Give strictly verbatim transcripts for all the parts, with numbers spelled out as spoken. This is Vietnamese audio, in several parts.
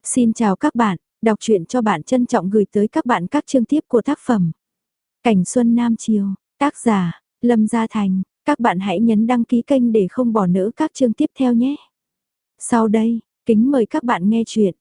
Xin chào các bạn, đọc truyện cho bạn trân trọng gửi tới các bạn các chương tiếp của tác phẩm Cảnh Xuân Nam Chiều, tác giả Lâm Gia Thành. Các bạn hãy nhấn đăng ký kênh để không bỏ lỡ các chương tiếp theo nhé. Sau đây, kính mời các bạn nghe truyện.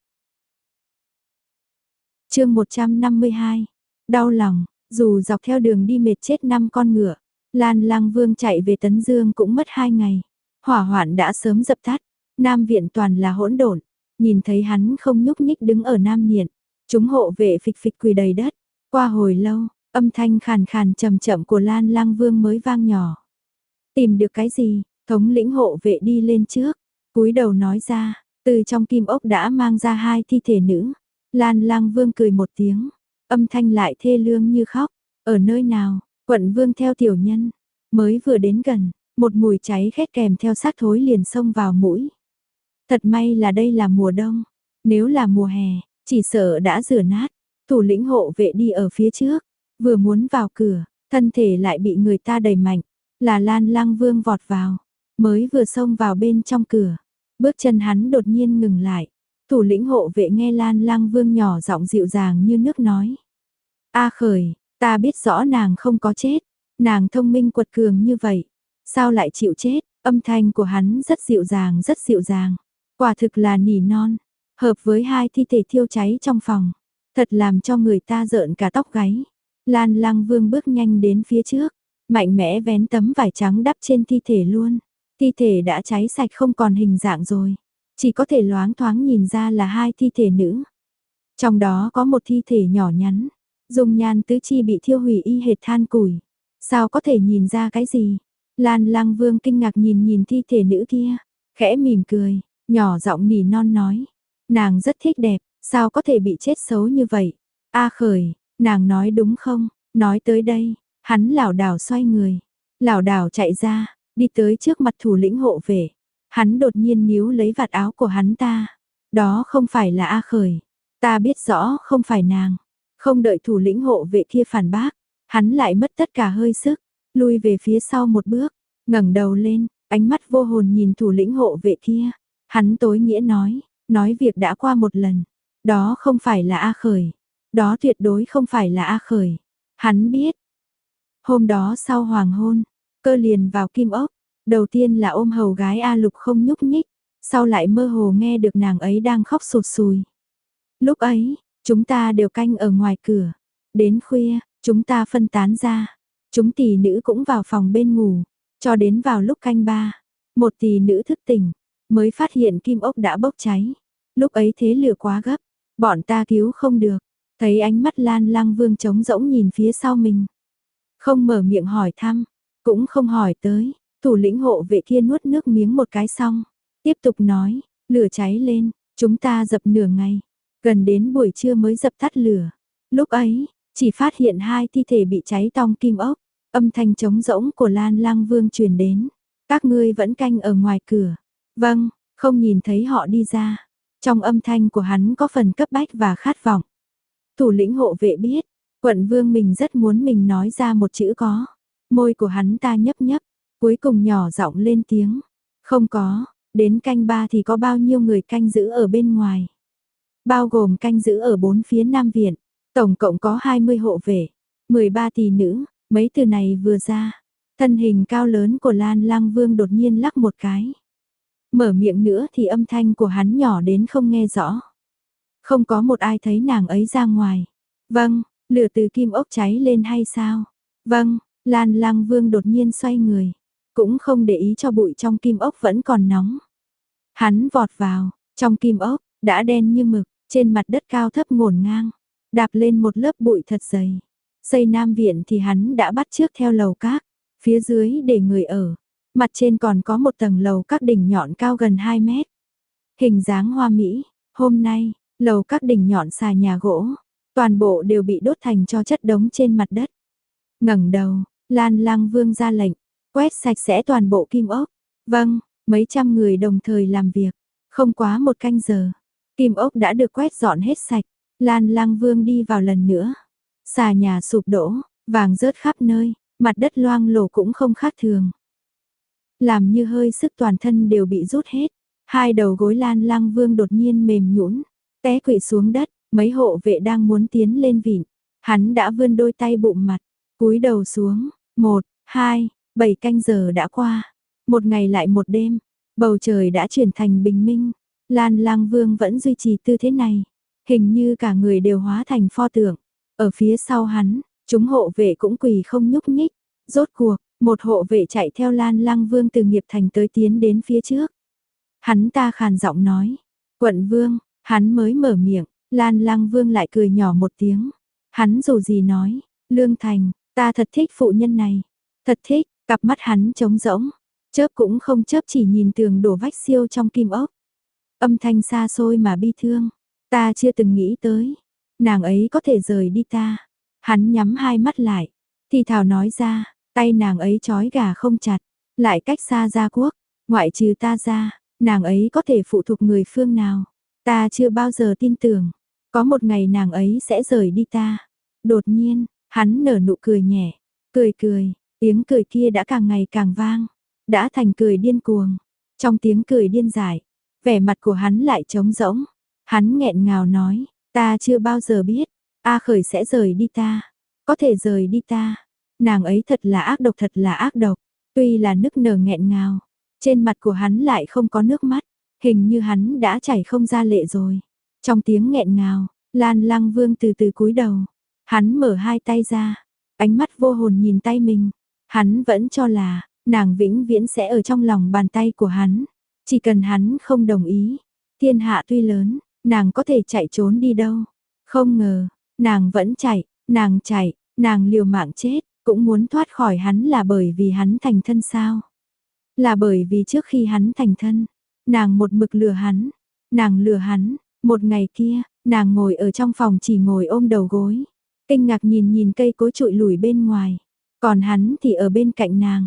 Chương một trăm năm mươi hai. Đau lòng, dù dọc theo đường đi mệt chết năm con ngựa, Lan Lang Vương chạy về Tấn Dương cũng mất hai ngày. Hỏa hoạn đã sớm dập tắt, Nam viện toàn là hỗn độn. Nhìn thấy hắn không nhúc nhích đứng ở Nam Niện, chúng hộ vệ phịch phịch quỳ đầy đất. Qua hồi lâu, âm thanh khàn khàn trầm chậm của Lan Lang Vương mới vang nhỏ. Tìm được cái gì? Thống lĩnh hộ vệ đi lên trước, cúi đầu nói ra, từ trong kim ốc đã mang ra hai thi thể nữ. Lan Lang Vương cười một tiếng, âm thanh lại thê lương như khóc. Ở nơi nào? Quận Vương theo tiểu nhân, mới vừa đến gần, một mùi cháy khét kèm theo xác thối liền xông vào mũi. Thật may là đây là mùa đông, nếu là mùa hè, chỉ sợ đã rửa nát. Thủ lĩnh hộ vệ đi ở phía trước, vừa muốn vào cửa, thân thể lại bị người ta đẩy mạnh, là Lan Lang Vương vọt vào, mới vừa xông vào bên trong cửa, bước chân hắn đột nhiên ngừng lại. Thủ lĩnh hộ vệ nghe Lan Lang Vương nhỏ giọng dịu dàng như nước nói: "A Khởi, ta biết rõ nàng không có chết, nàng thông minh quật cường như vậy, sao lại chịu chết?" Âm thanh của hắn rất dịu dàng, rất dịu dàng. Quả thực là nỉ non, hợp với hai thi thể thiêu cháy trong phòng, thật làm cho người ta rợn cả tóc gáy. Lan Lang Vương bước nhanh đến phía trước, mạnh mẽ vén tấm vải trắng đắp trên thi thể luôn. Thi thể đã cháy sạch không còn hình dạng rồi, chỉ có thể loáng thoáng nhìn ra là hai thi thể nữ. Trong đó có một thi thể nhỏ nhắn, dung nhan tứ chi bị thiêu hủy y hệt than củi. Sao có thể nhìn ra cái gì? Lan Lang Vương kinh ngạc nhìn nhìn thi thể nữ kia, khẽ mỉm cười, nhỏ giọng nỉ non nói, nàng rất thích đẹp, sao có thể bị chết xấu như vậy? A Khởi, nàng nói đúng không? Nói tới đây, hắn lảo đảo xoay người, lảo đảo chạy ra, đi tới trước mặt thủ lĩnh hộ vệ. Hắn đột nhiên níu lấy vạt áo của hắn ta. Đó không phải là A Khởi, ta biết rõ không phải nàng. Không đợi thủ lĩnh hộ vệ kia phản bác, hắn lại mất tất cả hơi sức, lui về phía sau một bước, ngẩng đầu lên, ánh mắt vô hồn nhìn thủ lĩnh hộ vệ kia. Hắn tối nghĩa nói, nói việc đã qua một lần, đó không phải là A Khởi, đó tuyệt đối không phải là A Khởi. Hắn biết. Hôm đó sau hoàng hôn, Cơ liền vào kim ốc, đầu tiên là ôm hầu gái A Lục không nhúc nhích, sau lại mơ hồ nghe được nàng ấy đang khóc sụt sùi. Lúc ấy, chúng ta đều canh ở ngoài cửa, đến khuya, chúng ta phân tán ra, chúng tỷ nữ cũng vào phòng bên ngủ, cho đến vào lúc canh ba, một tỷ nữ thức tỉnh, mới phát hiện kim ốc đã bốc cháy. Lúc ấy thế lửa quá gấp, bọn ta cứu không được. Thấy ánh mắt Lan Lang Vương trống rỗng nhìn phía sau mình, không mở miệng hỏi thăm, cũng không hỏi tới. Thủ lĩnh hộ vệ kia nuốt nước miếng một cái xong, tiếp tục nói, lửa cháy lên, chúng ta dập nửa ngày, gần đến buổi trưa mới dập tắt lửa. Lúc ấy, chỉ phát hiện hai thi thể bị cháy tong kim ốc. Âm thanh trống rỗng của Lan Lang Vương truyền đến, các ngươi vẫn canh ở ngoài cửa. Vâng, không nhìn thấy họ đi ra. Trong âm thanh của hắn có phần cấp bách và khát vọng. Thủ lĩnh hộ vệ biết, quận vương mình rất muốn mình nói ra một chữ có. Môi của hắn ta nhấp nhấp, cuối cùng nhỏ giọng lên tiếng. Không có, đến canh ba thì có bao nhiêu người canh giữ ở bên ngoài. Bao gồm canh giữ ở bốn phía Nam Viện, tổng cộng có hai mươi hộ vệ, mười ba tỷ nữ. Mấy từ này vừa ra, thân hình cao lớn của Lan Lang Vương đột nhiên lắc một cái. Mở miệng nữa thì âm thanh của hắn nhỏ đến không nghe rõ. Không có một ai thấy nàng ấy ra ngoài. Vâng, lửa từ kim ốc cháy lên hay sao? Vâng, Lan Lang Vương đột nhiên xoay người, cũng không để ý cho bụi trong kim ốc vẫn còn nóng. Hắn vọt vào, trong kim ốc, đã đen như mực, trên mặt đất cao thấp ngổn ngang, đạp lên một lớp bụi thật dày. Xây Nam Viện thì hắn đã bắt chước theo lầu các, phía dưới để người ở. Mặt trên còn có một tầng lầu các đỉnh nhọn cao gần hai mét. Hình dáng hoa mỹ, hôm nay, lầu các đỉnh nhọn xà nhà gỗ, toàn bộ đều bị đốt thành tro chất đống trên mặt đất. Ngẩng đầu, Lan Lang Vương ra lệnh, quét sạch sẽ toàn bộ kim ốc. Vâng, mấy trăm người đồng thời làm việc, không quá một canh giờ, kim ốc đã được quét dọn hết sạch. Lan Lang Vương đi vào lần nữa. Xà nhà sụp đổ, vàng rớt khắp nơi, mặt đất loang lổ cũng không khác thường. Làm như hơi sức toàn thân đều bị rút hết, hai đầu gối Lan Lang Vương đột nhiên mềm nhũn, té quỵ xuống đất, mấy hộ vệ đang muốn tiến lên vịn. Hắn đã vươn đôi tay bụng mặt, cúi đầu xuống, một, hai, bảy canh giờ đã qua. Một ngày lại một đêm, bầu trời đã chuyển thành bình minh. Lan Lang Vương vẫn duy trì tư thế này, hình như cả người đều hóa thành pho tượng. Ở phía sau hắn, chúng hộ vệ cũng quỳ không nhúc nhích. Rốt cuộc, một hộ vệ chạy theo Lan Lang Vương từ nghiệp thành tới tiến đến phía trước. Hắn ta khàn giọng nói, quận vương, hắn mới mở miệng, Lan Lang Vương lại cười nhỏ một tiếng. Hắn dù gì nói, Lương Thành, ta thật thích phụ nhân này, thật thích, cặp mắt hắn trống rỗng, chớp cũng không chớp chỉ nhìn tường đổ vách siêu trong kim ốc. Âm thanh xa xôi mà bi thương, ta chưa từng nghĩ tới, nàng ấy có thể rời đi ta. Hắn nhắm hai mắt lại, thì thào nói ra, tay nàng ấy trói gà không chặt, lại cách xa gia quốc, ngoại trừ ta ra, nàng ấy có thể phụ thuộc người phương nào. Ta chưa bao giờ tin tưởng, có một ngày nàng ấy sẽ rời đi ta. Đột nhiên, hắn nở nụ cười nhẹ, cười cười, tiếng cười kia đã càng ngày càng vang, đã thành cười điên cuồng. Trong tiếng cười điên dại, vẻ mặt của hắn lại trống rỗng. Hắn nghẹn ngào nói, ta chưa bao giờ biết, A Khởi sẽ rời đi ta, có thể rời đi ta. Nàng ấy thật là ác độc, thật là ác độc. Tuy là nức nở nghẹn ngào, trên mặt của hắn lại không có nước mắt, hình như hắn đã chảy không ra lệ rồi. Trong tiếng nghẹn ngào, Lan Lang Vương từ từ cúi đầu, hắn mở hai tay ra, ánh mắt vô hồn nhìn tay mình. Hắn vẫn cho là, nàng vĩnh viễn sẽ ở trong lòng bàn tay của hắn, chỉ cần hắn không đồng ý. Thiên hạ tuy lớn, nàng có thể chạy trốn đi đâu. Không ngờ, nàng vẫn chạy, nàng chạy, nàng liều mạng chết, cũng muốn thoát khỏi hắn. Là bởi vì hắn thành thân sao? Là bởi vì trước khi hắn thành thân, nàng một mực lừa hắn, nàng lừa hắn. Một ngày kia, nàng ngồi ở trong phòng chỉ ngồi ôm đầu gối, kinh ngạc nhìn nhìn cây cối trụi lủi bên ngoài, còn hắn thì ở bên cạnh nàng.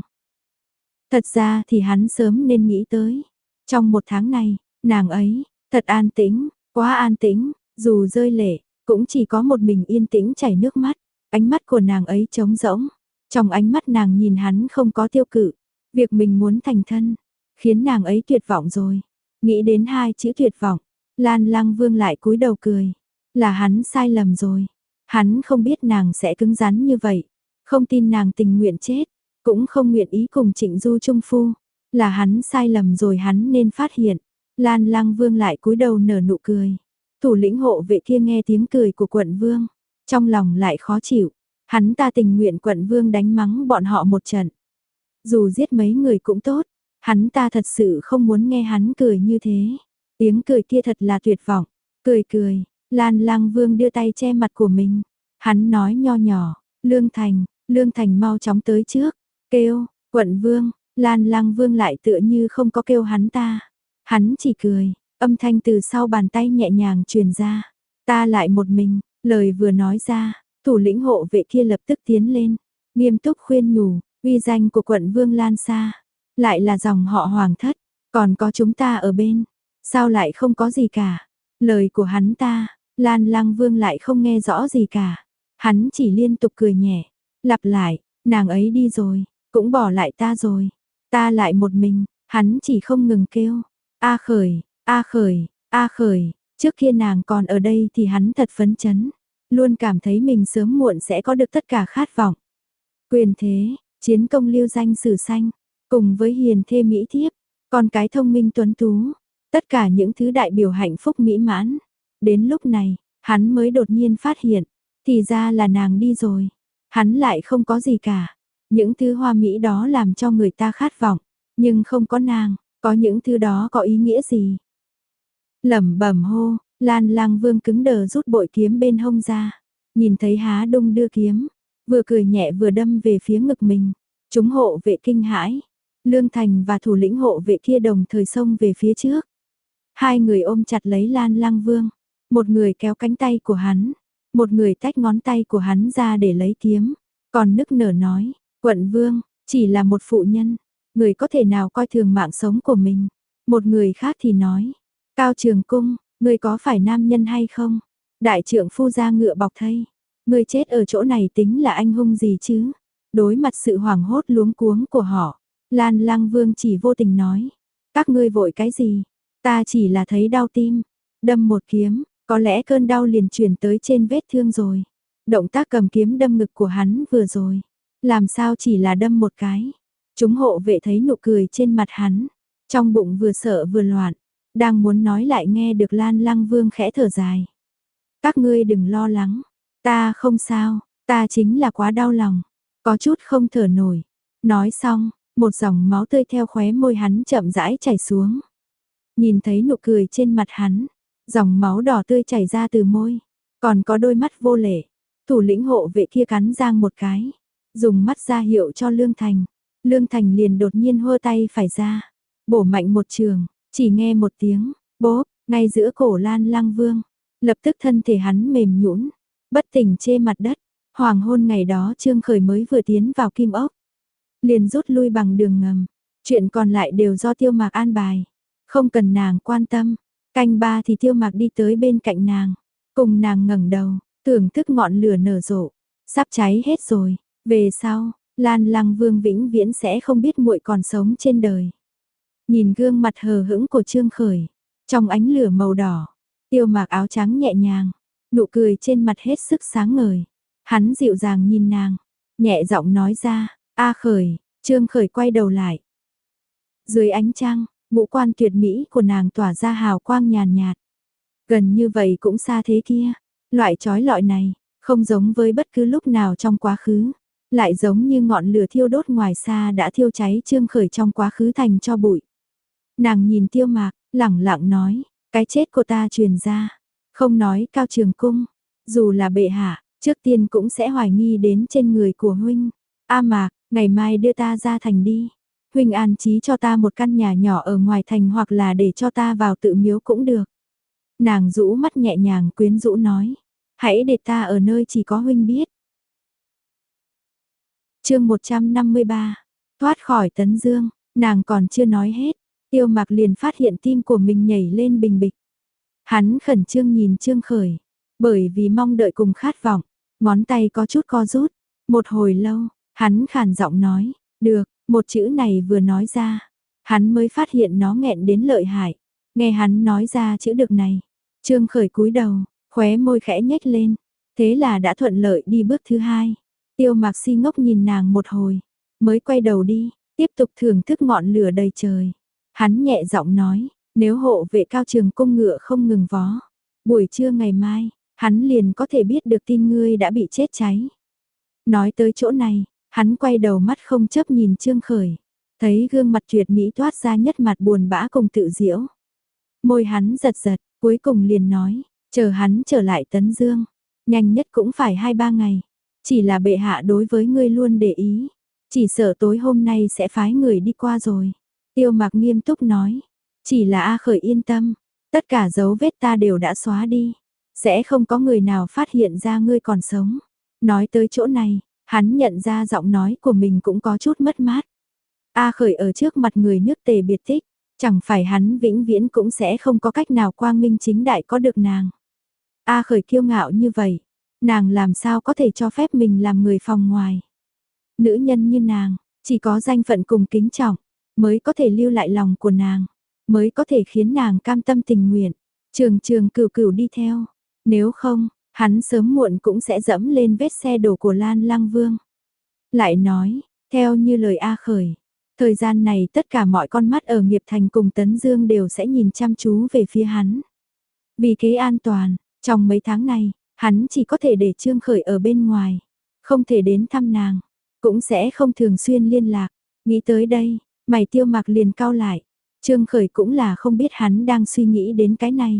Thật ra thì hắn sớm nên nghĩ tới, trong một tháng này, nàng ấy, thật an tĩnh, quá an tĩnh, dù rơi lệ, cũng chỉ có một mình yên tĩnh chảy nước mắt. Ánh mắt của nàng ấy trống rỗng, trong ánh mắt nàng nhìn hắn không có tiêu cự. Việc mình muốn thành thân, khiến nàng ấy tuyệt vọng rồi. Nghĩ đến hai chữ tuyệt vọng, Lan Lang Vương lại cúi đầu cười. Là hắn sai lầm rồi. Hắn không biết nàng sẽ cứng rắn như vậy, không tin nàng tình nguyện chết, cũng không nguyện ý cùng Trịnh Du chung phu. Là hắn sai lầm rồi, hắn nên phát hiện. Lan Lang Vương lại cúi đầu nở nụ cười. Thủ lĩnh hộ vệ kia nghe tiếng cười của quận vương, trong lòng lại khó chịu. Hắn ta tình nguyện quận vương đánh mắng bọn họ một trận, dù giết mấy người cũng tốt. Hắn ta thật sự không muốn nghe hắn cười như thế. Tiếng cười kia thật là tuyệt vọng. Cười cười, Lan Lang Vương đưa tay che mặt của mình. Hắn nói nho nhỏ, Lương Thành, Lương Thành mau chóng tới trước. Kêu, quận vương. Lan Lang Vương lại tựa như không có kêu hắn ta. Hắn chỉ cười, âm thanh từ sau bàn tay nhẹ nhàng truyền ra. Ta lại một mình. Lời vừa nói ra, thủ lĩnh hộ vệ kia lập tức tiến lên, nghiêm túc khuyên nhủ. Uy danh của quận vương lan xa, lại là dòng họ Hoàng thất, còn có chúng ta ở bên, sao lại không có gì cả. Lời của hắn ta, Lan Lang Vương lại không nghe rõ gì cả. Hắn chỉ liên tục cười nhẹ, lặp lại, nàng ấy đi rồi, cũng bỏ lại ta rồi, ta lại một mình. Hắn chỉ không ngừng kêu, A Khởi, A Khởi, A Khởi. Trước kia nàng còn ở đây thì hắn thật phấn chấn, luôn cảm thấy mình sớm muộn sẽ có được tất cả khát vọng. Quyền thế, chiến công lưu danh sử xanh, cùng với hiền thê mỹ thiếp, con cái thông minh tuấn tú, tất cả những thứ đại biểu hạnh phúc mỹ mãn. Đến lúc này, hắn mới đột nhiên phát hiện, thì ra là nàng đi rồi. Hắn lại không có gì cả. Những thứ hoa mỹ đó làm cho người ta khát vọng, nhưng không có nàng, có những thứ đó có ý nghĩa gì? Lẩm bẩm hô, Lan Lang Vương cứng đờ rút bội kiếm bên hông ra, nhìn thấy há đung đưa kiếm, vừa cười nhẹ vừa đâm về phía ngực mình. Chúng hộ vệ kinh hãi, Lương Thành và thủ lĩnh hộ vệ kia đồng thời xông về phía trước. Hai người ôm chặt lấy Lan Lang Vương, một người kéo cánh tay của hắn, một người tách ngón tay của hắn ra để lấy kiếm, còn nức nở nói, quận vương, chỉ là một phụ nhân, người có thể nào coi thường mạng sống của mình. Một người khác thì nói, Cao Trường Cung, người có phải nam nhân hay không? Đại trượng phu ra ngựa bọc thây, người chết ở chỗ này tính là anh hùng gì chứ? Đối mặt sự hoảng hốt luống cuống của họ, Lan Lang Vương chỉ vô tình nói, các ngươi vội cái gì? Ta chỉ là thấy đau tim, đâm một kiếm, Có lẽ cơn đau liền chuyển tới trên vết thương rồi. Động tác cầm kiếm đâm ngực của hắn vừa rồi. Làm sao chỉ là đâm một cái. Chúng hộ vệ thấy nụ cười trên mặt hắn. Trong bụng vừa sợ vừa loạn. Đang muốn nói lại nghe được Lan Lăng Vương khẽ thở dài. Các ngươi đừng lo lắng. Ta không sao. Ta chính là quá đau lòng. Có chút không thở nổi. Nói xong, một dòng máu tươi theo khóe môi hắn chậm rãi chảy xuống. Nhìn thấy nụ cười trên mặt hắn. Dòng máu đỏ tươi chảy ra từ môi. Còn có đôi mắt vô lệ. Thủ lĩnh hộ vệ kia cắn răng một cái. Dùng mắt ra hiệu cho Lương Thành. Lương Thành liền đột nhiên hô tay phải ra. Bổ mạnh một trường. Chỉ nghe một tiếng. Bốp. Ngay giữa cổ Lan Lăng Vương. Lập tức thân thể hắn mềm nhũn, bất tỉnh trên mặt đất. Hoàng hôn ngày đó Trương Khởi mới vừa tiến vào Kim Ốc. Liền rút lui bằng đường ngầm. Chuyện còn lại đều do Tiêu Mạc an bài. Không cần nàng quan tâm. Canh ba thì Tiêu Mạc đi tới bên cạnh nàng. Cùng nàng ngẩng đầu, thưởng thức ngọn lửa nở rộ. Sắp cháy hết rồi. Về sau, Lan Lăng Vương vĩnh viễn sẽ không biết muội còn sống trên đời. Nhìn gương mặt hờ hững của Trương Khởi. Trong ánh lửa màu đỏ. Tiêu Mạc áo trắng nhẹ nhàng. Nụ cười trên mặt hết sức sáng ngời. Hắn dịu dàng nhìn nàng. Nhẹ giọng nói ra. A Khởi. Trương Khởi quay đầu lại. Dưới ánh trăng, ngũ quan tuyệt mỹ của nàng tỏa ra hào quang nhàn nhạt. Gần như vậy cũng xa thế kia. Loại trói lọi này, không giống với bất cứ lúc nào trong quá khứ. Lại giống như ngọn lửa thiêu đốt ngoài xa đã thiêu cháy Trương Khởi trong quá khứ thành cho bụi. Nàng nhìn Tiêu Mạc, lẳng lặng nói. Cái chết của ta truyền ra. Không nói Cao Trường Cung. Dù là bệ hạ, trước tiên cũng sẽ hoài nghi đến trên người của huynh. A Mạc, ngày mai đưa ta ra thành đi. Huynh an trí cho ta một căn nhà nhỏ ở ngoài thành hoặc là để cho ta vào tự miếu cũng được. Nàng rũ mắt nhẹ nhàng quyến rũ nói. Hãy để ta ở nơi chỉ có huynh biết. Chương một trăm năm mươi ba. Thoát khỏi Tấn Dương, nàng còn chưa nói hết. Tiêu Mạc liền phát hiện tim của mình nhảy lên bình bịch. Hắn khẩn trương nhìn Trương Khởi. Bởi vì mong đợi cùng khát vọng. Ngón tay có chút co rút. Một hồi lâu, hắn khàn giọng nói. Được, một chữ này vừa nói ra. Hắn mới phát hiện nó nghẹn đến lợi hại. Nghe hắn nói ra chữ được này. Trương Khởi cúi đầu, khóe môi khẽ nhếch lên. Thế là đã thuận lợi đi bước thứ hai. Tiêu Mạc si ngốc nhìn nàng một hồi. Mới quay đầu đi, tiếp tục thưởng thức ngọn lửa đầy trời. Hắn nhẹ giọng nói, nếu hộ vệ Cao Trường Cung ngựa không ngừng vó. Buổi trưa ngày mai, hắn liền có thể biết được tin ngươi đã bị chết cháy. Nói tới chỗ này, hắn quay đầu mắt không chớp nhìn Trương Khởi. Thấy gương mặt tuyệt mỹ toát ra nhất mặt buồn bã cùng tự diễu. Môi hắn giật giật, cuối cùng liền nói, chờ hắn trở lại Tấn Dương. Nhanh nhất cũng phải hai ba ngày. Chỉ là bệ hạ đối với ngươi luôn để ý. Chỉ sợ tối hôm nay sẽ phái người đi qua rồi. Tiêu Mạc nghiêm túc nói. Chỉ là A Khởi yên tâm. Tất cả dấu vết ta đều đã xóa đi. Sẽ không có người nào phát hiện ra ngươi còn sống. Nói tới chỗ này, hắn nhận ra giọng nói của mình cũng có chút mất mát. A Khởi ở trước mặt người nước Tề biệt tích. Chẳng phải hắn vĩnh viễn cũng sẽ không có cách nào quang minh chính đại có được nàng. A Khởi kiêu ngạo như vậy. Nàng làm sao có thể cho phép mình làm người phòng ngoài. Nữ nhân như nàng, chỉ có danh phận cùng kính trọng, mới có thể lưu lại lòng của nàng, mới có thể khiến nàng cam tâm tình nguyện, trường trường cửu cửu đi theo. Nếu không, hắn sớm muộn cũng sẽ dẫm lên vết xe đổ của Lan Lăng Vương. Lại nói, theo như lời A Khởi, thời gian này tất cả mọi con mắt ở Nghiệp Thành cùng Tấn Dương đều sẽ nhìn chăm chú về phía hắn. Vì kế an toàn, trong mấy tháng này, hắn chỉ có thể để Trương Khởi ở bên ngoài, không thể đến thăm nàng, cũng sẽ không thường xuyên liên lạc. Nghĩ tới đây, mày Tiêu Mạc liền cau lại. Trương Khởi cũng là không biết hắn đang suy nghĩ đến cái này.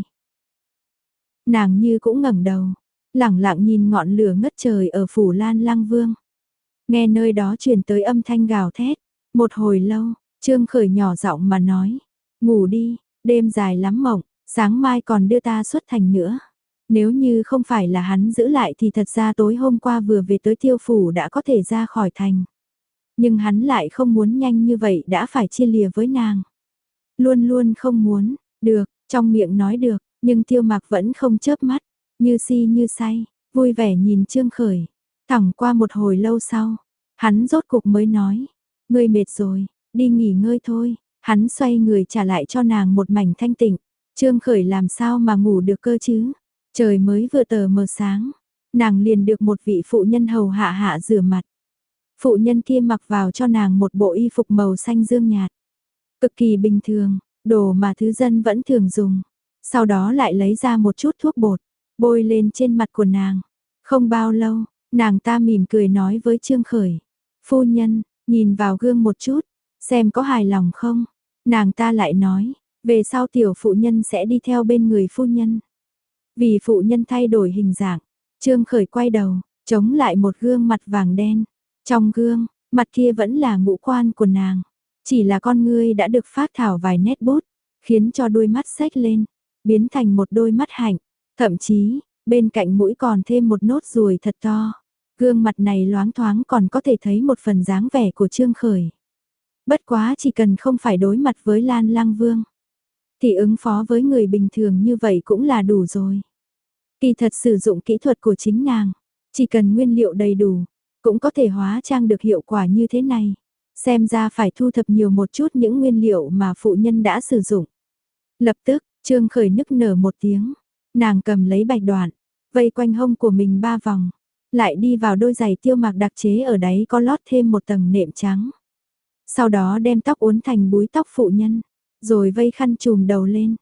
Nàng như cũng ngẩng đầu, lẳng lặng nhìn ngọn lửa ngất trời ở phủ Lan Lăng Vương. Nghe nơi đó truyền tới âm thanh gào thét. Một hồi lâu, Trương Khởi nhỏ giọng mà nói, ngủ đi, đêm dài lắm mộng, sáng mai còn đưa ta xuất thành nữa. Nếu như không phải là hắn giữ lại thì thật ra tối hôm qua vừa về tới Tiêu phủ đã có thể ra khỏi thành. Nhưng hắn lại không muốn nhanh như vậy đã phải chia lìa với nàng. Luôn luôn không muốn, được, trong miệng nói được, nhưng Tiêu Mạc vẫn không chớp mắt, như si như say, vui vẻ nhìn Trương Khởi. Thẳng qua một hồi lâu sau, hắn rốt cục mới nói, ngươi mệt rồi, đi nghỉ ngơi thôi. Hắn xoay người trả lại cho nàng một mảnh thanh tịnh. Trương Khởi làm sao mà ngủ được cơ chứ? Trời mới vừa tờ mờ sáng, nàng liền được một vị phụ nhân hầu hạ hạ rửa mặt. Phụ nhân kia mặc vào cho nàng một bộ y phục màu xanh dương nhạt. Cực kỳ bình thường, đồ mà thứ dân vẫn thường dùng. Sau đó lại lấy ra một chút thuốc bột, bôi lên trên mặt của nàng. Không bao lâu, nàng ta mỉm cười nói với Trương Khởi. Phu nhân, nhìn vào gương một chút, xem có hài lòng không? Nàng ta lại nói, về sau tiểu phụ nhân sẽ đi theo bên người phu nhân. Vì phụ nhân thay đổi hình dạng, Trương Khởi quay đầu, chống lại một gương mặt vàng đen. Trong gương, mặt kia vẫn là ngũ quan của nàng. Chỉ là con ngươi đã được phác thảo vài nét bút, khiến cho đôi mắt xếch lên, biến thành một đôi mắt hạnh. Thậm chí, bên cạnh mũi còn thêm một nốt ruồi thật to. Gương mặt này loáng thoáng còn có thể thấy một phần dáng vẻ của Trương Khởi. Bất quá chỉ cần không phải đối mặt với Lan Lang Vương, thì ứng phó với người bình thường như vậy cũng là đủ rồi. Kỳ thật sử dụng kỹ thuật của chính nàng, chỉ cần nguyên liệu đầy đủ, cũng có thể hóa trang được hiệu quả như thế này. Xem ra phải thu thập nhiều một chút những nguyên liệu mà phụ nhân đã sử dụng. Lập tức, Trương Khởi nức nở một tiếng, nàng cầm lấy bạch đoạn, vây quanh hông của mình ba vòng, lại đi vào đôi giày Tiêu Mạc đặc chế ở đáy có lót thêm một tầng nệm trắng. Sau đó đem tóc uốn thành búi tóc phụ nhân, rồi vây khăn trùm đầu lên.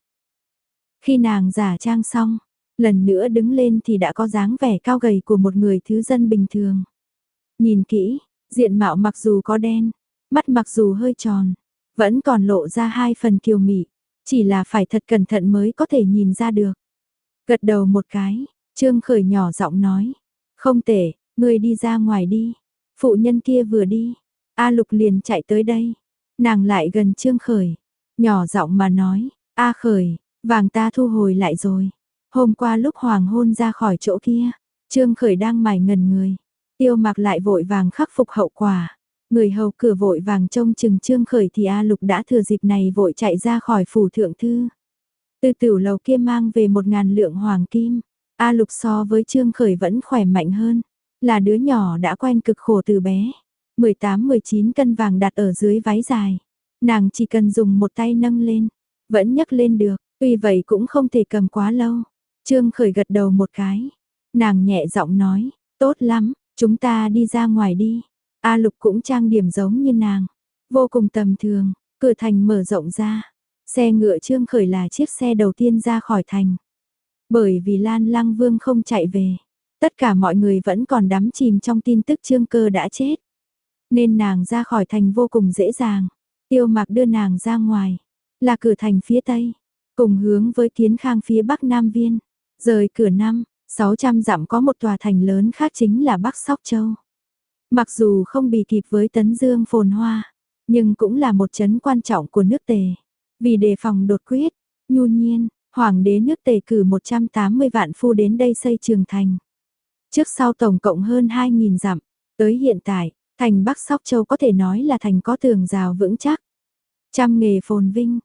Khi nàng giả trang xong, lần nữa đứng lên thì đã có dáng vẻ cao gầy của một người thứ dân bình thường. Nhìn kỹ, diện mạo mặc dù có đen, mắt mặc dù hơi tròn, vẫn còn lộ ra hai phần kiều mị, chỉ là phải thật cẩn thận mới có thể nhìn ra được. Gật đầu một cái, Trương Khởi nhỏ giọng nói, không tệ, ngươi đi ra ngoài đi. Phụ nhân kia vừa đi, A Lục liền chạy tới đây, nàng lại gần Trương Khởi, nhỏ giọng mà nói, A Khởi, vàng ta thu hồi lại rồi. Hôm qua lúc hoàng hôn ra khỏi chỗ kia, Trương Khởi đang mải ngần người. Tiêu Mạc lại vội vàng khắc phục hậu quả. Người hầu cửa vội vàng trông chừng Trương Khởi thì A Lục đã thừa dịp này vội chạy ra khỏi phủ thượng thư. Từ tiểu lầu kia mang về một ngàn lượng hoàng kim. A Lục so với Trương Khởi vẫn khỏe mạnh hơn. Là đứa nhỏ đã quen cực khổ từ bé. mười tám mười chín cân vàng đặt ở dưới váy dài. Nàng chỉ cần dùng một tay nâng lên, vẫn nhấc lên được. Tuy vậy cũng không thể cầm quá lâu. Trương Khởi gật đầu một cái. Nàng nhẹ giọng nói, tốt lắm, chúng ta đi ra ngoài đi. A Lục cũng trang điểm giống như nàng, vô cùng tầm thường. Cửa thành mở rộng ra, xe ngựa Trương Khởi là chiếc xe đầu tiên ra khỏi thành. Bởi vì Lan Lang Vương không chạy về, tất cả mọi người vẫn còn đắm chìm trong tin tức Trương Cơ đã chết, nên nàng ra khỏi thành vô cùng dễ dàng. Tiêu Mạc đưa nàng ra ngoài, là cửa thành phía tây, cùng hướng với Kiến Khang phía bắc Nam Viên. Rời cửa năm, sáu trăm dặm có một tòa thành lớn khác chính là Bắc Sóc Châu. Mặc dù không bì kịp với Tấn Dương phồn hoa, nhưng cũng là một trấn quan trọng của nước Tề. Vì đề phòng đột quyết, nhu nhiên, hoàng đế nước Tề cử một trăm tám mươi vạn phu đến đây xây trường thành. Trước sau tổng cộng hơn hai nghìn dặm, tới hiện tại, thành Bắc Sóc Châu có thể nói là thành có tường rào vững chắc. Trăm nghề phồn vinh.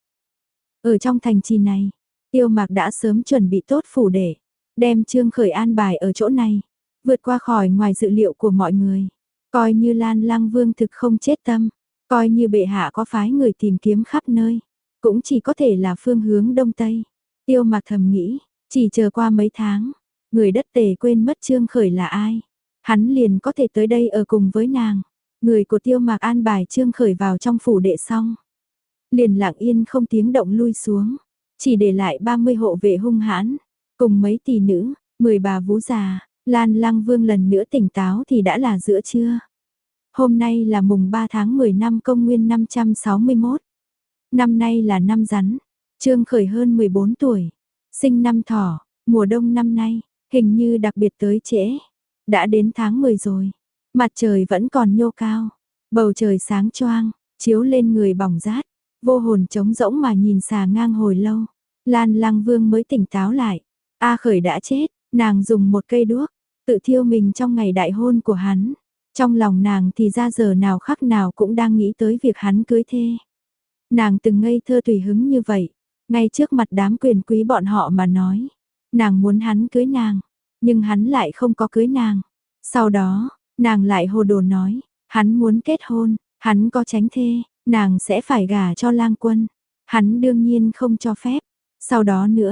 Ở trong thành trì này, Tiêu Mạc đã sớm chuẩn bị tốt phủ để đem Trương Khởi an bài ở chỗ này, vượt qua khỏi ngoài dự liệu của mọi người. Coi như Lan Lang Vương thực không chết tâm, coi như bệ hạ có phái người tìm kiếm khắp nơi, cũng chỉ có thể là phương hướng đông tây. Tiêu Mạc thầm nghĩ, chỉ chờ qua mấy tháng, người đất Tề quên mất Trương Khởi là ai, hắn liền có thể tới đây ở cùng với nàng. Người của Tiêu Mạc an bài Trương Khởi vào trong phủ đệ xong, liền lặng yên không tiếng động lui xuống, chỉ để lại ba mươi hộ vệ hung hãn, cùng mấy tỷ nữ, mười bà vú già. Lan Lang Vương lần nữa tỉnh táo thì đã là giữa trưa. Hôm nay là mùng ba tháng mười năm công nguyên năm trăm sáu mươi mốt. Năm nay là năm Rắn, Trương Khởi hơn mười bốn tuổi, sinh năm Thỏ, mùa đông năm nay, hình như đặc biệt tới trễ. Đã đến tháng mười rồi, mặt trời vẫn còn nhô cao, bầu trời sáng choang, chiếu lên người bỏng rát, vô hồn trống rỗng mà nhìn xà ngang hồi lâu. Lan Lang Vương mới tỉnh táo lại, A Khởi đã chết, nàng dùng một cây đuốc, tự thiêu mình trong ngày đại hôn của hắn. Trong lòng nàng thì ra giờ nào khắc nào cũng đang nghĩ tới việc hắn cưới thê. Nàng từng ngây thơ tùy hứng như vậy, ngay trước mặt đám quyền quý bọn họ mà nói. Nàng muốn hắn cưới nàng, nhưng hắn lại không có cưới nàng. Sau đó, nàng lại hồ đồ nói, hắn muốn kết hôn, hắn có tránh thê, nàng sẽ phải gả cho Lang Quân. Hắn đương nhiên không cho phép. Sau đó nữa,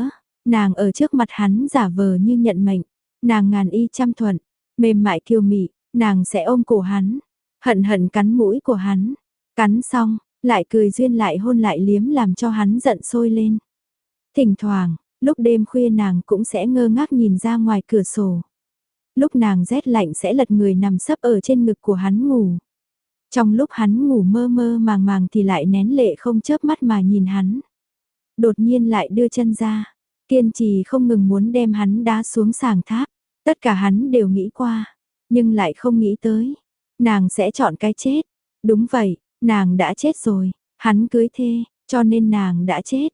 Nàng ở trước mặt hắn giả vờ như nhận mệnh, nàng ngàn y trăm thuận, mềm mại kiều mị, nàng sẽ ôm cổ hắn, hận hận cắn mũi của hắn, cắn xong, lại cười duyên lại hôn lại liếm làm cho hắn giận sôi lên. Thỉnh thoảng, lúc đêm khuya nàng cũng sẽ ngơ ngác nhìn ra ngoài cửa sổ. Lúc nàng rét lạnh sẽ lật người nằm sấp ở trên ngực của hắn ngủ. Trong lúc hắn ngủ mơ mơ màng màng thì lại nén lệ không chớp mắt mà nhìn hắn. Đột nhiên lại đưa chân ra, kiên trì không ngừng muốn đem hắn đá xuống sàng tháp. Tất cả hắn đều nghĩ qua, nhưng lại không nghĩ tới. Nàng sẽ chọn cái chết. Đúng vậy, nàng đã chết rồi, hắn cưới thê, cho nên nàng đã chết.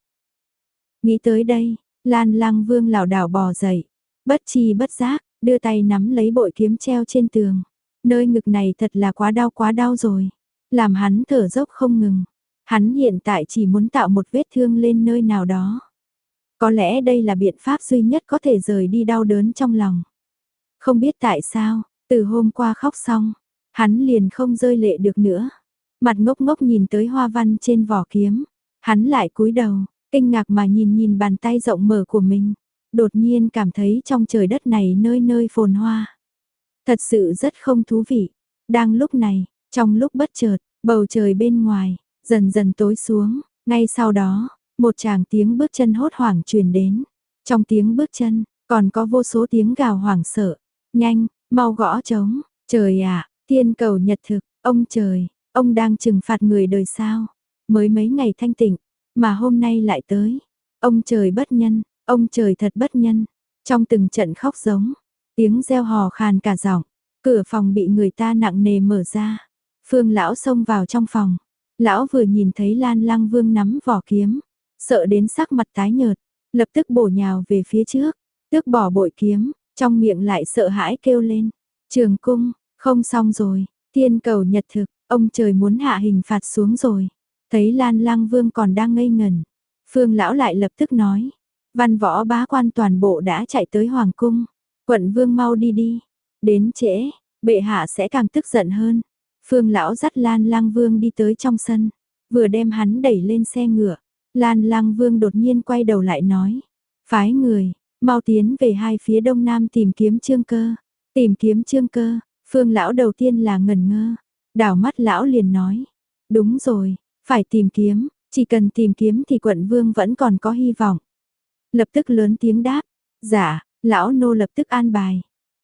Nghĩ tới đây, Lan Lang Vương lảo đảo bò dậy, bất chi bất giác, đưa tay nắm lấy bội kiếm treo trên tường. Nơi ngực này thật là quá đau quá đau rồi, làm hắn thở dốc không ngừng. Hắn hiện tại chỉ muốn tạo một vết thương lên nơi nào đó. Có lẽ đây là biện pháp duy nhất có thể rời đi đau đớn trong lòng. Không biết tại sao, từ hôm qua khóc xong, hắn liền không rơi lệ được nữa. Mặt ngốc ngốc nhìn tới hoa văn trên vỏ kiếm, hắn lại cúi đầu, kinh ngạc mà nhìn nhìn bàn tay rộng mở của mình. Đột nhiên cảm thấy trong trời đất này nơi nơi phồn hoa. Thật sự rất không thú vị. Đang lúc này, trong lúc bất chợt, bầu trời bên ngoài, dần dần tối xuống. Ngay sau đó, một tràng tiếng bước chân hốt hoảng truyền đến. Trong tiếng bước chân, còn có vô số tiếng gào hoảng sợ. Nhanh, mau gõ trống. Trời ạ, thiên cầu nhật thực, ông trời, ông đang trừng phạt người đời sao? Mới mấy ngày thanh tịnh, mà hôm nay lại tới. Ông trời bất nhân, ông trời thật bất nhân. Trong từng trận khóc giống, tiếng reo hò khàn cả giọng, cửa phòng bị người ta nặng nề mở ra. Phương lão xông vào trong phòng. Lão vừa nhìn thấy Lan Lang Vương nắm vỏ kiếm, sợ đến sắc mặt tái nhợt, lập tức bổ nhào về phía trước, tước bỏ bội kiếm, trong miệng lại sợ hãi kêu lên. Trường cung, không xong rồi, thiên cầu nhật thực, ông trời muốn hạ hình phạt xuống rồi. Thấy Lan Lang Vương còn đang ngây ngẩn, Phương lão lại lập tức nói, văn võ bá quan toàn bộ đã chạy tới hoàng cung, quận vương mau đi đi, đến trễ, bệ hạ sẽ càng tức giận hơn. Phương lão dắt Lan Lang Vương đi tới trong sân, vừa đem hắn đẩy lên xe ngựa, Lan Lang Vương đột nhiên quay đầu lại nói, phái người, mau tiến về hai phía đông nam tìm kiếm Trương Cơ, tìm kiếm Trương Cơ. Phương lão đầu tiên là ngẩn ngơ, đảo mắt lão liền nói, đúng rồi, phải tìm kiếm, chỉ cần tìm kiếm thì quận vương vẫn còn có hy vọng. Lập tức lớn tiếng đáp, dạ, lão nô lập tức an bài.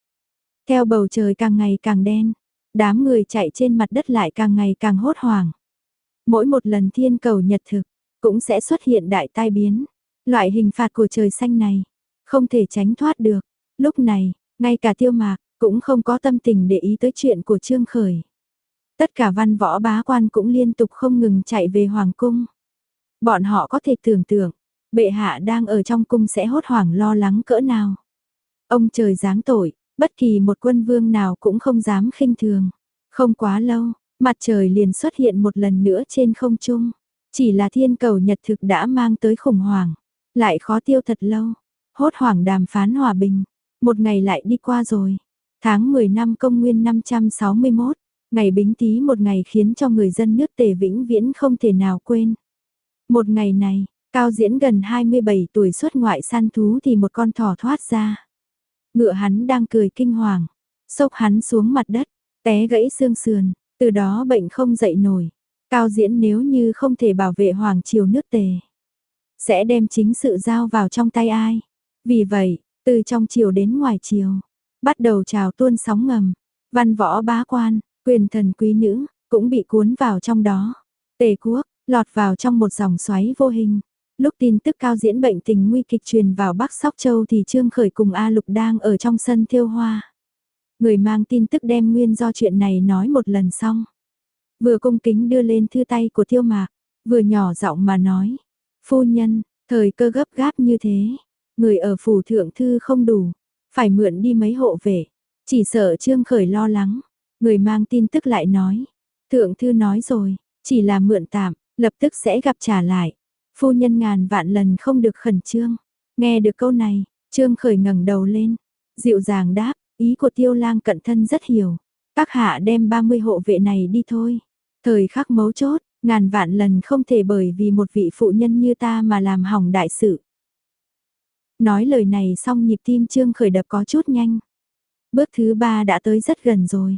Theo bầu trời càng ngày càng đen, đám người chạy trên mặt đất lại càng ngày càng hốt hoảng. Mỗi một lần thiên cầu nhật thực, cũng sẽ xuất hiện đại tai biến. Loại hình phạt của trời xanh này, không thể tránh thoát được. Lúc này, ngay cả Tiêu Mạc, cũng không có tâm tình để ý tới chuyện của Trương Khởi. Tất cả văn võ bá quan cũng liên tục không ngừng chạy về hoàng cung. Bọn họ có thể tưởng tượng, bệ hạ đang ở trong cung sẽ hốt hoảng lo lắng cỡ nào. Ông trời giáng tội, bất kỳ một quân vương nào cũng không dám khinh thường. Không quá lâu, mặt trời liền xuất hiện một lần nữa trên không trung. Chỉ là thiên cầu nhật thực đã mang tới khủng hoảng, lại khó tiêu thật lâu. Hốt hoảng đàm phán hòa bình, một ngày lại đi qua rồi. Tháng mười năm công nguyên năm trăm sáu mươi mốt, ngày Bính Tý, một ngày khiến cho người dân nước Tề vĩnh viễn không thể nào quên. Một ngày này, Cao Diễn gần hai mươi bảy tuổi xuất ngoại săn thú thì một con thỏ thoát ra. Ngựa hắn đang cười kinh hoàng, xốc hắn xuống mặt đất, té gãy xương sườn, từ đó bệnh không dậy nổi. Cao Diễn nếu như không thể bảo vệ hoàng triều nước Tề, sẽ đem chính sự giao vào trong tay ai. Vì vậy, từ trong triều đến ngoài triều, bắt đầu trào tuôn sóng ngầm. Văn võ bá quan, quyền thần quý nữ, cũng bị cuốn vào trong đó. Tề quốc, lọt vào trong một dòng xoáy vô hình. Lúc tin tức Cao Diễn bệnh tình nguy kịch truyền vào Bắc Sóc Châu thì Trương Khởi cùng A Lục đang ở trong sân thêu hoa. Người mang tin tức đem nguyên do chuyện này nói một lần xong. Vừa cung kính đưa lên thư tay của Tiêu Mạc, vừa nhỏ giọng mà nói. Phu nhân, thời cơ gấp gáp như thế, người ở phủ thượng thư không đủ, phải mượn đi mấy hộ vệ. Chỉ sợ Trương Khởi lo lắng, người mang tin tức lại nói. Thượng thư nói rồi, chỉ là mượn tạm, lập tức sẽ gặp trả lại. Phu nhân ngàn vạn lần không được khẩn trương. Nghe được câu này, Trương Khởi ngẩng đầu lên, dịu dàng đáp, ý của Tiêu lang cận thân rất hiểu. Các hạ đem ba mươi hộ vệ này đi thôi. Thời khắc mấu chốt, ngàn vạn lần không thể bởi vì một vị phụ nhân như ta mà làm hỏng đại sự. Nói lời này xong nhịp tim Trương Khởi đập có chút nhanh. Bước thứ ba đã tới rất gần rồi.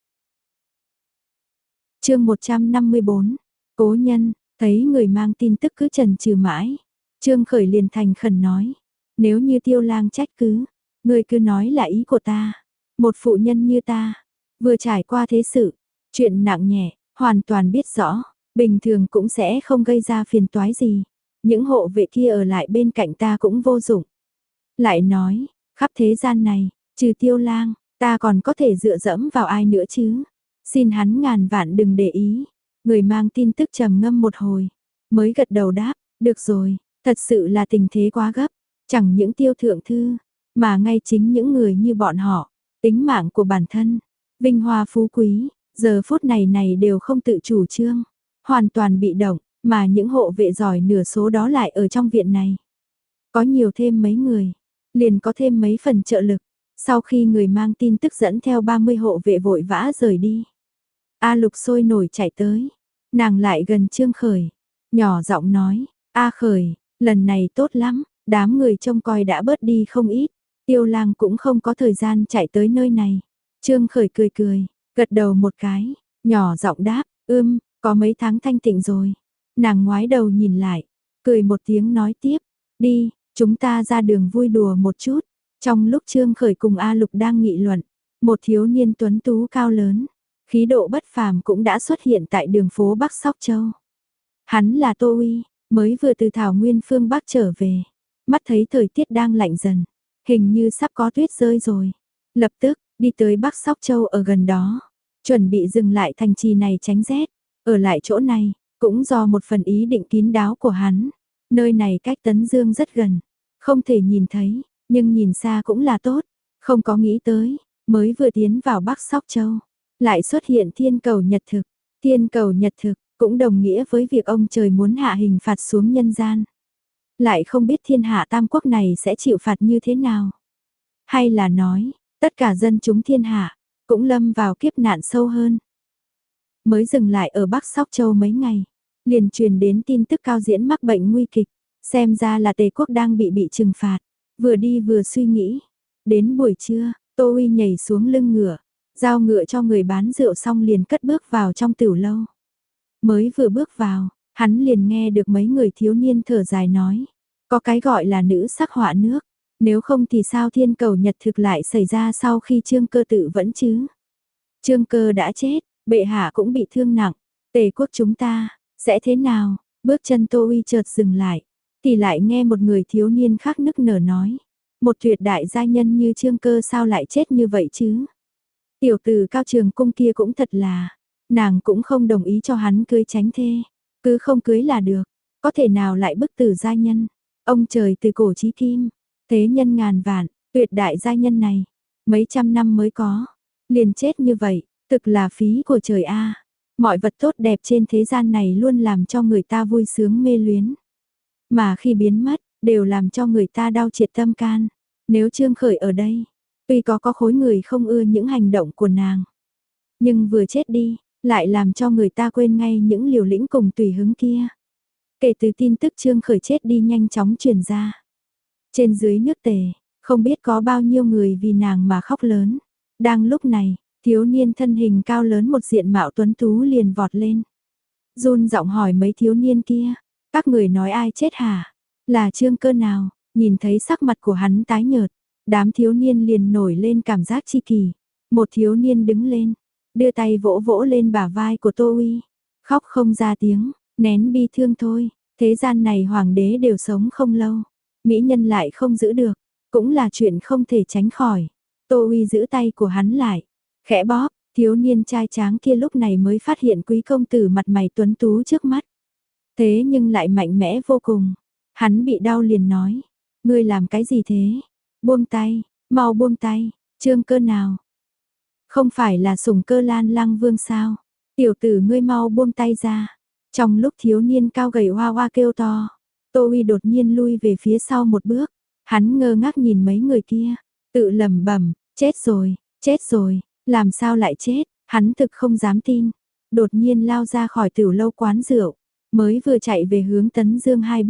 Chương một trăm năm mươi bốn. Cố nhân, thấy người mang tin tức cứ chần chừ mãi, Trương Khởi liền thành khẩn nói, nếu như Tiêu Lang trách cứ, ngươi cứ nói là ý của ta. Một phụ nhân như ta, vừa trải qua thế sự, chuyện nặng nhẹ, hoàn toàn biết rõ, bình thường cũng sẽ không gây ra phiền toái gì. Những hộ vệ kia ở lại bên cạnh ta cũng vô dụng. Lại nói, khắp thế gian này, trừ Tiêu Lang, ta còn có thể dựa dẫm vào ai nữa chứ? Xin hắn ngàn vạn đừng để ý. Người mang tin tức trầm ngâm một hồi, mới gật đầu đáp, được rồi, thật sự là tình thế quá gấp, chẳng những Tiêu thượng thư, mà ngay chính những người như bọn họ, tính mạng của bản thân, vinh hoa phú quý, giờ phút này này đều không tự chủ trương, hoàn toàn bị động, mà những hộ vệ giỏi nửa số đó lại ở trong viện này. Có nhiều thêm mấy người, liền có thêm mấy phần trợ lực. Sau khi người mang tin tức dẫn theo ba mươi hộ vệ vội vã rời đi, A Lục sôi nổi chạy tới, nàng lại gần Trương Khởi, nhỏ giọng nói, A Khởi, lần này tốt lắm, đám người trông coi đã bớt đi không ít, Tiêu Lang cũng không có thời gian chạy tới nơi này. Trương Khởi cười cười, gật đầu một cái, nhỏ giọng đáp, ưm, có mấy tháng thanh tịnh rồi. Nàng ngoái đầu nhìn lại, cười một tiếng nói tiếp, đi, chúng ta ra đường vui đùa một chút. Trong lúc Trương Khởi cùng A Lục đang nghị luận, một thiếu niên tuấn tú cao lớn, khí độ bất phàm cũng đã xuất hiện tại đường phố Bắc Sóc Châu. Hắn là Tô Uy, mới vừa từ Thảo Nguyên phương Bắc trở về, mắt thấy thời tiết đang lạnh dần, hình như sắp có tuyết rơi rồi. Lập tức, đi tới Bắc Sóc Châu ở gần đó, chuẩn bị dừng lại thành trì này tránh rét, ở lại chỗ này, cũng do một phần ý định kín đáo của hắn. Nơi này cách Tấn Dương rất gần, không thể nhìn thấy, nhưng nhìn xa cũng là tốt, không có nghĩ tới, mới vừa tiến vào Bắc Sóc Châu, lại xuất hiện thiên cầu nhật thực. Thiên cầu nhật thực cũng đồng nghĩa với việc ông trời muốn hạ hình phạt xuống nhân gian. Lại không biết thiên hạ tam quốc này sẽ chịu phạt như thế nào. Hay là nói, tất cả dân chúng thiên hạ, cũng lâm vào kiếp nạn sâu hơn. Mới dừng lại ở Bắc Sóc Châu mấy ngày, liền truyền đến tin tức Cao Diễn mắc bệnh nguy kịch, xem ra là Tề quốc đang bị bị trừng phạt. Vừa đi vừa suy nghĩ, đến buổi trưa, Tô Uy nhảy xuống lưng ngựa, giao ngựa cho người bán rượu xong liền cất bước vào trong tửu lâu. Mới vừa bước vào, hắn liền nghe được mấy người thiếu niên thở dài nói, có cái gọi là nữ sắc họa nước, nếu không thì sao thiên cầu nhật thực lại xảy ra sau khi Trương Cơ tự vẫn chứ? Trương Cơ đã chết, bệ hạ cũng bị thương nặng, Tề quốc chúng ta sẽ thế nào? Bước chân Tô Uy chợt dừng lại, thì lại nghe một người thiếu niên khác nức nở nói, một tuyệt đại gia nhân như Trương Cơ sao lại chết như vậy chứ? Tiểu tử Cao Trường Cung kia cũng thật là, nàng cũng không đồng ý cho hắn cưới tránh thê, cứ không cưới là được, có thể nào lại bức tử gia nhân? Ông trời từ cổ chí kim, thế nhân ngàn vạn, tuyệt đại gia nhân này, mấy trăm năm mới có, liền chết như vậy, thực là phí của trời a. Mọi vật tốt đẹp trên thế gian này luôn làm cho người ta vui sướng mê luyến, mà khi biến mất, đều làm cho người ta đau triệt tâm can. Nếu Trương Khởi ở đây, tuy có có khối người không ưa những hành động của nàng, nhưng vừa chết đi, lại làm cho người ta quên ngay những liều lĩnh cùng tùy hứng kia. Kể từ tin tức Trương Khởi chết đi nhanh chóng truyền ra, trên dưới nước Tề, không biết có bao nhiêu người vì nàng mà khóc lớn. Đang lúc này, thiếu niên thân hình cao lớn một diện mạo tuấn tú liền vọt lên, run giọng hỏi mấy thiếu niên kia, các người nói ai chết hả? Là Trương Cơ nào? Nhìn thấy sắc mặt của hắn tái nhợt, đám thiếu niên liền nổi lên cảm giác chi kỳ. Một thiếu niên đứng lên, đưa tay vỗ vỗ lên bả vai của Tô Uy, khóc không ra tiếng, nén bi thương thôi. Thế gian này hoàng đế đều sống không lâu, mỹ nhân lại không giữ được, cũng là chuyện không thể tránh khỏi. Tô Uy giữ tay của hắn lại, khẽ bóp, thiếu niên trai tráng kia lúc này mới phát hiện quý công tử mặt mày tuấn tú trước mắt. Thế nhưng lại mạnh mẽ vô cùng. Hắn bị đau liền nói, ngươi làm cái gì thế? Buông tay, mau buông tay, Trương Cơ nào? Không phải là Sủng Cơ Lan Lăng Vương sao? Tiểu tử ngươi mau buông tay ra. Trong lúc thiếu niên cao gầy hoa hoa kêu to, Tô Uy đột nhiên lui về phía sau một bước. Hắn ngơ ngác nhìn mấy người kia, tự lẩm bẩm, chết rồi, chết rồi, làm sao lại chết? Hắn thực không dám tin. Đột nhiên lao ra khỏi tửu lâu quán rượu, mới vừa chạy về hướng Tấn Dương hai bước,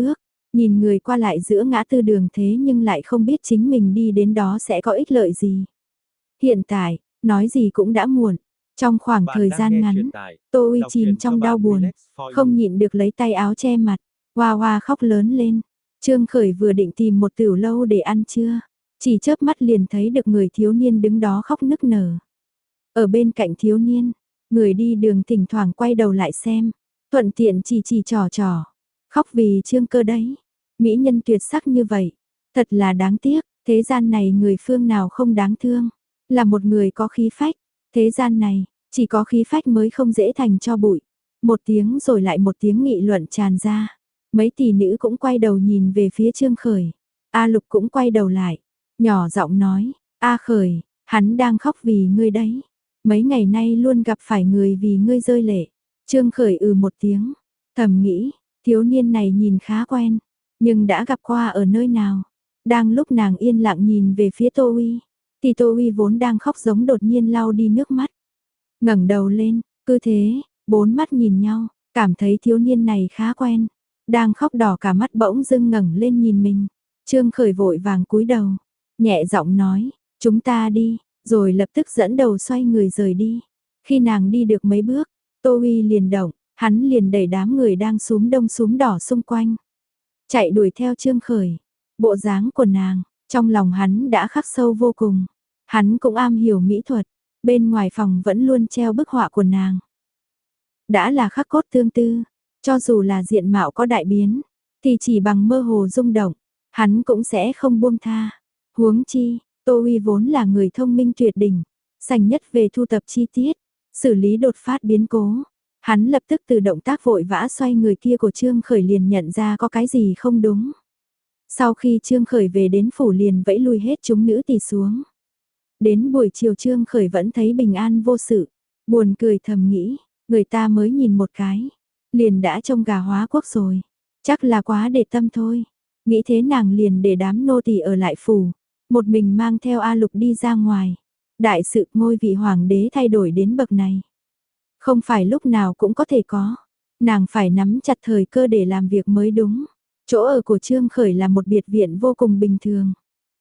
Nhìn người qua lại giữa ngã tư đường thế nhưng lại không biết chính mình đi đến đó sẽ có ích lợi gì. Hiện tại, nói gì cũng đã muộn. Trong khoảng Bạn thời đang gian nghe ngắn, chuyện tại Tô Uy đọc chìm truyện cho trong đau bạn buồn, relax for không you. nhịn được lấy tay áo che mặt, hoa hoa khóc lớn lên. Trương Khởi vừa định tìm một tiểu lâu để ăn trưa, chỉ chớp mắt liền thấy được người thiếu niên đứng đó khóc nức nở. Ở bên cạnh thiếu niên, người đi đường thỉnh thoảng quay đầu lại xem, thuận tiện chỉ chỉ trò trò, khóc vì Trương Cơ đấy. Mỹ nhân tuyệt sắc như vậy, thật là đáng tiếc, thế gian này người phương nào không đáng thương, là một người có khí phách, thế gian này, chỉ có khí phách mới không dễ thành cho bụi. Một tiếng rồi lại một tiếng nghị luận tràn ra, mấy tỷ nữ cũng quay đầu nhìn về phía Trương Khởi, A Lục cũng quay đầu lại, nhỏ giọng nói, A Khởi, hắn đang khóc vì ngươi đấy. Mấy ngày nay luôn gặp phải người vì ngươi rơi lệ. Trương Khởi ừ một tiếng, thầm nghĩ, thiếu niên này nhìn khá quen, nhưng đã gặp qua ở nơi nào. Đang lúc nàng yên lặng nhìn về phía Tô Uy, thì Tô Uy vốn đang khóc giống đột nhiên lau đi nước mắt. Ngẩng đầu lên, cứ thế, bốn mắt nhìn nhau, cảm thấy thiếu niên này khá quen. Đang khóc đỏ cả mắt bỗng dưng ngẩng lên nhìn mình. Trương Khởi vội vàng cúi đầu, nhẹ giọng nói, chúng ta đi, rồi lập tức dẫn đầu xoay người rời đi. Khi nàng đi được mấy bước, Tô Uy liền động, hắn liền đẩy đám người đang súm đông súm đỏ xung quanh. Chạy đuổi theo Trương Khởi, bộ dáng của nàng, trong lòng hắn đã khắc sâu vô cùng. Hắn cũng am hiểu mỹ thuật, bên ngoài phòng vẫn luôn treo bức họa của nàng. Đã là khắc cốt tương tư, cho dù là diện mạo có đại biến, thì chỉ bằng mơ hồ rung động, hắn cũng sẽ không buông tha. Huống chi, Tô Uy vốn là người thông minh tuyệt đỉnh, sành nhất về thu tập chi tiết, xử lý đột phát biến cố. Hắn lập tức từ động tác vội vã xoay người kia của Trương Khởi liền nhận ra có cái gì không đúng. Sau khi Trương Khởi về đến phủ liền vẫy lui hết chúng nữ tỳ xuống. Đến buổi chiều Trương Khởi vẫn thấy bình an vô sự, buồn cười thầm nghĩ, người ta mới nhìn một cái, liền đã trông gà hóa quốc rồi, chắc là quá để tâm thôi. Nghĩ thế nàng liền để đám nô tỳ ở lại phủ, một mình mang theo A Lục đi ra ngoài. Đại sự ngôi vị hoàng đế thay đổi đến bậc này, không phải lúc nào cũng có thể có, nàng phải nắm chặt thời cơ để làm việc mới đúng. Chỗ ở của Trương Khởi là một biệt viện vô cùng bình thường.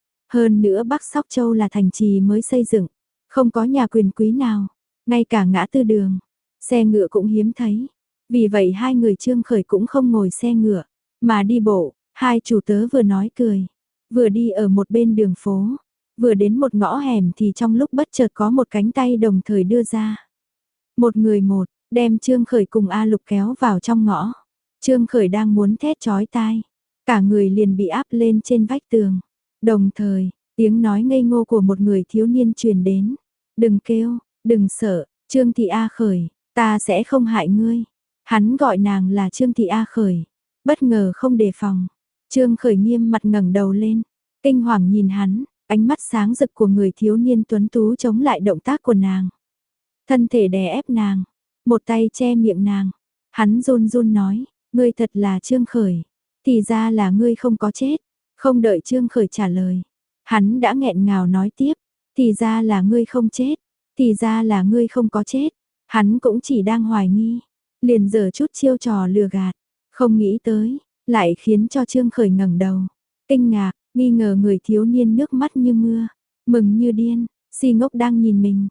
Hơn nữa Bắc Sóc Châu là thành trì mới xây dựng, không có nhà quyền quý nào, ngay cả ngã tư đường, xe ngựa cũng hiếm thấy. Vì vậy hai người Trương Khởi cũng không ngồi xe ngựa, mà đi bộ, hai chủ tớ vừa nói cười, vừa đi ở một bên đường phố, vừa đến một ngõ hẻm thì trong lúc bất chợt có một cánh tay đồng thời đưa ra. Một người một, đem Trương Khởi cùng A Lục kéo vào trong ngõ. Trương Khởi đang muốn thét chói tai, cả người liền bị áp lên trên vách tường. Đồng thời, tiếng nói ngây ngô của một người thiếu niên truyền đến. Đừng kêu, đừng sợ, Trương Thị A Khởi, ta sẽ không hại ngươi. Hắn gọi nàng là Trương Thị A Khởi. Bất ngờ không đề phòng. Trương Khởi nghiêm mặt ngẩng đầu lên, kinh hoàng nhìn hắn, ánh mắt sáng rực của người thiếu niên tuấn tú chống lại động tác của nàng. Thân thể đè ép nàng, một tay che miệng nàng. Hắn run run nói, ngươi thật là Trương Khởi. Thì ra là ngươi không có chết. Không đợi Trương Khởi trả lời, hắn đã nghẹn ngào nói tiếp, thì ra là ngươi không chết, thì ra là ngươi không có chết. Hắn cũng chỉ đang hoài nghi, liền giở chút chiêu trò lừa gạt, không nghĩ tới, lại khiến cho Trương Khởi ngẩng đầu, kinh ngạc, nghi ngờ người thiếu niên nước mắt như mưa, mừng như điên, si ngốc đang nhìn mình.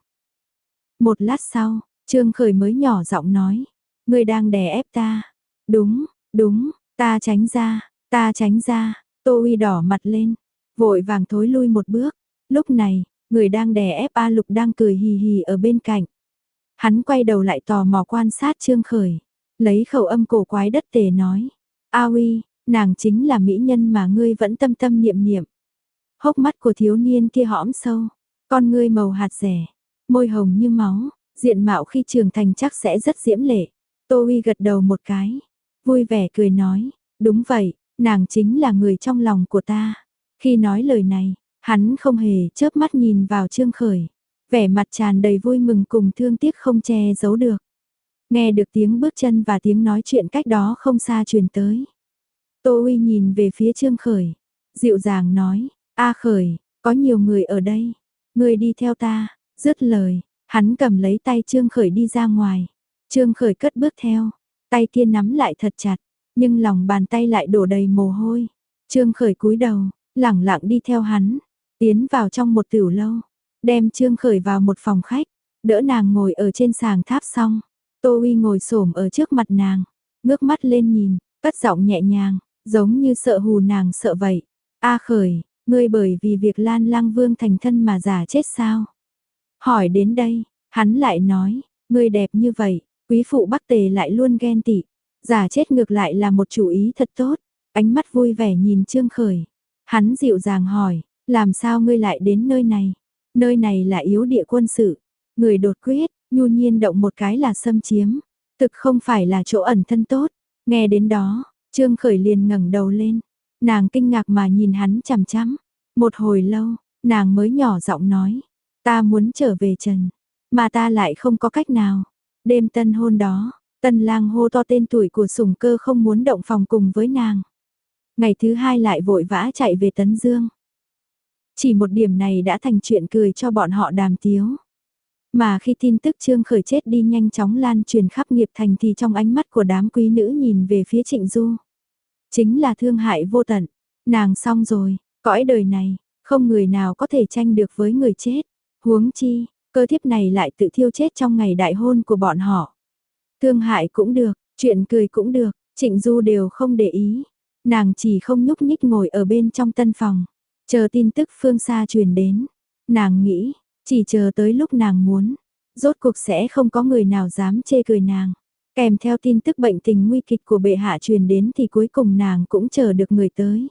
Một lát sau, Trương Khởi mới nhỏ giọng nói, ngươi đang đè ép ta. Đúng, đúng, ta tránh ra, ta tránh ra. Tô Uy đỏ mặt lên, vội vàng thối lui một bước. Lúc này, người đang đè ép A Lục đang cười hì hì ở bên cạnh. Hắn quay đầu lại tò mò quan sát Trương Khởi, lấy khẩu âm cổ quái đất tề nói, A Uy, nàng chính là mỹ nhân mà ngươi vẫn tâm tâm niệm niệm. Hốc mắt của thiếu niên kia hõm sâu, con ngươi màu hạt rẻ, môi hồng như máu, diện mạo khi trưởng thành chắc sẽ rất diễm lệ. Tô Uy gật đầu một cái, vui vẻ cười nói, đúng vậy, nàng chính là người trong lòng của ta. Khi nói lời này, hắn không hề chớp mắt nhìn vào Trương Khởi, vẻ mặt tràn đầy vui mừng cùng thương tiếc không che giấu được. Nghe được tiếng bước chân và tiếng nói chuyện cách đó không xa truyền tới. Tô Uy nhìn về phía Trương Khởi, dịu dàng nói, A Khởi, có nhiều người ở đây, ngươi đi theo ta. Dứt lời, hắn cầm lấy tay Trương Khởi đi ra ngoài. Trương Khởi cất bước theo, tay kia nắm lại thật chặt, nhưng lòng bàn tay lại đổ đầy mồ hôi. Trương Khởi cúi đầu, lẳng lặng đi theo hắn, tiến vào trong một tửu lâu, đem Trương Khởi vào một phòng khách, đỡ nàng ngồi ở trên sàng tháp xong. Tô Uy ngồi xổm ở trước mặt nàng, ngước mắt lên nhìn, cất giọng nhẹ nhàng, giống như sợ hù nàng sợ vậy. A Khởi, ngươi bởi vì việc Lan Lang Vương thành thân mà giả chết sao? Hỏi đến đây, hắn lại nói, ngươi đẹp như vậy, quý phụ Bắc Tề lại luôn ghen tị, giả chết ngược lại là một chủ ý thật tốt. Ánh mắt vui vẻ nhìn Trương Khởi, hắn dịu dàng hỏi, làm sao ngươi lại đến nơi này? Nơi này là yếu địa quân sự, người đột quyết, nhu nhiên động một cái là xâm chiếm, thực không phải là chỗ ẩn thân tốt. Nghe đến đó, Trương Khởi liền ngẩng đầu lên, nàng kinh ngạc mà nhìn hắn chằm chằm. Một hồi lâu, nàng mới nhỏ giọng nói, ta muốn trở về Trần, mà ta lại không có cách nào. Đêm tân hôn đó, Tân Lang hô to tên tuổi của Sủng Cơ không muốn động phòng cùng với nàng. Ngày thứ hai lại vội vã chạy về Tấn Dương. Chỉ một điểm này đã thành chuyện cười cho bọn họ Đàm Tiếu. Mà khi tin tức Trương Khởi chết đi nhanh chóng lan truyền khắp nghiệp thành thì trong ánh mắt của đám quý nữ nhìn về phía Trịnh Du. Chính là thương hại vô tận, nàng xong rồi, cõi đời này, không người nào có thể tranh được với người chết. Huống chi, cơ thiếp này lại tự thiêu chết trong ngày đại hôn của bọn họ. Thương hại cũng được, chuyện cười cũng được, Trịnh Du đều không để ý. Nàng chỉ không nhúc nhích ngồi ở bên trong tân phòng, chờ tin tức phương xa truyền đến. Nàng nghĩ, chỉ chờ tới lúc nàng muốn, rốt cuộc sẽ không có người nào dám chê cười nàng. Kèm theo tin tức bệnh tình nguy kịch của bệ hạ truyền đến thì cuối cùng nàng cũng chờ được người tới.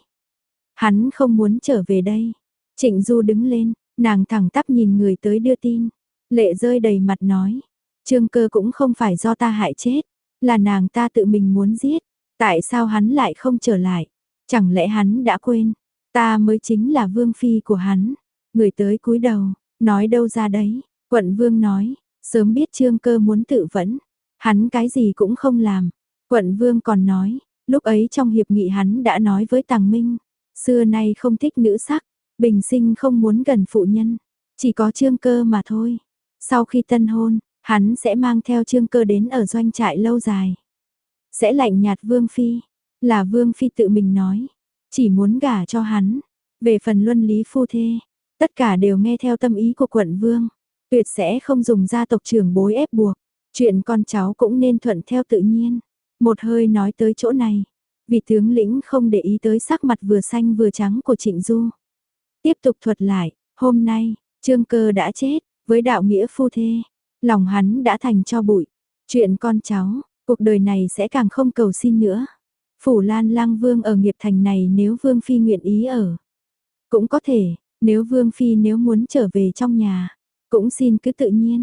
Hắn không muốn trở về đây. Trịnh Du đứng lên, nàng thẳng tắp nhìn người tới đưa tin. Lệ rơi đầy mặt nói, Trương Cơ cũng không phải do ta hại chết, là nàng ta tự mình muốn giết. Tại sao hắn lại không trở lại? Chẳng lẽ hắn đã quên? Ta mới chính là vương phi của hắn. Người tới cúi đầu, nói đâu ra đấy. Quận vương nói, sớm biết Trương Cơ muốn tự vẫn, hắn cái gì cũng không làm. Quận vương còn nói, lúc ấy trong hiệp nghị hắn đã nói với Tàng Minh, xưa nay không thích nữ sắc, bình sinh không muốn gần phụ nhân, chỉ có Trương Cơ mà thôi. Sau khi tân hôn, hắn sẽ mang theo Trương Cơ đến ở doanh trại lâu dài. Sẽ lạnh nhạt vương phi, là vương phi tự mình nói, chỉ muốn gả cho hắn. Về phần luân lý phu thê, tất cả đều nghe theo tâm ý của quận vương, tuyệt sẽ không dùng gia tộc trưởng bối ép buộc. Chuyện con cháu cũng nên thuận theo tự nhiên. Một hơi nói tới chỗ này, vị tướng lĩnh không để ý tới sắc mặt vừa xanh vừa trắng của Trịnh Du. Tiếp tục thuật lại, hôm nay, Trương Cơ đã chết, với đạo nghĩa phu thê, lòng hắn đã thành tro bụi. Chuyện con cháu, cuộc đời này sẽ càng không cầu xin nữa. Phủ Lan Lang Vương ở nghiệp thành này nếu Vương Phi nguyện ý ở, cũng có thể, nếu Vương Phi nếu muốn trở về trong nhà, cũng xin cứ tự nhiên.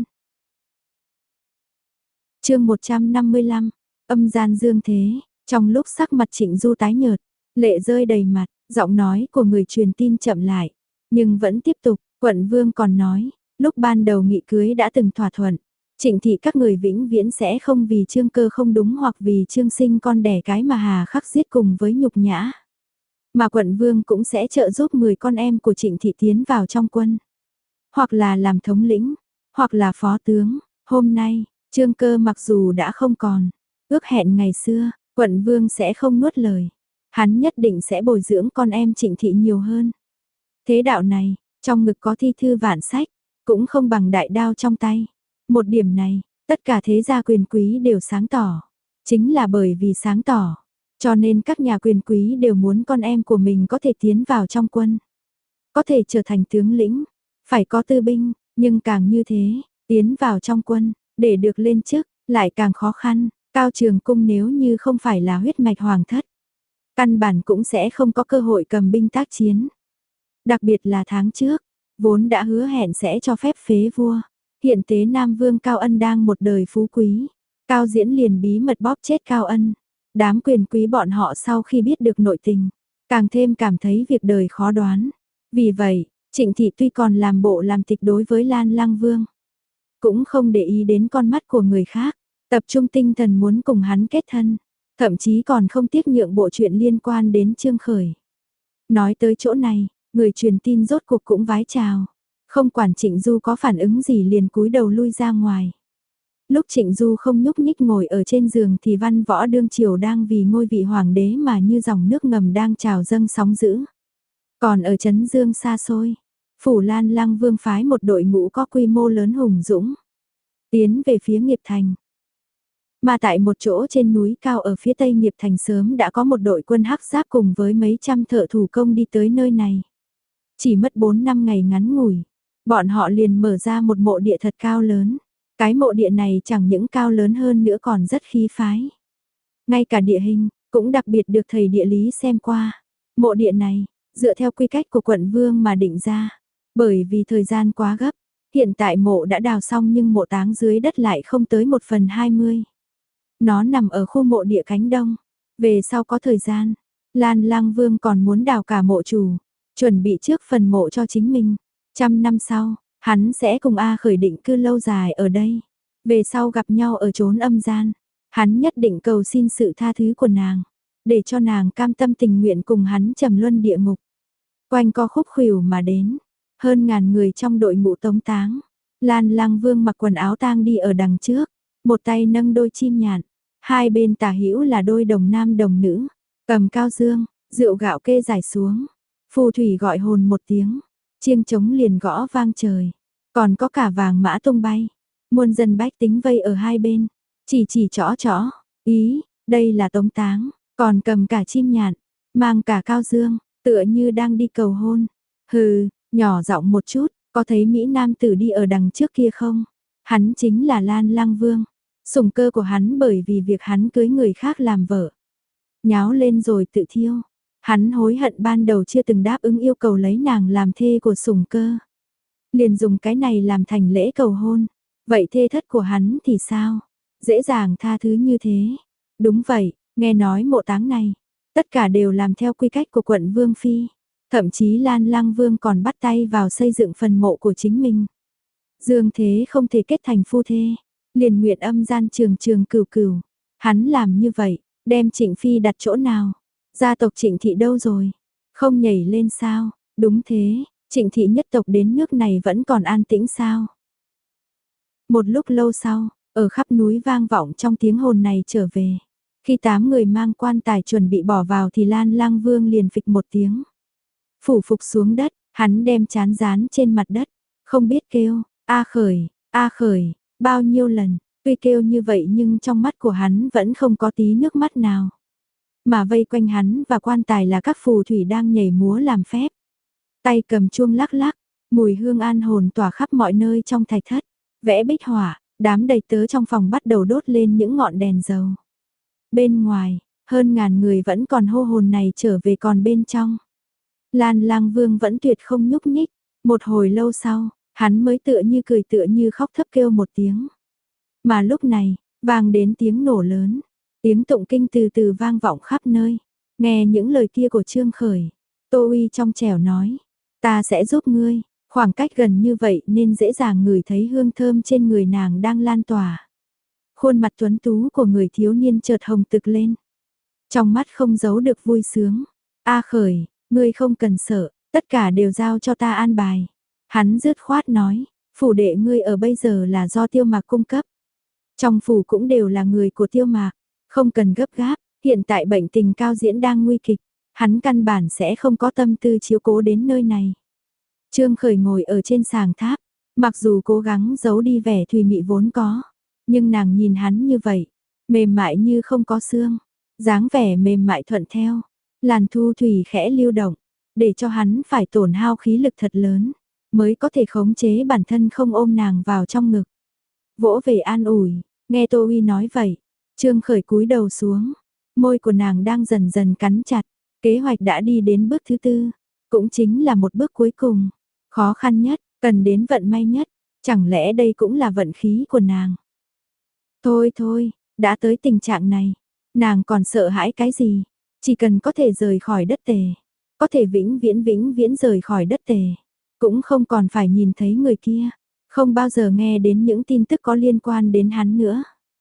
Chương một trăm năm mươi lăm, âm gian dương thế, trong lúc sắc mặt Trịnh Du tái nhợt, lệ rơi đầy mặt, giọng nói của người truyền tin chậm lại, nhưng vẫn tiếp tục. Quận vương còn nói, lúc ban đầu nghị cưới đã từng thỏa thuận, Trịnh thị các người vĩnh viễn sẽ không vì Trương Cơ không đúng hoặc vì Trương sinh con đẻ cái mà hà khắc giết cùng với nhục nhã. Mà quận vương cũng sẽ trợ giúp mười con em của Trịnh thị tiến vào trong quân, hoặc là làm thống lĩnh, hoặc là phó tướng. Hôm nay, Trương Cơ mặc dù đã không còn, ước hẹn ngày xưa, quận vương sẽ không nuốt lời. Hắn nhất định sẽ bồi dưỡng con em Trịnh thị nhiều hơn. Thế đạo này, trong ngực có thi thư vạn sách, cũng không bằng đại đao trong tay. Một điểm này, tất cả thế gia quyền quý đều sáng tỏ. Chính là bởi vì sáng tỏ, cho nên các nhà quyền quý đều muốn con em của mình có thể tiến vào trong quân, có thể trở thành tướng lĩnh, phải có tư binh, nhưng càng như thế, tiến vào trong quân, để được lên chức, lại càng khó khăn. Cao Trường Cung nếu như không phải là huyết mạch hoàng thất, căn bản cũng sẽ không có cơ hội cầm binh tác chiến. Đặc biệt là tháng trước, vốn đã hứa hẹn sẽ cho phép phế vua. Hiện tế Nam Vương Cao Ân đang một đời phú quý. Cao Diễn liền bí mật bóp chết Cao Ân. Đám quyền quý bọn họ sau khi biết được nội tình, càng thêm cảm thấy việc đời khó đoán. Vì vậy, Trịnh thị tuy còn làm bộ làm tịch đối với Lan Lang Vương, cũng không để ý đến con mắt của người khác, tập trung tinh thần muốn cùng hắn kết thân, thậm chí còn không tiếc nhượng bộ chuyện liên quan đến Trương Khởi. Nói tới chỗ này, người truyền tin rốt cuộc cũng vái chào, không quản Trịnh Du có phản ứng gì liền cúi đầu lui ra ngoài. Lúc Trịnh Du không nhúc nhích ngồi ở trên giường thì văn võ đương triều đang vì ngôi vị hoàng đế mà như dòng nước ngầm đang trào dâng sóng dữ. Còn ở Trấn Dương xa xôi, Phủ Lan Lăng Vương phái một đội ngũ có quy mô lớn hùng dũng, tiến về phía Nghiệp Thành. Mà tại một chỗ trên núi cao ở phía tây Nghiệp Thành sớm đã có một đội quân hắc giáp cùng với mấy trăm thợ thủ công đi tới nơi này. Chỉ mất bốn năm ngày ngắn ngủi, bọn họ liền mở ra một mộ địa thật cao lớn. Cái mộ địa này chẳng những cao lớn hơn nữa còn rất khí phái. Ngay cả địa hình, cũng đặc biệt được thầy địa lý xem qua. Mộ địa này, dựa theo quy cách của quận Vương mà định ra. Bởi vì thời gian quá gấp, hiện tại mộ đã đào xong nhưng mộ táng dưới đất lại không tới một phần hai mươi. Nó nằm ở khu mộ địa cánh đông. Về sau có thời gian, Lan Lang Vương còn muốn đào cả mộ chủ, chuẩn bị trước phần mộ cho chính mình. Trăm năm sau, hắn sẽ cùng A Khởi định cư lâu dài ở đây. Về sau gặp nhau ở chốn âm gian, hắn nhất định cầu xin sự tha thứ của nàng, để cho nàng cam tâm tình nguyện cùng hắn trầm luân địa ngục. Quanh co khúc khuỷu mà đến, hơn ngàn người trong đội ngũ tống táng. Lan Lang Vương mặc quần áo tang đi ở đằng trước, một tay nâng đôi chim nhạn, hai bên tả hữu là đôi đồng nam đồng nữ, cầm cao dương, rượu gạo kê giải xuống. Phù thủy gọi hồn một tiếng, chiêng trống liền gõ vang trời, còn có cả vàng mã tung bay. Muôn dân bách tính vây ở hai bên, chỉ chỉ chõ chõ, ý, đây là tống táng, còn cầm cả chim nhạn, mang cả cao dương, tựa như đang đi cầu hôn. Hừ, nhỏ giọng một chút, có thấy Mỹ Nam tử đi ở đằng trước kia không? Hắn chính là Lan Lang Vương, sủng cơ của hắn bởi vì việc hắn cưới người khác làm vợ. Nháo lên rồi tự thiêu. Hắn hối hận ban đầu chưa từng đáp ứng yêu cầu lấy nàng làm thê của sủng cơ. Liền dùng cái này làm thành lễ cầu hôn. Vậy thê thất của hắn thì sao? Dễ dàng tha thứ như thế. Đúng vậy, nghe nói mộ táng này, tất cả đều làm theo quy cách của quận Vương Phi. Thậm chí Lan Lang Vương còn bắt tay vào xây dựng phần mộ của chính mình. Dương thế không thể kết thành phu thê, liền nguyện âm gian trường trường cửu cửu. Hắn làm như vậy, đem Trịnh Phi đặt chỗ nào? Gia tộc Trịnh Thị đâu rồi? Không nhảy lên sao? Đúng thế, Trịnh Thị nhất tộc đến nước này vẫn còn an tĩnh sao? Một lúc lâu sau, ở khắp núi vang vọng trong tiếng hồn này trở về. Khi tám người mang quan tài chuẩn bị bỏ vào thì Lan Lang Vương liền phịch một tiếng. Phủ phục xuống đất, hắn đem chán dán trên mặt đất, không biết kêu, A Khởi, A Khởi, bao nhiêu lần, tuy kêu như vậy nhưng trong mắt của hắn vẫn không có tí nước mắt nào. Mà vây quanh hắn và quan tài là các phù thủy đang nhảy múa làm phép. Tay cầm chuông lắc lắc, mùi hương an hồn tỏa khắp mọi nơi trong thạch thất, vẽ bích họa, đám đầy tớ trong phòng bắt đầu đốt lên những ngọn đèn dầu. Bên ngoài, hơn ngàn người vẫn còn hô hồn này trở về, còn bên trong. Lan Lang Vương vẫn tuyệt không nhúc nhích, một hồi lâu sau, hắn mới tựa như cười tựa như khóc thấp kêu một tiếng. Mà lúc này, vang đến tiếng nổ lớn, tiếng tụng kinh từ từ vang vọng khắp nơi. Nghe những lời kia của Trương Khởi, Tô Uy trong trẻo nói, ta sẽ giúp ngươi, khoảng cách gần như vậy nên dễ dàng ngửi thấy hương thơm trên người nàng đang lan tỏa. Khuôn mặt tuấn tú của người thiếu niên chợt hồng tực lên, trong mắt không giấu được vui sướng. A Khởi, ngươi không cần sợ, tất cả đều giao cho ta an bài. Hắn dứt khoát nói, phủ đệ ngươi ở bây giờ là do Tiêu Mạc cung cấp. Trong phủ cũng đều là người của Tiêu Mạc, không cần gấp gáp, hiện tại bệnh tình Cao Diễn đang nguy kịch, hắn căn bản sẽ không có tâm tư chiếu cố đến nơi này. Trương Khởi ngồi ở trên sàng tháp, mặc dù cố gắng giấu đi vẻ thùy mị vốn có, nhưng nàng nhìn hắn như vậy, mềm mại như không có xương, dáng vẻ mềm mại thuận theo, làn thu thủy khẽ lưu động, để cho hắn phải tổn hao khí lực thật lớn, mới có thể khống chế bản thân không ôm nàng vào trong ngực. Vỗ về an ủi, nghe Tô Uy nói vậy, Trương Khởi cúi đầu xuống, môi của nàng đang dần dần cắn chặt, kế hoạch đã đi đến bước thứ tư, cũng chính là một bước cuối cùng, khó khăn nhất, cần đến vận may nhất, chẳng lẽ đây cũng là vận khí của nàng. Thôi thôi, đã tới tình trạng này, nàng còn sợ hãi cái gì, chỉ cần có thể rời khỏi đất Tề, có thể vĩnh viễn vĩnh viễn rời khỏi đất Tề, cũng không còn phải nhìn thấy người kia, không bao giờ nghe đến những tin tức có liên quan đến hắn nữa.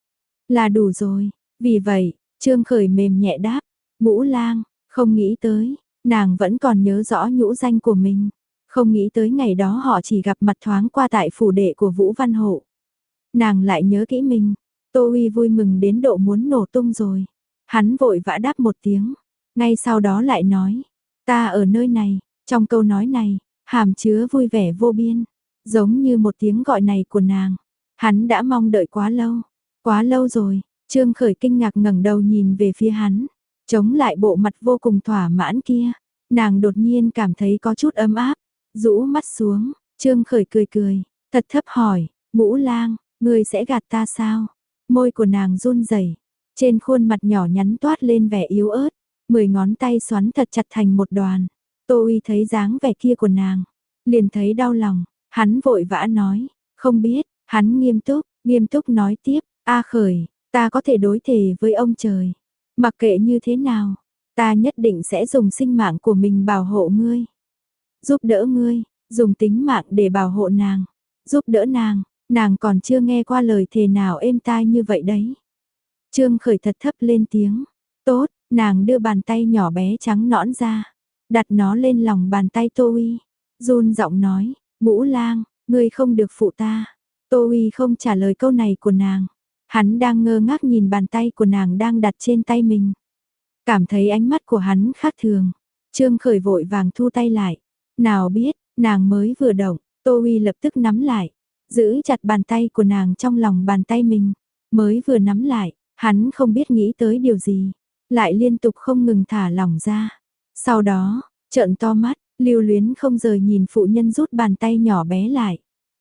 Là đủ rồi, vì vậy, Trương Khởi mềm nhẹ đáp, Ngũ Lang, không nghĩ tới, nàng vẫn còn nhớ rõ nhũ danh của mình, không nghĩ tới ngày đó họ chỉ gặp mặt thoáng qua tại phủ đệ của Vũ Văn Hộ. Nàng lại nhớ kỹ mình. Tô Uy vui mừng đến độ muốn nổ tung rồi. Hắn vội vã đáp một tiếng. Ngay sau đó lại nói. Ta ở nơi này. Trong câu nói này, hàm chứa vui vẻ vô biên. Giống như một tiếng gọi này của nàng. Hắn đã mong đợi quá lâu. Quá lâu rồi. Trương Khởi kinh ngạc ngẩng đầu nhìn về phía hắn. Chống lại bộ mặt vô cùng thỏa mãn kia. Nàng đột nhiên cảm thấy có chút ấm áp. Rũ mắt xuống. Trương Khởi cười cười. Thật thấp hỏi. Ngũ Lang, ngươi sẽ gạt ta sao? Môi của nàng run rẩy. Trên khuôn mặt nhỏ nhắn toát lên vẻ yếu ớt. Mười ngón tay xoắn thật chặt thành một đoàn. Tô Uy thấy dáng vẻ kia của nàng. Liền thấy đau lòng. Hắn vội vã nói. Không biết. Hắn nghiêm túc. Nghiêm túc nói tiếp. A Khởi, ta có thể đối thề với ông trời. Mặc kệ như thế nào. Ta nhất định sẽ dùng sinh mạng của mình bảo hộ ngươi. Giúp đỡ ngươi. Dùng tính mạng để bảo hộ nàng. Giúp đỡ nàng. Nàng còn chưa nghe qua lời thề nào êm tai như vậy đấy. Trương Khởi thật thấp lên tiếng. Tốt, nàng đưa bàn tay nhỏ bé trắng nõn ra. Đặt nó lên lòng bàn tay Tô Uy. Run giọng nói, Ngũ Lang, ngươi không được phụ ta. Tô Uy không trả lời câu này của nàng. Hắn đang ngơ ngác nhìn bàn tay của nàng đang đặt trên tay mình. Cảm thấy ánh mắt của hắn khác thường. Trương Khởi vội vàng thu tay lại. Nào biết, nàng mới vừa động, Tô Uy lập tức nắm lại. Giữ chặt bàn tay của nàng trong lòng bàn tay mình. Mới vừa nắm lại, hắn không biết nghĩ tới điều gì. Lại liên tục không ngừng thả lỏng ra. Sau đó, trợn to mắt, lưu luyến không rời nhìn phụ nhân rút bàn tay nhỏ bé lại.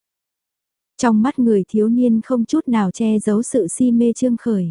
Trong mắt người thiếu niên không chút nào che giấu sự si mê Trương Khởi.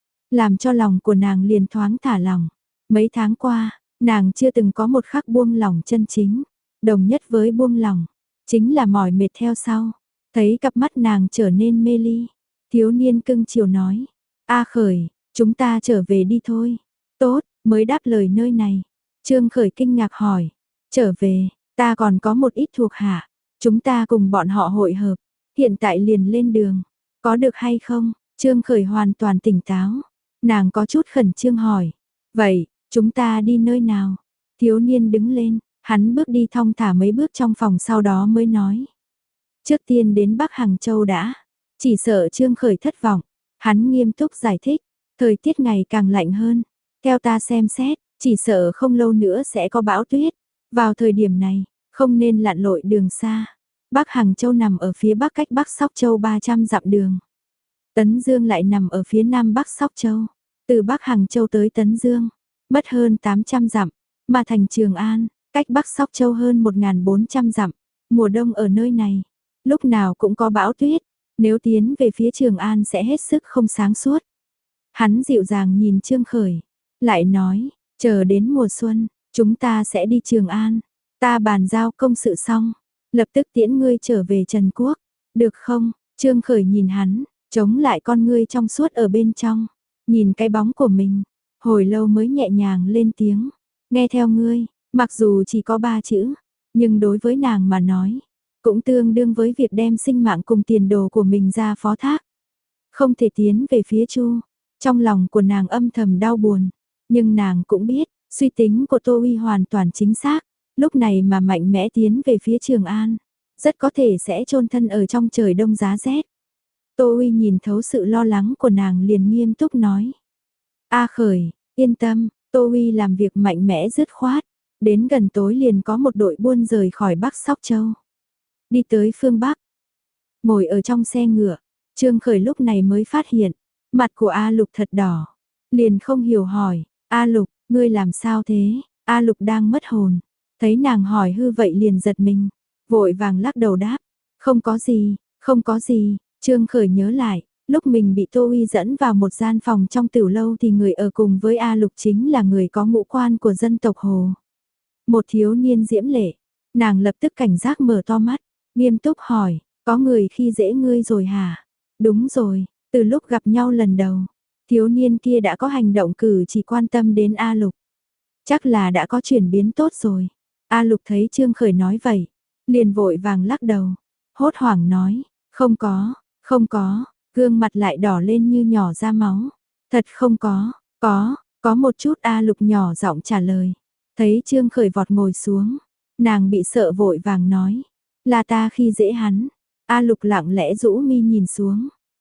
Làm cho lòng của nàng liền thoáng thả lỏng. Mấy tháng qua, nàng chưa từng có một khắc buông lỏng chân chính. Đồng nhất với buông lỏng, chính là mỏi mệt theo sau. Thấy cặp mắt nàng trở nên mê ly. Thiếu niên cưng chiều nói. A Khởi, chúng ta trở về đi thôi. Tốt, mới đáp lời nơi này. Trương Khởi kinh ngạc hỏi. Trở về, ta còn có một ít thuộc hạ. Chúng ta cùng bọn họ hội hợp. Hiện tại liền lên đường. Có được hay không? Trương Khởi hoàn toàn tỉnh táo. Nàng có chút khẩn trương hỏi. Vậy, chúng ta đi nơi nào? Thiếu niên đứng lên. Hắn bước đi thong thả mấy bước trong phòng sau đó mới nói. Trước tiên đến Bắc Hàng Châu đã. Chỉ sợ Trương Khởi thất vọng. Hắn nghiêm túc giải thích. Thời tiết ngày càng lạnh hơn. Theo ta xem xét, chỉ sợ không lâu nữa sẽ có bão tuyết. Vào thời điểm này, không nên lặn lội đường xa. Bắc Hàng Châu nằm ở phía bắc cách Bắc Sóc Châu ba trăm dặm đường. Tấn Dương lại nằm ở phía nam Bắc Sóc Châu. Từ Bắc Hàng Châu tới Tấn Dương, mất hơn tám trăm dặm. Mà thành Trường An, cách Bắc Sóc Châu hơn một nghìn bốn trăm dặm. Mùa đông ở nơi này, lúc nào cũng có bão tuyết. Nếu tiến về phía Trường An sẽ hết sức không sáng suốt. Hắn dịu dàng nhìn Trương Khởi, lại nói, chờ đến mùa xuân, chúng ta sẽ đi Trường An. Ta bàn giao công sự xong, lập tức tiễn ngươi trở về Trần Quốc. Được không? Trương Khởi nhìn hắn, chống lại con ngươi trong suốt ở bên trong. Nhìn cái bóng của mình, hồi lâu mới nhẹ nhàng lên tiếng. Nghe theo ngươi, mặc dù chỉ có ba chữ, nhưng đối với nàng mà nói, cũng tương đương với việc đem sinh mạng cùng tiền đồ của mình ra phó thác. Không thể tiến về phía Chu. Trong lòng của nàng âm thầm đau buồn. Nhưng nàng cũng biết, suy tính của Tô Uy hoàn toàn chính xác. Lúc này mà mạnh mẽ tiến về phía Trường An, rất có thể sẽ chôn thân ở trong trời đông giá rét. Tô Uy nhìn thấu sự lo lắng của nàng liền nghiêm túc nói. A Khởi, yên tâm, Tô Uy làm việc mạnh mẽ dứt khoát. Đến gần tối liền có một đội buôn rời khỏi Bắc Sóc Châu. Đi tới phương Bắc. Ngồi ở trong xe ngựa, Trương Khởi lúc này mới phát hiện, mặt của A Lục thật đỏ. Liền không hiểu hỏi, A Lục, ngươi làm sao thế? A Lục đang mất hồn. Thấy nàng hỏi hư vậy liền giật mình. Vội vàng lắc đầu đáp, không có gì, không có gì. Trương Khởi nhớ lại, lúc mình bị Tô Uy dẫn vào một gian phòng trong tiểu lâu thì người ở cùng với A Lục chính là người có ngũ quan của dân tộc Hồ. Một thiếu niên diễm lệ, nàng lập tức cảnh giác mở to mắt, nghiêm túc hỏi, có người khi dễ ngươi rồi hả? Đúng rồi, từ lúc gặp nhau lần đầu, thiếu niên kia đã có hành động cử chỉ quan tâm đến A Lục. Chắc là đã có chuyển biến tốt rồi. A Lục thấy Trương Khởi nói vậy, liền vội vàng lắc đầu, hốt hoảng nói, không có, không có, gương mặt lại đỏ lên như nhỏ ra máu. Thật không có, có, có một chút. A Lục nhỏ giọng trả lời. Thấy Trương Khởi vọt ngồi xuống, nàng bị sợ vội vàng nói, là ta khi dễ hắn. A Lục lặng lẽ rũ mi nhìn xuống,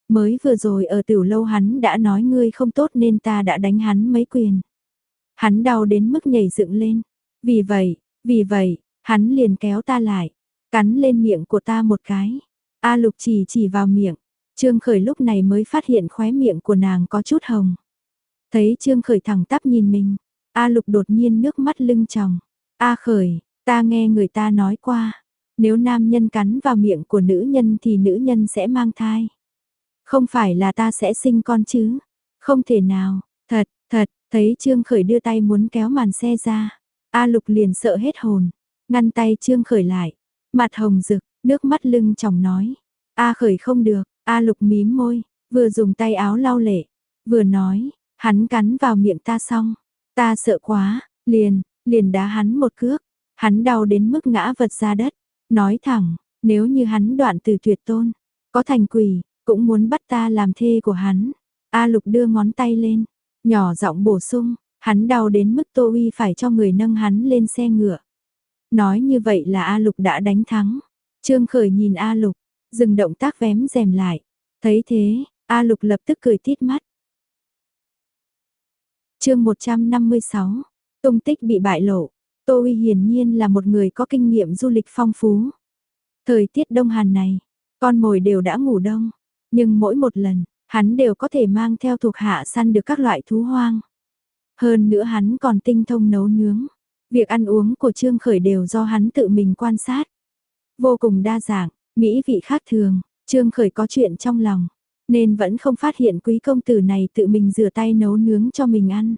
mới vừa rồi ở Tiểu Lâu hắn đã nói ngươi không tốt nên ta đã đánh hắn mấy quyền. Hắn đau đến mức nhảy dựng lên. Vì vậy, vì vậy, hắn liền kéo ta lại, cắn lên miệng của ta một cái. A Lục chỉ chỉ vào miệng. Trương Khởi lúc này mới phát hiện khóe miệng của nàng có chút hồng. Thấy Trương Khởi thẳng tắp nhìn mình, A Lục đột nhiên nước mắt lưng tròng. A Khởi, ta nghe người ta nói qua, nếu nam nhân cắn vào miệng của nữ nhân thì nữ nhân sẽ mang thai. Không phải là ta sẽ sinh con chứ? Không thể nào, thật, thật, thấy Trương Khởi đưa tay muốn kéo màn xe ra. A Lục liền sợ hết hồn, ngăn tay Trương Khởi lại, mặt hồng rực, nước mắt lưng tròng nói. A Khởi không được, A Lục mím môi, vừa dùng tay áo lau lệ, vừa nói, hắn cắn vào miệng ta xong, ta sợ quá, liền, liền đá hắn một cước, hắn đau đến mức ngã vật ra đất, nói thẳng, nếu như hắn đoạn từ tuyệt tôn, có thành quỷ, cũng muốn bắt ta làm thê của hắn. A Lục đưa ngón tay lên, nhỏ giọng bổ sung, hắn đau đến mức Tô Uy phải cho người nâng hắn lên xe ngựa. Nói như vậy là A Lục đã đánh thắng. Trương Khởi nhìn A Lục, dừng động tác vén rèm lại. Thấy thế, A Lục lập tức cười tít mắt. Chương một trăm năm mươi sáu, tung tích bị bại lộ. Tô Uy hiển nhiên là một người có kinh nghiệm du lịch phong phú. Thời tiết đông hàn này, con mồi đều đã ngủ đông, nhưng mỗi một lần, hắn đều có thể mang theo thuộc hạ săn được các loại thú hoang. Hơn nữa hắn còn tinh thông nấu nướng. Việc ăn uống của Trương Khởi đều do hắn tự mình quan sát. Vô cùng đa dạng, mỹ vị khác thường, Trương Khởi có chuyện trong lòng, nên vẫn không phát hiện quý công tử này tự mình rửa tay nấu nướng cho mình ăn.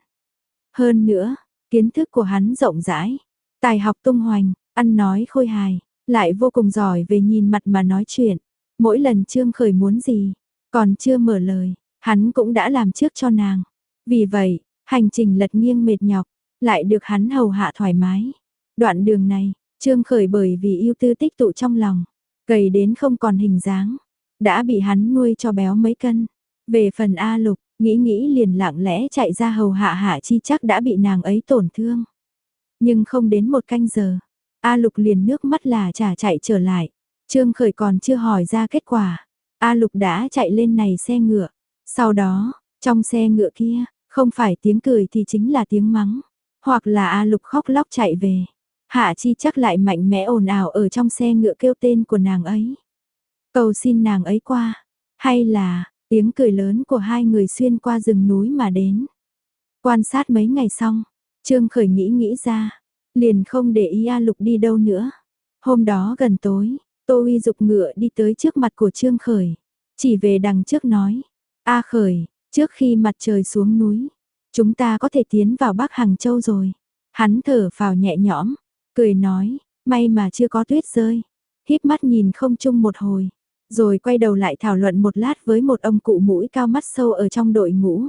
Hơn nữa, kiến thức của hắn rộng rãi, tài học tung hoành, ăn nói khôi hài, lại vô cùng giỏi về nhìn mặt mà nói chuyện. Mỗi lần Trương Khởi muốn gì, còn chưa mở lời, hắn cũng đã làm trước cho nàng. Vì vậy, hành trình lật nghiêng mệt nhọc, lại được hắn hầu hạ thoải mái. Đoạn đường này, Trương Khởi bởi vì yêu tư tích tụ trong lòng, gầy đến không còn hình dáng, đã bị hắn nuôi cho béo mấy cân. Về phần A Lục, nghĩ nghĩ liền lặng lẽ chạy ra hầu hạ Hạ Chi chắc đã bị nàng ấy tổn thương. Nhưng không đến một canh giờ, A Lục liền nước mắt là trả chạy trở lại. Trương Khởi còn chưa hỏi ra kết quả, A Lục đã chạy lên này xe ngựa. Sau đó, trong xe ngựa kia, không phải tiếng cười thì chính là tiếng mắng, hoặc là A Lục khóc lóc chạy về. Hạ Chi chắc lại mạnh mẽ ồn ào ở trong xe ngựa kêu tên của nàng ấy. Cầu xin nàng ấy qua, hay là tiếng cười lớn của hai người xuyên qua rừng núi mà đến. Quan sát mấy ngày xong, Trương Khởi nghĩ nghĩ ra, liền không để ý A Lục đi đâu nữa. Hôm đó gần tối, Tô Uy dục ngựa đi tới trước mặt của Trương Khởi, chỉ về đằng trước nói, A Khởi, trước khi mặt trời xuống núi, chúng ta có thể tiến vào Bắc Hàng Châu rồi. Hắn thở phào nhẹ nhõm, cười nói, may mà chưa có tuyết rơi. Híp mắt nhìn không chung một hồi, rồi quay đầu lại thảo luận một lát với một ông cụ mũi cao mắt sâu ở trong đội ngũ.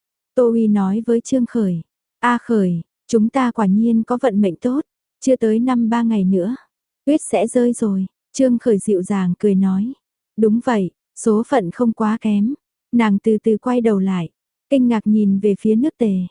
Tô Uy nói với Trương Khởi, A Khởi, chúng ta quả nhiên có vận mệnh tốt, chưa tới năm ba ngày nữa, tuyết sẽ rơi rồi. Trương Khởi dịu dàng cười nói, đúng vậy, số phận không quá kém. Nàng từ từ quay đầu lại, kinh ngạc nhìn về phía nước Tề.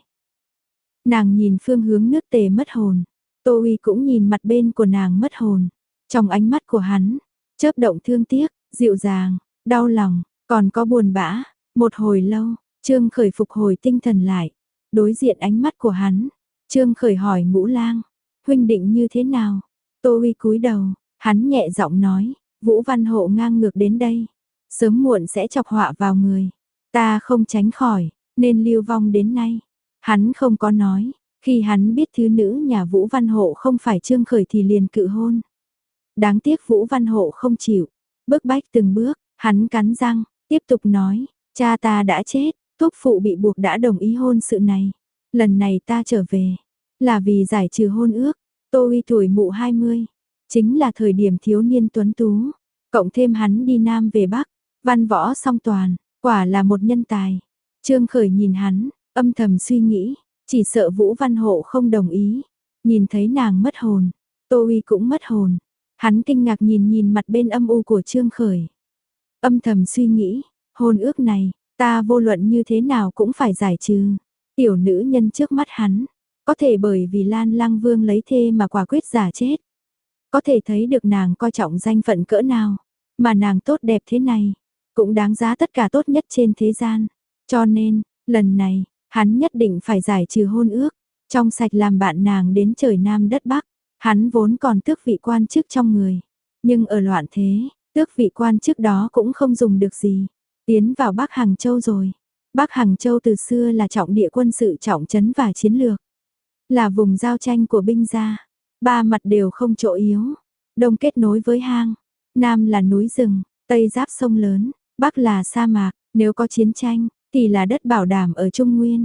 Nàng nhìn phương hướng nước Tề mất hồn, Tô Uy cũng nhìn mặt bên của nàng mất hồn. Trong ánh mắt của hắn, chớp động thương tiếc, dịu dàng, đau lòng, còn có buồn bã. Một hồi lâu, Trương Khởi phục hồi tinh thần lại, đối diện ánh mắt của hắn. Trương Khởi hỏi Ngũ Lang, huynh định như thế nào? Tô Uy cúi đầu, hắn nhẹ giọng nói, Vũ Văn Hộ ngang ngược đến đây, sớm muộn sẽ chọc họa vào người. Ta không tránh khỏi, nên lưu vong đến nay. Hắn không có nói, khi hắn biết thứ nữ nhà Vũ Văn Hộ không phải Trương Khởi thì liền cự hôn. Đáng tiếc Vũ Văn Hộ không chịu, bước bách từng bước, hắn cắn răng, tiếp tục nói, cha ta đã chết, thúc phụ bị buộc đã đồng ý hôn sự này. Lần này ta trở về, là vì giải trừ hôn ước. Tô Uy tuổi mụ hai mươi, chính là thời điểm thiếu niên tuấn tú, cộng thêm hắn đi Nam về Bắc, văn võ song toàn, quả là một nhân tài. Trương Khởi nhìn hắn, âm thầm suy nghĩ, chỉ sợ Vũ Văn Hộ không đồng ý. Nhìn thấy nàng mất hồn, Tô Uy cũng mất hồn. Hắn kinh ngạc nhìn nhìn mặt bên âm u của Trương Khởi. Âm thầm suy nghĩ, hôn ước này, ta vô luận như thế nào cũng phải giải trừ. Tiểu nữ nhân trước mắt hắn, có thể bởi vì Lan Lăng Vương lấy thê mà quả quyết giả chết. Có thể thấy được nàng coi trọng danh phận cỡ nào, mà nàng tốt đẹp thế này, cũng đáng giá tất cả tốt nhất trên thế gian. Cho nên, lần này, hắn nhất định phải giải trừ hôn ước, trong sạch làm bạn nàng đến trời Nam đất Bắc. Hắn vốn còn tước vị quan chức trong người, nhưng ở loạn thế, tước vị quan chức đó cũng không dùng được gì. Tiến vào Bắc Hằng Châu rồi. Bắc Hằng Châu từ xưa là trọng địa quân sự trọng trấn và chiến lược, là vùng giao tranh của binh gia. Ba mặt đều không chỗ yếu, đông kết nối với hang, nam là núi rừng, tây giáp sông lớn, bắc là sa mạc, nếu có chiến tranh thì là đất bảo đảm ở Trung Nguyên.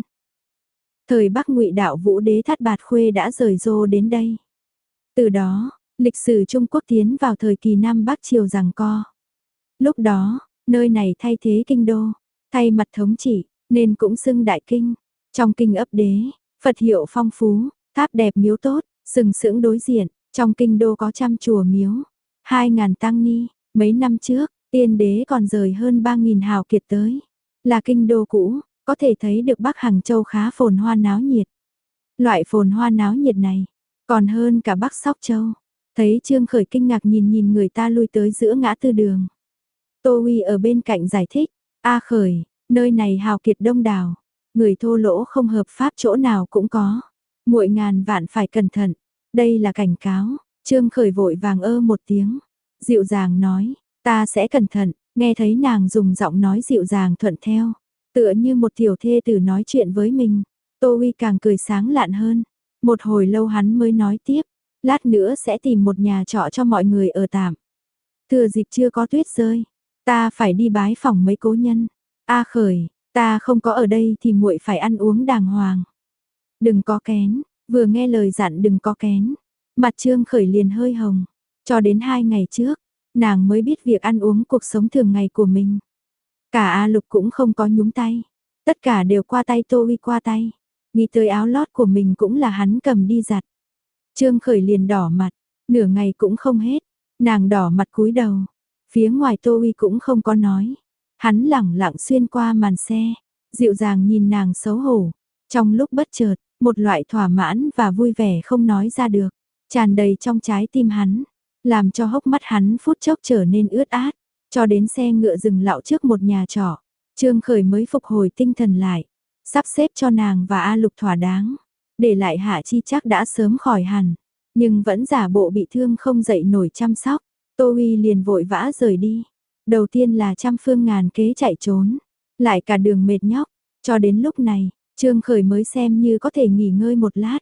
Thời Bắc Ngụy Đạo Vũ đế Thát Bạt Khuê đã rời rô đến đây. Từ đó, lịch sử Trung Quốc tiến vào thời kỳ Nam Bắc triều giằng co. Lúc đó, nơi này thay thế kinh đô, thay mặt thống trị, nên cũng xưng Đại Kinh. Trong kinh ấp đế, Phật hiệu phong phú, tháp đẹp miếu tốt, sừng sững đối diện, trong kinh đô có trăm chùa miếu, hai ngàn tăng ni. Mấy năm trước, tiên đế còn rời hơn ba nghìn hào kiệt tới. Là kinh đô cũ, có thể thấy được Bắc Hằng Châu khá phồn hoa náo nhiệt. Loại phồn hoa náo nhiệt này, còn hơn cả Bắc Sóc Châu. Thấy Trương Khởi kinh ngạc nhìn nhìn người ta lui tới giữa ngã tư đường. Tô Uy ở bên cạnh giải thích, A Khởi, nơi này hào kiệt đông đảo, người thô lỗ không hợp pháp chỗ nào cũng có. Muội ngàn vạn phải cẩn thận, đây là cảnh cáo. Trương Khởi vội vàng ơ một tiếng, dịu dàng nói, ta sẽ cẩn thận. Nghe thấy nàng dùng giọng nói dịu dàng thuận theo, tựa như một tiểu thê tử nói chuyện với mình. Tô Uy càng cười sáng lạn hơn. Một hồi lâu hắn mới nói tiếp, lát nữa sẽ tìm một nhà trọ cho mọi người ở tạm. Thừa dịp chưa có tuyết rơi, ta phải đi bái phỏng mấy cố nhân. A Khởi, ta không có ở đây thì muội phải ăn uống đàng hoàng. Đừng có kén, vừa nghe lời dặn đừng có kén. Mặt Trương Khởi liền hơi hồng, cho đến hai ngày trước, nàng mới biết việc ăn uống cuộc sống thường ngày của mình. Cả A Lục cũng không có nhúng tay, tất cả đều qua tay Tô Uy qua tay. Nghĩ tới áo lót của mình cũng là hắn cầm đi giặt. Trương Khởi liền đỏ mặt, nửa ngày cũng không hết, nàng đỏ mặt cúi đầu. Phía ngoài Tô Uy cũng không có nói, hắn lẳng lặng xuyên qua màn xe, dịu dàng nhìn nàng xấu hổ. Trong lúc bất chợt, một loại thỏa mãn và vui vẻ không nói ra được, tràn đầy trong trái tim hắn, làm cho hốc mắt hắn phút chốc trở nên ướt át. Cho đến xe ngựa dừng lạo trước một nhà trọ, Trương Khởi mới phục hồi tinh thần lại, sắp xếp cho nàng và A Lục thỏa đáng, để lại Hạ Chi chắc đã sớm khỏi hẳn, nhưng vẫn giả bộ bị thương không dậy nổi chăm sóc. Tô Uy liền vội vã rời đi, đầu tiên là trăm phương ngàn kế chạy trốn, lại cả đường mệt nhọc, cho đến lúc này, Trương Khởi mới xem như có thể nghỉ ngơi một lát.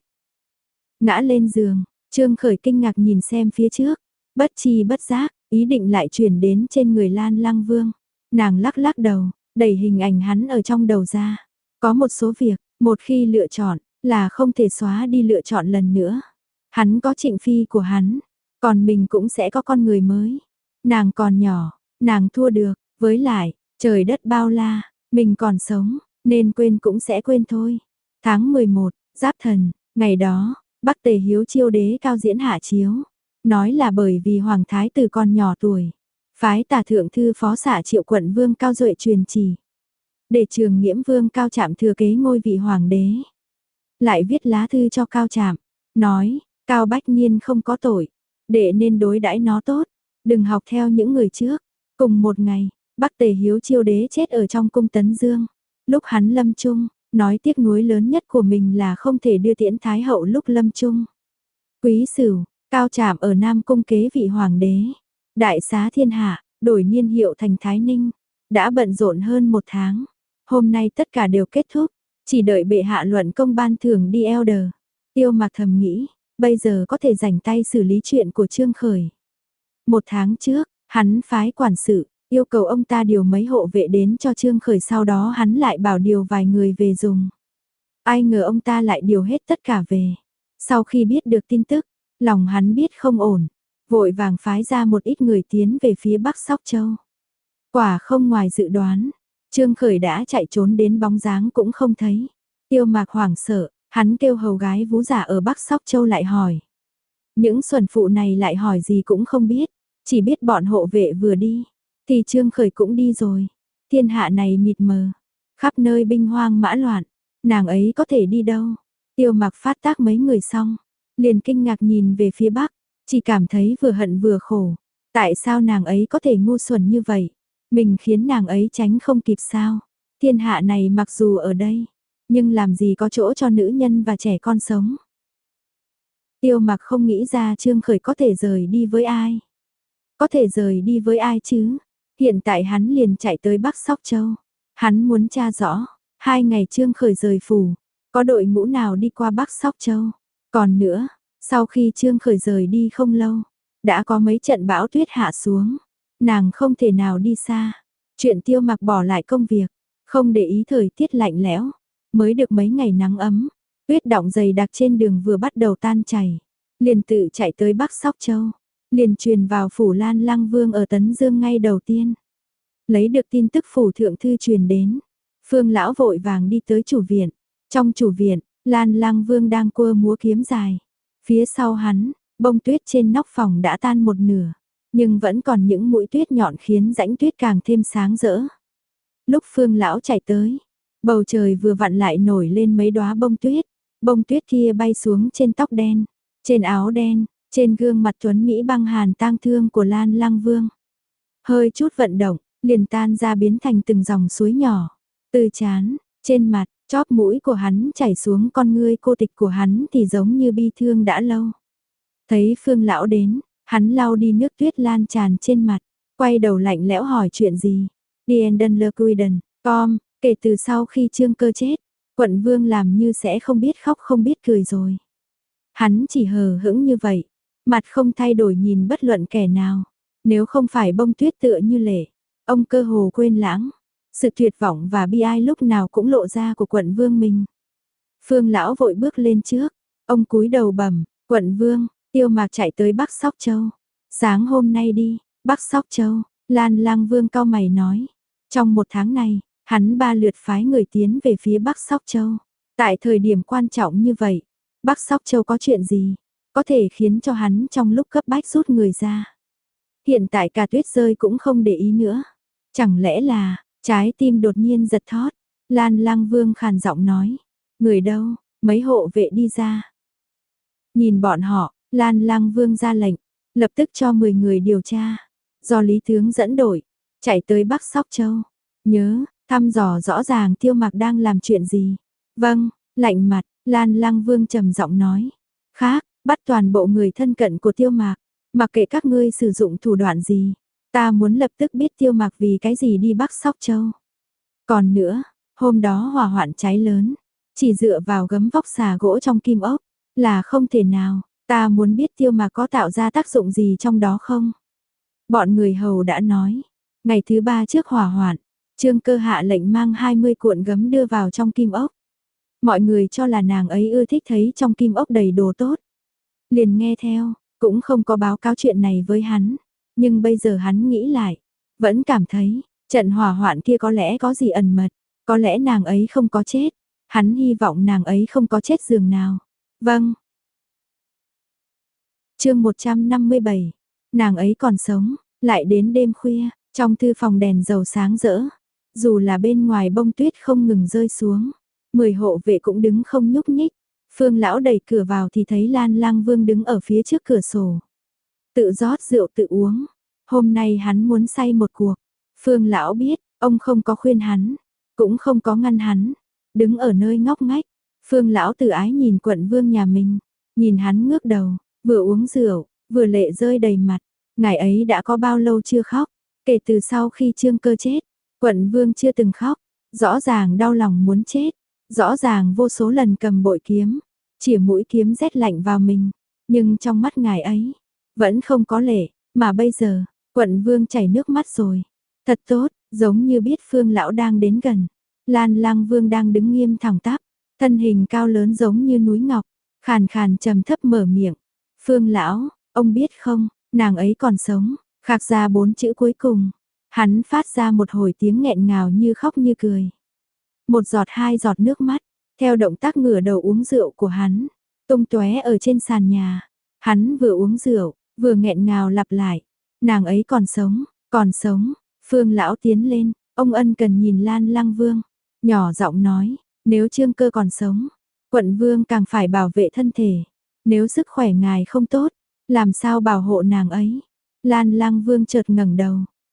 Ngã lên giường, Trương Khởi kinh ngạc nhìn xem phía trước, bất chi bất giác, ý định lại chuyển đến trên người Lan Lăng Vương. Nàng lắc lắc đầu, đẩy hình ảnh hắn ở trong đầu ra. Có một số việc, một khi lựa chọn, là không thể xóa đi lựa chọn lần nữa. Hắn có Trịnh Phi của hắn, còn mình cũng sẽ có con người mới. Nàng còn nhỏ, nàng thua được, với lại, trời đất bao la, mình còn sống, nên quên cũng sẽ quên thôi. Tháng mười một, Giáp Thần, ngày đó, Bắc Tề Hiếu Chiêu đế cao diễn hạ chiếu. Nói là bởi vì Hoàng Thái tử còn nhỏ tuổi, phái tả thượng thư phó xạ Triệu quận Vương Cao Duệ truyền chỉ, để Trường Nghiễm Vương Cao Trạm thừa kế ngôi vị Hoàng đế. Lại viết lá thư cho Cao Trạm, nói, Cao Bách Niên không có tội, để nên đối đãi nó tốt, đừng học theo những người trước. Cùng một ngày, Bắc Tề Hiếu Chiêu đế chết ở trong cung Tấn Dương. Lúc hắn lâm chung, nói tiếc nuối lớn nhất của mình là không thể đưa tiễn Thái hậu lúc lâm chung. Quý Sửu, Cao Trạm ở Nam Cung kế vị Hoàng đế, đại xá thiên hạ, đổi niên hiệu thành Thái Ninh, đã bận rộn hơn một tháng. Hôm nay tất cả đều kết thúc, chỉ đợi bệ hạ luận công ban thưởng đi Elder. Tiêu Mạc thầm nghĩ, bây giờ có thể rảnh tay xử lý chuyện của Trương Khởi. Một tháng trước, hắn phái quản sự, yêu cầu ông ta điều mấy hộ vệ đến cho Trương Khởi, sau đó hắn lại bảo điều vài người về dùng. Ai ngờ ông ta lại điều hết tất cả về. Sau khi biết được tin tức, lòng hắn biết không ổn, vội vàng phái ra một ít người tiến về phía Bắc Sóc Châu. Quả không ngoài dự đoán, Trương Khởi đã chạy trốn đến bóng dáng cũng không thấy. Tiêu Mạc hoảng sợ, hắn kêu hầu gái vú giả ở Bắc Sóc Châu lại hỏi. Những xuẩn phụ này lại hỏi gì cũng không biết, chỉ biết bọn hộ vệ vừa đi, thì Trương Khởi cũng đi rồi. Thiên hạ này mịt mờ, khắp nơi binh hoang mã loạn, nàng ấy có thể đi đâu? Tiêu Mạc phát tác mấy người xong, liền kinh ngạc nhìn về phía Bắc, chỉ cảm thấy vừa hận vừa khổ. Tại sao nàng ấy có thể ngu xuẩn như vậy? Mình khiến nàng ấy tránh không kịp sao? Thiên hạ này mặc dù ở đây, nhưng làm gì có chỗ cho nữ nhân và trẻ con sống. Tiêu Mặc không nghĩ ra Trương Khởi có thể rời đi với ai. Có thể rời đi với ai chứ? Hiện tại hắn liền chạy tới Bắc Sóc Châu. Hắn muốn tra rõ, hai ngày Trương Khởi rời phủ, có đội ngũ nào đi qua Bắc Sóc Châu. Còn nữa, sau khi Trương Khởi rời đi không lâu, đã có mấy trận bão tuyết hạ xuống. Nàng không thể nào đi xa. Chuyện Tiêu Mặc bỏ lại công việc, không để ý thời tiết lạnh lẽo. Mới được mấy ngày nắng ấm, tuyết đọng dày đặc trên đường vừa bắt đầu tan chảy. Liền tự chạy tới Bắc Sóc Châu. Liền truyền vào phủ Lan Lăng Vương ở Tấn Dương ngay đầu tiên. Lấy được tin tức phủ thượng thư truyền đến. Phương lão vội vàng đi tới chủ viện. Trong chủ viện, Lan Lăng Vương đang cua múa kiếm dài. Phía sau hắn, bông tuyết trên nóc phòng đã tan một nửa. Nhưng vẫn còn những mũi tuyết nhọn khiến rãnh tuyết càng thêm sáng rỡ. Lúc Phương lão chạy tới, bầu trời vừa vặn lại nổi lên mấy đóa bông tuyết. Bông tuyết kia bay xuống trên tóc đen, trên áo đen, trên gương mặt tuấn Mỹ băng hàn tang thương của Lan Lăng Vương. Hơi chút vận động, liền tan ra biến thành từng dòng suối nhỏ. Từ trán, trên mặt, chóp mũi của hắn chảy xuống, con ngươi cô tịch của hắn thì giống như bi thương đã lâu. Thấy Phương lão đến, hắn lau đi nước tuyết lan tràn trên mặt, quay đầu lạnh lẽo hỏi chuyện gì. Dienden Le Cuiden, com, kể từ sau khi Trương Cơ chết, quận vương làm như sẽ không biết khóc không biết cười rồi. Hắn chỉ hờ hững như vậy, mặt không thay đổi nhìn bất luận kẻ nào. Nếu không phải bông tuyết tựa như lệ, ông cơ hồ quên lãng. Sự tuyệt vọng và bi ai lúc nào cũng lộ ra của quận vương mình. Phương lão vội bước lên trước, ông cúi đầu bẩm, quận vương, Tiêu Mạc chạy tới Bắc Sóc Châu. Sáng hôm nay đi, Bắc Sóc Châu, Lan Lăng Vương cau mày nói. Trong một tháng này, hắn ba lượt phái người tiến về phía Bắc Sóc Châu. Tại thời điểm quan trọng như vậy, Bắc Sóc Châu có chuyện gì, có thể khiến cho hắn trong lúc cấp bách rút người ra. Hiện tại cả tuyết rơi cũng không để ý nữa. Chẳng lẽ là, trái tim đột nhiên giật thót. Lan Lăng Vương khàn giọng nói. Người đâu, mấy hộ vệ đi ra. Nhìn bọn họ, Lan Lăng Vương ra lệnh, lập tức cho mười người điều tra. Do Lý Tướng dẫn đội, chạy tới Bắc Sóc Châu. Nhớ, thăm dò rõ ràng Tiêu Mạc đang làm chuyện gì. Vâng, lạnh mặt, Lan Lăng Vương trầm giọng nói. Khác, bắt toàn bộ người thân cận của Tiêu Mạc. Mặc kệ các ngươi sử dụng thủ đoạn gì, ta muốn lập tức biết Tiêu Mạc vì cái gì đi Bắc Sóc Châu. Còn nữa, hôm đó hỏa hoạn cháy lớn, chỉ dựa vào gấm vóc xà gỗ trong kim ốc, là không thể nào. Ta muốn biết Tiêu Mạc có tạo ra tác dụng gì trong đó không? Bọn người hầu đã nói, ngày thứ ba trước hỏa hoạn, Trương Cơ hạ lệnh mang hai mươi cuộn gấm đưa vào trong kim ốc. Mọi người cho là nàng ấy ưa thích thấy trong kim ốc đầy đồ tốt. Liền nghe theo, cũng không có báo cáo chuyện này với hắn. Nhưng bây giờ hắn nghĩ lại, vẫn cảm thấy, trận hỏa hoạn kia có lẽ có gì ẩn mật, có lẽ nàng ấy không có chết. Hắn hy vọng nàng ấy không có chết giường nào. Vâng. Chương một trăm năm mươi bảy. Nàng ấy còn sống, lại đến đêm khuya, trong thư phòng đèn dầu sáng rỡ. Dù là bên ngoài bông tuyết không ngừng rơi xuống, mười hộ vệ cũng đứng không nhúc nhích. Phương lão đẩy cửa vào thì thấy Lan Lăng Vương đứng ở phía trước cửa sổ. Tự rót rượu tự uống. Hôm nay hắn muốn say một cuộc. Phương lão biết, ông không có khuyên hắn, cũng không có ngăn hắn. Đứng ở nơi ngóc ngách, Phương lão từ ái nhìn quận vương nhà mình. Nhìn hắn ngước đầu, vừa uống rượu, vừa lệ rơi đầy mặt. Ngày ấy đã có bao lâu chưa khóc? Kể từ sau khi Trương Cơ chết, quận vương chưa từng khóc. Rõ ràng đau lòng muốn chết. Rõ ràng vô số lần cầm bội kiếm, chỉa mũi kiếm rét lạnh vào mình. Nhưng trong mắt ngài ấy, vẫn không có lệ. Mà bây giờ, quận vương chảy nước mắt rồi. Thật tốt, giống như biết Phương lão đang đến gần. Lan Lăng Vương đang đứng nghiêm thẳng tắp, thân hình cao lớn giống như núi ngọc, khàn khàn trầm thấp mở miệng. Phương lão, ông biết không, nàng ấy còn sống. Khạc ra bốn chữ cuối cùng, hắn phát ra một hồi tiếng nghẹn ngào như khóc như cười. Một giọt hai giọt nước mắt, theo động tác ngửa đầu uống rượu của hắn, tung tóe ở trên sàn nhà. Hắn vừa uống rượu, vừa nghẹn ngào lặp lại. Nàng ấy còn sống, còn sống. Phương lão tiến lên, ông ân cần nhìn Lan Lăng Vương, nhỏ giọng nói, nếu Trương Cơ còn sống, quận vương càng phải bảo vệ thân thể. Nếu sức khỏe ngài không tốt, làm sao bảo hộ nàng ấy? Lan Lăng Vương chợt ngẩng đầu,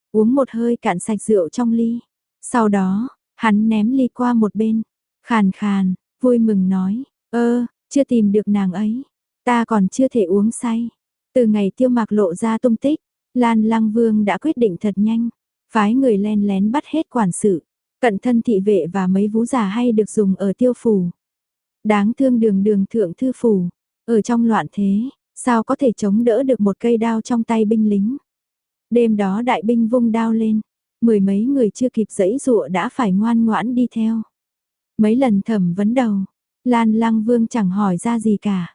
uống một hơi cạn sạch rượu trong ly. Sau đó, hắn ném ly qua một bên, khàn khàn, vui mừng nói, ơ, chưa tìm được nàng ấy, ta còn chưa thể uống say. Từ ngày Tiêu Mạc lộ ra tung tích, Lan Lăng Vương đã quyết định thật nhanh, phái người len lén bắt hết quản sự, cận thân thị vệ và mấy vú già hay được dùng ở Tiêu phủ. Đáng thương Đường Đường thượng thư phủ, ở trong loạn thế, sao có thể chống đỡ được một cây đao trong tay binh lính. Đêm đó đại binh vung đao lên, mười mấy người chưa kịp giãy giụa đã phải ngoan ngoãn đi theo. Mấy lần thẩm vấn đầu, Lan Lăng Vương chẳng hỏi ra gì cả.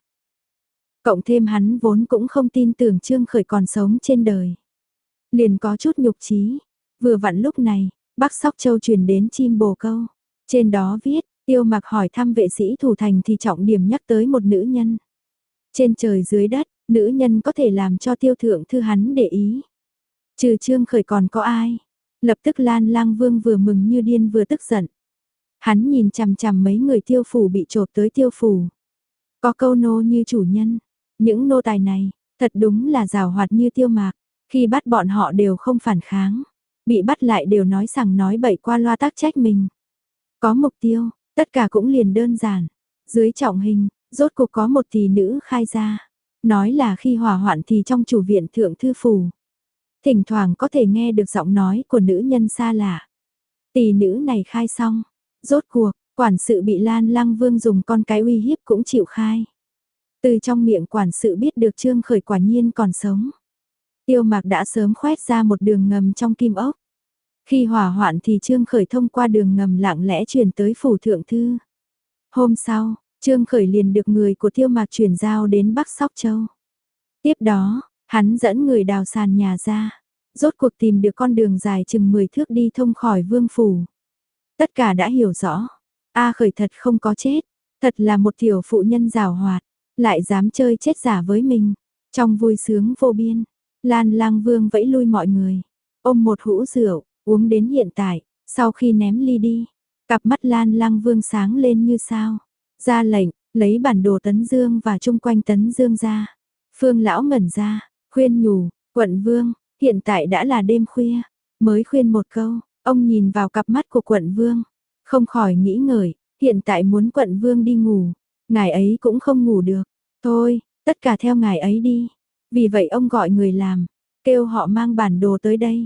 Cộng thêm hắn vốn cũng không tin tưởng Trương Khởi còn sống trên đời. Liền có chút nhục chí. Vừa vặn lúc này, Bắc Sóc Châu truyền đến chim bồ câu. Trên đó viết, Tiêu Mạc hỏi thăm vệ sĩ thủ thành thì trọng điểm nhắc tới một nữ nhân. Trên trời dưới đất, nữ nhân có thể làm cho Tiêu thượng thư hắn để ý. Trừ Trương Khởi còn có ai? Lập tức Lan Lang Vương vừa mừng như điên vừa tức giận. Hắn nhìn chằm chằm mấy người Tiêu phủ bị chộp tới Tiêu phủ. Có câu nô như chủ nhân. Những nô tài này, thật đúng là giàu hoạt như Tiêu Mạc. Khi bắt bọn họ đều không phản kháng. Bị bắt lại đều nói sằng nói bậy qua loa tác trách mình. Có mục tiêu, tất cả cũng liền đơn giản. Dưới trọng hình, rốt cuộc có một tỷ nữ khai ra. Nói là khi hỏa hoạn thì trong chủ viện thượng thư phủ. Thỉnh thoảng có thể nghe được giọng nói của nữ nhân xa lạ. Tỷ nữ này khai xong. Rốt cuộc, quản sự bị Lan Lăng Vương dùng con cái uy hiếp cũng chịu khai. Từ trong miệng quản sự biết được Trương Khởi quả nhiên còn sống. Tiêu Mạc đã sớm khoét ra một đường ngầm trong kim ốc. Khi hỏa hoạn thì Trương Khởi thông qua đường ngầm lặng lẽ chuyển tới phủ thượng thư. Hôm sau, Trương Khởi liền được người của Tiêu Mạc chuyển giao đến Bắc Sóc Châu. Tiếp đó, hắn dẫn người đào sàn nhà ra, rốt cuộc tìm được con đường dài chừng mười thước đi thông khỏi vương phủ. Tất cả đã hiểu rõ, A Khởi thật không có chết, thật là một tiểu phụ nhân giàu hoạt, lại dám chơi chết giả với mình. Trong vui sướng vô biên, Lan Lang Vương vẫy lui mọi người, ôm một hũ rượu, uống đến hiện tại, sau khi ném ly đi, cặp mắt Lan Lang Vương sáng lên như sao. Ra lệnh, lấy bản đồ Tấn Dương và chung quanh Tấn Dương ra. Phương lão ngẩn ra, khuyên nhủ, quận vương, hiện tại đã là đêm khuya, mới khuyên một câu, ông nhìn vào cặp mắt của quận vương, không khỏi nghĩ ngợi, hiện tại muốn quận vương đi ngủ, ngài ấy cũng không ngủ được, thôi, tất cả theo ngài ấy đi. Vì vậy ông gọi người làm, kêu họ mang bản đồ tới đây.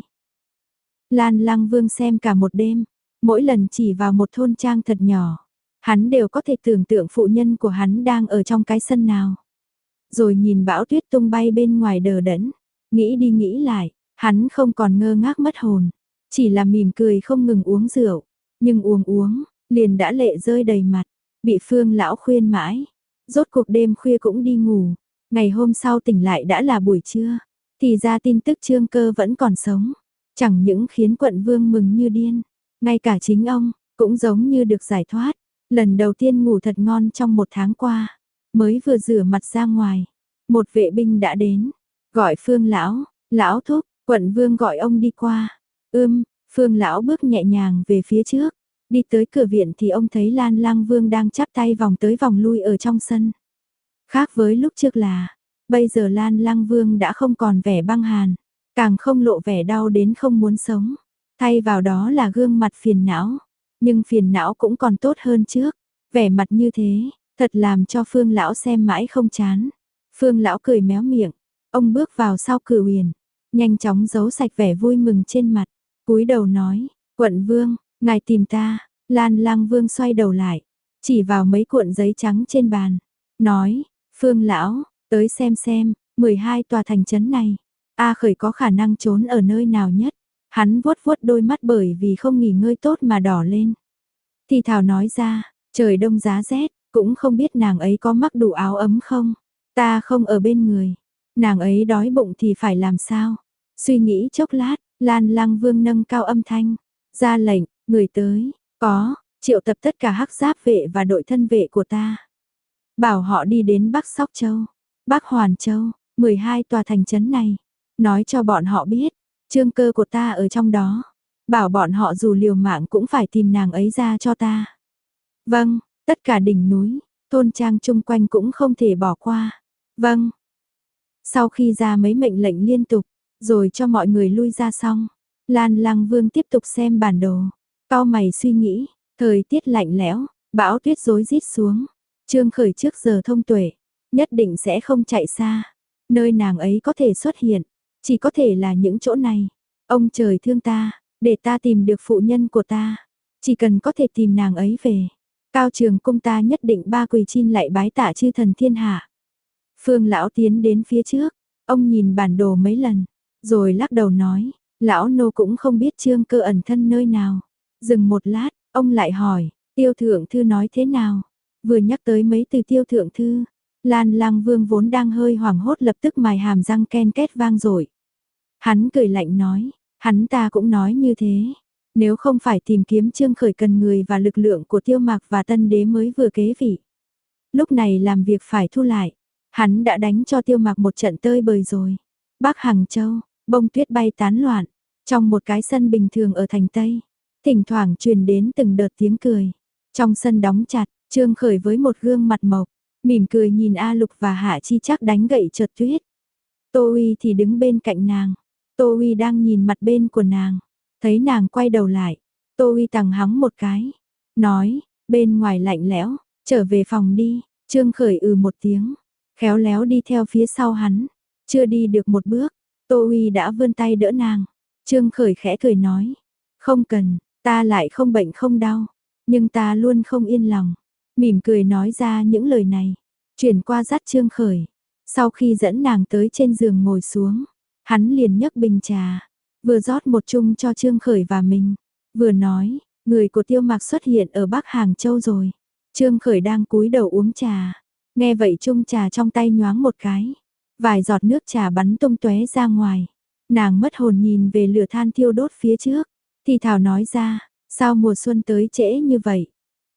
Lan Lăng Vương xem cả một đêm, mỗi lần chỉ vào một thôn trang thật nhỏ, hắn đều có thể tưởng tượng phụ nhân của hắn đang ở trong cái sân nào. Rồi nhìn bão tuyết tung bay bên ngoài đờ đẫn, nghĩ đi nghĩ lại, hắn không còn ngơ ngác mất hồn, chỉ là mỉm cười không ngừng uống rượu, nhưng uống uống, liền đã lệ rơi đầy mặt, bị Phương lão khuyên mãi, rốt cuộc đêm khuya cũng đi ngủ, ngày hôm sau tỉnh lại đã là buổi trưa, thì ra tin tức Trương Cơ vẫn còn sống, chẳng những khiến quận vương mừng như điên, ngay cả chính ông, cũng giống như được giải thoát, lần đầu tiên ngủ thật ngon trong một tháng qua. Mới vừa rửa mặt ra ngoài, một vệ binh đã đến, gọi Phương lão, lão thúc, quận vương gọi ông đi qua. Ưm, Phương lão bước nhẹ nhàng về phía trước, đi tới cửa viện thì ông thấy Lan Lang Vương đang chắp tay vòng tới vòng lui ở trong sân. Khác với lúc trước là, bây giờ Lan Lang Vương đã không còn vẻ băng hàn, càng không lộ vẻ đau đến không muốn sống, thay vào đó là gương mặt phiền não, nhưng phiền não cũng còn tốt hơn trước, vẻ mặt như thế. Thật làm cho Phương lão xem mãi không chán. Phương lão cười méo miệng, ông bước vào sau cửa huyền, nhanh chóng giấu sạch vẻ vui mừng trên mặt, cúi đầu nói, quận vương, ngài tìm ta. Lan Lang Vương xoay đầu lại, chỉ vào mấy cuộn giấy trắng trên bàn, nói, Phương lão, tới xem xem, mười hai tòa thành trấn này, A Khởi có khả năng trốn ở nơi nào nhất. Hắn vuốt vuốt đôi mắt bởi vì không nghỉ ngơi tốt mà đỏ lên. Thì thào nói ra, trời đông giá rét, cũng không biết nàng ấy có mắc đủ áo ấm không, ta không ở bên người, nàng ấy đói bụng thì phải làm sao. Suy nghĩ chốc lát, Lan Lang Vương nâng cao âm thanh, ra lệnh, người tới, có, triệu tập tất cả hắc giáp vệ và đội thân vệ của ta. Bảo họ đi đến Bắc Sóc Châu, Bắc Hoàn Châu, mười hai tòa thành trấn này, nói cho bọn họ biết, Trương Cơ của ta ở trong đó, bảo bọn họ dù liều mạng cũng phải tìm nàng ấy ra cho ta. Vâng. Tất cả đỉnh núi, thôn trang chung quanh cũng không thể bỏ qua. Vâng. Sau khi ra mấy mệnh lệnh liên tục, rồi cho mọi người lui ra xong, Lan Lăng Vương tiếp tục xem bản đồ, cau mày suy nghĩ, thời tiết lạnh lẽo, bão tuyết rối rít xuống. Trương Khởi trước giờ thông tuệ, nhất định sẽ không chạy xa. Nơi nàng ấy có thể xuất hiện, chỉ có thể là những chỗ này. Ông trời thương ta, để ta tìm được phụ nhân của ta. Chỉ cần có thể tìm nàng ấy về. Cao Trường Cung ta nhất định ba quỳ chin lạy bái tạ chư thần thiên hạ. Phương lão tiến đến phía trước, ông nhìn bản đồ mấy lần, rồi lắc đầu nói, lão nô cũng không biết Trương Cơ ẩn thân nơi nào. Dừng một lát, ông lại hỏi, Tiêu thượng thư nói thế nào? Vừa nhắc tới mấy từ Tiêu thượng thư, Lan Lang Vương vốn đang hơi hoảng hốt lập tức mài hàm răng ken két vang dội. Hắn cười lạnh nói, hắn ta cũng nói như thế. Nếu không phải tìm kiếm Trương Khởi cần người và lực lượng của Tiêu Mạc và Tân Đế mới vừa kế vị. Lúc này làm việc phải thu lại, hắn đã đánh cho Tiêu Mạc một trận tơi bời rồi. Bắc Hằng Châu, bông tuyết bay tán loạn, trong một cái sân bình thường ở thành Tây, thỉnh thoảng truyền đến từng đợt tiếng cười. Trong sân đóng chặt, Trương Khởi với một gương mặt mộc, mỉm cười nhìn A Lục và Hạ Chi Trác đánh gậy trượt tuyết. Tô Uy thì đứng bên cạnh nàng, Tô Uy đang nhìn mặt bên của nàng, thấy nàng quay đầu lại, Tô Uy tằng hắng một cái, nói, bên ngoài lạnh lẽo, trở về phòng đi. Trương Khởi ừ một tiếng, khéo léo đi theo phía sau hắn, chưa đi được một bước, Tô Uy đã vươn tay đỡ nàng. Trương Khởi khẽ cười nói, không cần, ta lại không bệnh không đau, nhưng ta luôn không yên lòng. Mỉm cười nói ra những lời này, chuyển qua dắt Trương Khởi. Sau khi dẫn nàng tới trên giường ngồi xuống, hắn liền nhấc bình trà, vừa rót một chung cho Trương Khởi và mình, vừa nói, người của Tiêu Mạc xuất hiện ở Bắc Hàng Châu rồi. Trương Khởi đang cúi đầu uống trà, nghe vậy chung trà trong tay nhoáng một cái, vài giọt nước trà bắn tung tóe ra ngoài. Nàng mất hồn nhìn về lửa than thiêu đốt phía trước, thì thào nói ra, sao mùa xuân tới trễ như vậy?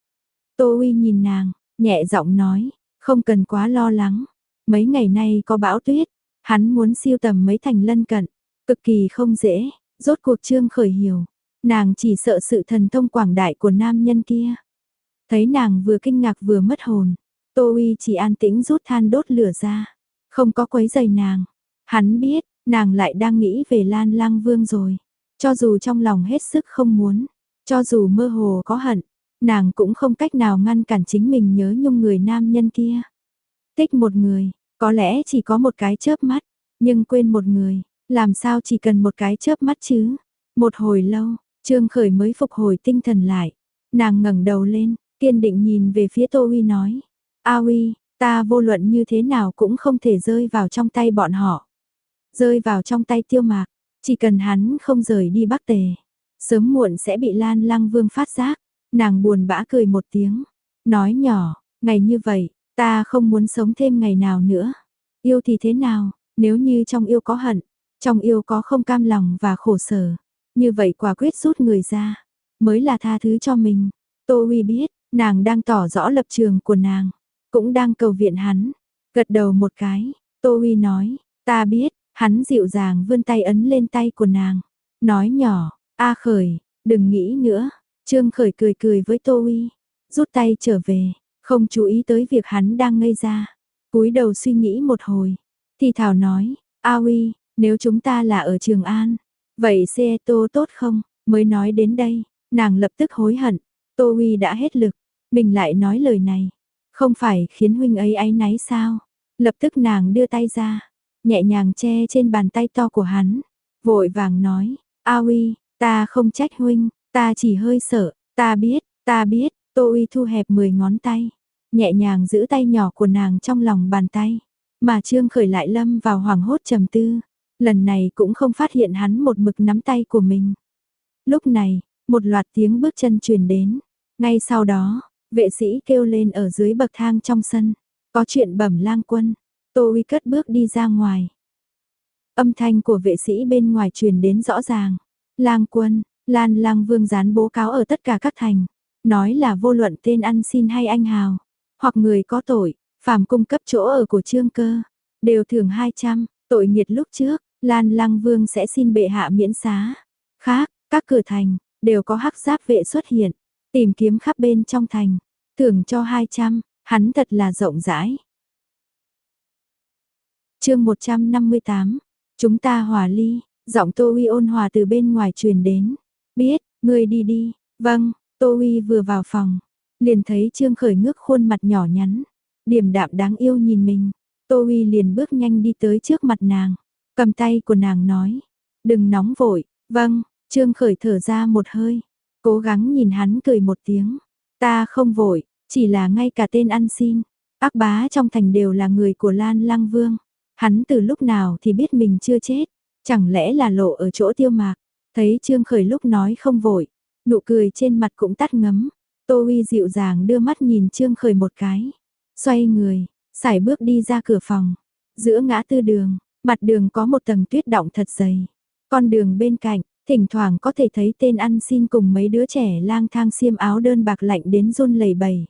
Tô Uy nhìn nàng, nhẹ giọng nói, không cần quá lo lắng, mấy ngày nay có bão tuyết, hắn muốn siêu tầm mấy thành lân cận, cực kỳ không dễ. Rốt cuộc Trương Khởi hiểu, nàng chỉ sợ sự thần thông quảng đại của nam nhân kia. Thấy nàng vừa kinh ngạc vừa mất hồn, Tô Uy chỉ an tĩnh rút than đốt lửa ra, không có quấy rầy nàng. Hắn biết, nàng lại đang nghĩ về Lan Lang Vương rồi. Cho dù trong lòng hết sức không muốn, cho dù mơ hồ có hận, nàng cũng không cách nào ngăn cản chính mình nhớ nhung người nam nhân kia. Thích một người, có lẽ chỉ có một cái chớp mắt, nhưng quên một người, làm sao chỉ cần một cái chớp mắt chứ? Một hồi lâu, Trương Khởi mới phục hồi tinh thần lại. Nàng ngẩng đầu lên, kiên định nhìn về phía Tô Uy nói, A Uy, ta vô luận như thế nào cũng không thể rơi vào trong tay bọn họ. Rơi vào trong tay Tiêu Mạc, chỉ cần hắn không rời đi Bắc Tề, sớm muộn sẽ bị Lan Lăng Vương phát giác. Nàng buồn bã cười một tiếng, nói nhỏ, ngày như vậy, ta không muốn sống thêm ngày nào nữa. Yêu thì thế nào, nếu như trong yêu có hận, trong yêu có không cam lòng và khổ sở, như vậy quả quyết rút người ra, mới là tha thứ cho mình. Tô Uy biết, nàng đang tỏ rõ lập trường của nàng, cũng đang cầu viện hắn. Gật đầu một cái, Tô Uy nói, ta biết. Hắn dịu dàng vươn tay ấn lên tay của nàng, nói nhỏ, A Khởi, đừng nghĩ nữa. Trương Khởi cười cười với Tô Uy, rút tay trở về, không chú ý tới việc hắn đang ngây ra. Cúi đầu suy nghĩ một hồi, thì thảo nói, A Uy, nếu chúng ta là ở Trường An, vậy xe tô tốt không? Mới nói đến đây, nàng lập tức hối hận, Tô Uy đã hết lực, mình lại nói lời này, không phải khiến huynh ấy áy náy sao? Lập tức nàng đưa tay ra, nhẹ nhàng che trên bàn tay to của hắn, vội vàng nói, A Uy, ta không trách huynh, ta chỉ hơi sợ, ta biết, ta biết. Tô Uy thu hẹp mười ngón tay, nhẹ nhàng giữ tay nhỏ của nàng trong lòng bàn tay, mà Trương Khởi lại lâm vào hoảng hốt trầm tư, lần này cũng không phát hiện hắn một mực nắm tay của mình. Lúc này, một loạt tiếng bước chân truyền đến, ngay sau đó, vệ sĩ kêu lên ở dưới bậc thang trong sân, có chuyện bẩm lang quân. Tô Uy cất bước đi ra ngoài. Âm thanh của vệ sĩ bên ngoài truyền đến rõ ràng. Lang quân, Lan Lang Vương dán bố cáo ở tất cả các thành, nói là vô luận tên ăn xin hay anh hào, hoặc người có tội, phàm cung cấp chỗ ở của Trương Cơ, đều thưởng hai trăm, tội nghiệt lúc trước, Lan Lang Vương sẽ xin bệ hạ miễn xá. Khác, các cửa thành đều có hắc giáp vệ xuất hiện, tìm kiếm khắp bên trong thành, thưởng cho hai trăm, hắn thật là rộng rãi. Chương một trăm năm mươi tám, chúng ta hòa ly. Giọng Tô Uy ôn hòa từ bên ngoài truyền đến. Biết, ngươi đi đi. Vâng, Tô Uy vừa vào phòng, liền thấy Trương Khởi ngước khuôn mặt nhỏ nhắn, điềm đạm đáng yêu nhìn mình. Tô Uy liền bước nhanh đi tới trước mặt nàng, cầm tay của nàng nói, đừng nóng vội. Vâng, Trương Khởi thở ra một hơi, cố gắng nhìn hắn cười một tiếng. Ta không vội, chỉ là ngay cả tên ăn xin. Ác bá trong thành đều là người của Lan Lăng Vương. Hắn từ lúc nào thì biết mình chưa chết, chẳng lẽ là lộ ở chỗ Tiêu Mạc. Thấy Trương Khởi lúc nói không vội, nụ cười trên mặt cũng tắt ngấm. Tô Uy dịu dàng đưa mắt nhìn Trương Khởi một cái, xoay người, sải bước đi ra cửa phòng. Giữa ngã tư đường, mặt đường có một tầng tuyết đọng thật dày. Con đường bên cạnh, thỉnh thoảng có thể thấy tên ăn xin cùng mấy đứa trẻ lang thang xiêm áo đơn bạc lạnh đến run lẩy bẩy.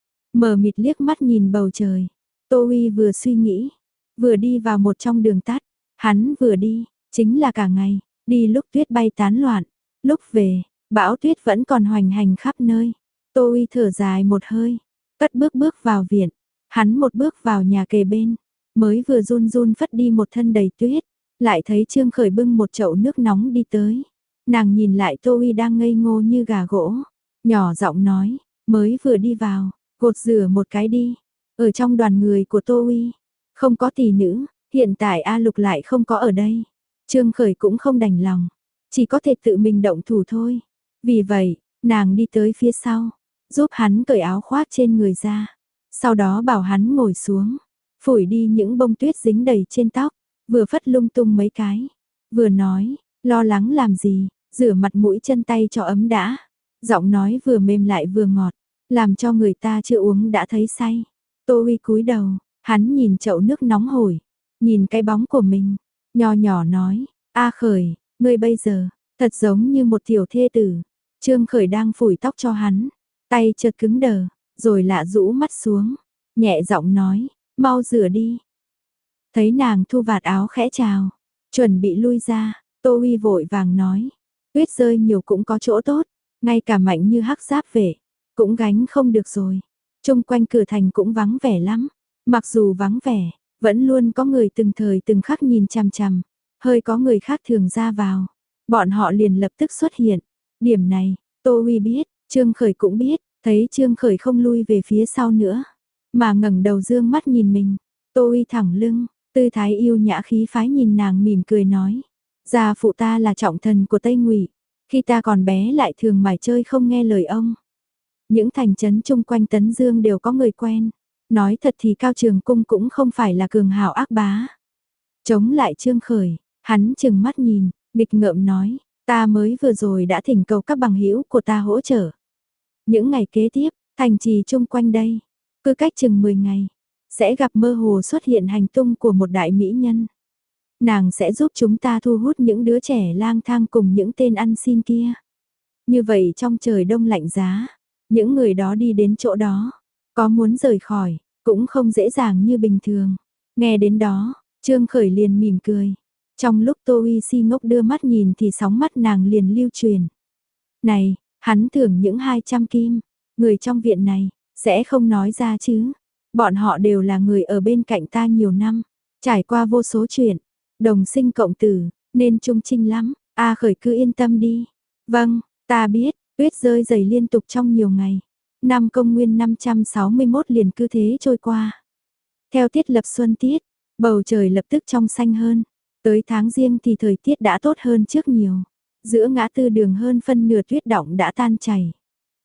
Mờ mịt liếc mắt nhìn bầu trời, Tô Uy vừa suy nghĩ, vừa đi vào một trong đường tắt. Hắn vừa đi, chính là cả ngày, đi lúc tuyết bay tán loạn, lúc về, bão tuyết vẫn còn hoành hành khắp nơi. Tô Uy thở dài một hơi, cất bước bước vào viện. Hắn một bước vào nhà kề bên, mới vừa run run phất đi một thân đầy tuyết, lại thấy Trương Khởi bưng một chậu nước nóng đi tới. Nàng nhìn lại Tô Uy đang ngây ngô như gà gỗ, nhỏ giọng nói, mới vừa đi vào, gột rửa một cái đi. Ở trong đoàn người của Tô Uy, không có tỷ nữ, hiện tại A Lục lại không có ở đây. Trương Khởi cũng không đành lòng, chỉ có thể tự mình động thủ thôi. Vì vậy, nàng đi tới phía sau, giúp hắn cởi áo khoác trên người ra. Sau đó bảo hắn ngồi xuống, phủi đi những bông tuyết dính đầy trên tóc, vừa phất lung tung mấy cái, vừa nói, lo lắng làm gì, rửa mặt mũi chân tay cho ấm đã. Giọng nói vừa mềm lại vừa ngọt, làm cho người ta chưa uống đã thấy say. Tô Uy cúi đầu, hắn nhìn chậu nước nóng hổi, nhìn cái bóng của mình, nho nhỏ nói, A Khởi, ngươi bây giờ, thật giống như một tiểu thê tử. Trương Khởi đang phủi tóc cho hắn, tay chợt cứng đờ, rồi lạ rũ mắt xuống, nhẹ giọng nói, mau rửa đi. Thấy nàng thu vạt áo khẽ chào, chuẩn bị lui ra, Tô Uy vội vàng nói, tuyết rơi nhiều cũng có chỗ tốt, ngay cả mạnh như hắc giáp vệ, cũng gánh không được rồi. Chung quanh cửa thành cũng vắng vẻ lắm, mặc dù vắng vẻ, vẫn luôn có người từng thời từng khắc nhìn chằm chằm, hơi có người khác thường ra vào, bọn họ liền lập tức xuất hiện. Điểm này, Tô Uy biết, Trương Khởi cũng biết, thấy Trương Khởi không lui về phía sau nữa, mà ngẩng đầu dương mắt nhìn mình, Tô Uy thẳng lưng, tư thái yêu nhã khí phái nhìn nàng mỉm cười nói, gia phụ ta là trọng thần của Tây Ngụy, khi ta còn bé lại thường mải chơi không nghe lời ông. Những thành trấn chung quanh Tấn Dương đều có người quen, nói thật thì Cao Trường Cung cũng không phải là cường hào ác bá. Chống lại Trương Khởi, hắn chừng mắt nhìn, nghịch ngợm nói, ta mới vừa rồi đã thỉnh cầu các bằng hữu của ta hỗ trợ. Những ngày kế tiếp, thành trì chung quanh đây, cứ cách chừng mười ngày, sẽ gặp mơ hồ xuất hiện hành tung của một đại mỹ nhân. Nàng sẽ giúp chúng ta thu hút những đứa trẻ lang thang cùng những tên ăn xin kia. Như vậy trong trời đông lạnh giá, những người đó đi đến chỗ đó, có muốn rời khỏi, cũng không dễ dàng như bình thường. Nghe đến đó, Trương Khởi liền mỉm cười. Trong lúc Tô Uy si ngốc đưa mắt nhìn thì sóng mắt nàng liền lưu truyền. Này, hắn thưởng những hai trăm kim, người trong viện này, sẽ không nói ra chứ. Bọn họ đều là người ở bên cạnh ta nhiều năm, trải qua vô số chuyện, đồng sinh cộng tử, nên trung trinh lắm. A Khởi cứ yên tâm đi. Vâng, ta biết, tuyết rơi dày liên tục trong nhiều ngày. Năm Công nguyên năm trăm sáu mươi mốt liền cứ thế trôi qua. Theo tiết lập xuân tiết, bầu trời lập tức trong xanh hơn. Tới tháng Giêng thì thời tiết đã tốt hơn trước nhiều. Giữa ngã tư đường hơn phân nửa tuyết đọng đã tan chảy.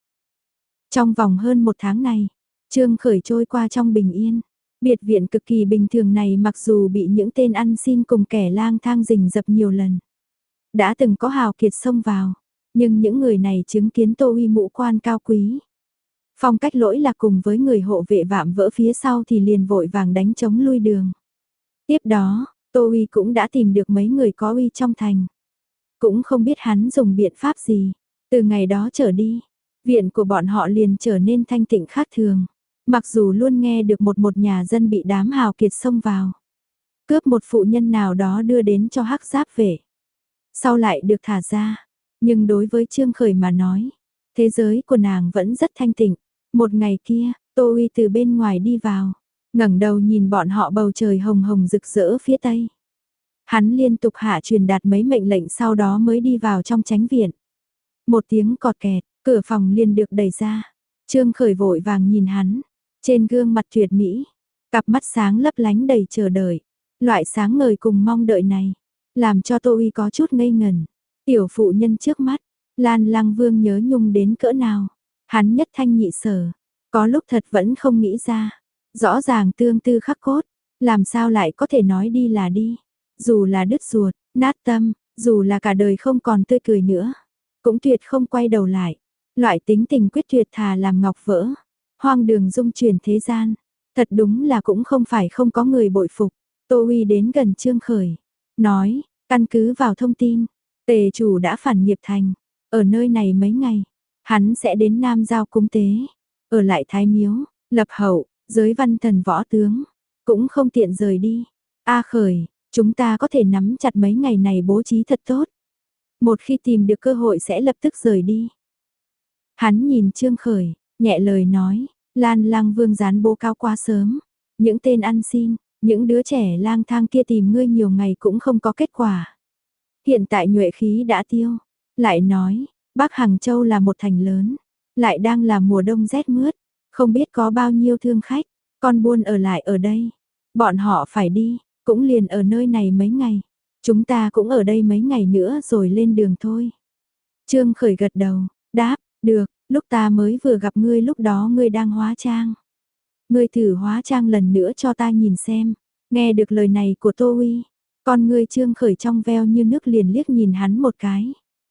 Trong vòng hơn một tháng này, Trương Khởi trôi qua trong bình yên. Biệt viện cực kỳ bình thường này mặc dù bị những tên ăn xin cùng kẻ lang thang rình rập nhiều lần. Đã từng có hào kiệt xông vào, nhưng những người này chứng kiến Tô Uy mũ quan cao quý. Phong cách lỗi lạc cùng với người hộ vệ vạm vỡ phía sau thì liền vội vàng đánh chống lui đường. Tiếp đó, Tô Uy cũng đã tìm được mấy người có uy trong thành. Cũng không biết hắn dùng biện pháp gì. Từ ngày đó trở đi, viện của bọn họ liền trở nên thanh tịnh khác thường. Mặc dù luôn nghe được một một nhà dân bị đám hào kiệt xông vào. Cướp một phụ nhân nào đó đưa đến cho hắc giáp vệ. Sau lại được thả ra. Nhưng đối với Trương Khởi mà nói, thế giới của nàng vẫn rất thanh tịnh. Một ngày kia, Tô Uy từ bên ngoài đi vào, ngẩng đầu nhìn bọn họ bầu trời hồng hồng rực rỡ phía tây. Hắn liên tục hạ truyền đạt mấy mệnh lệnh sau đó mới đi vào trong chánh viện. Một tiếng cọt kẹt, cửa phòng liền được đẩy ra. Trương Khởi vội vàng nhìn hắn, trên gương mặt tuyệt mỹ, cặp mắt sáng lấp lánh đầy chờ đợi. Loại sáng ngời cùng mong đợi này, làm cho Tô Uy có chút ngây ngẩn. Tiểu phụ nhân trước mắt, Lan Lăng Vương nhớ nhung đến cỡ nào. Hắn nhất thanh nhị sở, có lúc thật vẫn không nghĩ ra. Rõ ràng tương tư khắc cốt, làm sao lại có thể nói đi là đi. Dù là đứt ruột, nát tâm, dù là cả đời không còn tươi cười nữa, cũng tuyệt không quay đầu lại. Loại tính tình quyết tuyệt thà làm ngọc vỡ, hoang đường dung chuyển thế gian. Thật đúng là cũng không phải không có người bội phục. Tô Uy đến gần Trương Khởi, nói, căn cứ vào thông tin, tề chủ đã phản nghiệp thành, ở nơi này mấy ngày, hắn sẽ đến Nam Giao cúng tế, ở lại Thái Miếu, lập hậu, giới văn thần võ tướng, cũng không tiện rời đi. A Khởi, chúng ta có thể nắm chặt mấy ngày này bố trí thật tốt. Một khi tìm được cơ hội sẽ lập tức rời đi. Hắn nhìn Trương Khởi, nhẹ lời nói, Lan Lang Vương gián bố cao quá sớm, những tên ăn xin, những đứa trẻ lang thang kia tìm ngươi nhiều ngày cũng không có kết quả. Hiện tại nhuệ khí đã tiêu, lại nói, Bắc Hằng Châu là một thành lớn, lại đang là mùa đông rét mướt, không biết có bao nhiêu thương khách, con buôn ở lại ở đây. Bọn họ phải đi, cũng liền ở nơi này mấy ngày. Chúng ta cũng ở đây mấy ngày nữa rồi lên đường thôi. Trương Khởi gật đầu, đáp, được, lúc ta mới vừa gặp ngươi lúc đó ngươi đang hóa trang. Ngươi thử hóa trang lần nữa cho ta nhìn xem. Nghe được lời này của Tô Uy, con ngươi Trương Khởi trong veo như nước liền liếc nhìn hắn một cái.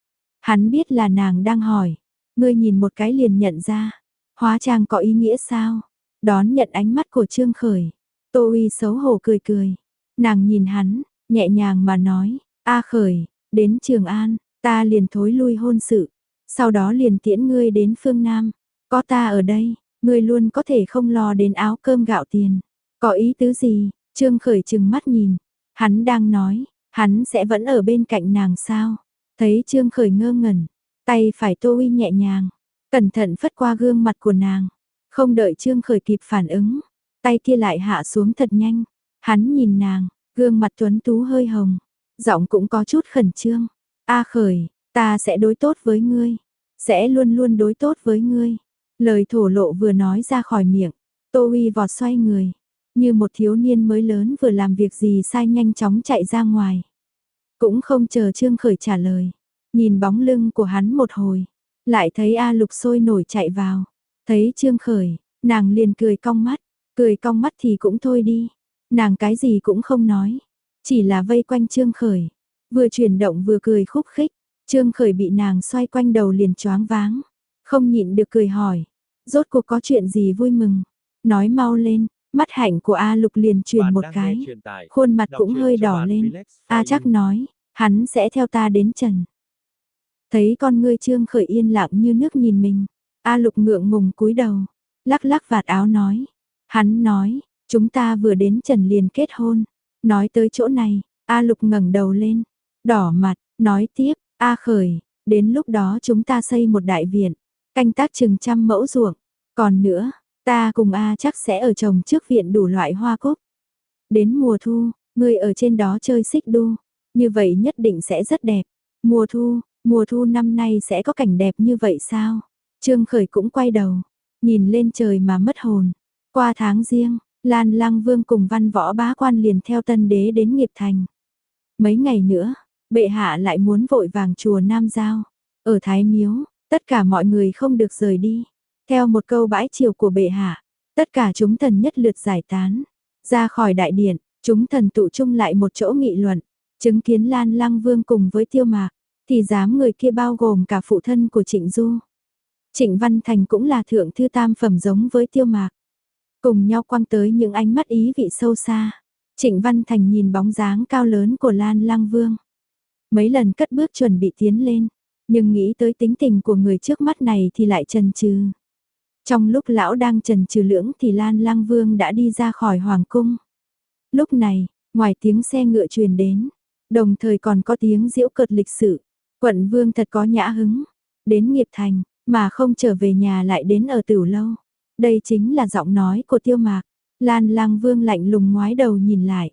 Hắn biết là nàng đang hỏi, ngươi nhìn một cái liền nhận ra, hóa trang có ý nghĩa sao? Đón nhận ánh mắt của Trương Khởi, Tô Uy xấu hổ cười cười. Nàng nhìn hắn, nhẹ nhàng mà nói, A Khởi, đến Trường An, ta liền thối lui hôn sự, sau đó liền tiễn ngươi đến phương Nam, có ta ở đây, ngươi luôn có thể không lo đến áo cơm gạo tiền. Có ý tứ gì? Trương Khởi trừng mắt nhìn, hắn đang nói, hắn sẽ vẫn ở bên cạnh nàng sao? Thấy Trương Khởi ngơ ngẩn, tay phải Tô Uy nhẹ nhàng, cẩn thận phất qua gương mặt của nàng, không đợi Trương Khởi kịp phản ứng, tay kia lại hạ xuống thật nhanh. Hắn nhìn nàng, gương mặt tuấn tú hơi hồng, giọng cũng có chút khẩn trương. A Khởi, ta sẽ đối tốt với ngươi, sẽ luôn luôn đối tốt với ngươi. Lời thổ lộ vừa nói ra khỏi miệng, Tô Uy vọt xoay người, như một thiếu niên mới lớn vừa làm việc gì sai nhanh chóng chạy ra ngoài. Cũng không chờ Trương Khởi trả lời, nhìn bóng lưng của hắn một hồi, lại thấy A Lục sôi nổi chạy vào, thấy Trương Khởi, nàng liền cười cong mắt, cười cong mắt thì cũng thôi đi, nàng cái gì cũng không nói, chỉ là vây quanh Trương Khởi, vừa chuyển động vừa cười khúc khích. Trương Khởi bị nàng xoay quanh đầu liền choáng váng, không nhịn được cười hỏi, rốt cuộc có chuyện gì vui mừng, nói mau lên. Mắt hạnh của A Lục liền chuyển một cái, khuôn mặt cũng hơi đỏ lên. A Trắc nói, hắn sẽ theo ta đến Trần. Thấy con ngươi Trương Khởi yên lặng như nước nhìn mình, A Lục ngượng ngùng cúi đầu, lắc lắc vạt áo nói, hắn nói, chúng ta vừa đến Trần liền kết hôn. Nói tới chỗ này, A Lục ngẩng đầu lên, đỏ mặt, nói tiếp, A Khởi, đến lúc đó chúng ta xây một đại viện, canh tác chừng trăm mẫu ruộng, còn nữa, ta cùng A Trắc sẽ ở trồng trước viện đủ loại hoa cúc. Đến mùa thu, ngươi ở trên đó chơi xích đu, như vậy nhất định sẽ rất đẹp. Mùa thu, mùa thu năm nay sẽ có cảnh đẹp như vậy sao? Trương Khởi cũng quay đầu, nhìn lên trời mà mất hồn. Qua tháng riêng, Lan Lăng Vương cùng văn võ bá quan liền theo tân đế đến nghiệp thành. Mấy ngày nữa, bệ hạ lại muốn vội vàng chùa Nam Giao. Ở Thái Miếu, tất cả mọi người không được rời đi. Theo một câu bãi triều của bệ hạ, tất cả chúng thần nhất lượt giải tán. Ra khỏi đại điện, chúng thần tụ chung lại một chỗ nghị luận. Chứng kiến Lan Lăng Vương cùng với Tiêu Mạc, thì dám người kia bao gồm cả phụ thân của Trịnh Du. Trịnh Văn Thành cũng là thượng thư tam phẩm giống với Tiêu Mạc. Cùng nhau quăng tới những ánh mắt ý vị sâu xa. Trịnh Văn Thành nhìn bóng dáng cao lớn của Lan Lăng Vương. Mấy lần cất bước chuẩn bị tiến lên, nhưng nghĩ tới tính tình của người trước mắt này thì lại chần chừ. Trong lúc lão đang chần chừ lưỡng thì Lan Lăng Vương đã đi ra khỏi hoàng cung. Lúc này, ngoài tiếng xe ngựa truyền đến, đồng thời còn có tiếng giễu cợt lịch sự. Quận Vương thật có nhã hứng, đến nghiệp thành, mà không trở về nhà lại đến ở Tửu Lâu. Đây chính là giọng nói của Tiêu Mạc. Lan Lăng Vương lạnh lùng ngoái đầu nhìn lại,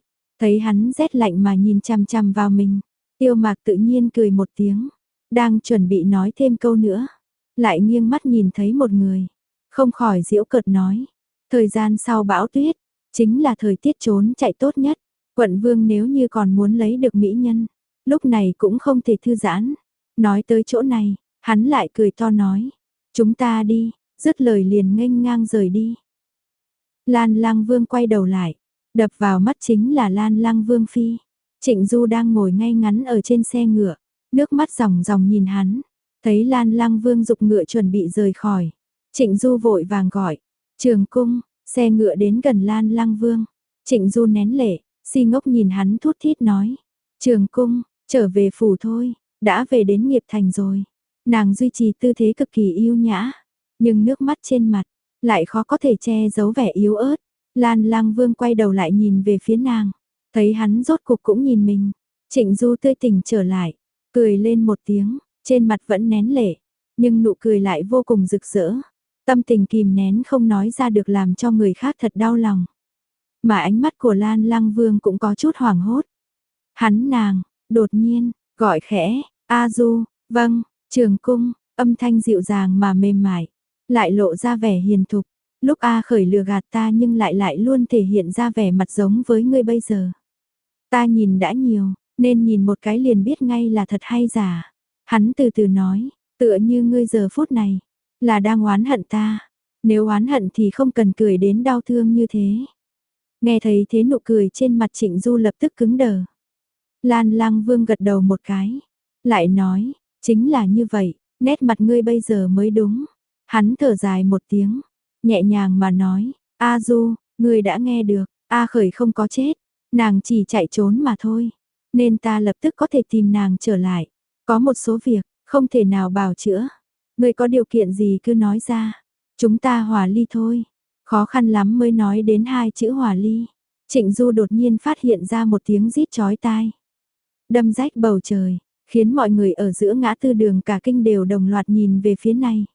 Thấy hắn rét lạnh mà nhìn chằm chằm vào mình, Tiêu Mạc tự nhiên cười một tiếng, đang chuẩn bị nói thêm câu nữa, lại nghiêng mắt nhìn thấy một người, không khỏi giễu cợt nói, thời gian sau bão tuyết, chính là thời tiết trốn chạy tốt nhất, quận vương nếu như còn muốn lấy được mỹ nhân, lúc này cũng không thể thư giãn. Nói tới chỗ này, hắn lại cười to nói, chúng ta đi, dứt lời liền nghênh ngang rời đi. Lan Lang Vương quay đầu lại, đập vào mắt chính là Lan Lang Vương phi. Trịnh Du đang ngồi ngay ngắn ở trên xe ngựa, nước mắt ròng ròng nhìn hắn, thấy Lan Lang Vương giục ngựa chuẩn bị rời khỏi. Trịnh Du vội vàng gọi, Trường Cung, xe ngựa đến gần Lan Lang Vương. Trịnh Du nén lệ, si ngốc nhìn hắn thút thít nói, Trường Cung, trở về phủ thôi, đã về đến Nghiệp Thành rồi. Nàng duy trì tư thế cực kỳ yêu nhã, nhưng nước mắt trên mặt lại khó có thể che giấu vẻ yếu ớt. Lan Lang Vương quay đầu lại nhìn về phía nàng, thấy hắn rốt cục cũng nhìn mình. Trịnh Du tươi tỉnh trở lại, cười lên một tiếng, trên mặt vẫn nén lệ, nhưng nụ cười lại vô cùng rực rỡ. Tâm tình kìm nén không nói ra được làm cho người khác thật đau lòng. Mà ánh mắt của Lan Lang Vương cũng có chút hoảng hốt. Hắn nàng, đột nhiên, gọi khẽ, A Du, vâng, Trường Cung, âm thanh dịu dàng mà mềm mại, lại lộ ra vẻ hiền thục. Lúc A Khởi lừa gạt ta nhưng lại lại luôn thể hiện ra vẻ mặt giống với ngươi bây giờ. Ta nhìn đã nhiều, nên nhìn một cái liền biết ngay là thật hay giả. Hắn từ từ nói, tựa như ngươi giờ phút này, là đang oán hận ta. Nếu oán hận thì không cần cười đến đau thương như thế. Nghe thấy thế nụ cười trên mặt Trịnh Du lập tức cứng đờ. Lan Lang Vương gật đầu một cái, lại nói, chính là như vậy, nét mặt ngươi bây giờ mới đúng. Hắn thở dài một tiếng, nhẹ nhàng mà nói, A Du, ngươi đã nghe được, A Khởi không có chết, nàng chỉ chạy trốn mà thôi, nên ta lập tức có thể tìm nàng trở lại. Có một số việc, không thể nào bào chữa, ngươi có điều kiện gì cứ nói ra, chúng ta hòa ly thôi. Khó khăn lắm mới nói đến hai chữ hòa ly, Trịnh Du đột nhiên phát hiện ra một tiếng rít chói tai, đâm rách bầu trời, khiến mọi người ở giữa ngã tư đường cả kinh đều đồng loạt nhìn về phía này.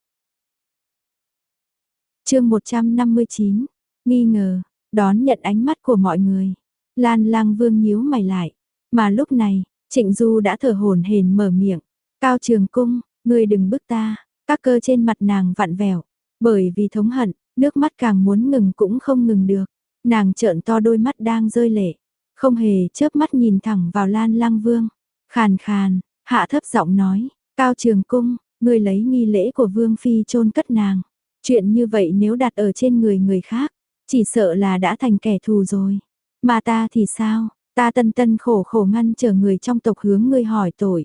Chương một trăm năm mươi chín, nghi ngờ, đón nhận ánh mắt của mọi người. Lan Lang Vương nhíu mày lại, mà lúc này, Trịnh Du đã thở hổn hển mở miệng, "Cao Trường Cung, ngươi đừng bức ta." Các cơ trên mặt nàng vặn vẹo, bởi vì thống hận, nước mắt càng muốn ngừng cũng không ngừng được. Nàng trợn to đôi mắt đang rơi lệ, không hề chớp mắt nhìn thẳng vào Lan Lang Vương, khàn khàn, hạ thấp giọng nói, "Cao Trường Cung, ngươi lấy nghi lễ của Vương phi chôn cất nàng. Chuyện như vậy nếu đặt ở trên người người khác, chỉ sợ là đã thành kẻ thù rồi. Mà ta thì sao? Ta tân tân khổ khổ ngăn trở người trong tộc hướng ngươi hỏi tội.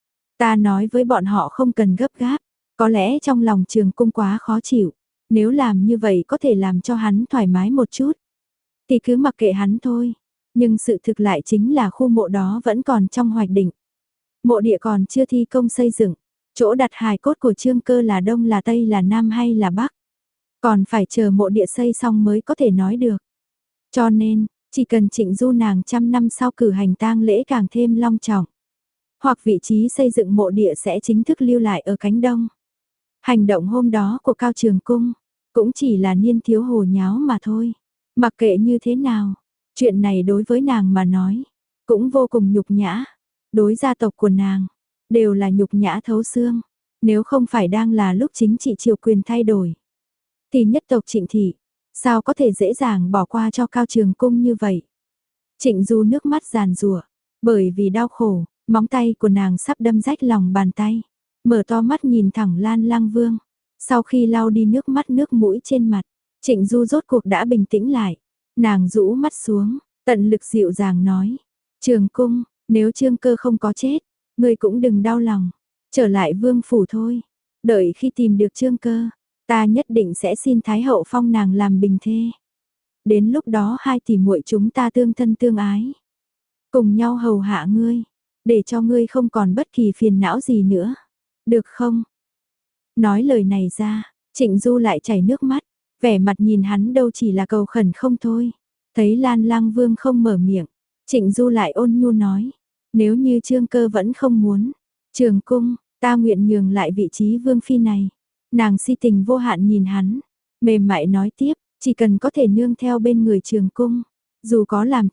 Ta nói với bọn họ không cần gấp gáp, có lẽ trong lòng Trường Cung quá khó chịu, nếu làm như vậy có thể làm cho hắn thoải mái một chút, thì cứ mặc kệ hắn thôi." Nhưng sự thực lại chính là khu mộ đó vẫn còn trong hoạch định. Mộ địa còn chưa thi công xây dựng, chỗ đặt hài cốt của Trương Cơ là Đông là Tây là Nam hay là Bắc, còn phải chờ mộ địa xây xong mới có thể nói được. Cho nên, chỉ cần Trịnh Du nàng trăm năm sau cử hành tang lễ càng thêm long trọng, hoặc vị trí xây dựng mộ địa sẽ chính thức lưu lại ở cánh Đông. Hành động hôm đó của Cao Trường Cung cũng chỉ là niên thiếu hồ nháo mà thôi. Mặc kệ như thế nào, chuyện này đối với nàng mà nói cũng vô cùng nhục nhã, đối gia tộc của nàng đều là nhục nhã thấu xương. Nếu không phải đang là lúc chính trị triều quyền thay đổi, thì nhất tộc Trịnh thị sao có thể dễ dàng bỏ qua cho Cao Trường Cung như vậy. Trịnh Du nước mắt giàn giụa, bởi vì đau khổ, móng tay của nàng sắp đâm rách lòng bàn tay, mở to mắt nhìn thẳng Lan Lang Vương. Sau khi lau đi nước mắt nước mũi trên mặt, Trịnh Du rốt cuộc đã bình tĩnh lại. Nàng rũ mắt xuống, tận lực dịu dàng nói, Trường Cung, nếu Trương Cơ không có chết, ngươi cũng đừng đau lòng, trở lại vương phủ thôi. Đợi khi tìm được Trương Cơ, ta nhất định sẽ xin Thái hậu phong nàng làm bình thê. Đến lúc đó hai tỷ muội chúng ta tương thân tương ái, cùng nhau hầu hạ ngươi, để cho ngươi không còn bất kỳ phiền não gì nữa. Được không? Nói lời này ra, Trịnh Du lại chảy nước mắt, vẻ mặt nhìn hắn đâu chỉ là cầu khẩn không thôi. Thấy Lan Lang Vương không mở miệng, Trịnh Du lại ôn nhu nói, nếu như Trương Cơ vẫn không muốn, Trường Cung, ta nguyện nhường lại vị trí vương phi này. Nàng si tình vô hạn nhìn hắn, mềm mại nói tiếp, chỉ cần có thể nương theo bên người Trường Cung, dù có làm thiếp,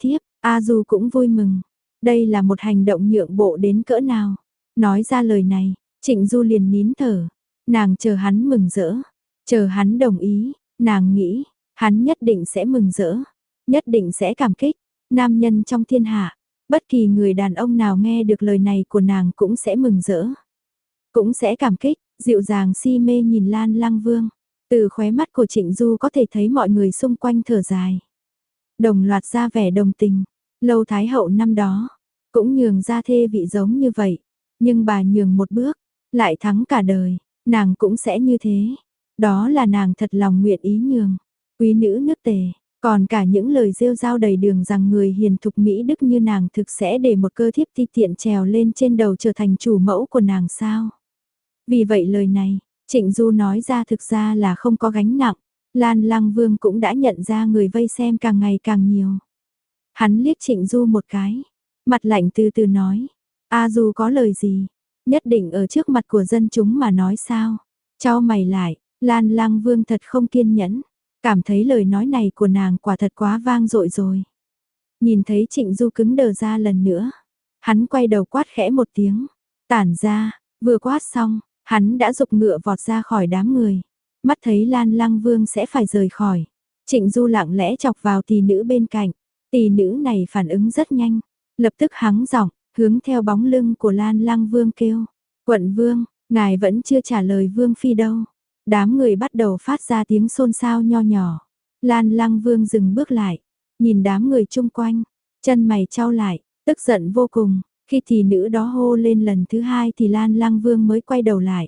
A Du cũng vui mừng. Đây là một hành động nhượng bộ đến cỡ nào. Nói ra lời này, Trịnh Du liền nín thở. Nàng chờ hắn mừng rỡ, chờ hắn đồng ý, nàng nghĩ, hắn nhất định sẽ mừng rỡ, nhất định sẽ cảm kích. Nam nhân trong thiên hạ, bất kỳ người đàn ông nào nghe được lời này của nàng cũng sẽ mừng rỡ, cũng sẽ cảm kích. Dịu dàng si mê nhìn Lan Lăng Vương, từ khóe mắt của Trịnh Du có thể thấy mọi người xung quanh thở dài, đồng loạt ra vẻ đồng tình. Lâu Thái hậu năm đó cũng nhường ra thê vị giống như vậy, nhưng bà nhường một bước, lại thắng cả đời, nàng cũng sẽ như thế. Đó là nàng thật lòng nguyện ý nhường. Quý nữ nước Tề, còn cả những lời rêu rao đầy đường rằng người hiền thục mỹ đức như nàng thực sẽ để một cơ thiếp ti tiện trèo lên trên đầu trở thành chủ mẫu của nàng sao? Vì vậy lời này, Trịnh Du nói ra thực ra là không có gánh nặng. Lan Lăng Vương cũng đã nhận ra người vây xem càng ngày càng nhiều. Hắn liếc Trịnh Du một cái, mặt lạnh từ từ nói, A Du có lời gì, nhất định ở trước mặt của dân chúng mà nói sao? Chau mày lại, Lan Lăng Vương thật không kiên nhẫn, cảm thấy lời nói này của nàng quả thật quá vang dội rồi. Nhìn thấy Trịnh Du cứng đờ ra lần nữa, hắn quay đầu quát khẽ một tiếng, tản ra. Vừa quát xong, hắn đã giục ngựa vọt ra khỏi đám người. Mắt thấy Lan Lăng Vương sẽ phải rời khỏi, Trịnh Du lặng lẽ chọc vào tỷ nữ bên cạnh. Tỷ nữ này phản ứng rất nhanh, lập tức hắng giọng, hướng theo bóng lưng của Lan Lăng Vương kêu, quận vương, ngài vẫn chưa trả lời Vương Phi đâu. Đám người bắt đầu phát ra tiếng xôn xao nho nhỏ. Lan Lăng Vương dừng bước lại, nhìn đám người chung quanh, chân mày chau lại, tức giận vô cùng. Khi tỷ nữ đó hô lên lần thứ hai thì Lan Lăng Vương mới quay đầu lại.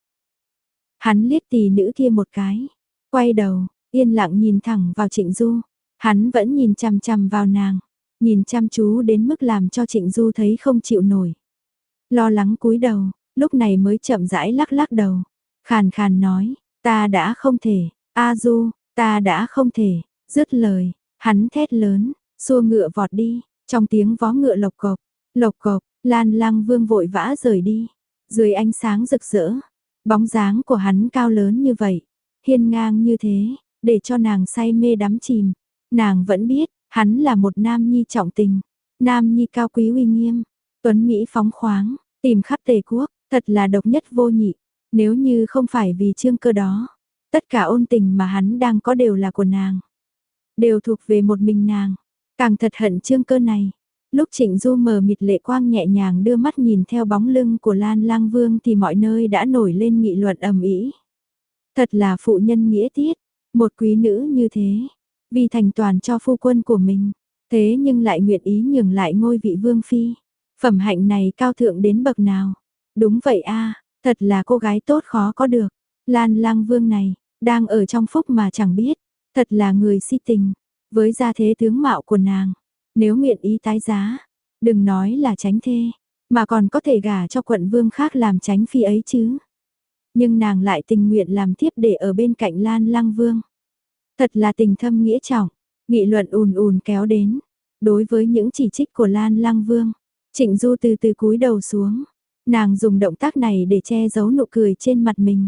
Hắn liếc tỷ nữ kia một cái, quay đầu, yên lặng nhìn thẳng vào Trịnh Du. Hắn vẫn nhìn chằm chằm vào nàng, nhìn chăm chú đến mức làm cho Trịnh Du thấy không chịu nổi. Lo lắng cúi đầu, lúc này mới chậm rãi lắc lắc đầu, khàn khàn nói, ta đã không thể, A Du, ta đã không thể. Dứt lời, hắn thét lớn, xua ngựa vọt đi, trong tiếng vó ngựa lộc cộc, lộc cộc. Lan Lăng Vương vội vã rời đi. Dưới ánh sáng rực rỡ, bóng dáng của hắn cao lớn như vậy, hiên ngang như thế, để cho nàng say mê đắm chìm. Nàng vẫn biết, hắn là một nam nhi trọng tình, nam nhi cao quý uy nghiêm, tuấn mỹ phóng khoáng, tìm khắp Tề quốc, thật là độc nhất vô nhị. Nếu như không phải vì Trương Cơ đó, tất cả ôn tình mà hắn đang có đều là của nàng, đều thuộc về một mình nàng. Càng thật hận Trương Cơ này. Lúc Trịnh Du mờ mịt lệ quang nhẹ nhàng đưa mắt nhìn theo bóng lưng của Lan Lăng Vương thì mọi nơi đã nổi lên nghị luận ầm ĩ. Thật là phụ nhân nghĩa tiết, một quý nữ như thế, vì thành toàn cho phu quân của mình, thế nhưng lại nguyện ý nhường lại ngôi vị vương phi. Phẩm hạnh này cao thượng đến bậc nào? Đúng vậy a, thật là cô gái tốt khó có được. Lan Lăng Vương này, đang ở trong phúc mà chẳng biết, thật là người si tình, với gia thế tướng mạo của nàng. Nếu nguyện ý tái giá, đừng nói là tránh thê, mà còn có thể gả cho quận vương khác làm tránh phi ấy chứ. Nhưng nàng lại tình nguyện làm thiếp để ở bên cạnh Lan Lăng Vương. Thật là tình thâm nghĩa trọng, nghị luận ùn ùn kéo đến. Đối với những chỉ trích của Lan Lăng Vương, Trịnh Du từ từ cúi đầu xuống. Nàng dùng động tác này để che giấu nụ cười trên mặt mình.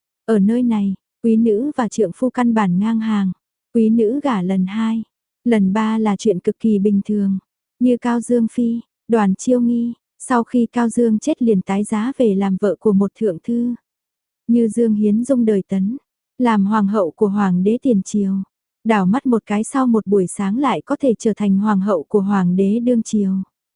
Ở nơi này, quý nữ và trượng phu căn bản ngang hàng. Quý nữ gả lần hai. Lần ba là chuyện cực kỳ bình thường, như Cao Dương Phi, Đoàn Chiêu Nghi, sau khi Cao Dương chết liền tái giá về làm vợ của một thượng thư. Như Dương Hiến Dung đời Tấn, làm hoàng hậu của hoàng đế tiền triều, đảo mắt một cái sau một buổi sáng lại có thể trở thành hoàng hậu của hoàng đế đương triều.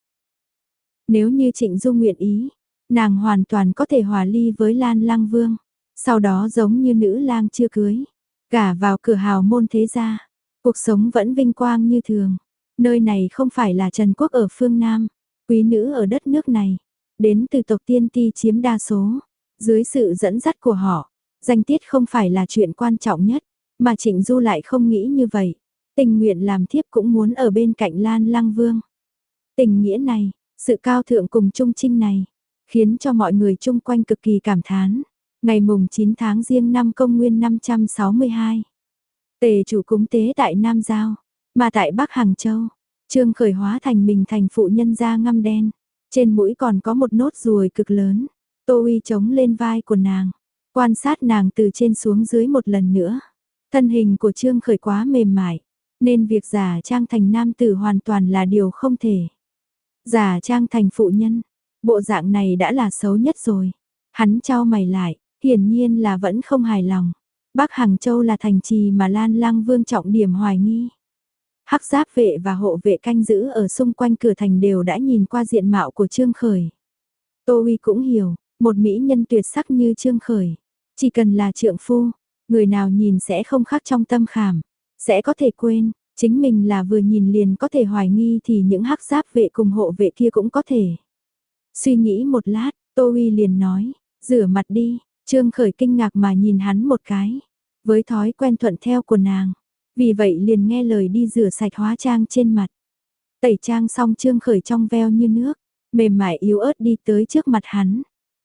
Nếu như Trịnh Du nguyện ý, nàng hoàn toàn có thể hòa ly với Lan Lăng Vương, sau đó giống như nữ lang chưa cưới, gả vào cửa hào môn thế gia. Cuộc sống vẫn vinh quang như thường. Nơi này không phải là Trần Quốc ở phương Nam. Quý nữ ở đất nước này, đến từ tộc Tiên Ti chiếm đa số. Dưới sự dẫn dắt của họ, danh tiết không phải là chuyện quan trọng nhất. Mà Trịnh Du lại không nghĩ như vậy. Tình nguyện làm thiếp cũng muốn ở bên cạnh Lan Lăng Vương. Tình nghĩa này, sự cao thượng cùng trung trinh này, khiến cho mọi người chung quanh cực kỳ cảm thán. Ngày mùng chín tháng Giêng năm Công nguyên năm trăm sáu mươi hai. Tề chủ cúng tế tại Nam Giao, mà tại Bắc Hàng Châu, Trương Khởi hóa thành mình thành phụ nhân da ngăm đen, trên mũi còn có một nốt ruồi cực lớn. Tô Uy chống lên vai của nàng, quan sát nàng từ trên xuống dưới một lần nữa. Thân hình của Trương Khởi quá mềm mại, nên việc giả trang thành nam tử hoàn toàn là điều không thể. Giả trang thành phụ nhân, bộ dạng này đã là xấu nhất rồi. Hắn chau mày lại, hiển nhiên là vẫn không hài lòng. Bắc Hằng Châu là thành trì mà Lan Lang Vương trọng điểm hoài nghi. Hắc giáp vệ và hộ vệ canh giữ ở xung quanh cửa thành đều đã nhìn qua diện mạo của Trương Khởi. Tô Uy cũng hiểu, một mỹ nhân tuyệt sắc như Trương Khởi, chỉ cần là trượng phu, người nào nhìn sẽ không khắc trong tâm khảm, sẽ có thể quên, chính mình là vừa nhìn liền có thể hoài nghi thì những hắc giáp vệ cùng hộ vệ kia cũng có thể. Suy nghĩ một lát, Tô Uy liền nói, rửa mặt đi. Trương Khởi kinh ngạc mà nhìn hắn một cái, với thói quen thuận theo của nàng, vì vậy liền nghe lời đi rửa sạch hóa trang trên mặt. Tẩy trang xong Trương Khởi trong veo như nước, mềm mại yếu ớt đi tới trước mặt hắn.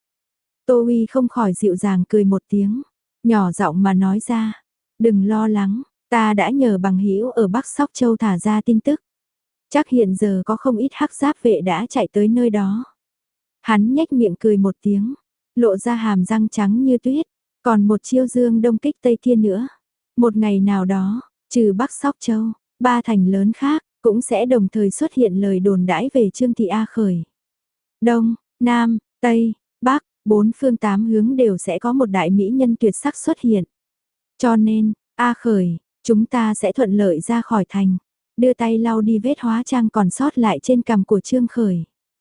Tô Uy không khỏi dịu dàng cười một tiếng, nhỏ giọng mà nói ra, đừng lo lắng, ta đã nhờ bằng hữu ở Bắc Sóc Châu thả ra tin tức. Chắc hiện giờ có không ít hắc giáp vệ đã chạy tới nơi đó. Hắn nhếch miệng cười một tiếng, lộ ra hàm răng trắng như tuyết, còn một chiêu dương đông kích tây kia nữa. Một ngày nào đó, trừ Bắc Sóc Châu, ba thành lớn khác, cũng sẽ đồng thời xuất hiện lời đồn đãi về Trương Thị A Khởi. Đông, Nam, Tây, Bắc, bốn phương tám hướng đều sẽ có một đại mỹ nhân tuyệt sắc xuất hiện. Cho nên, A Khởi, chúng ta sẽ thuận lợi ra khỏi thành, đưa tay lau đi vết hóa trang còn sót lại trên cằm của Trương Khởi.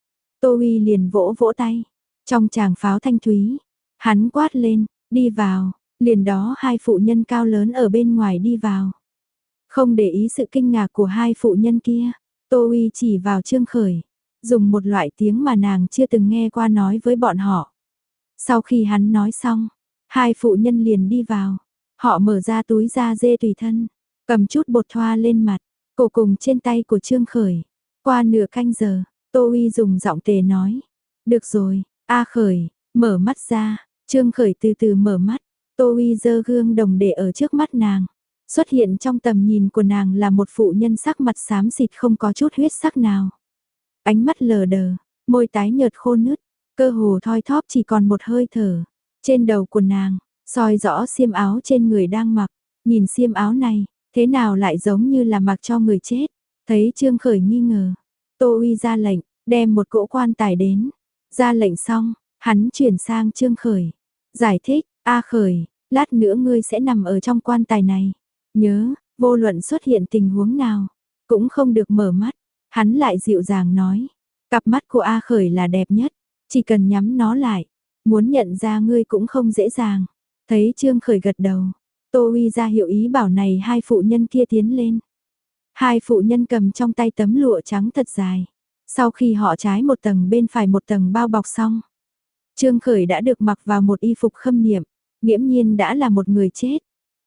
Tô Uy liền vỗ vỗ tay, trong tràng pháo thanh thúy, hắn quát lên, đi vào, liền đó hai phụ nhân cao lớn ở bên ngoài đi vào. Không để ý sự kinh ngạc của hai phụ nhân kia, Tô Uy chỉ vào Trương Khởi, dùng một loại tiếng mà nàng chưa từng nghe qua nói với bọn họ. Sau khi hắn nói xong, hai phụ nhân liền đi vào, họ mở ra túi da dê tùy thân, cầm chút bột thoa lên mặt, cổ cùng trên tay của Trương Khởi. Qua nửa canh giờ, Tô Uy dùng giọng tề nói, được rồi, A Khởi, mở mắt ra. Trương Khởi từ từ mở mắt, Tô Uy giơ gương đồng để ở trước mắt nàng. Xuất hiện trong tầm nhìn của nàng là một phụ nhân sắc mặt xám xịt không có chút huyết sắc nào. Ánh mắt lờ đờ, môi tái nhợt khô nứt, cơ hồ thoi thóp chỉ còn một hơi thở. Trên đầu của nàng, soi rõ xiêm áo trên người đang mặc, nhìn xiêm áo này, thế nào lại giống như là mặc cho người chết. Thấy Trương Khởi nghi ngờ, Tô Uy ra lệnh, đem một cỗ quan tài đến. Ra lệnh xong, hắn chuyển sang Trương Khởi, giải thích, A Khởi, lát nữa ngươi sẽ nằm ở trong quan tài này. Nhớ, vô luận xuất hiện tình huống nào, cũng không được mở mắt. Hắn lại dịu dàng nói, cặp mắt của A Khởi là đẹp nhất, chỉ cần nhắm nó lại, muốn nhận ra ngươi cũng không dễ dàng. Thấy Trương Khởi gật đầu, Tô Uy ra hiệu ý bảo này hai phụ nhân kia tiến lên. Hai phụ nhân cầm trong tay tấm lụa trắng thật dài. Sau khi họ trái một tầng bên phải một tầng bao bọc xong, Trương Khởi đã được mặc vào một y phục khâm niệm, nghiễm nhiên đã là một người chết.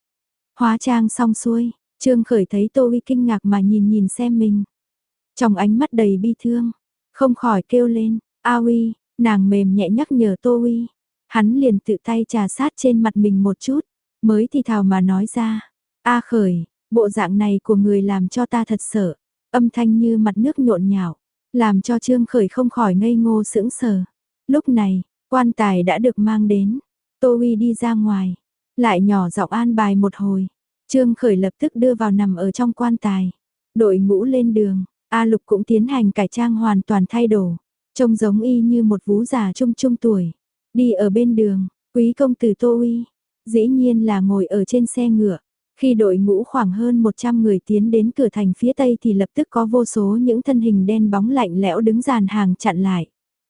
Hóa trang xong xuôi, Trương Khởi thấy Tô Uy kinh ngạc mà nhìn nhìn xem mình. Trong ánh mắt đầy bi thương, không khỏi kêu lên, A Uy, nàng mềm nhẹ nhắc nhở Tô Uy. Hắn liền tự tay trà sát trên mặt mình một chút, mới thì thào mà nói ra, A Khởi, bộ dạng này của người làm cho ta thật sợ. Âm thanh như mặt nước nhộn nhạo, làm cho Trương Khởi không khỏi ngây ngô sững sờ. Lúc này, quan tài đã được mang đến, Tô Uy đi ra ngoài, lại nhỏ giọng an bài một hồi. Trương Khởi lập tức đưa vào nằm ở trong quan tài. Đội ngũ lên đường, A Lục cũng tiến hành cải trang hoàn toàn thay đổi, trông giống y như một vú già trung trung tuổi. Đi ở bên đường, quý công tử Tô Uy, dĩ nhiên là ngồi ở trên xe ngựa. Khi đội ngũ khoảng hơn một trăm người tiến đến cửa thành phía tây thì lập tức có vô số những thân hình đen bóng lạnh lẽo đứng dàn hàng chặn lại.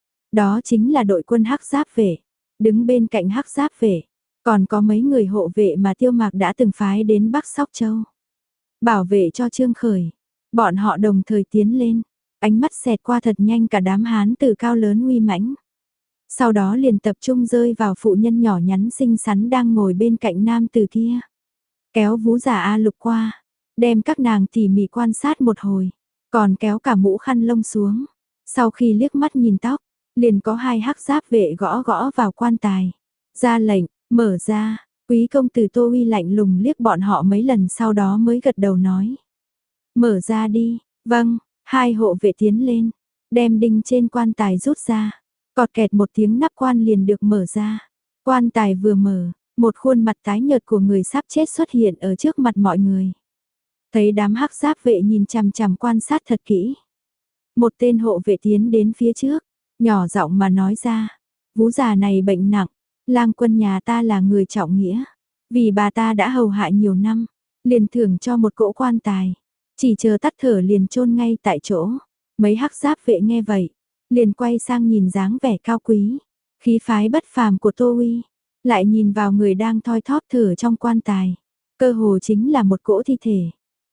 Đó chính là đội quân hắc giáp vệ, đứng bên cạnh hắc giáp vệ, còn có mấy người hộ vệ mà Tiêu Mạc đã từng phái đến Bắc Sóc Châu. Bảo vệ cho Trương Khởi, bọn họ đồng thời tiến lên, ánh mắt xẹt qua thật nhanh cả đám hán tử cao lớn uy mãnh. Sau đó liền tập trung rơi vào phụ nhân nhỏ nhắn xinh xắn đang ngồi bên cạnh nam tử kia. Kéo vú già A Lục qua, đem các nàng tỉ mỉ quan sát một hồi, còn kéo cả mũ khăn lông xuống. Sau khi liếc mắt nhìn tóc, liền có hai hắc giáp vệ gõ gõ vào quan tài. Ra lệnh, mở ra, quý công tử Tô Uy lạnh lùng liếc bọn họ mấy lần sau đó mới gật đầu nói. Mở ra đi, vâng, hai hộ vệ tiến lên, đem đinh trên quan tài rút ra. Cọt kẹt một tiếng nắp quan liền được mở ra. Quan tài vừa mở, một khuôn mặt tái nhợt của người sắp chết xuất hiện ở trước mặt mọi người. Thấy đám hắc giáp vệ nhìn chằm chằm quan sát thật kỹ. Một tên hộ vệ tiến đến phía trước, nhỏ giọng mà nói ra, Vú già này bệnh nặng, lang quân nhà ta là người trọng nghĩa, vì bà ta đã hầu hạ nhiều năm, liền thưởng cho một cỗ quan tài, chỉ chờ tắt thở liền chôn ngay tại chỗ. Mấy hắc giáp vệ nghe vậy, liền quay sang nhìn dáng vẻ cao quý, khí phái bất phàm của Tô Uy, lại nhìn vào người đang thoi thóp thở trong quan tài, cơ hồ chính là một cỗ thi thể.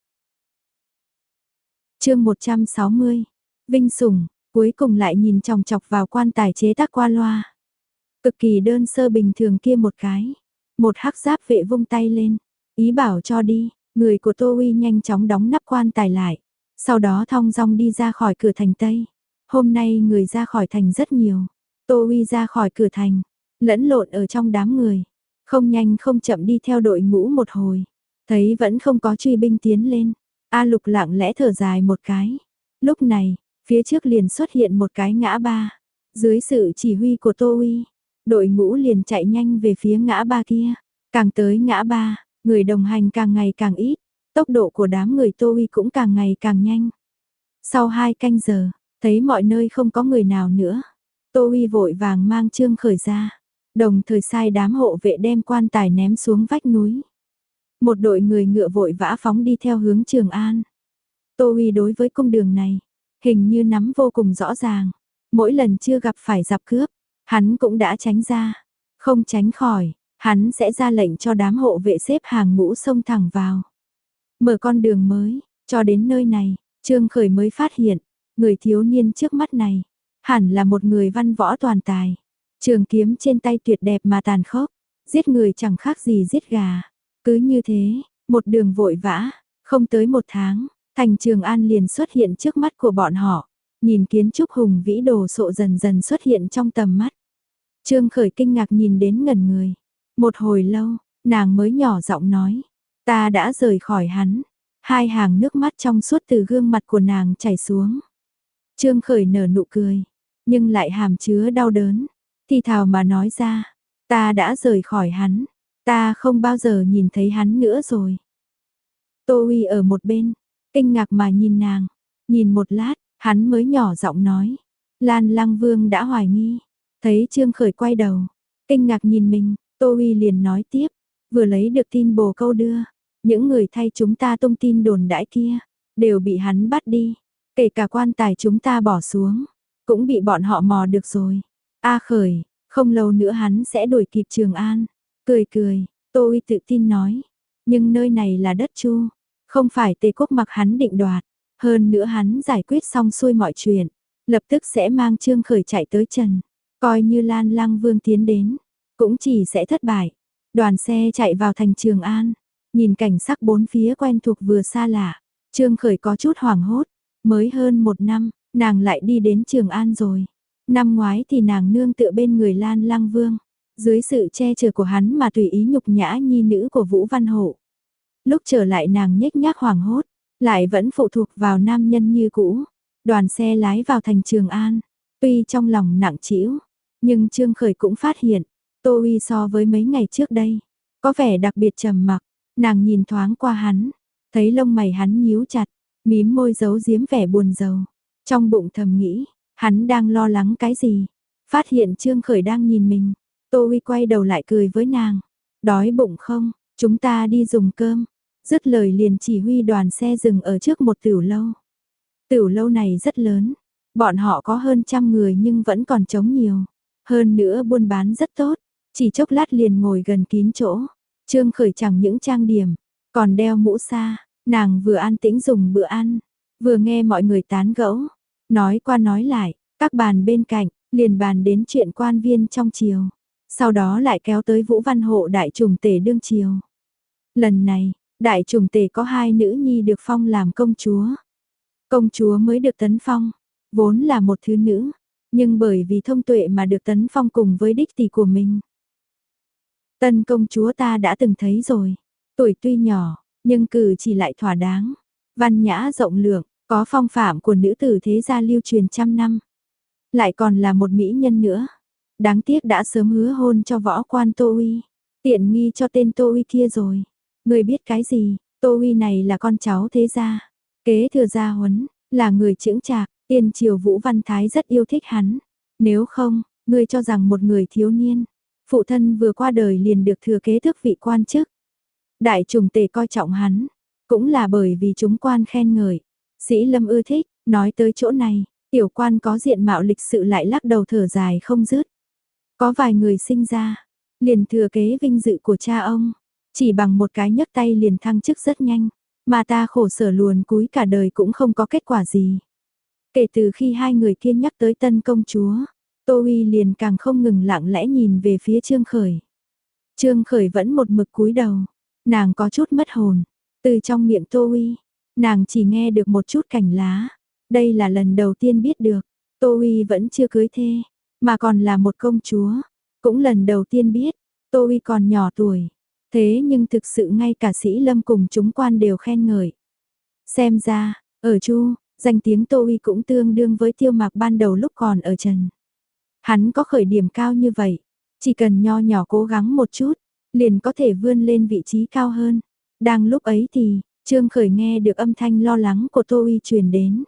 Chương một trăm sáu mươi. Vinh sủng, cuối cùng lại nhìn chòng chọc vào quan tài chế tác qua loa. Cực kỳ đơn sơ bình thường kia một cái. Một hắc giáp vệ vung tay lên, ý bảo cho đi, người của Tô Uy nhanh chóng đóng nắp quan tài lại, sau đó thong dong đi ra khỏi cửa thành Tây. Hôm nay người ra khỏi thành rất nhiều. Tô Uy ra khỏi cửa thành, lẫn lộn ở trong đám người, không nhanh không chậm đi theo đội ngũ một hồi, thấy vẫn không có truy binh tiến lên. A Lục lặng lẽ thở dài một cái. Lúc này, phía trước liền xuất hiện một cái ngã ba. Dưới sự chỉ huy của Tô Uy, đội ngũ liền chạy nhanh về phía ngã ba kia. Càng tới ngã ba, người đồng hành càng ngày càng ít, tốc độ của đám người Tô Uy cũng càng ngày càng nhanh. Sau hai canh giờ, thấy mọi nơi không có người nào nữa, Tô Uy vội vàng mang Trương Khởi ra, đồng thời sai đám hộ vệ đem quan tài ném xuống vách núi. Một đội người ngựa vội vã phóng đi theo hướng Trường An. Tô Uy đối với cung đường này, hình như nắm vô cùng rõ ràng. Mỗi lần chưa gặp phải giặc cướp, hắn cũng đã tránh ra. Không tránh khỏi, hắn sẽ ra lệnh cho đám hộ vệ xếp hàng ngũ xông thẳng vào. Mở con đường mới, cho đến nơi này, Trương Khởi mới phát hiện, người thiếu niên trước mắt này, hẳn là một người văn võ toàn tài. Trường kiếm trên tay tuyệt đẹp mà tàn khốc, giết người chẳng khác gì giết gà. Cứ như thế, một đường vội vã, không tới một tháng, thành Trường An liền xuất hiện trước mắt của bọn họ. Nhìn kiến trúc hùng vĩ đồ sộ dần dần xuất hiện trong tầm mắt. Trương Khởi kinh ngạc nhìn đến ngẩn người. Một hồi lâu, nàng mới nhỏ giọng nói, ta đã rời khỏi hắn. Hai hàng nước mắt trong suốt từ gương mặt của nàng chảy xuống. Trương Khởi nở nụ cười, nhưng lại hàm chứa đau đớn. Thì thào mà nói ra, ta đã rời khỏi hắn. Ta không bao giờ nhìn thấy hắn nữa rồi. Tô Uy ở một bên, kinh ngạc mà nhìn nàng. Nhìn một lát, hắn mới nhỏ giọng nói. Lan Lăng Vương đã hoài nghi. Thấy Trương Khởi quay đầu, kinh ngạc nhìn mình, Tô Uy liền nói tiếp. Vừa lấy được tin bồ câu đưa. Những người thay chúng ta tung tin đồn đãi kia, đều bị hắn bắt đi. Kể cả quan tài chúng ta bỏ xuống, cũng bị bọn họ mò được rồi. A Khởi, không lâu nữa hắn sẽ đuổi kịp Trường An. Cười cười, Tô Uy tự tin nói. Nhưng nơi này là đất Chu, không phải Tề quốc mặc hắn định đoạt. Hơn nữa hắn giải quyết xong xuôi mọi chuyện, lập tức sẽ mang Trương Khởi chạy tới Trần. Coi như Lan Lăng Vương tiến đến, cũng chỉ sẽ thất bại. Đoàn xe chạy vào thành Trường An, nhìn cảnh sắc bốn phía quen thuộc vừa xa lạ. Trương Khởi có chút hoảng hốt, mới hơn một năm, nàng lại đi đến Trường An rồi. Năm ngoái thì nàng nương tựa bên người Lan Lăng Vương. Dưới sự che chở của hắn mà tùy ý nhục nhã nhi nữ của Vũ Văn Hộ. Lúc trở lại nàng nhếch nhác hoảng hốt, lại vẫn phụ thuộc vào nam nhân như cũ. Đoàn xe lái vào thành Trường An, tuy trong lòng nặng trĩu, nhưng Trương Khởi cũng phát hiện, Tô Uy so với mấy ngày trước đây, có vẻ đặc biệt trầm mặc. Nàng nhìn thoáng qua hắn, thấy lông mày hắn nhíu chặt, mím môi giấu giếm vẻ buồn rầu. Trong bụng thầm nghĩ, hắn đang lo lắng cái gì? Phát hiện Trương Khởi đang nhìn mình, Tô Uy quay đầu lại cười với nàng. Đói bụng không? Chúng ta đi dùng cơm. Dứt lời liền chỉ huy đoàn xe dừng ở trước một tửu lâu. Tửu lâu này rất lớn, bọn họ có hơn trăm người nhưng vẫn còn trống nhiều. Hơn nữa buôn bán rất tốt, chỉ chốc lát liền ngồi gần kín chỗ. Trương Khởi chẳng những trang điểm, còn đeo mũ sa, nàng vừa an tĩnh dùng bữa ăn, vừa nghe mọi người tán gẫu, nói qua nói lại, các bàn bên cạnh, liền bàn đến chuyện quan viên trong triều. Sau đó lại kéo tới Vũ Văn Hộ đại trùng tể đương triều. Lần này, đại trùng tể có hai nữ nhi được phong làm công chúa. Công chúa mới được tấn phong, vốn là một thứ nữ, nhưng bởi vì thông tuệ mà được tấn phong cùng với đích tỷ của mình. Tân công chúa ta đã từng thấy rồi, tuổi tuy nhỏ, nhưng cử chỉ lại thỏa đáng, văn nhã rộng lượng, có phong phạm của nữ tử thế gia lưu truyền trăm năm. Lại còn là một mỹ nhân nữa. Đáng tiếc đã sớm hứa hôn cho võ quan Tô Uy, tiện nghi cho tên Tô Uy kia rồi. Người biết cái gì? Tô Uy này là con cháu thế gia, kế thừa gia huấn, là người chững chạc, tiên triều Vũ Văn Thái rất yêu thích hắn. Nếu không, ngươi cho rằng một người thiếu niên, phụ thân vừa qua đời liền được thừa kế tước vị quan chức. Đại trùng tề coi trọng hắn, cũng là bởi vì chúng quan khen ngợi. Sĩ Lâm ưa thích, nói tới chỗ này, tiểu quan có diện mạo lịch sự lại lắc đầu thở dài không dứt. Có vài người sinh ra, liền thừa kế vinh dự của cha ông, chỉ bằng một cái nhấc tay liền thăng chức rất nhanh, mà ta khổ sở luồn cúi cả đời cũng không có kết quả gì. Kể từ khi hai người kia nhắc tới tân công chúa, Tô Uy liền càng không ngừng lặng lẽ nhìn về phía Trương Khởi. Trương Khởi vẫn một mực cúi đầu, nàng có chút mất hồn, từ trong miệng Tô Uy, nàng chỉ nghe được một chút cành lá. Đây là lần đầu tiên biết được, Tô Uy vẫn chưa cưới thê, mà còn là một công chúa, cũng lần đầu tiên biết, Tô Uy còn nhỏ tuổi. Thế nhưng thực sự ngay cả Sĩ Lâm cùng chúng quan đều khen ngợi. Xem ra, ở Chu, danh tiếng Tô Uy cũng tương đương với Tiêu Mạc ban đầu lúc còn ở Trần. Hắn có khởi điểm cao như vậy, chỉ cần nho nhỏ cố gắng một chút, liền có thể vươn lên vị trí cao hơn. Đang lúc ấy thì, Trương Khởi nghe được âm thanh lo lắng của Tô Uy truyền đến.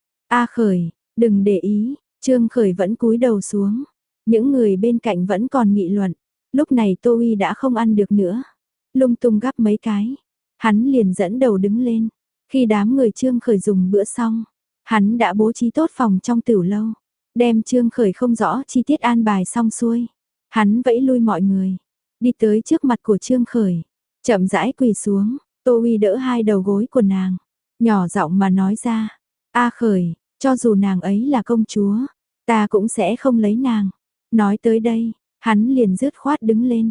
A Khởi, đừng để ý, Trương Khởi vẫn cúi đầu xuống. Những người bên cạnh vẫn còn nghị luận. Lúc này Tô Uy đã không ăn được nữa. Lung tung gắp mấy cái. Hắn liền dẫn đầu đứng lên. Khi đám người Trương Khởi dùng bữa xong, hắn đã bố trí tốt phòng trong tửu lâu. Đem Trương Khởi không rõ chi tiết an bài xong xuôi. Hắn vẫy lui mọi người. Đi tới trước mặt của Trương Khởi. Chậm rãi quỳ xuống. Tô Uy đỡ hai đầu gối của nàng. Nhỏ giọng mà nói ra. A Khởi, cho dù nàng ấy là công chúa, ta cũng sẽ không lấy nàng. Nói tới đây, hắn liền dứt khoát đứng lên.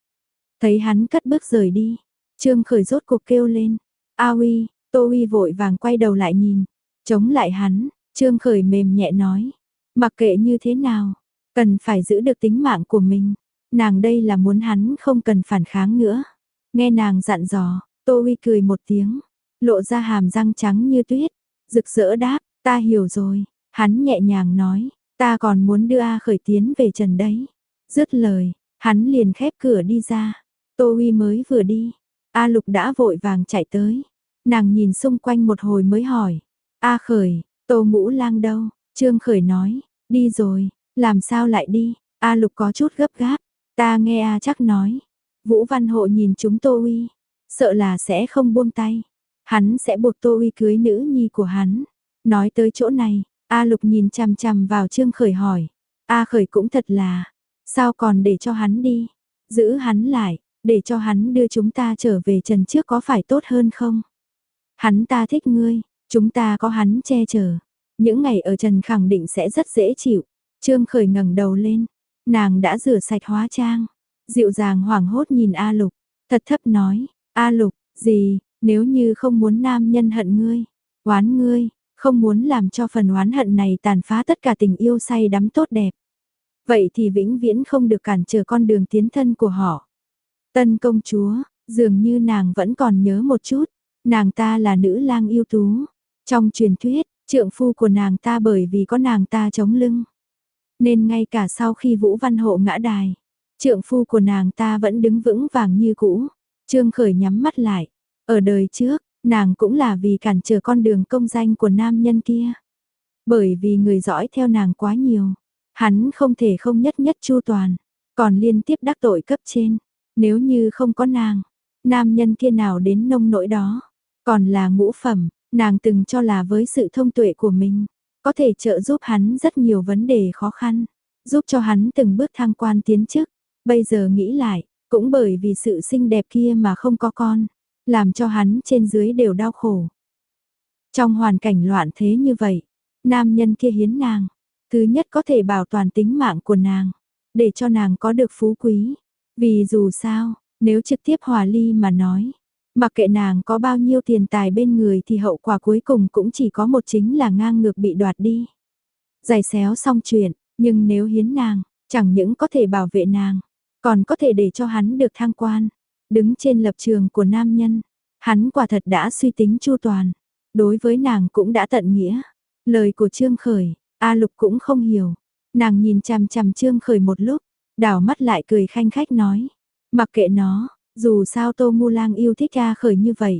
Thấy hắn cất bước rời đi, Trương Khởi rốt cuộc kêu lên. A Uy, Tô Uy vội vàng quay đầu lại nhìn. Chống lại hắn, Trương Khởi mềm nhẹ nói. Mặc kệ như thế nào, cần phải giữ được tính mạng của mình. Nàng đây là muốn hắn không cần phản kháng nữa. Nghe nàng dặn dò, Tô Uy cười một tiếng, lộ ra hàm răng trắng như tuyết. Rực rỡ đáp, ta hiểu rồi. Hắn nhẹ nhàng nói, ta còn muốn đưa A Khởi tiến về Trần đấy. Dứt lời, hắn liền khép cửa đi ra. Tô Uy mới vừa đi, A Lục đã vội vàng chạy tới. Nàng nhìn xung quanh một hồi mới hỏi, A Khởi, Tô Ngũ Lang đâu? Trương Khởi nói, đi rồi, làm sao lại đi? A Lục có chút gấp gáp, ta nghe A chắc nói. Vũ Văn Hộ nhìn chúng Tô Uy, sợ là sẽ không buông tay. Hắn sẽ buộc Tô Uy cưới nữ nhi của hắn. Nói tới chỗ này, A Lục nhìn chằm chằm vào Trương Khởi hỏi. A Khởi cũng thật là, sao còn để cho hắn đi? Giữ hắn lại, để cho hắn đưa chúng ta trở về Trần trước có phải tốt hơn không? Hắn ta thích ngươi, chúng ta có hắn che chở. Những ngày ở Trần khẳng định sẽ rất dễ chịu. Trương Khởi ngẩng đầu lên, nàng đã rửa sạch hóa trang. Dịu dàng hoảng hốt nhìn A Lục, thật thấp nói, A Lục, gì, nếu như không muốn nam nhân hận ngươi, oán ngươi, không muốn làm cho phần oán hận này tàn phá tất cả tình yêu say đắm tốt đẹp. Vậy thì vĩnh viễn không được cản trở con đường tiến thân của họ. Tân công chúa, dường như nàng vẫn còn nhớ một chút, nàng ta là nữ lang yêu tú. Trong truyền thuyết, trượng phu của nàng ta bởi vì có nàng ta chống lưng, nên ngay cả sau khi Vũ Văn Hộ ngã đài, trượng phu của nàng ta vẫn đứng vững vàng như cũ. Trương Khởi nhắm mắt lại, ở đời trước, nàng cũng là vì cản trở con đường công danh của nam nhân kia. Bởi vì người dõi theo nàng quá nhiều, hắn không thể không nhất nhất chu toàn, còn liên tiếp đắc tội cấp trên. Nếu như không có nàng, nam nhân kia nào đến nông nỗi đó, còn là ngũ phẩm, nàng từng cho là với sự thông tuệ của mình, có thể trợ giúp hắn rất nhiều vấn đề khó khăn, giúp cho hắn từng bước thăng quan tiến chức. Bây giờ nghĩ lại, cũng bởi vì sự xinh đẹp kia mà không có con, làm cho hắn trên dưới đều đau khổ. Trong hoàn cảnh loạn thế như vậy, nam nhân kia hiến nàng, thứ nhất có thể bảo toàn tính mạng của nàng, để cho nàng có được phú quý. Vì dù sao, nếu trực tiếp hòa ly mà nói, mặc kệ nàng có bao nhiêu tiền tài bên người thì hậu quả cuối cùng cũng chỉ có một, chính là ngang ngược bị đoạt đi. Giày xéo xong chuyện, nhưng nếu hiến nàng, chẳng những có thể bảo vệ nàng, còn có thể để cho hắn được thăng quan. Đứng trên lập trường của nam nhân, hắn quả thật đã suy tính chu toàn, đối với nàng cũng đã tận nghĩa. Lời của Trương Khởi, A Lục cũng không hiểu. Nàng nhìn chằm chằm Trương Khởi một lúc, đảo mắt lại cười khanh khách nói, mặc kệ nó, dù sao Tô Ngu Lang yêu thích A Khởi như vậy,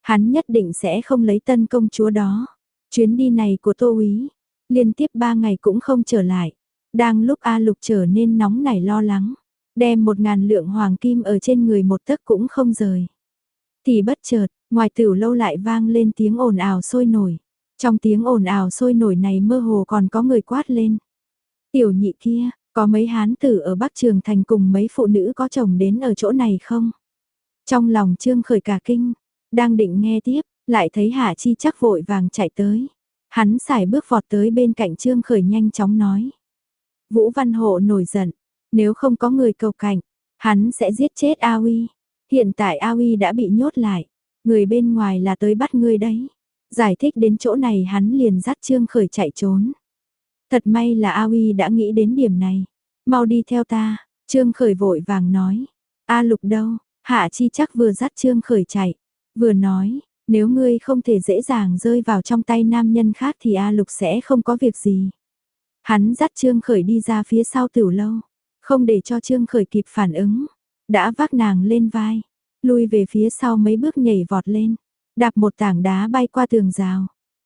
Hắn nhất định sẽ không lấy tân công chúa đó. Chuyến đi này của Tô Úy, liên tiếp ba ngày cũng không trở lại. Đang lúc A Lục trở nên nóng nảy lo lắng, đem một ngàn lượng hoàng kim ở trên người một tấc cũng không rời. Thì bất chợt, ngoài Tửu lâu lại vang lên tiếng ồn ào sôi nổi. Trong tiếng ồn ào sôi nổi này mơ hồ còn có người quát lên. Tiểu nhị kia, có mấy hán tử ở Bắc Trường Thành cùng mấy phụ nữ có chồng đến ở chỗ này không? Trong lòng Trương Khởi cả kinh, đang định nghe tiếp, lại thấy Hạ Chi Chắc vội vàng chạy tới. Hắn sải bước vọt tới bên cạnh Trương Khởi nhanh chóng nói. Vũ Văn Hộ nổi giận, nếu không có người cầu cảnh, hắn sẽ giết chết A Uy. Hiện tại A Uy đã bị nhốt lại, người bên ngoài là tới bắt ngươi đấy. Giải thích đến chỗ này hắn liền dắt Trương Khởi chạy trốn. Thật may là A Uy đã nghĩ đến điểm này. Mau đi theo ta, Trương Khởi vội vàng nói. A Lục đâu? Hạ Chi Chắc vừa dắt Trương Khởi chạy, vừa nói, nếu ngươi không thể dễ dàng rơi vào trong tay nam nhân khác thì A Lục sẽ không có việc gì. Hắn dắt Trương Khởi đi ra phía sau Tửu lâu, không để cho Trương Khởi kịp phản ứng, đã vác nàng lên vai, lui về phía sau mấy bước nhảy vọt lên, đạp một tảng đá bay qua tường rào.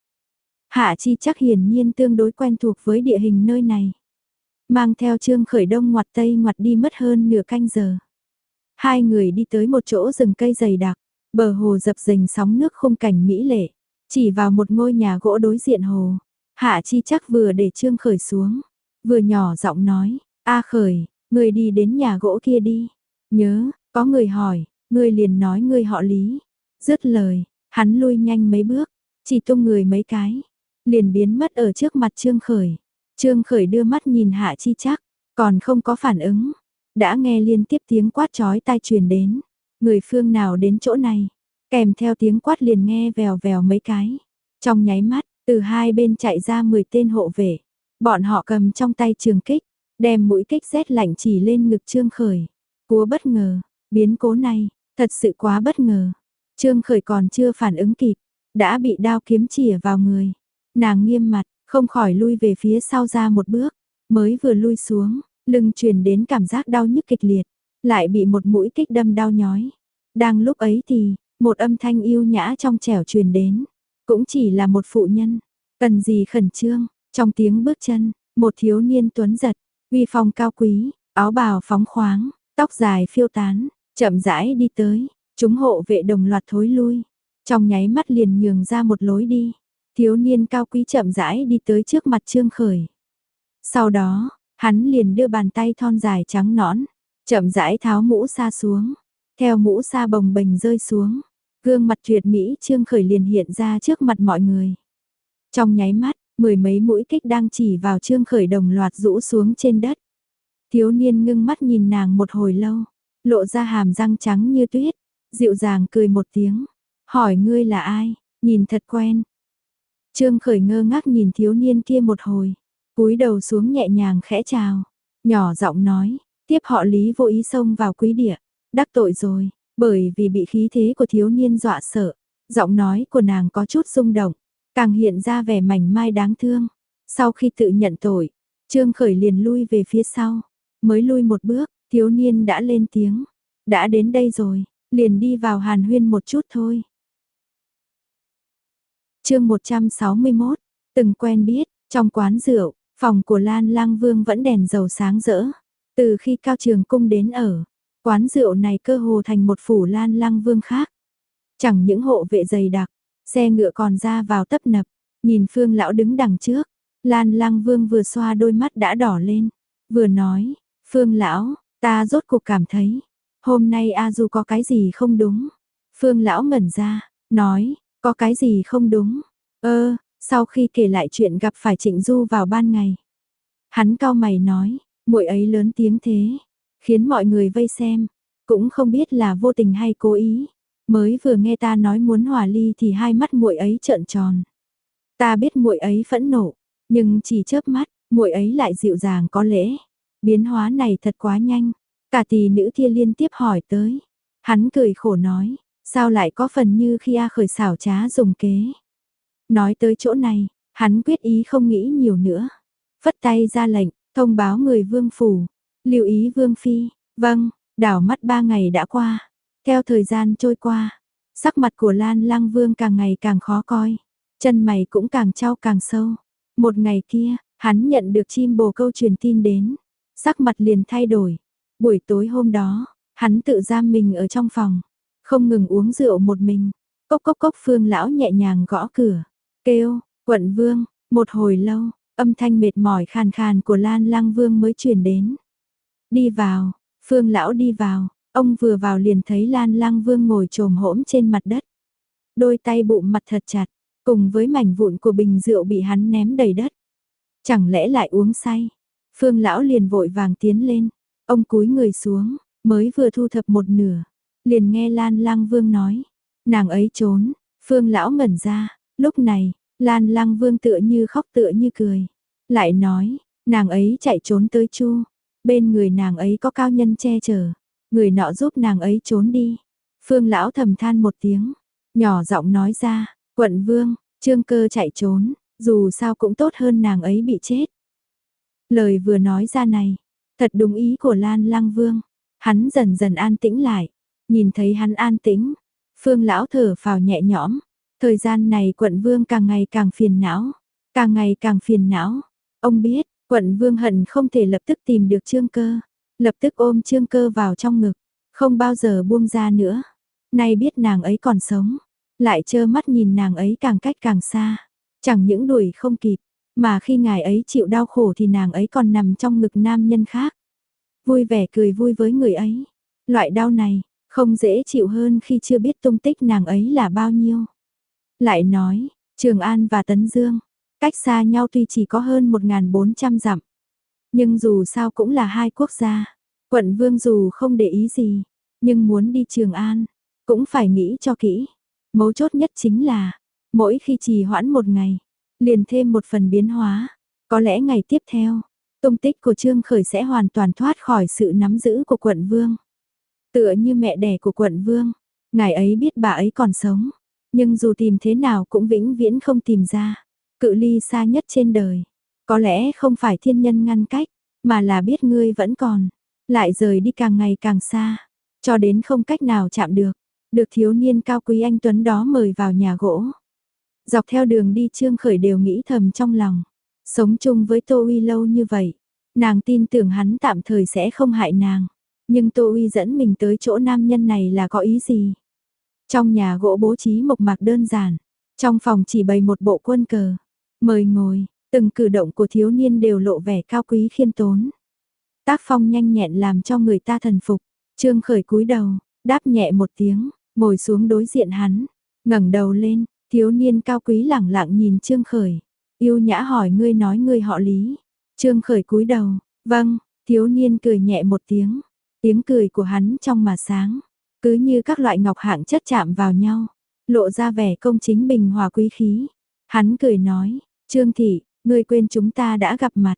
Hạ Chi Chắc hiển nhiên tương đối quen thuộc với địa hình nơi này. Mang theo Trương Khởi đông ngoặt tây ngoặt đi mất hơn nửa canh giờ. Hai người đi tới một chỗ rừng cây dày đặc, bờ hồ dập dềnh sóng nước khung cảnh mỹ lệ, chỉ vào một ngôi nhà gỗ đối diện hồ. Hạ Chi Chắc vừa để Trương Khởi xuống, vừa nhỏ giọng nói, A Khởi, ngươi đi đến nhà gỗ kia đi. Nhớ, có người hỏi, ngươi liền nói ngươi họ Lý. Dứt lời, hắn lui nhanh mấy bước, chỉ tung người mấy cái, liền biến mất ở trước mặt Trương Khởi. Trương Khởi đưa mắt nhìn Hạ Chi Chắc, còn không có phản ứng. Đã nghe liên tiếp tiếng quát chói tai truyền đến. Người phương nào đến chỗ này? Kèm theo tiếng quát liền nghe vèo vèo mấy cái. Trong nháy mắt, từ hai bên chạy ra mười tên hộ vệ. Bọn họ cầm trong tay trường kích, đem mũi kích rét lạnh chỉ lên ngực Trương Khởi. Cúa bất ngờ, biến cố này, thật sự quá bất ngờ. Trương Khởi còn chưa phản ứng kịp, đã bị đao kiếm chĩa vào người. Nàng nghiêm mặt, không khỏi lui về phía sau ra một bước, mới vừa lui xuống, lưng truyền đến cảm giác đau nhức kịch liệt, lại bị một mũi kích đâm đau nhói. Đang lúc ấy thì, một âm thanh yêu nhã trong trẻo truyền đến, cũng chỉ là một phụ nhân, cần gì khẩn trương. Trong tiếng bước chân, một thiếu niên tuấn giật, uy phong cao quý, áo bào phóng khoáng, tóc dài phiêu tán, chậm rãi đi tới, chúng hộ vệ đồng loạt thối lui, trong nháy mắt liền nhường ra một lối đi. Thiếu niên cao quý chậm rãi đi tới trước mặt Trương Khởi. Sau đó, hắn liền đưa bàn tay thon dài trắng nõn, chậm rãi tháo mũ sa xuống, theo mũ sa bồng bềnh rơi xuống, gương mặt tuyệt mỹ Trương Khởi liền hiện ra trước mặt mọi người. Trong nháy mắt, mười mấy mũi kích đang chỉ vào Trương Khởi đồng loạt rũ xuống trên đất. Thiếu niên ngưng mắt nhìn nàng một hồi lâu, lộ ra hàm răng trắng như tuyết, dịu dàng cười một tiếng, hỏi ngươi là ai, nhìn thật quen. Trương Khởi ngơ ngác nhìn thiếu niên kia một hồi, cúi đầu xuống nhẹ nhàng khẽ chào, nhỏ giọng nói, tiếp họ Lý vô ý xông vào quý địa, đắc tội rồi, bởi vì bị khí thế của thiếu niên dọa sợ, giọng nói của nàng có chút rung động, càng hiện ra vẻ mảnh mai đáng thương. Sau khi tự nhận tội, Trương Khởi liền lui về phía sau, mới lui một bước, thiếu niên đã lên tiếng, đã đến đây rồi, liền đi vào hàn huyên một chút thôi. Chương một trăm sáu mươi mốt, từng quen biết, trong quán rượu, phòng của Lan Lang Vương vẫn đèn dầu sáng rỡ. Từ khi Cao Trường Cung đến ở, quán rượu này cơ hồ thành một phủ Lan Lang Vương khác. Chẳng những hộ vệ dày đặc, xe ngựa còn ra vào tấp nập, nhìn Phương lão đứng đằng trước, Lan Lang Vương vừa xoa đôi mắt đã đỏ lên, vừa nói, Phương lão, ta rốt cuộc cảm thấy, hôm nay A Du có cái gì không đúng. Phương lão ngẩn ra, nói, có cái gì không đúng? Ơ, sau khi kể lại chuyện gặp phải Trịnh Du vào ban ngày. Hắn cau mày nói, muội ấy lớn tiếng thế, khiến mọi người vây xem, cũng không biết là vô tình hay cố ý. Mới vừa nghe ta nói muốn hòa ly thì hai mắt muội ấy trợn tròn. Ta biết muội ấy phẫn nộ, nhưng chỉ chớp mắt, muội ấy lại dịu dàng có lễ. Biến hóa này thật quá nhanh, cả tỷ nữ kia liên tiếp hỏi tới. Hắn cười khổ nói, sao lại có phần như khi A Khởi xảo trá dùng kế. Nói tới chỗ này, hắn quyết ý không nghĩ nhiều nữa. Phất tay ra lệnh, thông báo người vương phủ, lưu ý vương phi. Vâng, đảo mắt ba ngày đã qua. Theo thời gian trôi qua, Sắc mặt của Lan Lang Vương càng ngày càng khó coi, chân mày cũng càng chau càng sâu. Một ngày kia, hắn nhận được chim bồ câu truyền tin đến, sắc mặt liền thay đổi. Buổi tối hôm đó, hắn tự giam mình ở trong phòng, không ngừng uống rượu một mình. Cốc cốc cốc, Phương lão nhẹ nhàng gõ cửa, kêu, "Quận Vương." Một hồi lâu, âm thanh mệt mỏi khàn khàn của Lan Lang Vương mới truyền đến. "Đi vào." Phương lão đi vào, ông vừa vào liền thấy Lan Lang Vương ngồi chồm hổm trên mặt đất. Đôi tay bụm mặt thật chặt, cùng với mảnh vụn của bình rượu bị hắn ném đầy đất. Chẳng lẽ lại uống say? Phương lão liền vội vàng tiến lên, ông cúi người xuống, mới vừa thu thập một nửa, liền nghe Lan Lang Vương nói, nàng ấy trốn. Phương lão ngẩn ra, lúc này, Lan Lang Vương tựa như khóc tựa như cười, lại nói, nàng ấy chạy trốn tới Chu, bên người nàng ấy có cao nhân che chở, người nọ giúp nàng ấy trốn đi. Phương lão thầm than một tiếng, nhỏ giọng nói ra, "Quận Vương, Trương Cơ chạy trốn, dù sao cũng tốt hơn nàng ấy bị chết." Lời vừa nói ra này, thật đúng ý của Lan Lang Vương. Hắn dần dần an tĩnh lại, nhìn thấy hắn an tĩnh, Phương lão thở phào nhẹ nhõm. Thời gian này Quận Vương càng ngày càng phiền não, càng ngày càng phiền não. Ông biết, Quận Vương hận không thể lập tức tìm được Trương Cơ, lập tức ôm Trương Cơ vào trong ngực, không bao giờ buông ra nữa. Nay biết nàng ấy còn sống, lại trơ mắt nhìn nàng ấy càng cách càng xa, chẳng những đuổi không kịp, mà khi ngài ấy chịu đau khổ thì nàng ấy còn nằm trong ngực nam nhân khác. Vui vẻ cười vui với người ấy. Loại đau này, không dễ chịu hơn khi chưa biết tung tích nàng ấy là bao nhiêu. Lại nói, Trường An và Tấn Dương, cách xa nhau tuy chỉ có hơn một nghìn bốn trăm dặm. Nhưng dù sao cũng là hai quốc gia. Quận Vương dù không để ý gì, nhưng muốn đi Trường An, cũng phải nghĩ cho kỹ. Mấu chốt nhất chính là, mỗi khi trì hoãn một ngày, liền thêm một phần biến hóa. Có lẽ ngày tiếp theo, tung tích của Trương Khởi sẽ hoàn toàn thoát khỏi sự nắm giữ của Quận Vương. Tựa như mẹ đẻ của Quận Vương, ngài ấy biết bà ấy còn sống, nhưng dù tìm thế nào cũng vĩnh viễn không tìm ra. Cự ly xa nhất trên đời, có lẽ không phải thiên nhân ngăn cách, mà là biết ngươi vẫn còn, lại rời đi càng ngày càng xa, cho đến không cách nào chạm được. Được thiếu niên cao quý anh tuấn đó mời vào nhà gỗ. Dọc theo đường đi Trương Khởi đều nghĩ thầm trong lòng, sống chung với Tô Uy lâu như vậy, nàng tin tưởng hắn tạm thời sẽ không hại nàng, nhưng Tô Uy dẫn mình tới chỗ nam nhân này là có ý gì? Trong nhà gỗ bố trí mộc mạc đơn giản, trong phòng chỉ bày một bộ quân cờ, mời ngồi, từng cử động của thiếu niên đều lộ vẻ cao quý khiêm tốn. Tác phong nhanh nhẹn làm cho người ta thần phục. Trương Khởi cúi đầu, đáp nhẹ một tiếng, ngồi xuống đối diện hắn, ngẩng đầu lên, thiếu niên cao quý lẳng lặng nhìn Trương Khởi, yêu nhã hỏi, ngươi nói ngươi họ Lý? Trương Khởi cúi đầu, vâng. Thiếu niên cười nhẹ một tiếng, tiếng cười của hắn trong mà sáng, cứ như các loại ngọc hạng chất chạm vào nhau, lộ ra vẻ công chính bình hòa quý khí. Hắn cười nói, Trương thị, ngươi quên chúng ta đã gặp mặt.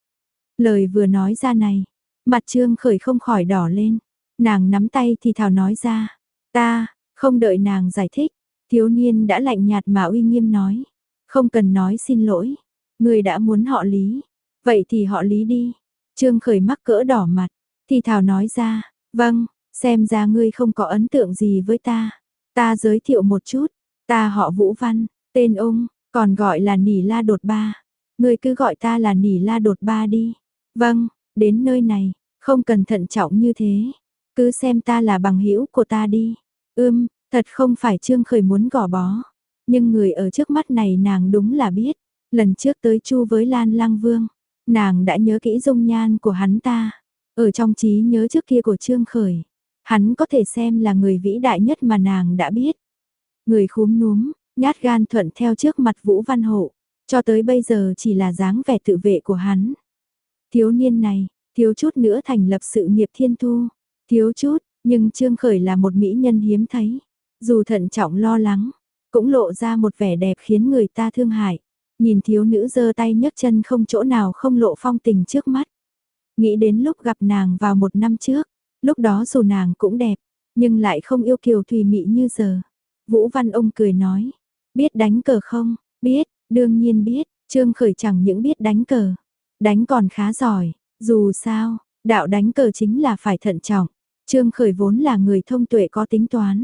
Lời vừa nói ra này, mặt Trương Khởi không khỏi đỏ lên, nàng nắm tay thì thào nói ra, ta. Không đợi nàng giải thích, thiếu niên đã lạnh nhạt mà uy nghiêm nói, không cần nói xin lỗi, ngươi đã muốn họ Lý, vậy thì họ Lý đi. Trương Khởi mắc cỡ đỏ mặt, thì thào nói ra, vâng, xem ra ngươi không có ấn tượng gì với ta. Ta giới thiệu một chút, ta họ Vũ Văn, tên Ung, còn gọi là Nỉ La Đột Ba. Ngươi cứ gọi ta là Nỉ La Đột Ba đi. Vâng, đến nơi này, không cần thận trọng như thế, cứ xem ta là bằng hữu của ta đi. Ưm, thật không phải Trương Khởi muốn gò bó, nhưng người ở trước mắt này nàng đúng là biết. Lần trước tới Chu với Lan Lang Vương, nàng đã nhớ kỹ dung nhan của hắn ta. Ở trong trí nhớ trước kia của Trương Khởi, hắn có thể xem là người vĩ đại nhất mà nàng đã biết. Người khúm núm, nhát gan thuận theo trước mặt Vũ Văn Hộ, cho tới bây giờ chỉ là dáng vẻ tự vệ của hắn. Thiếu niên này, thiếu chút nữa thành lập sự nghiệp thiên thu, thiếu chút, nhưng Trương Khởi là một mỹ nhân hiếm thấy. Dù thận trọng lo lắng, cũng lộ ra một vẻ đẹp khiến người ta thương hại. Nhìn thiếu nữ giơ tay nhấc chân không chỗ nào không lộ phong tình trước mắt. Nghĩ đến lúc gặp nàng vào một năm trước, lúc đó dù nàng cũng đẹp, nhưng lại không yêu kiều thùy mị như giờ. Vũ Văn Ung cười nói, biết đánh cờ không? Biết, đương nhiên biết. Trương Khởi chẳng những biết đánh cờ, đánh còn khá giỏi. Dù sao, đạo đánh cờ chính là phải thận trọng. Trương Khởi vốn là người thông tuệ có tính toán,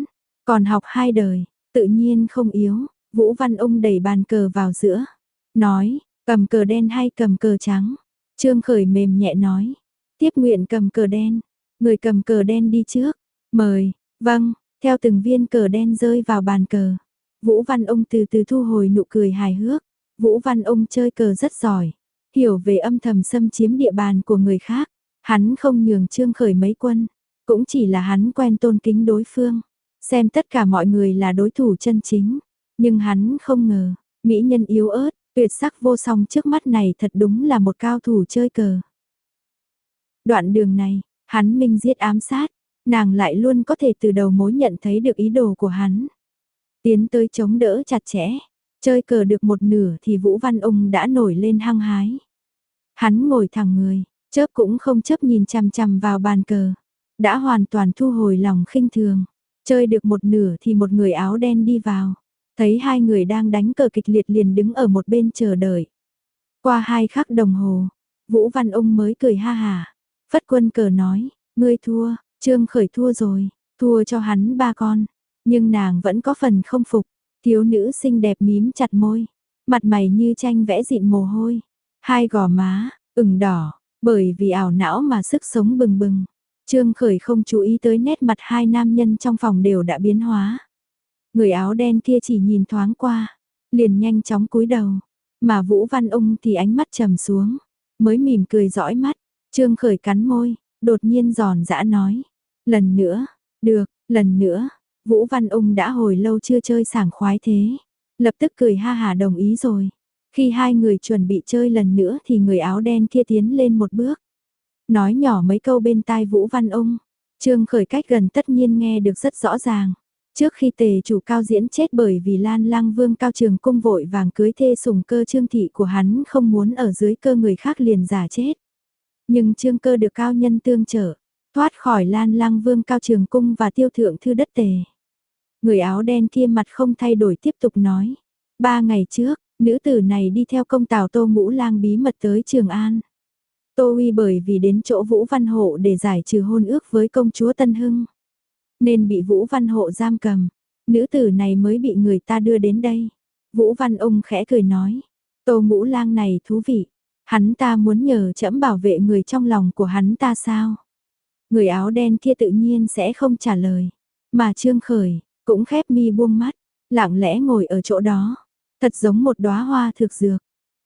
còn học hai đời, tự nhiên không yếu. Vũ Văn Ung đẩy bàn cờ vào giữa, nói, cầm cờ đen hay cầm cờ trắng? Trương Khởi mềm nhẹ nói, tiếp nguyện cầm cờ đen, người cầm cờ đen đi trước, mời, vâng, theo từng viên cờ đen rơi vào bàn cờ. Vũ Văn Ung từ từ thu hồi nụ cười hài hước, Vũ Văn Ung chơi cờ rất giỏi, hiểu về âm thầm xâm chiếm địa bàn của người khác, hắn không nhường Trương Khởi mấy quân, cũng chỉ là hắn quen tôn kính đối phương, xem tất cả mọi người là đối thủ chân chính, nhưng hắn không ngờ, mỹ nhân yếu ớt, tuyệt sắc vô song trước mắt này thật đúng là một cao thủ chơi cờ. Đoạn đường này, hắn minh giết ám sát, nàng lại luôn có thể từ đầu mối nhận thấy được ý đồ của hắn. Tiến tới chống đỡ chặt chẽ, chơi cờ được một nửa thì Vũ Văn Ung đã nổi lên hăng hái. Hắn ngồi thẳng người, chớp cũng không chớp nhìn chằm chằm vào bàn cờ, đã hoàn toàn thu hồi lòng khinh thường. Chơi được một nửa thì một người áo đen đi vào, thấy hai người đang đánh cờ kịch liệt liền đứng ở một bên chờ đợi. Qua hai khắc đồng hồ, Vũ Văn Ung mới cười ha hả, phất quân cờ nói, ngươi thua, Trương Khởi thua rồi, thua cho hắn ba con, nhưng nàng vẫn có phần không phục, thiếu nữ xinh đẹp mím chặt môi, mặt mày như tranh vẽ dịn mồ hôi, hai gò má, ửng đỏ, bởi vì ảo não mà sức sống bừng bừng. Trương Khởi không chú ý tới nét mặt hai nam nhân trong phòng đều đã biến hóa. Người áo đen kia chỉ nhìn thoáng qua, liền nhanh chóng cúi đầu, mà Vũ Văn Ung thì ánh mắt trầm xuống, mới mỉm cười dõi mắt. Trương Khởi cắn môi, đột nhiên giòn giã nói, lần nữa, được, lần nữa. Vũ Văn Ung đã hồi lâu chưa chơi sảng khoái thế, lập tức cười ha hà đồng ý rồi. Khi hai người chuẩn bị chơi lần nữa thì người áo đen kia tiến lên một bước, nói nhỏ mấy câu bên tai Vũ Văn Ung. Trương Khởi cách gần tất nhiên nghe được rất rõ ràng. Trước khi tề chủ Cao Diễn chết bởi vì Lan Lang Vương Cao Trường Cung vội vàng cưới thê sủng cơ Trương thị của hắn không muốn ở dưới cơ người khác liền giả chết. Nhưng Trương Cơ được cao nhân tương trợ, thoát khỏi Lan Lang Vương Cao Trường Cung và tiêu thượng thư đất tề. Người áo đen kia mặt không thay đổi tiếp tục nói. Ba ngày trước, nữ tử này đi theo công tào Tô Ngũ Lang bí mật tới Trường An. Tô Uy bởi vì đến chỗ Vũ Văn Hộ để giải trừ hôn ước với công chúa Tân Hưng, nên bị Vũ Văn Hộ giam cầm. Nữ tử này mới bị người ta đưa đến đây. Vũ Văn Ung khẽ cười nói. Tô Ngũ Lang này thú vị. Hắn ta muốn nhờ trẫm bảo vệ người trong lòng của hắn ta sao? Người áo đen kia tự nhiên sẽ không trả lời. Mà Trương Khởi cũng khép mi buông mắt, lặng lẽ ngồi ở chỗ đó, thật giống một đóa hoa thực dược.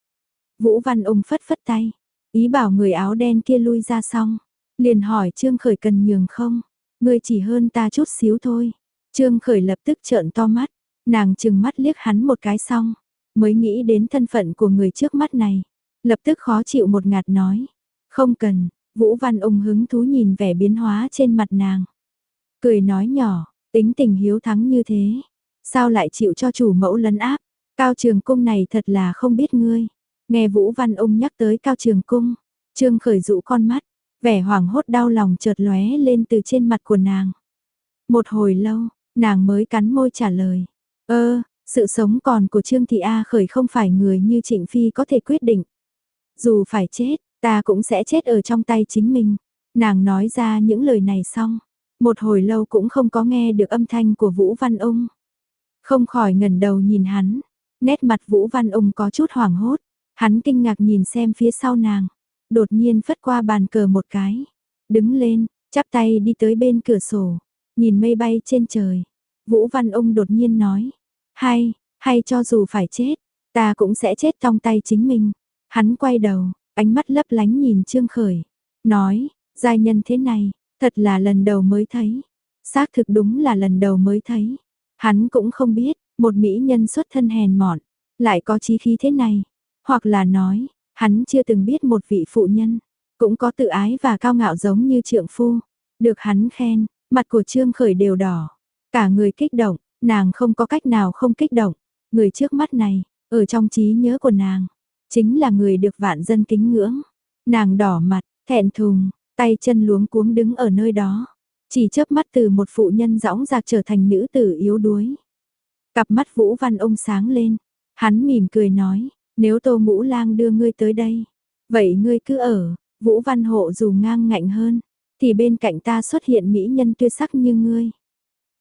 Vũ Văn Ung phất phất tay, ý bảo người áo đen kia lui ra xong, liền hỏi Trương Khởi cần nhường không? Ngươi chỉ hơn ta chút xíu thôi. Trương Khởi lập tức trợn to mắt, nàng trừng mắt liếc hắn một cái xong, mới nghĩ đến thân phận của người trước mắt này, lập tức khó chịu một ngạt nói, không cần. Vũ Văn Ung hứng thú nhìn vẻ biến hóa trên mặt nàng, cười nói nhỏ, tính tình hiếu thắng như thế, sao lại chịu cho chủ mẫu lấn áp? Cao Trường Cung này thật là không biết ngươi. Nghe Vũ Văn Ung nhắc tới Cao Trường Cung, Trương Khởi dụ con mắt, vẻ hoảng hốt đau lòng chợt lóe lên từ trên mặt của nàng. Một hồi lâu, nàng mới cắn môi trả lời, ơ, sự sống còn của Trương Thị A Khởi không phải người như Trịnh Phi có thể quyết định. Dù phải chết, ta cũng sẽ chết ở trong tay chính mình. Nàng nói ra những lời này xong, một hồi lâu cũng không có nghe được âm thanh của Vũ Văn Ung. Không khỏi ngẩng đầu nhìn hắn, nét mặt Vũ Văn Ung có chút hoảng hốt, hắn kinh ngạc nhìn xem phía sau nàng, đột nhiên phất qua bàn cờ một cái, đứng lên, chắp tay đi tới bên cửa sổ, nhìn mây bay trên trời. Vũ Văn Ung đột nhiên nói, hay, hay cho dù phải chết, ta cũng sẽ chết trong tay chính mình. Hắn quay đầu, ánh mắt lấp lánh nhìn Trương Khởi, nói, giai nhân thế này, thật là lần đầu mới thấy. Xác thực đúng là lần đầu mới thấy. Hắn cũng không biết, một mỹ nhân xuất thân hèn mọn, lại có chí khí thế này. Hoặc là nói, hắn chưa từng biết một vị phụ nhân, cũng có tự ái và cao ngạo giống như trượng phu. Được hắn khen, mặt của Trương Khởi đều đỏ. Cả người kích động, nàng không có cách nào không kích động. Người trước mắt này, ở trong trí nhớ của nàng, chính là người được vạn dân kính ngưỡng. Nàng đỏ mặt, thẹn thùng, tay chân luống cuống đứng ở nơi đó. Chỉ chớp mắt từ một phụ nhân dõng dạc trở thành nữ tử yếu đuối. Cặp mắt Vũ Văn Ung sáng lên, hắn mỉm cười nói, nếu Tô Ngũ Lang đưa ngươi tới đây, vậy ngươi cứ ở. Vũ Văn Hộ dù ngang ngạnh hơn, thì bên cạnh ta xuất hiện mỹ nhân tuyệt sắc như ngươi.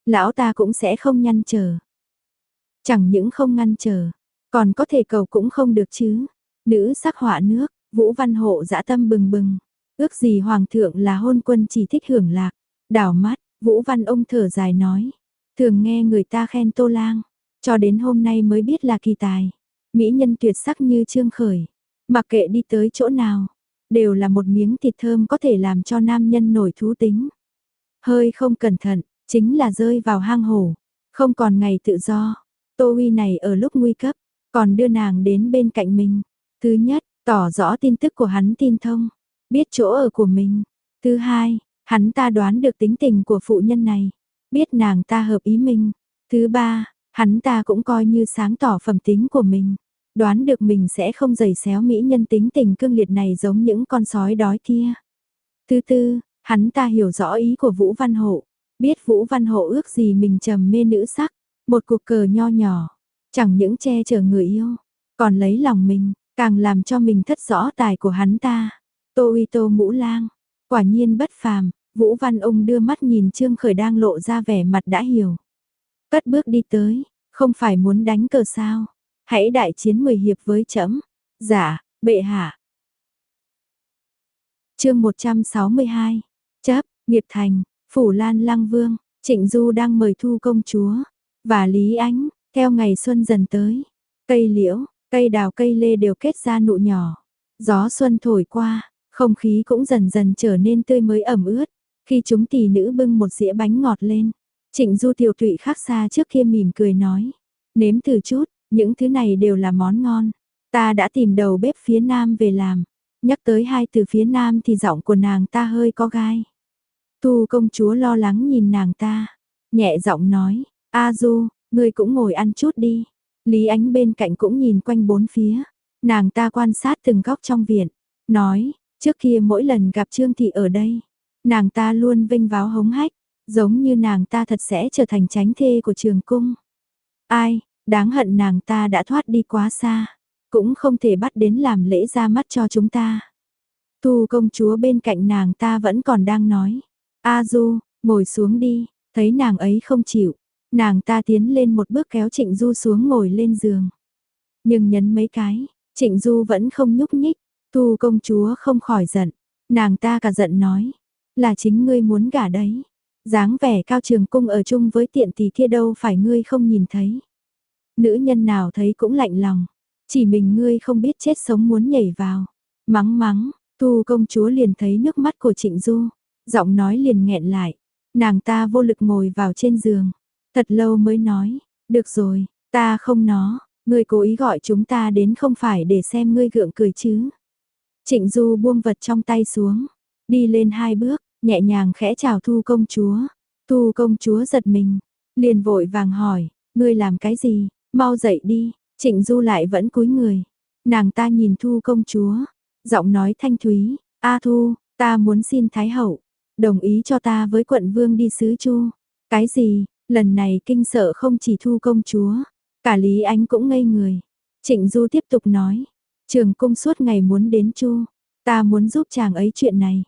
Lão ta cũng sẽ không ngăn trở. Chẳng những không ngăn trở, còn có thể cầu cũng không được chứ. Nữ sắc họa nước, Vũ Văn Hộ dã tâm bừng bừng. Ước gì hoàng thượng là hôn quân chỉ thích hưởng lạc. Đảo mắt, Vũ Văn ông thở dài nói. Thường nghe người ta khen Tô Lang, cho đến hôm nay mới biết là kỳ tài. Mỹ nhân tuyệt sắc như Trương Khởi, mặc kệ đi tới chỗ nào, đều là một miếng thịt thơm có thể làm cho nam nhân nổi thú tính. Hơi không cẩn thận, chính là rơi vào hang hổ, không còn ngày tự do. Tô Uy này ở lúc nguy cấp, còn đưa nàng đến bên cạnh mình. Thứ nhất, tỏ rõ tin tức của hắn tin thông, biết chỗ ở của mình. Thứ hai, hắn ta đoán được tính tình của phụ nhân này, biết nàng ta hợp ý mình. Thứ ba, hắn ta cũng coi như sáng tỏ phẩm tính của mình, đoán được mình sẽ không giày xéo mỹ nhân tính tình cương liệt này giống những con sói đói kia. Thứ tư, hắn ta hiểu rõ ý của Vũ Văn Hộ, biết Vũ Văn Hộ ước gì mình trầm mê nữ sắc, một cuộc cờ nho nhỏ, chẳng những che chở người yêu, còn lấy lòng mình, càng làm cho mình thất rõ tài của hắn ta. Tô Uy Tô Ngũ Lang, quả nhiên bất phàm. Vũ Văn Ung đưa mắt nhìn Trương Khởi đang lộ ra vẻ mặt đã hiểu. Cất bước đi tới, không phải muốn đánh cờ sao? Hãy đại chiến mười hiệp với trẫm. Dạ, bệ hạ. Chương một trăm sáu mươi hai. Chấp, Nghiệp Thành, Phủ Lan Lăng Vương, Trịnh Du đang mời Thu công chúa và Lý Ánh, theo ngày xuân dần tới, cây liễu, cây đào cây lê đều kết ra nụ nhỏ. Gió xuân thổi qua, không khí cũng dần dần trở nên tươi mới ẩm ướt. Khi chúng tỷ nữ bưng một dĩa bánh ngọt lên, Trịnh Du tiểu tụy khác xa trước kia mỉm cười nói, nếm thử chút, những thứ này đều là món ngon. Ta đã tìm đầu bếp phía nam về làm. Nhắc tới hai từ phía nam thì giọng của nàng ta hơi có gai. Thu công chúa lo lắng nhìn nàng ta, nhẹ giọng nói, A Du, ngươi cũng ngồi ăn chút đi. Lý Ánh bên cạnh cũng nhìn quanh bốn phía, nàng ta quan sát từng góc trong viện, nói, trước kia mỗi lần gặp Trương Thị ở đây, nàng ta luôn vinh váo hống hách, giống như nàng ta thật sẽ trở thành chánh thê của Trường Cung. Ai, đáng hận nàng ta đã thoát đi quá xa, cũng không thể bắt đến làm lễ ra mắt cho chúng ta. Thu công chúa bên cạnh nàng ta vẫn còn đang nói, A Du, ngồi xuống đi, thấy nàng ấy không chịu, nàng ta tiến lên một bước kéo Trịnh Du xuống ngồi lên giường. Nhưng nhấn mấy cái, Trịnh Du vẫn không nhúc nhích, Thu công chúa không khỏi giận, nàng ta cả giận nói, là chính ngươi muốn gả đấy. Dáng vẻ Cao Trường Cung ở chung với tiện tỷ kia đâu phải ngươi không nhìn thấy. Nữ nhân nào thấy cũng lạnh lòng, chỉ mình ngươi không biết chết sống muốn nhảy vào. Mắng mắng, Thu công chúa liền thấy nước mắt của Trịnh Du, giọng nói liền nghẹn lại, nàng ta vô lực ngồi vào trên giường, thật lâu mới nói, được rồi, ta không nó, ngươi cố ý gọi chúng ta đến không phải để xem ngươi gượng cười chứ. Trịnh Du buông vật trong tay xuống, đi lên hai bước, nhẹ nhàng khẽ chào Thu công chúa. Thu công chúa giật mình, liền vội vàng hỏi, ngươi làm cái gì, mau dậy đi. Trịnh Du lại vẫn cúi người, nàng ta nhìn Thu công chúa, giọng nói thanh thúy, A Thu, ta muốn xin Thái hậu đồng ý cho ta với quận vương đi xứ Chu. Cái gì, lần này kinh sợ không chỉ Thu công chúa, cả Lý Ánh cũng ngây người. Trịnh Du tiếp tục nói, Trường Cung suốt ngày muốn đến Chu, ta muốn giúp chàng ấy chuyện này.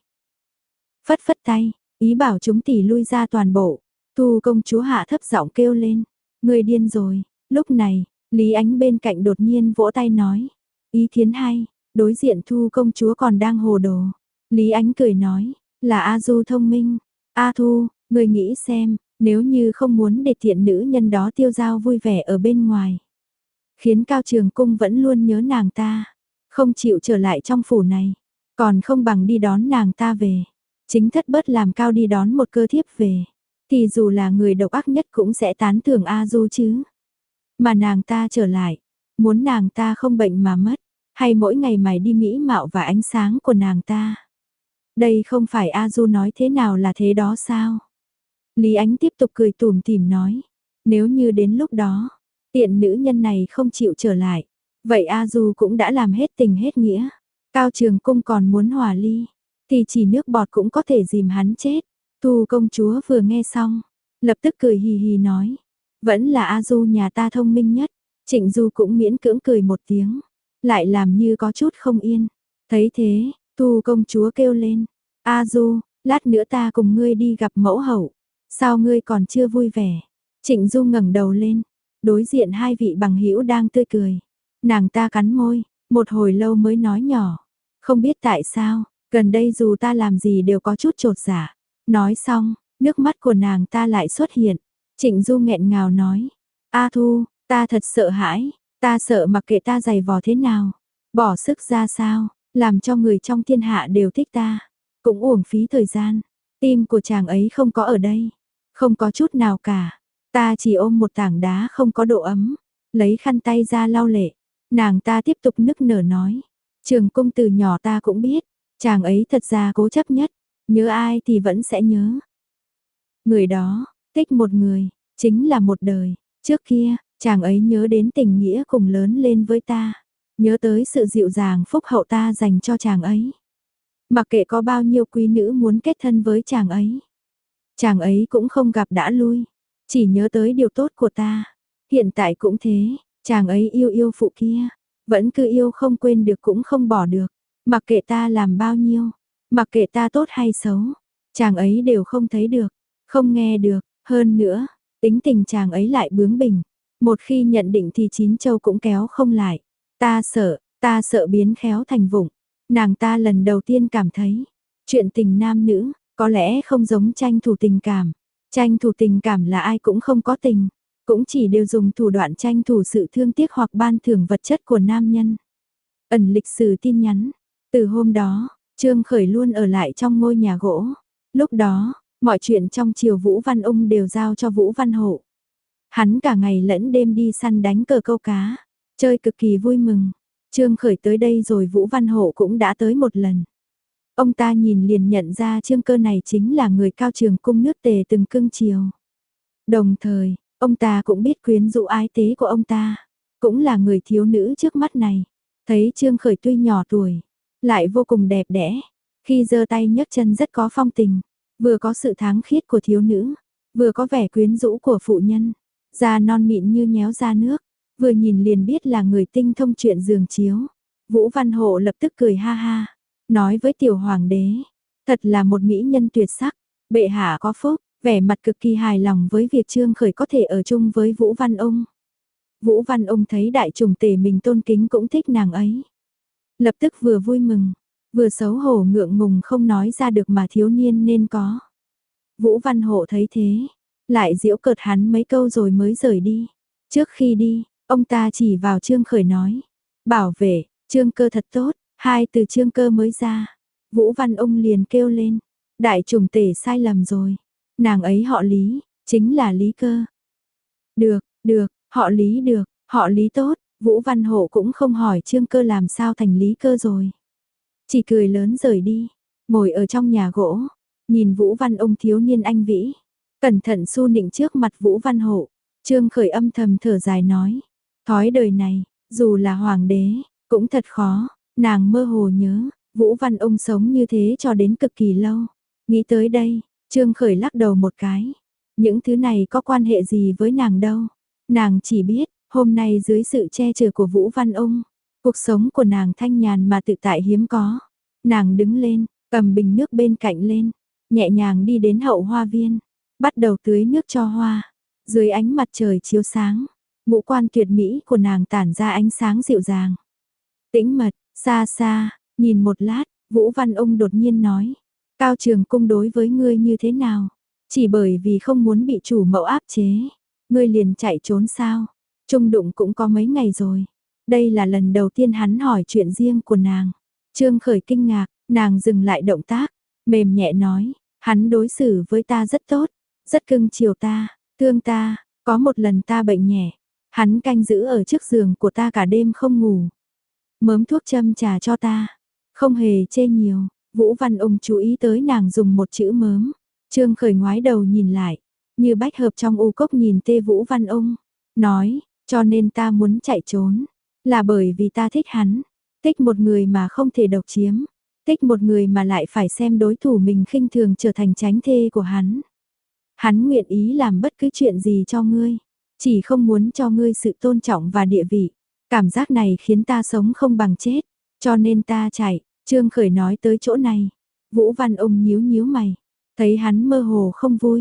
Phất phất tay, ý bảo chúng tỷ lui ra toàn bộ. Thu công chúa hạ thấp giọng kêu lên, ngươi điên rồi. Lúc này, Lý Ánh bên cạnh đột nhiên vỗ tay nói, ý kiến hay. Đối diện Thu công chúa còn đang hồ đồ, Lý Ánh cười nói, là A Du thông minh. A Thu, ngươi nghĩ xem, nếu như không muốn để thiện nữ nhân đó tiêu dao vui vẻ ở bên ngoài, khiến Cao Trường Cung vẫn luôn nhớ nàng ta, không chịu trở lại trong phủ này, còn không bằng đi đón nàng ta về. Chính thất bớt làm Cao đi đón một cơ thiếp về, thì dù là người độc ác nhất cũng sẽ tán thưởng A Du chứ. Mà nàng ta trở lại, muốn nàng ta không bệnh mà mất, hay mỗi ngày mày đi mỹ mạo và ánh sáng của nàng ta. Đây không phải A Du nói thế nào là thế đó sao? Lý Ánh tiếp tục cười tủm tỉm nói, nếu như đến lúc đó, tiện nữ nhân này không chịu trở lại, vậy A Du cũng đã làm hết tình hết nghĩa. Cao Trường Cung còn muốn hòa ly, thì chỉ nước bọt cũng có thể dìm hắn chết. Thu công chúa vừa nghe xong, lập tức cười hì hì nói, vẫn là A Du nhà ta thông minh nhất. Trịnh Du cũng miễn cưỡng cười một tiếng, lại làm như có chút không yên. Thấy thế, Thu công chúa kêu lên, A Du, lát nữa ta cùng ngươi đi gặp mẫu hậu. Sao ngươi còn chưa vui vẻ? Trịnh Du ngẩng đầu lên, đối diện hai vị bằng hữu đang tươi cười. Nàng ta cắn môi, một hồi lâu mới nói nhỏ, không biết tại sao, gần đây dù ta làm gì đều có chút chột dạ. Nói xong, nước mắt của nàng ta lại xuất hiện. Trịnh Du nghẹn ngào nói, A Thu, ta thật sợ hãi, ta sợ mặc kệ ta giày vò thế nào, bỏ sức ra sao, làm cho người trong thiên hạ đều thích ta, cũng uổng phí thời gian. Tim của chàng ấy không có ở đây, không có chút nào cả. Ta chỉ ôm một tảng đá không có độ ấm, lấy khăn tay ra lau lệ. Nàng ta tiếp tục nức nở nói, Trường Cung từ nhỏ ta cũng biết, chàng ấy thật ra cố chấp nhất, nhớ ai thì vẫn sẽ nhớ. Người đó, thích một người, chính là một đời. Trước kia, chàng ấy nhớ đến tình nghĩa cùng lớn lên với ta, nhớ tới sự dịu dàng phúc hậu ta dành cho chàng ấy. Mặc kệ có bao nhiêu quý nữ muốn kết thân với chàng ấy, chàng ấy cũng không gặp đã lui, chỉ nhớ tới điều tốt của ta. Hiện tại cũng thế, chàng ấy yêu yêu phụ kia, vẫn cứ yêu không quên được cũng không bỏ được. Mặc kệ ta làm bao nhiêu, mặc kệ ta tốt hay xấu, chàng ấy đều không thấy được, không nghe được. Hơn nữa, tính tình chàng ấy lại bướng bỉnh, một khi nhận định thì chín châu cũng kéo không lại. Ta sợ, ta sợ biến khéo thành vụng. Nàng ta lần đầu tiên cảm thấy, chuyện tình nam nữ, có lẽ không giống tranh thủ tình cảm. Tranh thủ tình cảm là ai cũng không có tình, cũng chỉ đều dùng thủ đoạn tranh thủ sự thương tiếc hoặc ban thưởng vật chất của nam nhân. Ẩn lịch sử tin nhắn, từ hôm đó, Trương Khởi luôn ở lại trong ngôi nhà gỗ. Lúc đó, mọi chuyện trong triều Vũ Văn Ung đều giao cho Vũ Văn Hộ. Hắn cả ngày lẫn đêm đi săn đánh cờ câu cá, chơi cực kỳ vui mừng. Trương Khởi tới đây rồi Vũ Văn Hộ cũng đã tới một lần. Ông ta nhìn liền nhận ra Trương Cơ này chính là người Cao Trường Cung nước Tề từng cưng chiều. Đồng thời, ông ta cũng biết quyến rũ ái tế của ông ta, cũng là người thiếu nữ trước mắt này. Thấy Trương Khởi tuy nhỏ tuổi, lại vô cùng đẹp đẽ, khi giơ tay nhấc chân rất có phong tình, vừa có sự tháng khiết của thiếu nữ, vừa có vẻ quyến rũ của phụ nhân, da non mịn như nhéo da nước, vừa nhìn liền biết là người tinh thông chuyện giường chiếu. Vũ Văn Hộ lập tức cười ha ha, nói với tiểu hoàng đế, thật là một mỹ nhân tuyệt sắc, bệ hạ có phúc, vẻ mặt cực kỳ hài lòng với việc Trương Khởi có thể ở chung với Vũ Văn Ung. Vũ Văn Ung thấy đại trùng tể mình tôn kính cũng thích nàng ấy. Lập tức vừa vui mừng, vừa xấu hổ ngượng ngùng không nói ra được mà thiếu niên nên có. Vũ Văn Hộ thấy thế, lại giễu cợt hắn mấy câu rồi mới rời đi. Trước khi đi, ông ta chỉ vào Trương Khởi nói, bảo vệ, Trương Cơ thật tốt. Hai từ Trương Cơ mới ra, Vũ Văn Ung liền kêu lên, đại trùng tể sai lầm rồi, nàng ấy họ Lý, chính là Lý Cơ. Được, được, họ Lý được, họ Lý tốt. Vũ Văn Hộ cũng không hỏi Trương Cơ làm sao thành Lý Cơ rồi, chỉ cười lớn rời đi, ngồi ở trong nhà gỗ, nhìn Vũ Văn Ung thiếu niên anh vĩ, cẩn thận su nịnh trước mặt Vũ Văn Hộ. Trương Khởi âm thầm thở dài nói, thói đời này, dù là hoàng đế, cũng thật khó. Nàng mơ hồ nhớ, Vũ Văn Ung sống như thế cho đến cực kỳ lâu. Nghĩ tới đây, Trương Khởi lắc đầu một cái. Những thứ này có quan hệ gì với nàng đâu. Nàng chỉ biết, hôm nay dưới sự che chở của Vũ Văn Ung, cuộc sống của nàng thanh nhàn mà tự tại hiếm có. Nàng đứng lên, cầm bình nước bên cạnh lên, nhẹ nhàng đi đến hậu hoa viên, bắt đầu tưới nước cho hoa. Dưới ánh mặt trời chiếu sáng, ngũ quan tuyệt mỹ của nàng tản ra ánh sáng dịu dàng. Tĩnh mật, xa xa, nhìn một lát, Vũ Văn Ung đột nhiên nói, Cao Trường Cung đối với ngươi như thế nào? Chỉ bởi vì không muốn bị chủ mẫu áp chế, ngươi liền chạy trốn sao? Trung đụng cũng có mấy ngày rồi. Đây là lần đầu tiên hắn hỏi chuyện riêng của nàng. Trương Khởi kinh ngạc, nàng dừng lại động tác, mềm nhẹ nói, hắn đối xử với ta rất tốt, rất cưng chiều ta, thương ta, có một lần ta bệnh nhẹ, hắn canh giữ ở trước giường của ta cả đêm không ngủ. Mớm thuốc châm trà cho ta, không hề chê nhiều. Vũ Văn Ung chú ý tới nàng dùng một chữ mớm. Trương Khởi ngoái đầu nhìn lại, như bách hợp trong u cốc nhìn tê Vũ Văn Ung, nói, cho nên ta muốn chạy trốn, là bởi vì ta thích hắn, thích một người mà không thể độc chiếm, thích một người mà lại phải xem đối thủ mình khinh thường trở thành tránh thê của hắn. Hắn nguyện ý làm bất cứ chuyện gì cho ngươi, chỉ không muốn cho ngươi sự tôn trọng và địa vị. Cảm giác này khiến ta sống không bằng chết, cho nên ta chạy. Trương Khởi nói tới chỗ này, Vũ Văn Ung nhíu nhíu mày, thấy hắn mơ hồ không vui,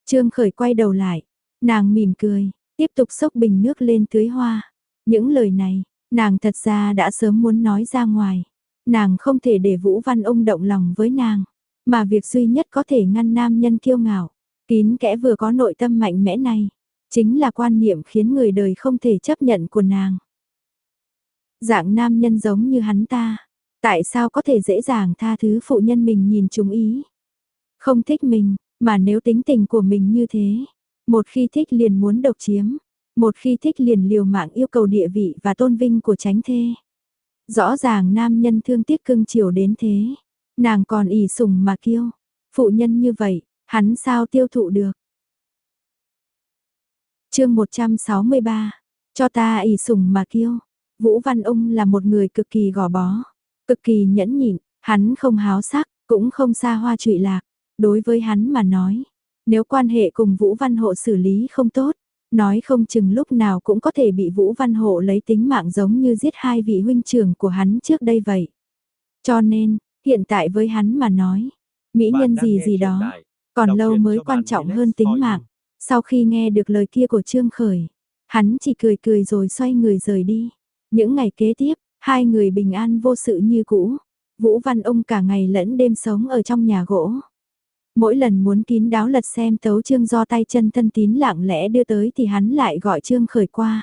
Trương Khởi quay đầu lại, nàng mỉm cười, tiếp tục xốc bình nước lên tưới hoa. Những lời này, nàng thật ra đã sớm muốn nói ra ngoài. Nàng không thể để Vũ Văn Ung động lòng với nàng, mà việc duy nhất có thể ngăn nam nhân kiêu ngạo, kín kẽ vừa có nội tâm mạnh mẽ này, chính là quan niệm khiến người đời không thể chấp nhận của nàng. Dạng nam nhân giống như hắn ta, tại sao có thể dễ dàng tha thứ phụ nhân mình nhìn trúng ý? Không thích mình, mà nếu tính tình của mình như thế, một khi thích liền muốn độc chiếm, một khi thích liền liều mạng yêu cầu địa vị và tôn vinh của chánh thê. Rõ ràng nam nhân thương tiếc cưng chiều đến thế, nàng còn ỷ sủng mà kiêu, phụ nhân như vậy, hắn sao tiêu thụ được? Chương một trăm sáu mươi ba, cho ta ỷ sủng mà kiêu. Vũ Văn Ung là một người cực kỳ gò bó, cực kỳ nhẫn nhịn, hắn không háo sắc, cũng không xa hoa trụy lạc. Đối với hắn mà nói, nếu quan hệ cùng Vũ Văn Hộ xử lý không tốt, nói không chừng lúc nào cũng có thể bị Vũ Văn Hộ lấy tính mạng giống như giết hai vị huynh trưởng của hắn trước đây vậy. Cho nên, hiện tại với hắn mà nói, mỹ nhân gì gì đó, còn lâu mới quan trọng hơn tính mạng. Sau khi nghe được lời kia của Trương Khởi, hắn chỉ cười cười rồi xoay người rời đi. Những ngày kế tiếp, hai người bình an vô sự như cũ. Vũ Văn Ung cả ngày lẫn đêm sống ở trong nhà gỗ. Mỗi lần muốn kín đáo lật xem tấu chương do tay chân thân tín lặng lẽ đưa tới thì hắn lại gọi Trương Khởi qua.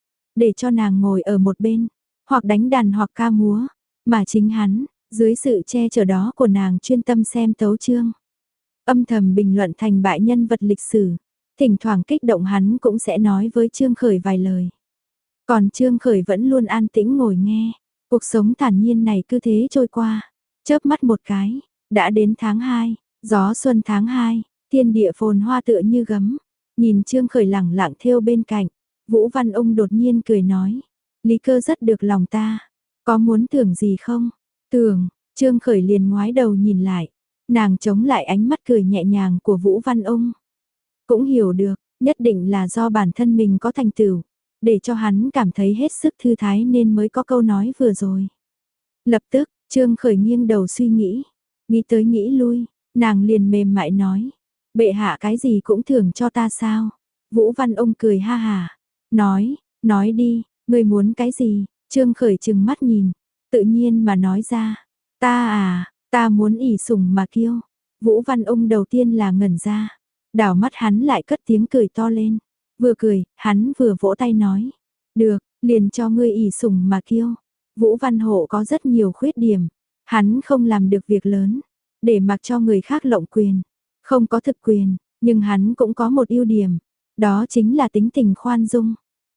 Để cho nàng ngồi ở một bên, hoặc đánh đàn hoặc ca múa, mà chính hắn, dưới sự che chở đó của nàng chuyên tâm xem tấu chương. Âm thầm bình luận thành bại nhân vật lịch sử, thỉnh thoảng kích động hắn cũng sẽ nói với Trương Khởi vài lời. Còn Trương Khởi vẫn luôn an tĩnh ngồi nghe, cuộc sống thản nhiên này cứ thế trôi qua, chớp mắt một cái, đã đến tháng hai. Gió xuân tháng hai, thiên địa phồn hoa tựa như gấm, nhìn Trương Khởi lẳng lặng theo bên cạnh, Vũ Văn Ung đột nhiên cười nói, Lý Cơ rất được lòng ta, có muốn thưởng gì không? Tưởng, Trương Khởi liền ngoái đầu nhìn lại, nàng chống lại ánh mắt cười nhẹ nhàng của Vũ Văn Ung. Cũng hiểu được, nhất định là do bản thân mình có thành tựu, để cho hắn cảm thấy hết sức thư thái nên mới có câu nói vừa rồi. Lập tức, Trương Khởi nghiêng đầu suy nghĩ, nghĩ tới nghĩ lui. Nàng liền mềm mại nói, bệ hạ cái gì cũng thưởng cho ta sao? Vũ Văn Ung cười ha hà, nói, nói đi, ngươi muốn cái gì? Trương Khởi trừng mắt nhìn, tự nhiên mà nói ra, ta à, ta muốn ỷ sủng mà kiêu. Vũ Văn Ung đầu tiên là ngẩn ra, đảo mắt hắn lại cất tiếng cười to lên, vừa cười, hắn vừa vỗ tay nói, được, liền cho ngươi ỷ sủng mà kiêu. Vũ Văn Hộ có rất nhiều khuyết điểm, hắn không làm được việc lớn, để mặc cho người khác lộng quyền, không có thực quyền, nhưng hắn cũng có một ưu điểm, đó chính là tính tình khoan dung.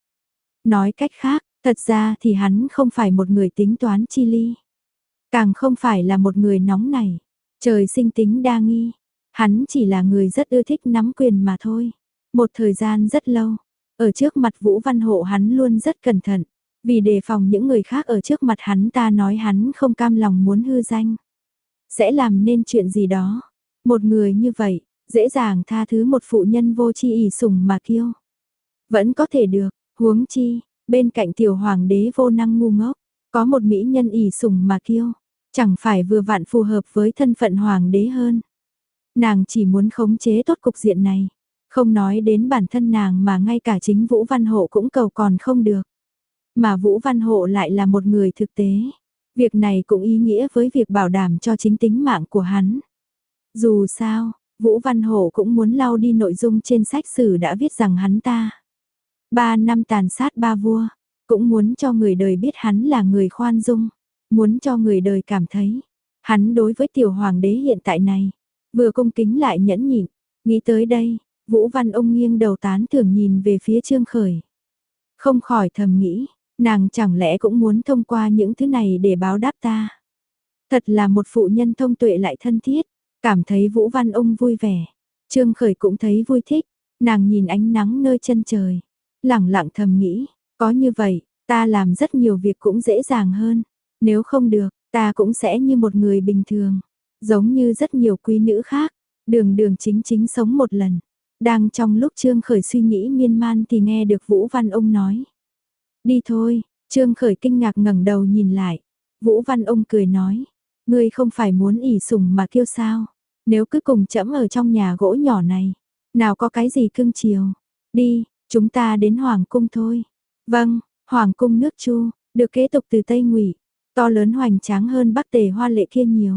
Nói cách khác, thật ra thì hắn không phải một người tính toán chi ly, càng không phải là một người nóng nảy, trời sinh tính đa nghi, hắn chỉ là người rất ưa thích nắm quyền mà thôi. Một thời gian rất lâu, ở trước mặt Vũ Văn Hộ hắn luôn rất cẩn thận, vì đề phòng những người khác ở trước mặt hắn ta nói hắn không cam lòng muốn hư danh, sẽ làm nên chuyện gì đó. Một người như vậy, dễ dàng tha thứ một phụ nhân vô chi ỷ sủng mà kiêu. Vẫn có thể được, huống chi, bên cạnh tiểu hoàng đế vô năng ngu ngốc, có một mỹ nhân ỷ sủng mà kiêu, chẳng phải vừa vặn phù hợp với thân phận hoàng đế hơn. Nàng chỉ muốn khống chế tốt cục diện này, không nói đến bản thân nàng mà ngay cả chính Vũ Văn Hộ cũng cầu còn không được. Mà Vũ Văn Hộ lại là một người thực tế. Việc này cũng ý nghĩa với việc bảo đảm cho chính tính mạng của hắn. Dù sao, Vũ Văn Hổ cũng muốn lau đi nội dung trên sách sử đã viết rằng hắn ta ba năm tàn sát ba vua, cũng muốn cho người đời biết hắn là người khoan dung, muốn cho người đời cảm thấy hắn đối với tiểu hoàng đế hiện tại này vừa cung kính lại nhẫn nhịn. Nghĩ tới đây, Vũ Văn Ung nghiêng đầu tán thưởng nhìn về phía Trương Khởi, không khỏi thầm nghĩ, nàng chẳng lẽ cũng muốn thông qua những thứ này để báo đáp ta. Thật là một phụ nhân thông tuệ lại thân thiết, cảm thấy Vũ Văn Ung vui vẻ. Trương Khởi cũng thấy vui thích, nàng nhìn ánh nắng nơi chân trời, lẳng lặng thầm nghĩ, có như vậy, ta làm rất nhiều việc cũng dễ dàng hơn. Nếu không được, ta cũng sẽ như một người bình thường, giống như rất nhiều quý nữ khác, đường đường chính chính sống một lần. Đang trong lúc Trương Khởi suy nghĩ miên man thì nghe được Vũ Văn Ung nói, đi thôi. Trương Khởi kinh ngạc ngẩng đầu nhìn lại, Vũ Văn Ung cười nói, ngươi không phải muốn ỷ sủng mà kiêu sao? Nếu cứ cùng trẫm ở trong nhà gỗ nhỏ này, Nào có cái gì cưng chiều. Đi, chúng ta đến Hoàng cung thôi. Vâng, Hoàng cung nước Chu, được kế tục từ Tây Ngụy, to lớn hoành tráng hơn Bắc Tề hoa lệ kia nhiều.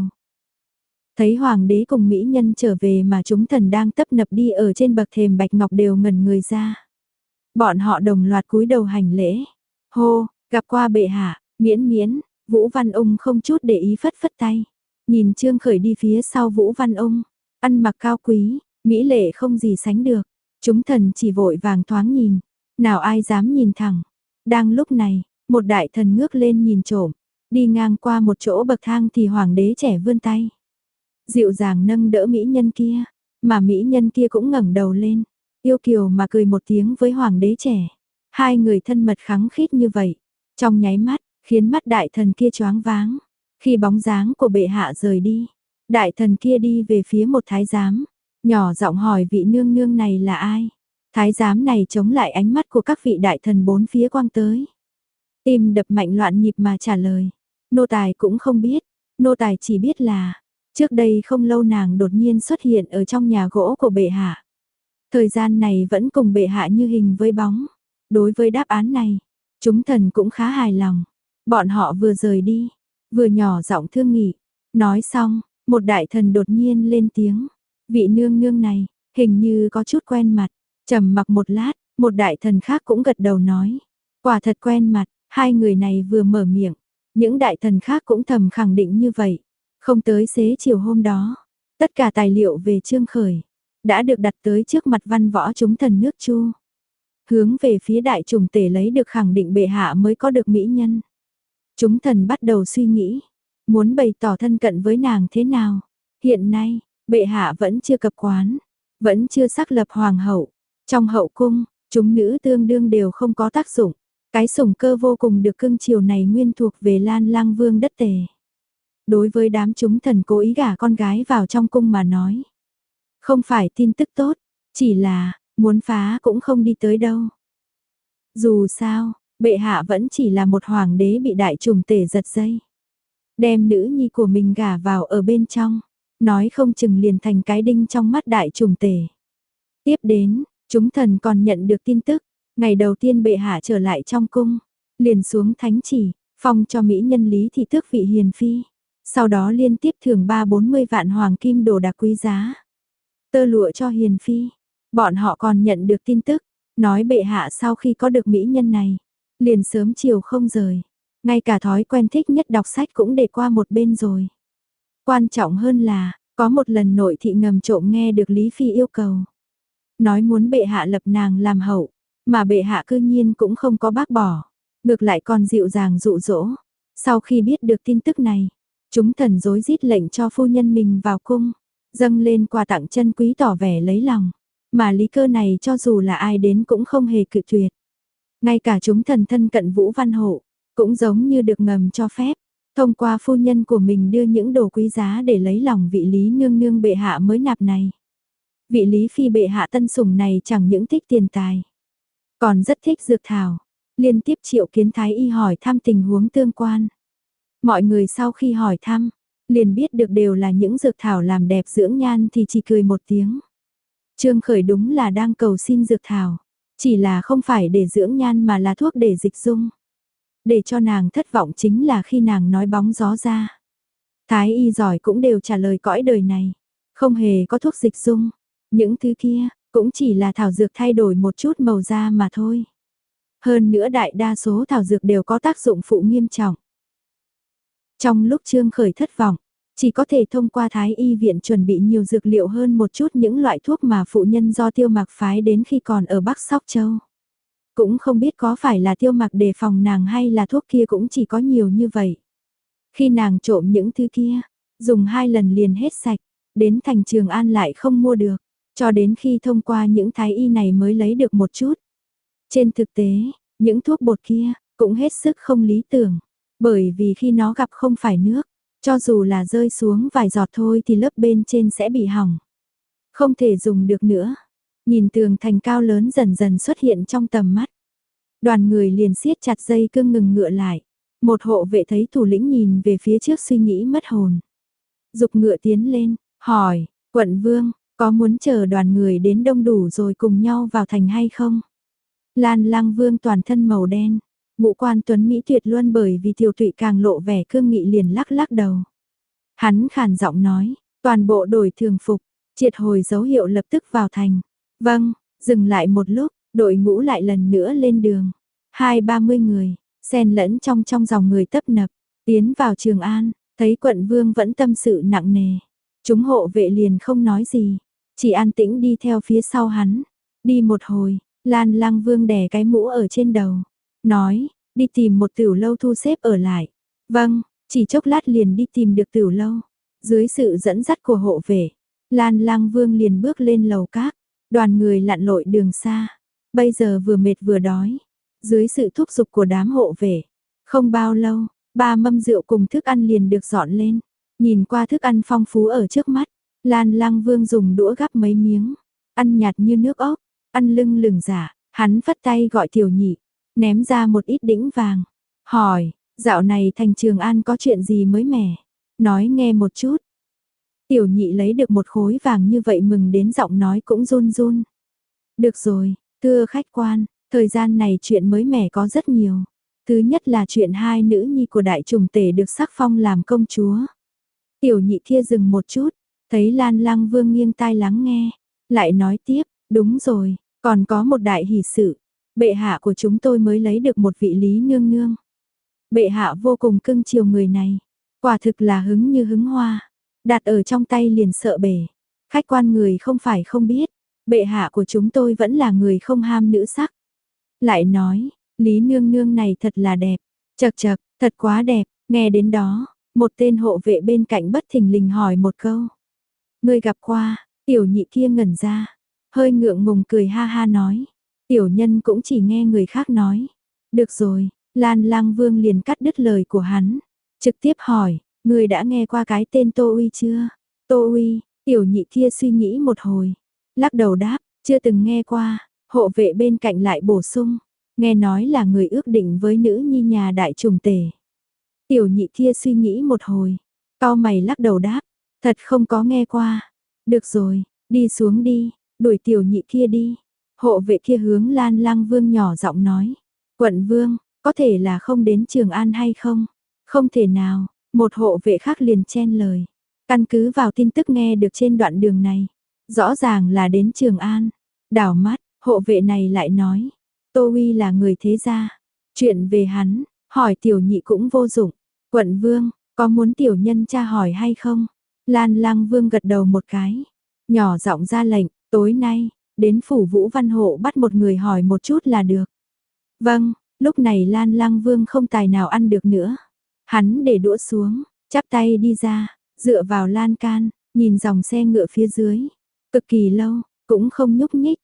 Thấy Hoàng đế cùng mỹ nhân trở về mà chúng thần đang tấp nập đi ở trên bậc thềm bạch ngọc đều ngẩn người ra. Bọn họ đồng loạt cúi đầu hành lễ. Hô, gặp qua bệ hạ, miễn miễn, Vũ Văn Ung không chút để ý phất phất tay. Nhìn Trương Khởi đi phía sau Vũ Văn Ung, ăn mặc cao quý, mỹ lệ không gì sánh được. Chúng thần chỉ vội vàng thoáng nhìn, nào ai dám nhìn thẳng. Đang lúc này, một đại thần ngước lên nhìn trộm, đi ngang qua một chỗ bậc thang thì hoàng đế trẻ vươn tay. Dịu dàng nâng đỡ mỹ nhân kia, mà mỹ nhân kia cũng ngẩng đầu lên, yêu kiều mà cười một tiếng với hoàng đế trẻ. Hai người thân mật khăng khít như vậy, trong nháy mắt, khiến mắt đại thần kia choáng váng. Khi bóng dáng của bệ hạ rời đi, đại thần kia đi về phía một thái giám, nhỏ giọng hỏi vị nương nương này là ai. Thái giám này chống lại ánh mắt của các vị đại thần bốn phía quang tới. Tim đập mạnh loạn nhịp mà trả lời. Nô tài cũng không biết, nô tài chỉ biết là, trước đây không lâu nàng đột nhiên xuất hiện ở trong nhà gỗ của bệ hạ. Thời gian này vẫn cùng bệ hạ như hình với bóng. Đối với đáp án này, chúng thần cũng khá hài lòng. Bọn họ vừa rời đi, vừa nhỏ giọng thương nghị. Nói xong, một đại thần đột nhiên lên tiếng. Vị nương nương này, hình như có chút quen mặt. Trầm mặc một lát, một đại thần khác cũng gật đầu nói. Quả thật quen mặt, hai người này vừa mở miệng. Những đại thần khác cũng thầm khẳng định như vậy. Không tới xế chiều hôm đó, tất cả tài liệu về Trương Khởi đã được đặt tới trước mặt văn võ chúng thần nước Chu. Hướng về phía đại trùng tể lấy được khẳng định bệ hạ mới có được mỹ nhân. Chúng thần bắt đầu suy nghĩ, muốn bày tỏ thân cận với nàng thế nào. Hiện nay, bệ hạ vẫn chưa cập quán, vẫn chưa xác lập hoàng hậu. Trong hậu cung, chúng nữ tương đương đều không có tác dụng. Cái sủng cơ vô cùng được cưng chiều này nguyên thuộc về Lan Lang Vương đất Tề. Đối với đám chúng thần cố ý gả con gái vào trong cung mà nói. Không phải tin tức tốt, chỉ là, muốn phá cũng không đi tới đâu. Dù sao, bệ hạ vẫn chỉ là một hoàng đế bị đại trùng tể giật dây. Đem nữ nhi của mình gả vào ở bên trong, nói không chừng liền thành cái đinh trong mắt đại trùng tể. Tiếp đến, chúng thần còn nhận được tin tức, ngày đầu tiên bệ hạ trở lại trong cung, liền xuống thánh chỉ, phong cho mỹ nhân Lý Thị tước vị hiền phi. Sau đó liên tiếp thưởng ba bốn mươi vạn hoàng kim đồ đạc quý giá. Tơ lụa cho hiền phi. Bọn họ còn nhận được tin tức, nói bệ hạ sau khi có được mỹ nhân này, liền sớm chiều không rời. Ngay cả thói quen thích nhất đọc sách cũng để qua một bên rồi. Quan trọng hơn là, có một lần nội thị ngầm trộm nghe được Lý Phi yêu cầu. Nói muốn bệ hạ lập nàng làm hậu, mà bệ hạ cư nhiên cũng không có bác bỏ. Ngược lại còn dịu dàng dụ dỗ. Sau khi biết được tin tức này, chúng thần rối rít lệnh cho phu nhân mình vào cung, dâng lên quà tặng chân quý tỏ vẻ lấy lòng. Mà lý cơ này cho dù là ai đến cũng không hề cự tuyệt. Ngay cả chúng thần thân cận Vũ Văn Hộ, cũng giống như được ngầm cho phép, thông qua phu nhân của mình đưa những đồ quý giá để lấy lòng vị Lý nương nương bệ hạ mới nạp này. Vị Lý Phi bệ hạ tân sủng này chẳng những thích tiền tài, còn rất thích dược thảo, liên tiếp triệu kiến thái y hỏi thăm tình huống tương quan. Mọi người sau khi hỏi thăm, liền biết được đều là những dược thảo làm đẹp dưỡng nhan thì chỉ cười một tiếng. Trương Khởi đúng là đang cầu xin dược thảo, chỉ là không phải để dưỡng nhan mà là thuốc để dịch dung. Để cho nàng thất vọng chính là khi nàng nói bóng gió ra. Thái y giỏi cũng đều trả lời cõi đời này, không hề có thuốc dịch dung, những thứ kia cũng chỉ là thảo dược thay đổi một chút màu da mà thôi. Hơn nữa đại đa số thảo dược đều có tác dụng phụ nghiêm trọng. Trong lúc Trương Khởi thất vọng, chỉ có thể thông qua Thái y viện chuẩn bị nhiều dược liệu hơn một chút những loại thuốc mà phụ nhân do Tiêu Mặc phái đến khi còn ở Bắc Sóc Châu. Cũng không biết có phải là Tiêu Mặc đề phòng nàng hay là thuốc kia cũng chỉ có nhiều như vậy. Khi nàng trộm những thứ kia, dùng hai lần liền hết sạch, đến thành Trường An lại không mua được, cho đến khi thông qua những thái y này mới lấy được một chút. Trên thực tế, những thuốc bột kia cũng hết sức không lý tưởng, bởi vì khi nó gặp không phải nước, cho dù là rơi xuống vài giọt thôi thì lớp bên trên sẽ bị hỏng, không thể dùng được nữa. Nhìn tường thành cao lớn dần dần xuất hiện trong tầm mắt, đoàn người liền siết chặt dây cương ngừng ngựa lại. Một hộ vệ thấy thủ lĩnh nhìn về phía trước suy nghĩ mất hồn, dục ngựa tiến lên, hỏi, quận vương, Có muốn chờ đoàn người đến đông đủ rồi cùng nhau vào thành hay không? Lan Lang Vương toàn thân màu đen, ngũ quan tuấn Mỹ tuyệt luân bởi vì tiểu tụy càng lộ vẻ cương nghị liền lắc lắc đầu. Hắn khàn giọng nói, toàn bộ đổi thường phục, triệt hồi dấu hiệu lập tức vào thành. Vâng, dừng lại một lúc, đội ngũ lại lần nữa lên đường. Hai ba mươi người, xen lẫn trong trong dòng người tấp nập, tiến vào Trường An, thấy quận vương vẫn tâm sự nặng nề. Chúng hộ vệ liền không nói gì, chỉ an tĩnh đi theo phía sau hắn. Đi một hồi, Lan Lang Vương đè cái mũ ở trên đầu, nói, đi tìm một tiểu lâu thu xếp ở lại. Vâng, chỉ chốc lát liền đi tìm được tiểu lâu. Dưới sự dẫn dắt của hộ vệ, Lan Lang Vương liền bước lên lầu các, đoàn người lặn lội đường xa. Bây giờ vừa mệt vừa đói, dưới sự thúc giục của đám hộ vệ, không bao lâu, ba mâm rượu cùng thức ăn liền được dọn lên. Nhìn qua thức ăn phong phú ở trước mắt, Lan Lang Vương dùng đũa gắp mấy miếng, ăn nhạt như nước ốc, ăn lưng lửng giả, hắn phất tay gọi Tiểu Nhị, ném ra một ít đĩnh vàng, hỏi, dạo này thành Trường An có chuyện gì mới mẻ, nói nghe một chút. Tiểu Nhị lấy được một khối vàng như vậy mừng đến giọng nói cũng run run. Được rồi, thưa khách quan, thời gian này chuyện mới mẻ có rất nhiều. Thứ nhất là chuyện hai nữ nhi của đại trùng tể được sắc phong làm công chúa. Tiểu Nhị kia dừng một chút, thấy Lan Lang Vương nghiêng tai lắng nghe, lại nói tiếp, đúng rồi, còn có một đại hỷ sự, bệ hạ của chúng tôi mới lấy được một vị lý nương nương. Bệ hạ vô cùng cưng chiều người này, quả thực là hứng như hứng hoa, đặt ở trong tay liền sợ bể. Khách quan người không phải không biết, bệ hạ của chúng tôi vẫn là người không ham nữ sắc. Lại nói, lý nương nương này thật là đẹp, chật chật, thật quá đẹp, nghe đến đó, một tên hộ vệ bên cạnh bất thình lình hỏi một câu. Người gặp qua, Tiểu Nhị kia ngẩn ra, hơi ngượng ngùng cười ha ha nói. Tiểu nhân cũng chỉ nghe người khác nói. Được rồi, Lan Lang Vương liền cắt đứt lời của hắn, trực tiếp hỏi, người đã nghe qua cái tên Tô Uy chưa? Tô Uy, Tiểu Nhị kia suy nghĩ một hồi, lắc đầu đáp, chưa từng nghe qua. Hộ vệ bên cạnh lại bổ sung, nghe nói là người ước định với nữ nhi nhà đại trùng tể. Tiểu Nhị kia suy nghĩ một hồi, cau mày lắc đầu đáp, thật không có nghe qua. Được rồi, đi xuống đi, đuổi Tiểu Nhị kia đi. Hộ vệ kia hướng Lan Lang Vương nhỏ giọng nói, quận vương, có thể là không đến Trường An hay không? Không thể nào, một hộ vệ khác liền chen lời. Căn cứ vào tin tức nghe được trên đoạn đường này, rõ ràng là đến Trường An. Đảo mắt, hộ vệ này lại nói, Tô Uy là người thế gia, chuyện về hắn, hỏi Tiểu Nhị cũng vô dụng. Quận vương, có muốn tiểu nhân tra hỏi hay không? Lan Lang Vương gật đầu một cái, nhỏ giọng ra lệnh, tối nay, đến phủ Vũ Văn Hộ bắt một người hỏi một chút là được. Vâng, lúc này Lan Lang Vương không tài nào ăn được nữa. Hắn để đũa xuống, chắp tay đi ra, dựa vào lan can, nhìn dòng xe ngựa phía dưới, cực kỳ lâu, cũng không nhúc nhích.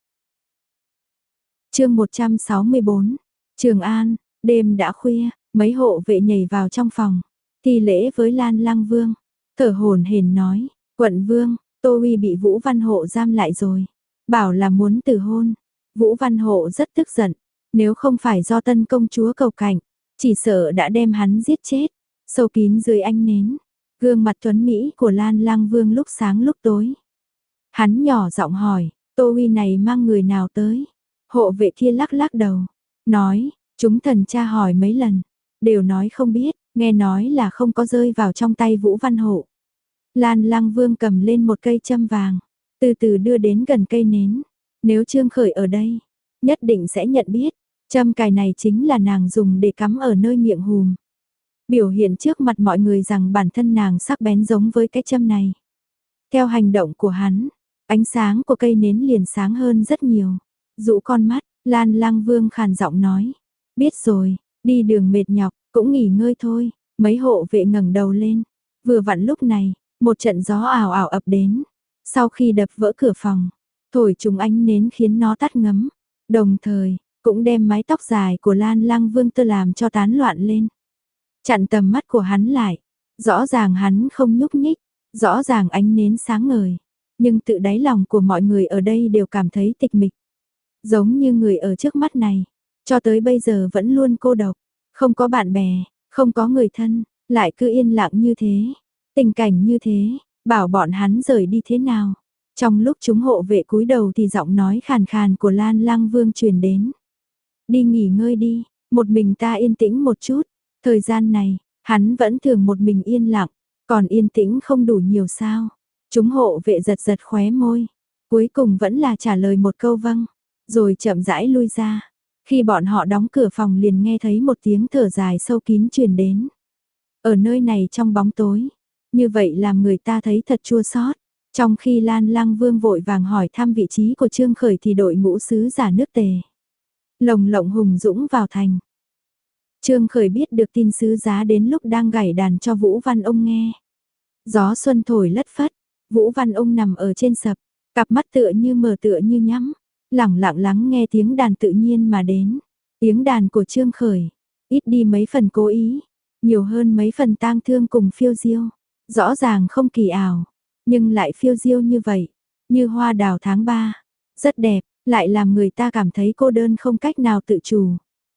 Chương một trăm sáu mươi bốn, Trường An, đêm đã khuya, mấy hộ vệ nhảy vào trong phòng, thi lễ với Lan Lang Vương, thở hổn hển nói, quận vương, Tô Uy bị Vũ Văn Hộ giam lại rồi, bảo là muốn từ hôn. Vũ Văn Hộ rất tức giận, nếu không phải do tân công chúa cầu cảnh, chỉ sợ đã đem hắn giết chết. Sâu kín dưới ánh nến, gương mặt tuấn Mỹ của Lan Lang Vương lúc sáng lúc tối. Hắn nhỏ giọng hỏi, Tô Uy này mang người nào tới? Hộ vệ kia lắc lắc đầu, nói, chúng thần tra hỏi mấy lần, đều nói không biết, nghe nói là không có rơi vào trong tay Vũ Văn Hộ. Lan Lang Vương cầm lên một cây châm vàng, từ từ đưa đến gần cây nến. Nếu Trương Khởi ở đây, nhất định sẽ nhận biết, châm cài này chính là nàng dùng để cắm ở nơi miệng hùm. Biểu hiện trước mặt mọi người rằng bản thân nàng sắc bén giống với cái châm này. Theo hành động của hắn, ánh sáng của cây nến liền sáng hơn rất nhiều. Dụ con mắt, Lan Lang Vương khàn giọng nói, biết rồi, đi đường mệt nhọc, cũng nghỉ ngơi thôi. Mấy hộ vệ ngẩng đầu lên, vừa vặn lúc này, một trận gió ảo ảo ập đến. Sau khi đập vỡ cửa phòng, thổi trúng ánh nến khiến nó tắt ngấm, đồng thời cũng đem mái tóc dài của Lan Lang Vương tơ làm cho tán loạn lên. Chặn tầm mắt của hắn lại, rõ ràng hắn không nhúc nhích, rõ ràng ánh nến sáng ngời, nhưng tự đáy lòng của mọi người ở đây đều cảm thấy tịch mịch. Giống như người ở trước mắt này, cho tới bây giờ vẫn luôn cô độc, không có bạn bè, không có người thân, lại cứ yên lặng như thế. Tình cảnh như thế, bảo bọn hắn rời đi thế nào? Trong lúc chúng hộ vệ cúi đầu thì giọng nói khàn khàn của Lan Lang Vương truyền đến. Đi nghỉ ngơi đi, một mình ta yên tĩnh một chút. Thời gian này, hắn vẫn thường một mình yên lặng, còn yên tĩnh không đủ nhiều sao. Chúng hộ vệ giật giật khóe môi. Cuối cùng vẫn là trả lời một câu vâng, rồi chậm rãi lui ra. Khi bọn họ đóng cửa phòng liền nghe thấy một tiếng thở dài sâu kín truyền đến. Ở nơi này trong bóng tối, như vậy làm người ta thấy thật chua xót. Trong khi Lan Lang Vương vội vàng hỏi thăm vị trí của Trương Khởi thì đội ngũ sứ giả nước Tề lồng lộng hùng dũng vào thành. Trương Khởi biết được tin sứ giá đến lúc đang gảy đàn cho Vũ Văn Ông nghe. Gió xuân thổi lất phất, Vũ Văn Ông nằm ở trên sập, cặp mắt tựa như mở tựa như nhắm, lẳng lặng lắng nghe tiếng đàn tự nhiên mà đến. Tiếng đàn của Trương Khởi, ít đi mấy phần cố ý, nhiều hơn mấy phần tang thương cùng phiêu diêu. Rõ ràng không kỳ ảo, nhưng lại phiêu diêu như vậy, như hoa đào tháng ba, rất đẹp, lại làm người ta cảm thấy cô đơn không cách nào tự chủ.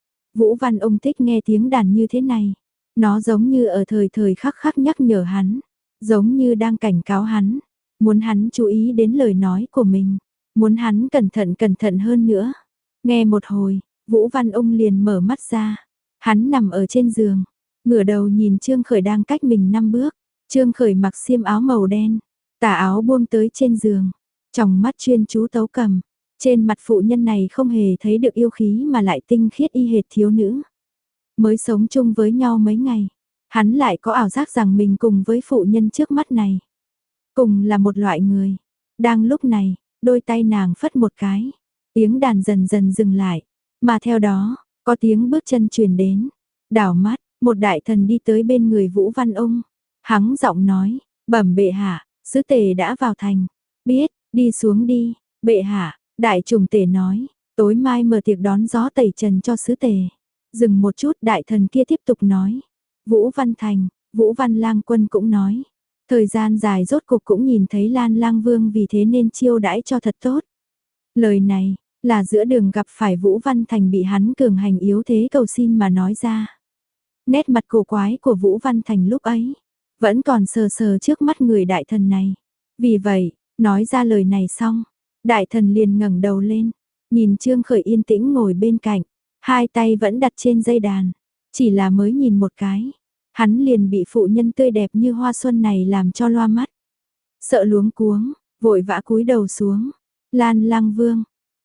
Vũ Văn Ông thích nghe tiếng đàn như thế này, nó giống như ở thời thời khắc khắc nhắc nhở hắn, giống như đang cảnh cáo hắn, muốn hắn chú ý đến lời nói của mình, muốn hắn cẩn thận cẩn thận hơn nữa. Nghe một hồi, Vũ Văn Ông liền mở mắt ra, hắn nằm ở trên giường, ngửa đầu nhìn Trương Khởi đang cách mình năm bước. Trương Khởi mặc xiêm áo màu đen, tà áo buông tới trên giường, tròng mắt chuyên chú tấu cầm. Trên mặt phụ nhân này không hề thấy được yêu khí mà lại tinh khiết y hệt thiếu nữ. Mới sống chung với nhau mấy ngày, hắn lại có ảo giác rằng mình cùng với phụ nhân trước mắt này. Cùng là một loại người. Đang lúc này, đôi tay nàng phất một cái, tiếng đàn dần dần dừng lại, mà theo đó, có tiếng bước chân truyền đến. Đảo mắt, một đại thần đi tới bên người Vũ Văn Ông. Hắng giọng nói, bẩm bệ hạ, sứ Tề đã vào thành. Biết, đi xuống đi, bệ hạ. Đại trùng Tề nói, tối mai mở tiệc đón gió tẩy trần cho sứ Tề. Dừng một chút, đại thần kia tiếp tục nói. Vũ Văn Thành, Vũ Văn Lang Quân cũng nói. Thời gian dài rốt cuộc cũng nhìn thấy Lan Lang Vương, vì thế nên chiêu đãi cho thật tốt. Lời này, là giữa đường gặp phải Vũ Văn Thành bị hắn cường hành yếu thế cầu xin mà nói ra. Nét mặt cổ quái của Vũ Văn Thành lúc ấy, vẫn còn sờ sờ trước mắt người đại thần này. Vì vậy, nói ra lời này xong, đại thần liền ngẩng đầu lên, nhìn Trương Khởi yên tĩnh ngồi bên cạnh, hai tay vẫn đặt trên dây đàn, chỉ là mới nhìn một cái, hắn liền bị phụ nhân tươi đẹp như hoa xuân này làm cho loa mắt. Sợ luống cuống, vội vã cúi đầu xuống. Lan Lang Vương.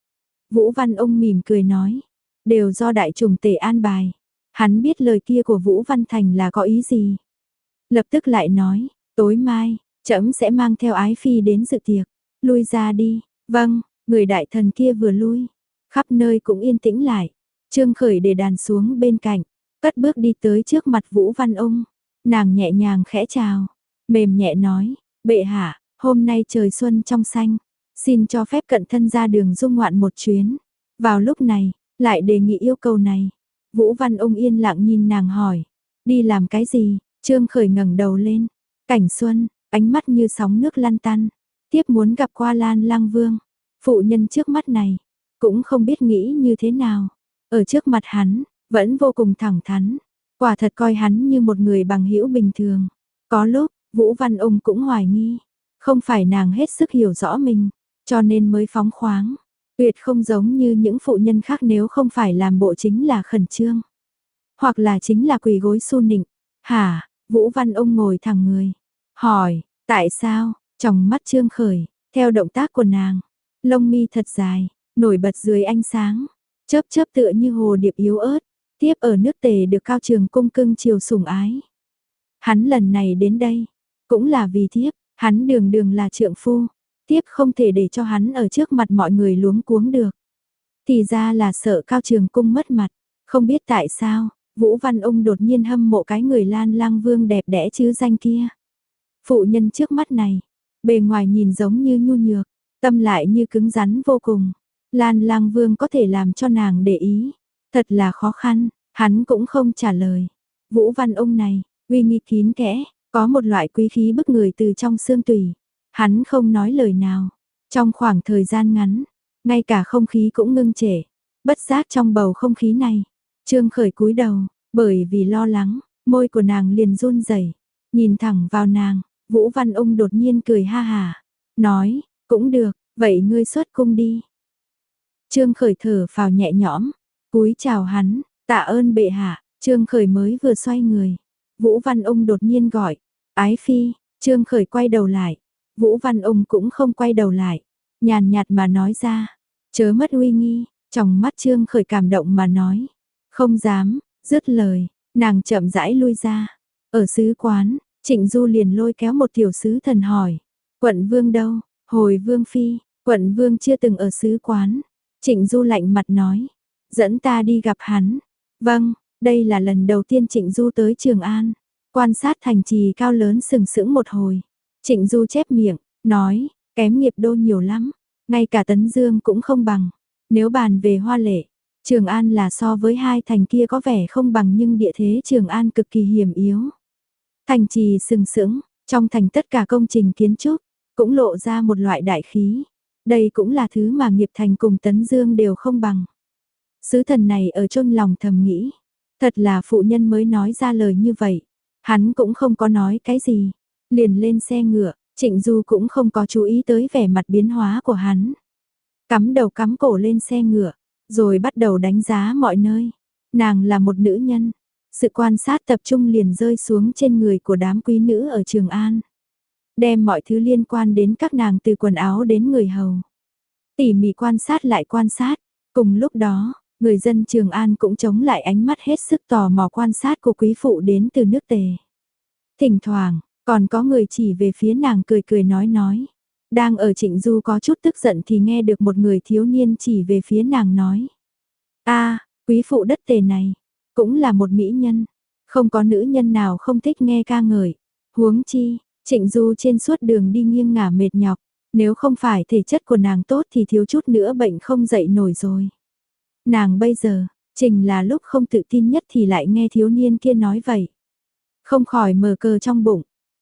Vũ Văn Ông mỉm cười nói, đều do đại trùng Tề an bài. Hắn biết lời kia của Vũ Văn Thành là có ý gì. Lập tức lại nói, tối mai, trẫm sẽ mang theo ái phi đến dự tiệc, lui ra đi. Vâng, người đại thần kia vừa lui, khắp nơi cũng yên tĩnh lại. Trương Khởi để đàn xuống bên cạnh, cất bước đi tới trước mặt Vũ Văn Ông. Nàng nhẹ nhàng khẽ chào, mềm nhẹ nói, bệ hạ, hôm nay trời xuân trong xanh, xin cho phép cận thân ra đường dung ngoạn một chuyến. Vào lúc này, lại đề nghị yêu cầu này. Vũ Văn Ông yên lặng nhìn nàng hỏi, đi làm cái gì? Trương Khởi ngẩng đầu lên, cảnh xuân, ánh mắt như sóng nước lăn tăn, tiếp muốn gặp qua Lan Lang Vương. Phụ nhân trước mắt này, cũng không biết nghĩ như thế nào. Ở trước mặt hắn, vẫn vô cùng thẳng thắn, quả thật coi hắn như một người bằng hữu bình thường. Có lúc, Vũ Văn Ông cũng hoài nghi, không phải nàng hết sức hiểu rõ mình, cho nên mới phóng khoáng. Tuyệt không giống như những phụ nhân khác, nếu không phải làm bộ chính là khẩn trương, hoặc là chính là quỳ gối su nịnh. Hả? Vũ Văn Ông ngồi thẳng người, hỏi, tại sao? Trong mắt Trương Khởi, theo động tác của nàng, lông mi thật dài, nổi bật dưới ánh sáng, chớp chớp tựa như hồ điệp yếu ớt, tiếp ở nước Tề được Cao Trường cung cưng chiều sủng ái. Hắn lần này đến đây, cũng là vì thiếp, hắn đường đường là trượng phu, thiếp không thể để cho hắn ở trước mặt mọi người luống cuống được. Thì ra là sợ Cao Trường cung mất mặt, không biết tại sao, Vũ Văn Ông đột nhiên hâm mộ cái người Lan Lang Vương đẹp đẽ chứ danh kia. Phụ nhân trước mắt này, bề ngoài nhìn giống như nhu nhược, tâm lại như cứng rắn vô cùng. Lan Lang Vương có thể làm cho nàng để ý, thật là khó khăn, hắn cũng không trả lời. Vũ Văn Ông này, uy nghi kín kẽ, có một loại quý khí bức người từ trong xương tủy. Hắn không nói lời nào, trong khoảng thời gian ngắn, ngay cả không khí cũng ngưng trệ. Bất giác trong bầu không khí này, Trương Khởi cúi đầu, bởi vì lo lắng, môi của nàng liền run rẩy. Nhìn thẳng vào nàng, Vũ Văn Ông đột nhiên cười ha hả, nói, Cũng được, vậy ngươi xuất cung đi. Trương Khởi thở phào nhẹ nhõm, cúi chào hắn, tạ ơn bệ hạ. Trương Khởi mới vừa xoay người, Vũ Văn Ung đột nhiên gọi, ái phi. Trương Khởi quay đầu lại, Vũ Văn Ung cũng không quay đầu lại, nhàn nhạt mà nói ra, chớ mất uy nghi. Trong mắt Trương Khởi cảm động mà nói, không dám. Dứt lời, nàng chậm rãi lui ra. Ở sứ quán, Trịnh Du liền lôi kéo một tiểu sứ thần hỏi, quận vương đâu? Hồi vương phi, quận vương chưa từng ở sứ quán. Trịnh Du lạnh mặt nói, dẫn ta đi gặp hắn. Vâng, đây là lần đầu tiên Trịnh Du tới Trường An, quan sát thành trì cao lớn sừng sững một hồi. Trịnh Du chép miệng, nói, kém nghiệp đô nhiều lắm, ngay cả Tấn Dương cũng không bằng. Nếu bàn về hoa lệ, Trường An là so với hai thành kia có vẻ không bằng, nhưng địa thế Trường An cực kỳ hiểm yếu. Thành trì sừng sững, trong thành tất cả công trình kiến trúc cũng lộ ra một loại đại khí. Đây cũng là thứ mà nghiệp thành cùng Tấn Dương đều không bằng. Sứ thần này ở trong lòng thầm nghĩ, thật là phụ nhân mới nói ra lời như vậy. Hắn cũng không có nói cái gì, liền lên xe ngựa. Trịnh Du cũng không có chú ý tới vẻ mặt biến hóa của hắn. Cắm đầu cắm cổ lên xe ngựa, rồi bắt đầu đánh giá mọi nơi. Nàng là một nữ nhân, sự quan sát tập trung liền rơi xuống trên người của đám quý nữ ở Trường An. Đem mọi thứ liên quan đến các nàng từ quần áo đến người hầu. Tỉ mỉ quan sát lại quan sát. Cùng lúc đó, người dân Trường An cũng chống lại ánh mắt hết sức tò mò quan sát của quý phụ đến từ nước Tề. Thỉnh thoảng, còn có người chỉ về phía nàng cười cười nói nói. Đang ở Trịnh Du có chút tức giận thì nghe được một người thiếu niên chỉ về phía nàng nói. A, quý phụ đất Tề này, cũng là một mỹ nhân. Không có nữ nhân nào không thích nghe ca ngợi. Huống chi, Trịnh Du trên suốt đường đi nghiêng ngả mệt nhọc. Nếu không phải thể chất của nàng tốt thì thiếu chút nữa bệnh không dậy nổi rồi. Nàng bây giờ, trình là lúc không tự tin nhất thì lại nghe thiếu niên kia nói vậy. Không khỏi mở cờ trong bụng.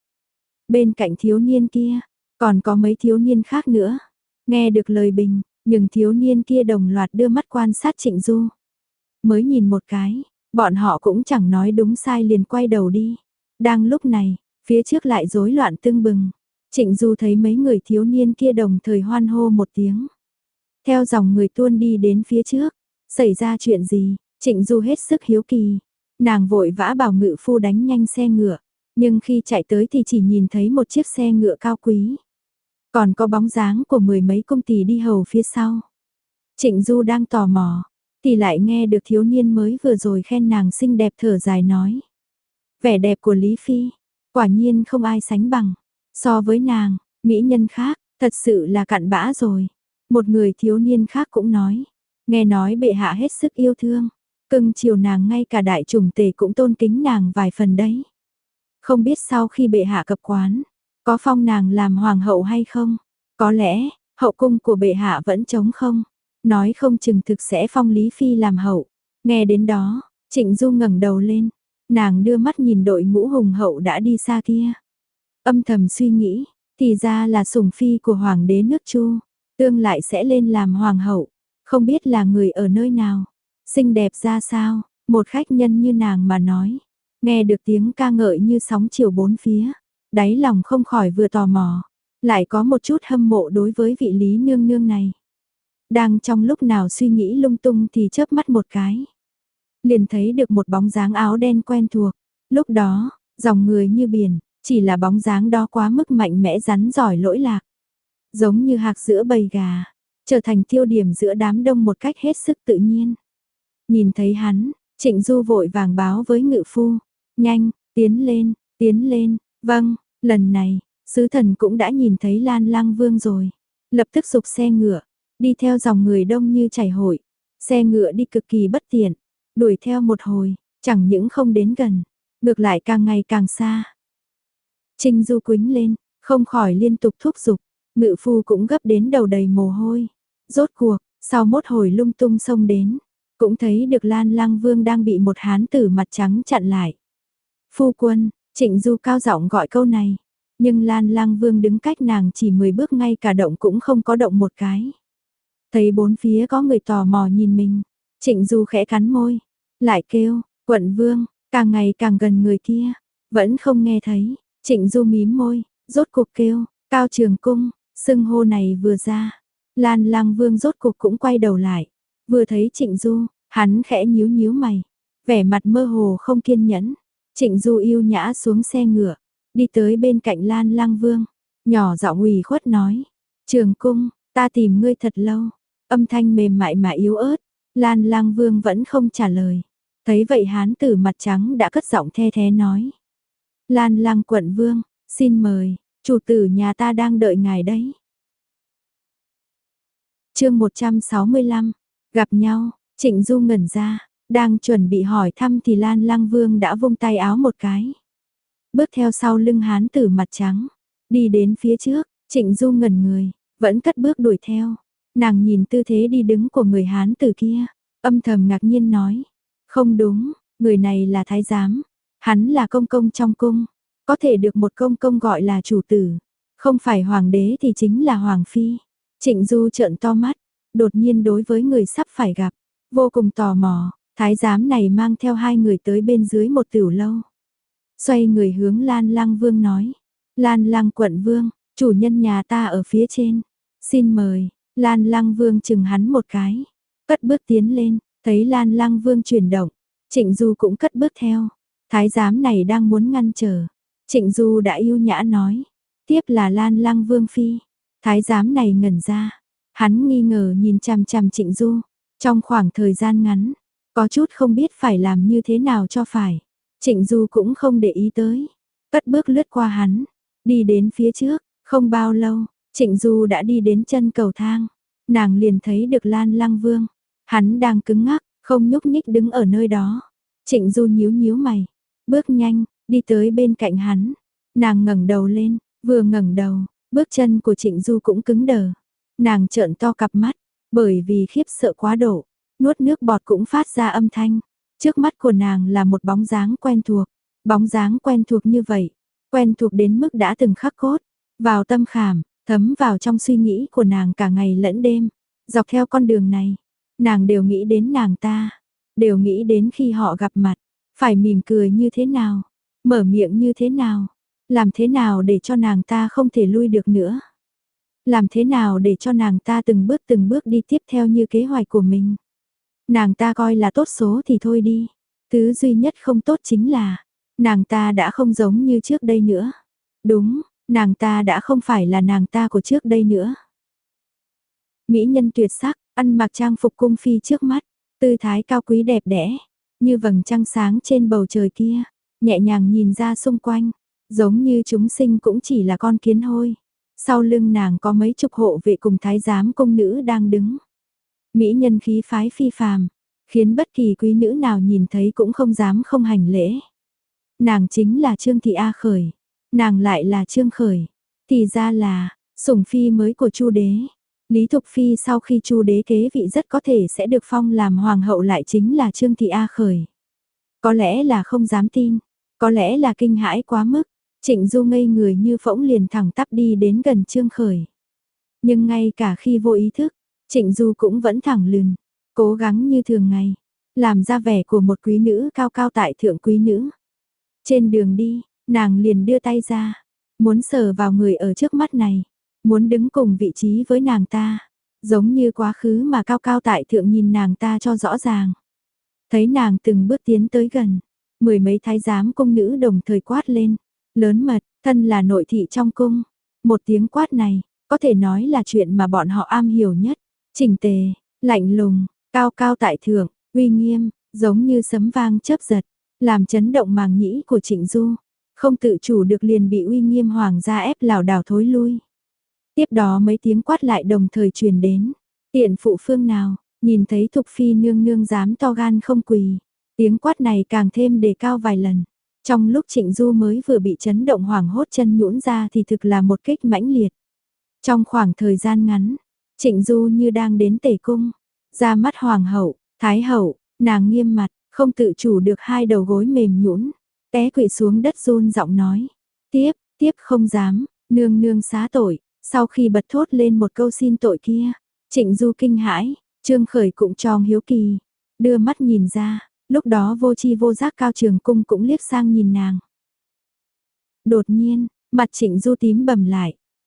Bên cạnh thiếu niên kia, còn có mấy thiếu niên khác nữa. Nghe được lời bình, nhưng thiếu niên kia đồng loạt đưa mắt quan sát Trịnh Du. Mới nhìn một cái, bọn họ cũng chẳng nói đúng sai liền quay đầu đi. Đang lúc này, phía trước lại rối loạn tưng bừng. Trịnh Du thấy mấy người thiếu niên kia đồng thời hoan hô một tiếng. Theo dòng người tuôn đi đến phía trước. Xảy ra chuyện gì? Trịnh Du hết sức hiếu kỳ. Nàng vội vã bảo ngự phu đánh nhanh xe ngựa. Nhưng khi chạy tới thì chỉ nhìn thấy một chiếc xe ngựa cao quý. Còn có bóng dáng của mười mấy công tỳ đi hầu phía sau. Trịnh Du đang tò mò. Thì lại nghe được thiếu niên mới vừa rồi khen nàng xinh đẹp thở dài nói. Vẻ đẹp của Lý Phi, quả nhiên không ai sánh bằng. So với nàng, mỹ nhân khác, thật sự là cặn bã rồi. Một người thiếu niên khác cũng nói. Nghe nói bệ hạ hết sức yêu thương. Cưng chiều nàng, ngay cả đại chủng Tề cũng tôn kính nàng vài phần đấy. Không biết sau khi bệ hạ cập quán, có phong nàng làm hoàng hậu hay không? Có lẽ, hậu cung của bệ hạ vẫn trống không? Nói không chừng thực sẽ phong Lý Phi làm hậu. Nghe đến đó, Trịnh Du ngẩng đầu lên. Nàng đưa mắt nhìn đội ngũ hùng hậu đã đi xa kia. Âm thầm suy nghĩ, thì ra là sủng phi của hoàng đế nước Chu. Tương lại sẽ lên làm hoàng hậu. Không biết là người ở nơi nào, xinh đẹp ra sao, một khách nhân như nàng mà nói. Nghe được tiếng ca ngợi như sóng chiều bốn phía, đáy lòng không khỏi vừa tò mò, lại có một chút hâm mộ đối với vị Lý nương nương này. Đang trong lúc nào suy nghĩ lung tung thì chớp mắt một cái. Liền thấy được một bóng dáng áo đen quen thuộc, lúc đó, dòng người như biển, chỉ là bóng dáng đó quá mức mạnh mẽ rắn giỏi lỗi lạc. Giống như hạc giữa bầy gà, trở thành tiêu điểm giữa đám đông một cách hết sức tự nhiên. Nhìn thấy hắn, Trịnh Du vội vàng báo với ngự phu, nhanh, tiến lên, tiến lên, vâng, lần này, sứ thần cũng đã nhìn thấy Lan Lang Vương rồi, lập tức giục xe ngựa, đi theo dòng người đông như chảy hội, xe ngựa đi cực kỳ bất tiện, đuổi theo một hồi, chẳng những không đến gần, ngược lại càng ngày càng xa. Trịnh Du quĩnh lên, không khỏi liên tục thúc giục, ngự phu cũng gấp đến đầu đầy mồ hôi. Rốt cuộc, sau một hồi lung tung xông đến, cũng thấy được Lan Lang Vương đang bị một hán tử mặt trắng chặn lại. Phu quân, Trịnh Du cao giọng gọi câu này, nhưng Lan Lang Vương đứng cách nàng chỉ mười bước, ngay cả động cũng không có động một cái. Thấy bốn phía có người tò mò nhìn mình, Trịnh Du khẽ cắn môi, lại kêu, quận vương, càng ngày càng gần người kia, vẫn không nghe thấy. Trịnh Du mím môi, rốt cuộc kêu, Cao Trường Cung. Xưng hô này vừa ra, Lan Lang Vương rốt cuộc cũng quay đầu lại, vừa thấy Trịnh Du, hắn khẽ nhíu nhíu mày, vẻ mặt mơ hồ không kiên nhẫn. Trịnh Du yêu nhã xuống xe ngựa, đi tới bên cạnh Lan Lang Vương, nhỏ giọng ủy khuất nói: "Trường Cung, ta tìm ngươi thật lâu." Âm thanh mềm mại mà yếu ớt, Lan Lang Vương vẫn không trả lời. Thấy vậy hán tử mặt trắng đã cất giọng the thé nói: "Lan Lang quận vương, xin mời, chủ tử nhà ta đang đợi ngài đấy." Chương một trăm sáu mươi lăm, gặp nhau. Trịnh Du ngẩn ra, đang chuẩn bị hỏi thăm thì Lan Lang Vương đã vung tay áo một cái, bước theo sau lưng hán tử mặt trắng, đi đến phía trước. Trịnh Du ngẩn người, vẫn cất bước đuổi theo. Nàng nhìn tư thế đi đứng của người hán tử kia, âm thầm ngạc nhiên nói: "Không đúng, người này là thái giám, hắn là công công trong cung, có thể được một công công gọi là chủ tử, không phải hoàng đế thì chính là hoàng phi." Trịnh Du trợn to mắt, đột nhiên đối với người sắp phải gặp, vô cùng tò mò. Thái giám này mang theo hai người tới bên dưới một tửu lâu, xoay người hướng Lan Lang Vương nói: "Lan Lang quận vương, chủ nhân nhà ta ở phía trên, xin mời." Lan Lang Vương chừng hắn một cái, cất bước tiến lên, thấy Lan Lang Vương chuyển động, Trịnh Du cũng cất bước theo. Thái giám này đang muốn ngăn trở, Trịnh Du đã yêu nhã nói: "Tiếp là Lan Lang Vương phi." Thái giám này ngẩn ra, hắn nghi ngờ nhìn chằm chằm Trịnh Du, trong khoảng thời gian ngắn, có chút không biết phải làm như thế nào cho phải. Trịnh Du cũng không để ý tới, cất bước lướt qua hắn, đi đến phía trước. Không bao lâu, Trịnh Du đã đi đến chân cầu thang, nàng liền thấy được Lan Lang Vương. Hắn đang cứng ngắc, không nhúc nhích đứng ở nơi đó. Trịnh Du nhíu nhíu mày, bước nhanh, đi tới bên cạnh hắn. Nàng ngẩng đầu lên, vừa ngẩng đầu, bước chân của Trịnh Du cũng cứng đờ. Nàng trợn to cặp mắt, bởi vì khiếp sợ quá độ, nuốt nước bọt cũng phát ra âm thanh. Trước mắt của nàng là một bóng dáng quen thuộc, bóng dáng quen thuộc như vậy, quen thuộc đến mức đã từng khắc cốt vào tâm khảm, thấm vào trong suy nghĩ của nàng cả ngày lẫn đêm. Dọc theo con đường này, nàng đều nghĩ đến nàng ta, đều nghĩ đến khi họ gặp mặt, phải mỉm cười như thế nào, mở miệng như thế nào, làm thế nào để cho nàng ta không thể lui được nữa. Làm thế nào để cho nàng ta từng bước từng bước đi tiếp theo như kế hoạch của mình. Nàng ta coi là tốt số thì thôi đi, thứ duy nhất không tốt chính là nàng ta đã không giống như trước đây nữa. Đúng, nàng ta đã không phải là nàng ta của trước đây nữa. Mỹ nhân tuyệt sắc, ăn mặc trang phục cung phi trước mắt, tư thái cao quý đẹp đẽ, như vầng trăng sáng trên bầu trời kia, nhẹ nhàng nhìn ra xung quanh, giống như chúng sinh cũng chỉ là con kiến hôi. Sau lưng nàng có mấy chục hộ vệ cùng thái giám cung nữ đang đứng. Mỹ nhân khí phái phi phàm, khiến bất kỳ quý nữ nào nhìn thấy cũng không dám không hành lễ. Nàng chính là Trương Thị A Khởi, nàng lại là Trương Khởi, thì ra là sủng phi mới của Chu đế. Lý Thục Phi sau khi Chu đế kế vị rất có thể sẽ được phong làm hoàng hậu lại chính là Trương Thị A Khởi. Có lẽ là không dám tin, có lẽ là kinh hãi quá mức, Trịnh Du ngây người như phỗng liền thẳng tắp đi đến gần Trương Khởi. Nhưng ngay cả khi vô ý thức, Trịnh Du cũng vẫn thẳng lưng, cố gắng như thường ngày, làm ra vẻ của một quý nữ cao cao tại thượng quý nữ. Trên đường đi, nàng liền đưa tay ra, muốn sờ vào người ở trước mắt này, muốn đứng cùng vị trí với nàng ta, giống như quá khứ mà cao cao tại thượng nhìn nàng ta cho rõ ràng. Thấy nàng từng bước tiến tới gần, mười mấy thái giám cung nữ đồng thời quát lên, lớn mật, thân là nội thị trong cung. Một tiếng quát này, có thể nói là chuyện mà bọn họ am hiểu nhất, chỉnh tề, lạnh lùng, cao cao tại thượng, uy nghiêm, giống như sấm vang chớp giật, làm chấn động màng nhĩ của Trịnh Du, không tự chủ được liền bị uy nghiêm hoàng gia ép lảo đảo thối lui. Tiếp đó mấy tiếng quát lại đồng thời truyền đến, tiện phụ phương nào, nhìn thấy Thục Phi nương nương dám to gan không quỳ. Tiếng quát này càng thêm đề cao vài lần. Trong lúc Trịnh Du mới vừa bị chấn động hoảng hốt chân nhũn ra thì thực là một kích mãnh liệt. Trong khoảng thời gian ngắn, Trịnh Du như đang đến tể cung, ra mắt hoàng hậu, thái hậu, nàng nghiêm mặt, không tự chủ được hai đầu gối mềm nhũn, té quỵ xuống đất run giọng nói: "Tiếp, tiếp không dám, nương nương xá tội." Sau khi bật thốt lên một câu xin tội kia, Trịnh Du kinh hãi, Trương Khởi cũng tròn hiếu kỳ, đưa mắt nhìn ra, lúc đó vô chi vô giác Cao Trường Cung cũng liếc sang nhìn nàng. Đột nhiên, mặt Trịnh Du tím bầm lại,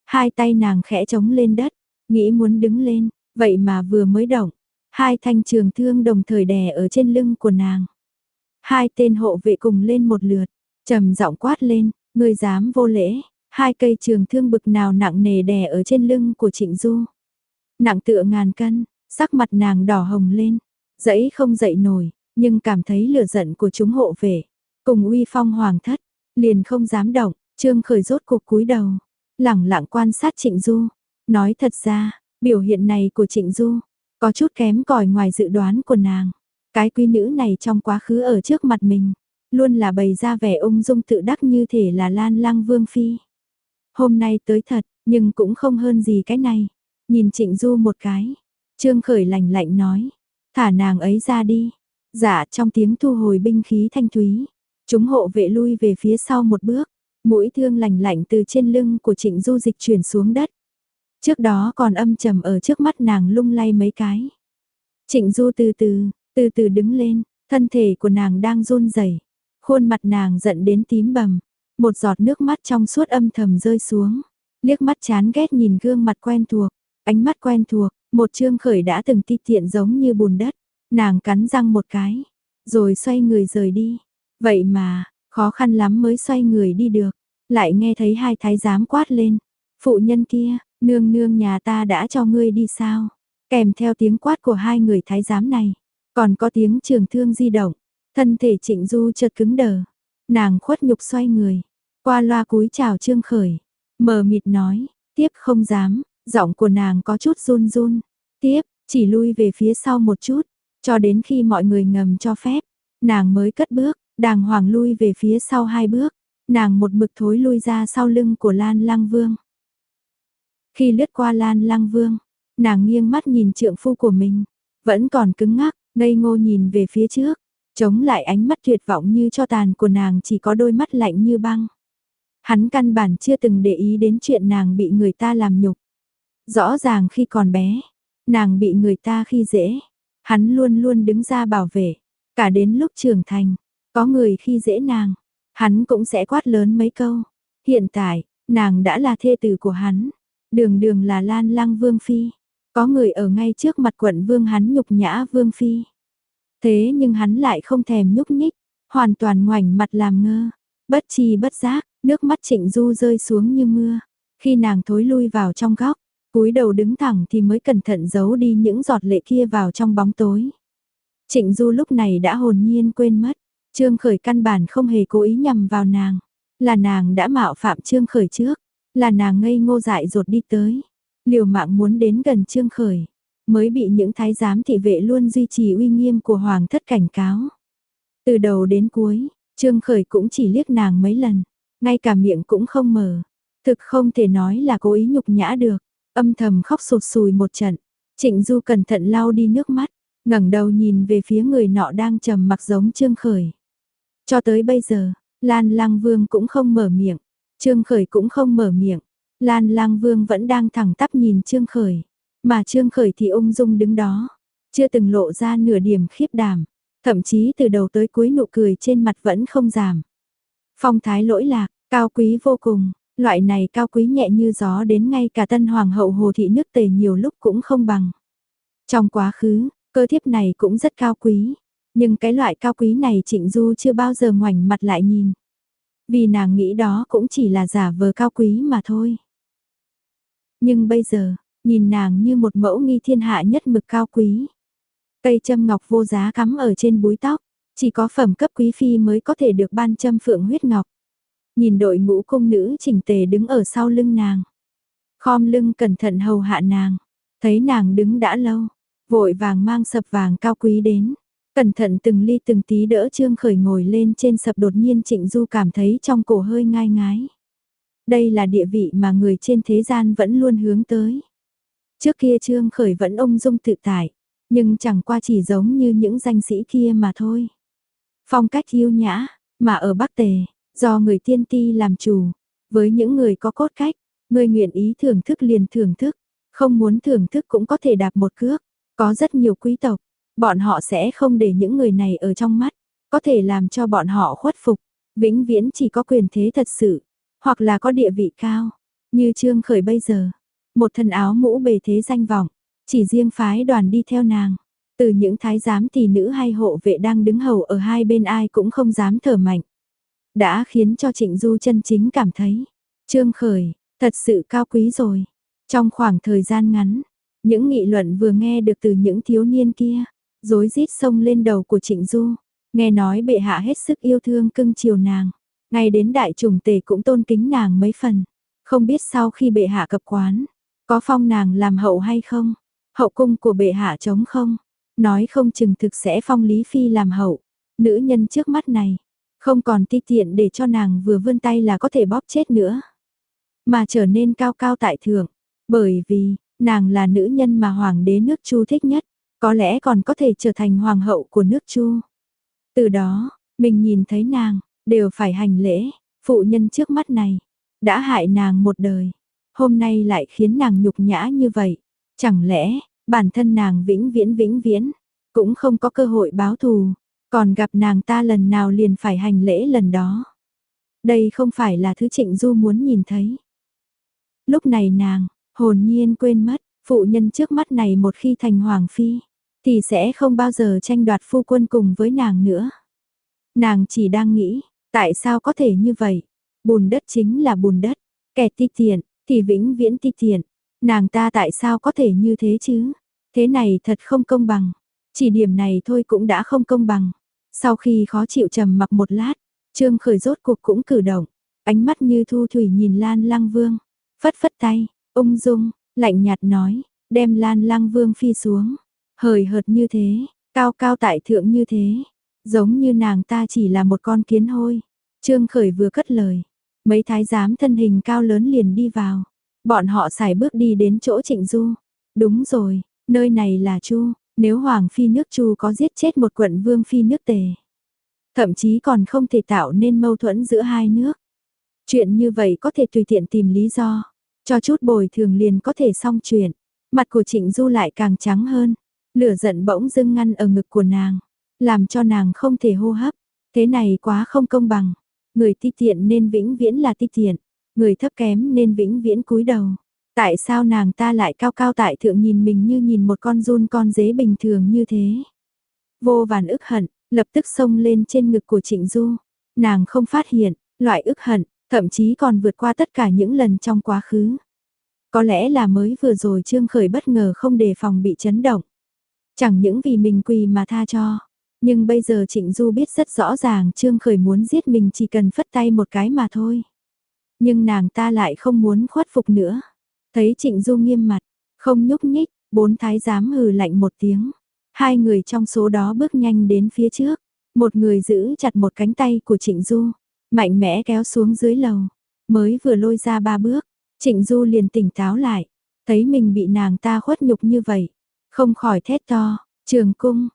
Hai tay nàng khẽ chống lên đất, nghĩ muốn đứng lên, vậy mà vừa mới động, hai thanh trường thương đồng thời đè ở trên lưng của nàng. Hai tên hộ vệ cùng lên một lượt, trầm giọng quát lên, ngươi dám vô lễ, hai cây trường thương bực nào nặng nề đè ở trên lưng của Trịnh Du. Nặng tựa ngàn cân, sắc mặt nàng đỏ hồng lên, dẫy không dậy nổi, nhưng cảm thấy lửa giận của chúng hộ vệ, cùng uy phong hoàng thất, liền không dám động. Trương Khởi rốt cuộc cúi đầu, lẳng lặng quan sát Trịnh Du, nói thật ra, biểu hiện này của Trịnh Du có chút kém cỏi ngoài dự đoán của nàng. Cái quý nữ này trong quá khứ ở trước mặt mình, luôn là bày ra vẻ ung dung tự đắc như thể là Lan Lang Vương phi. Hôm nay tới thật, nhưng cũng không hơn gì cái này. Nhìn Trịnh Du một cái, Trương Khởi lạnh lạnh nói, thả nàng ấy ra đi. Dạ, trong tiếng thu hồi binh khí thanh thúy, chúng hộ vệ lui về phía sau một bước, mũi thương lạnh lạnh từ trên lưng của Trịnh Du dịch chuyển xuống đất. Trước đó còn âm trầm ở trước mắt nàng lung lay mấy cái. Trịnh Du từ từ, từ từ đứng lên, thân thể của nàng đang run rẩy, khuôn mặt nàng giận đến tím bầm, một giọt nước mắt trong suốt âm thầm rơi xuống, liếc mắt chán ghét nhìn gương mặt quen thuộc, ánh mắt quen thuộc, một Trương Khởi đã từng ti tiện giống như bùn đất, nàng cắn răng một cái, rồi xoay người rời đi. Vậy mà, khó khăn lắm mới xoay người đi được, lại nghe thấy hai thái giám quát lên, phụ nhân kia, nương nương nhà ta đã cho ngươi đi sao? Kèm theo tiếng quát của hai người thái giám này, còn có tiếng trường thương di động, thân thể Trịnh Du chợt cứng đờ, nàng khuất nhục xoay người, qua loa cúi chào Trương Khởi, mờ mịt nói, tiếp không dám, giọng của nàng có chút run run, tiếp, chỉ lui về phía sau một chút, cho đến khi mọi người ngầm cho phép, nàng mới cất bước, đàng hoàng lui về phía sau hai bước, nàng một mực thối lui ra sau lưng của Lan Lang Vương. Khi lướt qua Lan Lang Vương, nàng nghiêng mắt nhìn trượng phu của mình, vẫn còn cứng ngắc, ngây ngô nhìn về phía trước, chống lại ánh mắt tuyệt vọng như tro tàn của nàng chỉ có đôi mắt lạnh như băng. Hắn căn bản chưa từng để ý đến chuyện nàng bị người ta làm nhục. Rõ ràng khi còn bé, nàng bị người ta khi dễ, hắn luôn luôn đứng ra bảo vệ, cả đến lúc trưởng thành, có người khi dễ nàng, hắn cũng sẽ quát lớn mấy câu. Hiện tại, nàng đã là thê tử của hắn, đường đường là Lan Lang Vương phi, có người ở ngay trước mặt quận vương hắn nhục nhã Vương phi. Thế nhưng hắn lại không thèm nhúc nhích, hoàn toàn ngoảnh mặt làm ngơ, bất tri bất giác, nước mắt Trịnh Du rơi xuống như mưa. Khi nàng thối lui vào trong góc, cúi đầu đứng thẳng thì mới cẩn thận giấu đi những giọt lệ kia vào trong bóng tối. Trịnh Du lúc này đã hồn nhiên quên mất, Trương Khởi căn bản không hề cố ý nhằm vào nàng, là nàng đã mạo phạm Trương Khởi trước, là nàng ngây ngô dại dột đi tới, liều mạng muốn đến gần Trương Khởi, mới bị những thái giám thị vệ luôn duy trì uy nghiêm của hoàng thất cảnh cáo. Từ đầu đến cuối, Trương Khởi cũng chỉ liếc nàng mấy lần, ngay cả miệng cũng không mở, thực không thể nói là cố ý nhục nhã được, âm thầm khóc sụt sùi một trận. Trịnh Du cẩn thận lau đi nước mắt, ngẩng đầu nhìn về phía người nọ đang trầm mặc giống Trương Khởi. Cho tới bây giờ, Lan Lang Vương cũng không mở miệng, Trương Khởi cũng không mở miệng, Lan Lang Vương vẫn đang thẳng tắp nhìn Trương Khởi, mà Trương Khởi thì ung dung đứng đó, chưa từng lộ ra nửa điểm khiếp đảm, thậm chí từ đầu tới cuối nụ cười trên mặt vẫn không giảm. Phong thái lỗi lạc, cao quý vô cùng, loại này cao quý nhẹ như gió đến ngay cả tân hoàng hậu Hồ Thị nước Tề nhiều lúc cũng không bằng. Trong quá khứ, cơ thiếp này cũng rất cao quý, nhưng cái loại cao quý này Trịnh Du chưa bao giờ ngoảnh mặt lại nhìn. Vì nàng nghĩ đó cũng chỉ là giả vờ cao quý mà thôi. Nhưng bây giờ, nhìn nàng như một mẫu nghi thiên hạ nhất mực cao quý. Cây châm ngọc vô giá cắm ở trên búi tóc, chỉ có phẩm cấp quý phi mới có thể được ban châm phượng huyết ngọc. Nhìn đội ngũ cung nữ chỉnh tề đứng ở sau lưng nàng, khom lưng cẩn thận hầu hạ nàng, thấy nàng đứng đã lâu, vội vàng mang sập vàng cao quý đến, cẩn thận từng ly từng tí đỡ Trương Khởi ngồi lên trên sập. Đột nhiên Trịnh Du cảm thấy trong cổ hơi ngai ngái. Đây là địa vị mà người trên thế gian vẫn luôn hướng tới. Trước kia Trương Khởi vẫn ung dung tự tại, nhưng chẳng qua chỉ giống như những danh sĩ kia mà thôi. Phong cách yêu nhã, mà ở Bắc Tề, do người tiên ti làm chủ, với những người có cốt cách, người nguyện ý thưởng thức liền thưởng thức, không muốn thưởng thức cũng có thể đạp một cước. Có rất nhiều quý tộc, bọn họ sẽ không để những người này ở trong mắt, có thể làm cho bọn họ khuất phục, vĩnh viễn chỉ có quyền thế thật sự, hoặc là có địa vị cao. Như Trương Khởi bây giờ, một thân áo mũ bề thế danh vọng, chỉ riêng phái đoàn đi theo nàng. Từ những thái giám tỷ nữ hay hộ vệ đang đứng hầu ở hai bên ai cũng không dám thở mạnh. Đã khiến cho Trịnh Du chân chính cảm thấy, Trương Khởi, thật sự cao quý rồi. Trong khoảng thời gian ngắn, những nghị luận vừa nghe được từ những thiếu niên kia, rối rít xông lên đầu của Trịnh Du. Nghe nói bệ hạ hết sức yêu thương cưng chiều nàng, ngay đến đại trùng tể cũng tôn kính nàng mấy phần. Không biết sau khi bệ hạ cập quán, có phong nàng làm hậu hay không? Hậu cung của bệ hạ trống không? Nói không chừng thực sẽ phong Lý Phi làm hậu. Nữ nhân trước mắt này, không còn ti tiện để cho nàng vừa vươn tay là có thể bóp chết nữa. Mà trở nên cao cao tại thượng, bởi vì, nàng là nữ nhân mà hoàng đế nước Chu thích nhất, có lẽ còn có thể trở thành hoàng hậu của nước Chu. Từ đó, mình nhìn thấy nàng, đều phải hành lễ, phụ nhân trước mắt này, đã hại nàng một đời, hôm nay lại khiến nàng nhục nhã như vậy. Chẳng lẽ, bản thân nàng vĩnh viễn vĩnh viễn, cũng không có cơ hội báo thù, còn gặp nàng ta lần nào liền phải hành lễ lần đó. Đây không phải là thứ Trịnh Du muốn nhìn thấy. Lúc này nàng, hồn nhiên quên mất, phụ nhân trước mắt này một khi thành hoàng phi, thì sẽ không bao giờ tranh đoạt phu quân cùng với nàng nữa. Nàng chỉ đang nghĩ, tại sao có thể như vậy? Bùn đất chính là bùn đất, kẻ ti tiện, thì vĩnh viễn ti tiện. Nàng ta tại sao có thể như thế chứ? Thế này thật không công bằng. Chỉ điểm này thôi cũng đã không công bằng. Sau khi khó chịu trầm mặc một lát, Trương Khởi rốt cuộc cũng cử động, ánh mắt như thu thủy nhìn Lan Lăng Vương, phất phất tay, ung dung, lạnh nhạt nói, đem Lan Lăng Vương phi xuống, hời hợt như thế, cao cao tại thượng như thế, giống như nàng ta chỉ là một con kiến hôi. Trương Khởi vừa cất lời, mấy thái giám thân hình cao lớn liền đi vào, bọn họ sải bước đi đến chỗ Trịnh Du. Đúng rồi, nơi này là Chu, nếu hoàng phi nước Chu có giết chết một quận vương phi nước Tề, thậm chí còn không thể tạo nên mâu thuẫn giữa hai nước. Chuyện như vậy có thể tùy tiện tìm lý do, cho chút bồi thường liền có thể xong chuyện. Mặt của Trịnh Du lại càng trắng hơn, lửa giận bỗng dưng ngăn ở ngực của nàng, làm cho nàng không thể hô hấp. Thế này quá không công bằng, người ti tiện nên vĩnh viễn là ti tiện, người thấp kém nên vĩnh viễn cúi đầu. Tại sao nàng ta lại cao cao tại thượng nhìn mình như nhìn một con giun con dế bình thường như thế? Vô vàn ức hận, lập tức xông lên trên ngực của Trịnh Du. Nàng không phát hiện, loại ức hận, thậm chí còn vượt qua tất cả những lần trong quá khứ. Có lẽ là mới vừa rồi Trương Khởi bất ngờ không đề phòng bị chấn động. Chẳng những vì mình quỳ mà tha cho, nhưng bây giờ Trịnh Du biết rất rõ ràng Trương Khởi muốn giết mình chỉ cần phất tay một cái mà thôi. Nhưng nàng ta lại không muốn khuất phục nữa. Thấy Trịnh Du nghiêm mặt, không nhúc nhích, bốn thái giám hừ lạnh một tiếng. Hai người trong số đó bước nhanh đến phía trước, một người giữ chặt một cánh tay của Trịnh Du, mạnh mẽ kéo xuống dưới lầu. Mới vừa lôi ra ba bước, Trịnh Du liền tỉnh táo lại, thấy mình bị nàng ta khuất nhục như vậy, không khỏi thét to, Trường Cung.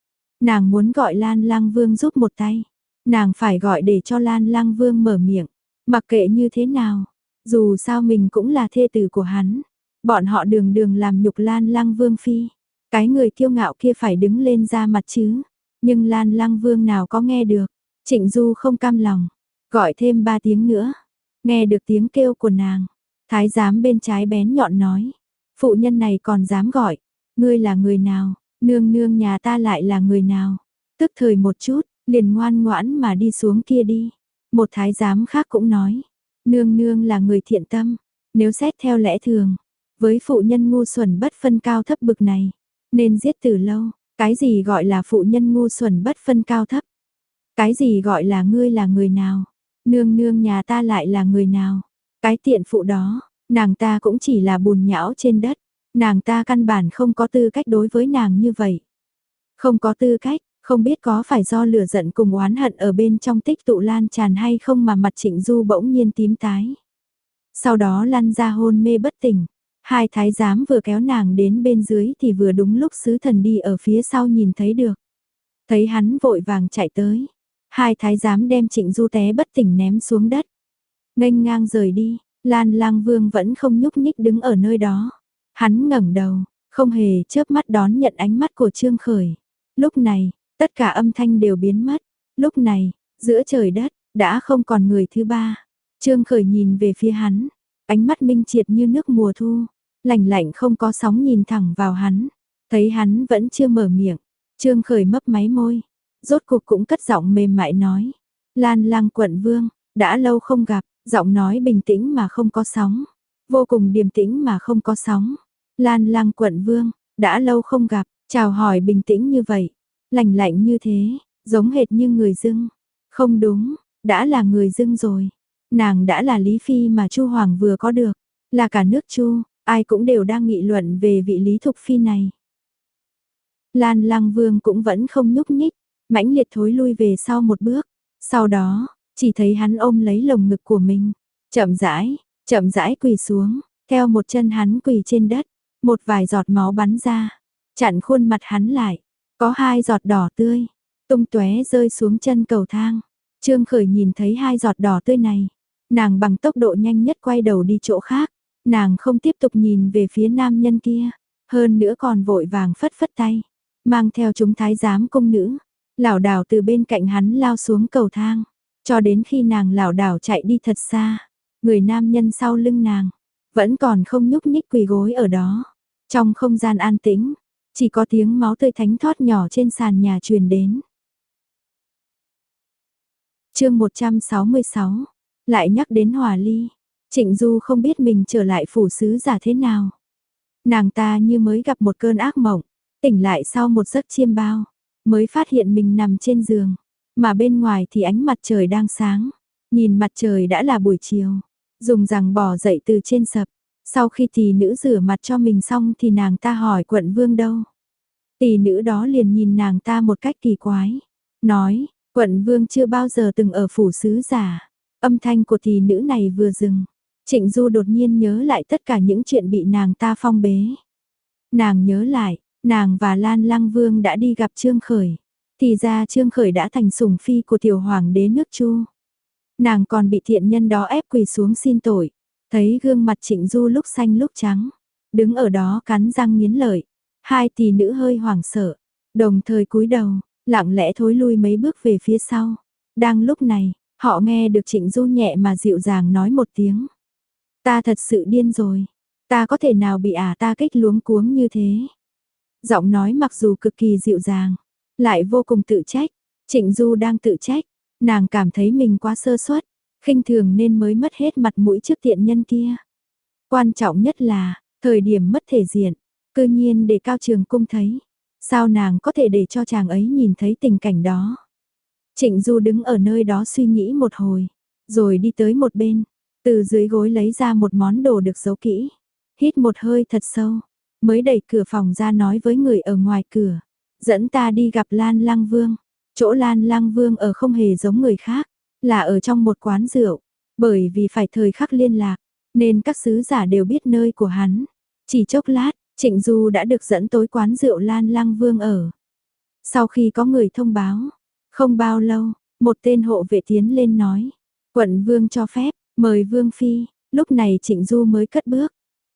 Nàng muốn gọi Lan Lăng Vương giúp một tay, nàng phải gọi để cho Lan Lăng Vương mở miệng, mặc kệ như thế nào, dù sao mình cũng là thê tử của hắn. Bọn họ đường đường làm nhục Lan Lăng Vương phi, cái người kiêu ngạo kia phải đứng lên ra mặt chứ. Nhưng Lan Lăng Vương nào có nghe được, Trịnh Du không cam lòng, gọi thêm ba tiếng nữa. Nghe được tiếng kêu của nàng, thái giám bên trái bén nhọn nói, phụ nhân này còn dám gọi, ngươi là người nào, nương nương nhà ta lại là người nào. Tức thời một chút, liền ngoan ngoãn mà đi xuống kia đi. Một thái giám khác cũng nói, nương nương là người thiện tâm, nếu xét theo lẽ thường, với phụ nhân ngu xuẩn bất phân cao thấp bực này, nên giết từ lâu. Cái gì gọi là phụ nhân ngu xuẩn bất phân cao thấp? Cái gì gọi là ngươi là người nào? Nương nương nhà ta lại là người nào? Cái tiện phụ đó, nàng ta cũng chỉ là bùn nhão trên đất, nàng ta căn bản không có tư cách đối với nàng như vậy. Không có tư cách, không biết có phải do lửa giận cùng oán hận ở bên trong tích tụ lan tràn hay không mà mặt Trịnh Du bỗng nhiên tím tái. Sau đó lăn ra hôn mê bất tỉnh. Hai thái giám vừa kéo nàng đến bên dưới thì vừa đúng lúc sứ thần đi ở phía sau nhìn thấy được. Thấy hắn vội vàng chạy tới. Hai thái giám đem Trịnh Du té bất tỉnh ném xuống đất. Nghênh ngang rời đi, Lan Lang Vương vẫn không nhúc nhích đứng ở nơi đó. Hắn ngẩng đầu, không hề chớp mắt đón nhận ánh mắt của Trương Khởi. Lúc này, tất cả âm thanh đều biến mất. Lúc này, giữa trời đất, đã không còn người thứ ba. Trương Khởi nhìn về phía hắn. ánh mắt minh triệt như nước mùa thu, lạnh lạnh không có sóng nhìn thẳng vào hắn. Thấy hắn vẫn chưa mở miệng, Trương Khởi mấp máy môi, rốt cuộc cũng cất giọng mềm mại nói. Lan Lang quận vương, đã lâu không gặp, giọng nói bình tĩnh mà không có sóng, vô cùng điềm tĩnh mà không có sóng. Lan Lang quận vương, đã lâu không gặp, chào hỏi bình tĩnh như vậy, lạnh lạnh như thế, giống hệt như người dưng. Không đúng, đã là người dưng rồi. Nàng đã là Lý Phi mà Chu Hoàng vừa có được, là cả nước Chu, ai cũng đều đang nghị luận về vị Lý Thục Phi này. Lan Lăng Vương cũng vẫn không nhúc nhích, mãnh liệt thối lui về sau một bước. Sau đó, chỉ thấy hắn ôm lấy lồng ngực của mình, chậm rãi, chậm rãi quỳ xuống, theo một chân hắn quỳ trên đất, một vài giọt máu bắn ra, chặn khuôn mặt hắn lại, có hai giọt đỏ tươi, tung tóe rơi xuống chân cầu thang. Trương Khởi nhìn thấy hai giọt đỏ tươi này, nàng bằng tốc độ nhanh nhất quay đầu đi chỗ khác, nàng không tiếp tục nhìn về phía nam nhân kia, hơn nữa còn vội vàng phất phất tay, mang theo chúng thái giám cung nữ, lảo đảo từ bên cạnh hắn lao xuống cầu thang, cho đến khi nàng lảo đảo chạy đi thật xa, người nam nhân sau lưng nàng vẫn còn không nhúc nhích quỳ gối ở đó. Trong không gian an tĩnh, chỉ có tiếng máu tươi thánh thót nhỏ trên sàn nhà truyền đến. Chương một trăm sáu mươi sáu, lại nhắc đến Hòa Ly, Trịnh Du không biết mình trở lại phủ sứ giả thế nào. Nàng ta như mới gặp một cơn ác mộng, tỉnh lại sau một giấc chiêm bao, mới phát hiện mình nằm trên giường, mà bên ngoài thì ánh mặt trời đang sáng, nhìn mặt trời đã là buổi chiều, dùng rằng bò dậy từ trên sập. Sau khi tỷ nữ rửa mặt cho mình xong thì nàng ta hỏi quận vương đâu. Tỷ nữ đó liền nhìn nàng ta một cách kỳ quái, nói, quận vương chưa bao giờ từng ở phủ sứ giả. Âm thanh của tỷ nữ này vừa dừng, Trịnh Du đột nhiên nhớ lại tất cả những chuyện bị nàng ta phong bế. Nàng nhớ lại, nàng và Lan Lăng Vương đã đi gặp Trương Khởi, thì ra Trương Khởi đã thành sủng phi của tiểu hoàng đế nước Chu. Nàng còn bị thiện nhân đó ép quỳ xuống xin tội. Thấy gương mặt Trịnh Du lúc xanh lúc trắng, đứng ở đó cắn răng nghiến lợi, hai tỷ nữ hơi hoảng sợ, đồng thời cúi đầu, lặng lẽ thối lui mấy bước về phía sau. Đang lúc này, họ nghe được Trịnh Du nhẹ mà dịu dàng nói một tiếng. Ta thật sự điên rồi, ta có thể nào bị ả ta kích luống cuống như thế. Giọng nói mặc dù cực kỳ dịu dàng, lại vô cùng tự trách. Trịnh Du đang tự trách, nàng cảm thấy mình quá sơ suất, khinh thường nên mới mất hết mặt mũi trước tiện nhân kia. Quan trọng nhất là, thời điểm mất thể diện, cư nhiên để Cao Trường Cung thấy. Sao nàng có thể để cho chàng ấy nhìn thấy tình cảnh đó? Trịnh Du đứng ở nơi đó suy nghĩ một hồi, rồi đi tới một bên, từ dưới gối lấy ra một món đồ được giấu kỹ. Hít một hơi thật sâu, mới đẩy cửa phòng ra nói với người ở ngoài cửa, dẫn ta đi gặp Lan Lăng Vương. Chỗ Lan Lăng Vương ở không hề giống người khác, là ở trong một quán rượu, bởi vì phải thời khắc liên lạc, nên các sứ giả đều biết nơi của hắn. Chỉ chốc lát, Trịnh Du đã được dẫn tới quán rượu Lan Lăng Vương ở. Sau khi có người thông báo, không bao lâu, một tên hộ vệ tiến lên nói, quận vương cho phép, mời Vương Phi. Lúc này Trịnh Du mới cất bước.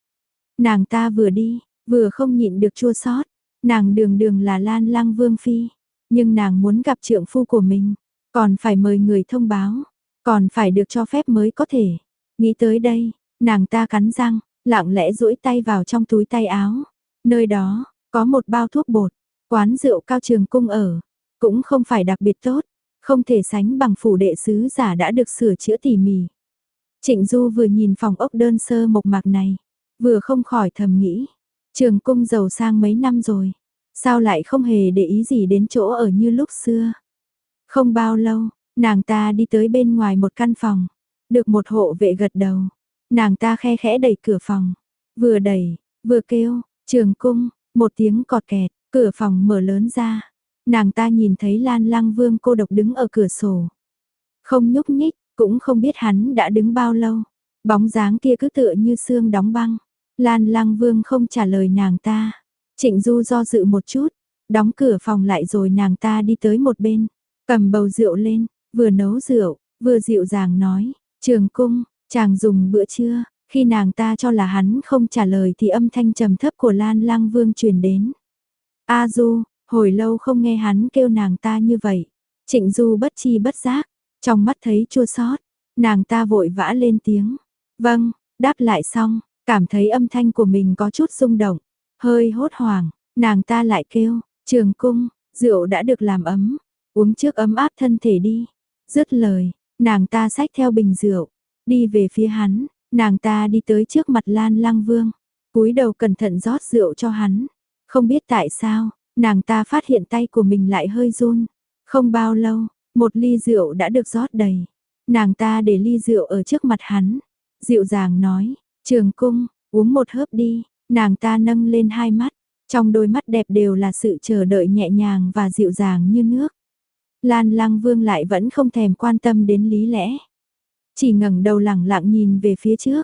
Nàng ta vừa đi, vừa không nhịn được chua xót. Nàng đường đường là Lan Lăng Vương Phi, nhưng nàng muốn gặp trượng phu của mình, còn phải mời người thông báo, còn phải được cho phép mới có thể. Nghĩ tới đây, nàng ta cắn răng, lặng lẽ duỗi tay vào trong túi tay áo. Nơi đó, có một bao thuốc bột, quán rượu Cao Trường Cung ở, cũng không phải đặc biệt tốt, không thể sánh bằng phủ đệ sứ giả đã được sửa chữa tỉ mỉ. Trịnh Du vừa nhìn phòng ốc đơn sơ mộc mạc này, vừa không khỏi thầm nghĩ, Trường Cung giàu sang mấy năm rồi, sao lại không hề để ý gì đến chỗ ở như lúc xưa. Không bao lâu, nàng ta đi tới bên ngoài một căn phòng, được một hộ vệ gật đầu. Nàng ta khe khẽ đẩy cửa phòng, vừa đẩy, vừa kêu, Trường Cung, một tiếng cọt kẹt, cửa phòng mở lớn ra. Nàng ta nhìn thấy Lan Lăng Vương cô độc đứng ở cửa sổ. Không nhúc nhích, cũng không biết hắn đã đứng bao lâu. Bóng dáng kia cứ tựa như xương đóng băng. Lan Lăng Vương không trả lời nàng ta. Trịnh Du do dự một chút, đóng cửa phòng lại rồi nàng ta đi tới một bên, cầm bầu rượu lên, vừa nấu rượu, vừa dịu dàng nói, Trường Cung, chàng dùng bữa trưa. Khi nàng ta cho là hắn không trả lời thì âm thanh trầm thấp của Lan Lăng Vương truyền đến. A Du, hồi lâu không nghe hắn kêu nàng ta như vậy. Trịnh Du bất chi bất giác, trong mắt thấy chua xót, nàng ta vội vã lên tiếng. Vâng, Đáp lại xong, cảm thấy âm thanh của mình có chút rung động, hơi hốt hoảng, nàng ta lại kêu, Trường Cung, rượu đã được làm ấm, uống trước ấm áp thân thể đi. Dứt lời, nàng ta xách theo bình rượu, đi về phía hắn, nàng ta đi tới trước mặt Lan Lăng Vương, cúi đầu cẩn thận rót rượu cho hắn. Không biết tại sao, nàng ta phát hiện tay của mình lại hơi run. Không bao lâu, một ly rượu đã được rót đầy. Nàng ta để ly rượu ở trước mặt hắn, dịu dàng nói, Trường Cung, uống một hớp đi. Nàng ta nâng lên hai mắt, trong đôi mắt đẹp đều là sự chờ đợi nhẹ nhàng và dịu dàng như nước. Lan Lăng Vương lại vẫn không thèm quan tâm đến lý lẽ, chỉ ngẩng đầu lẳng lặng nhìn về phía trước.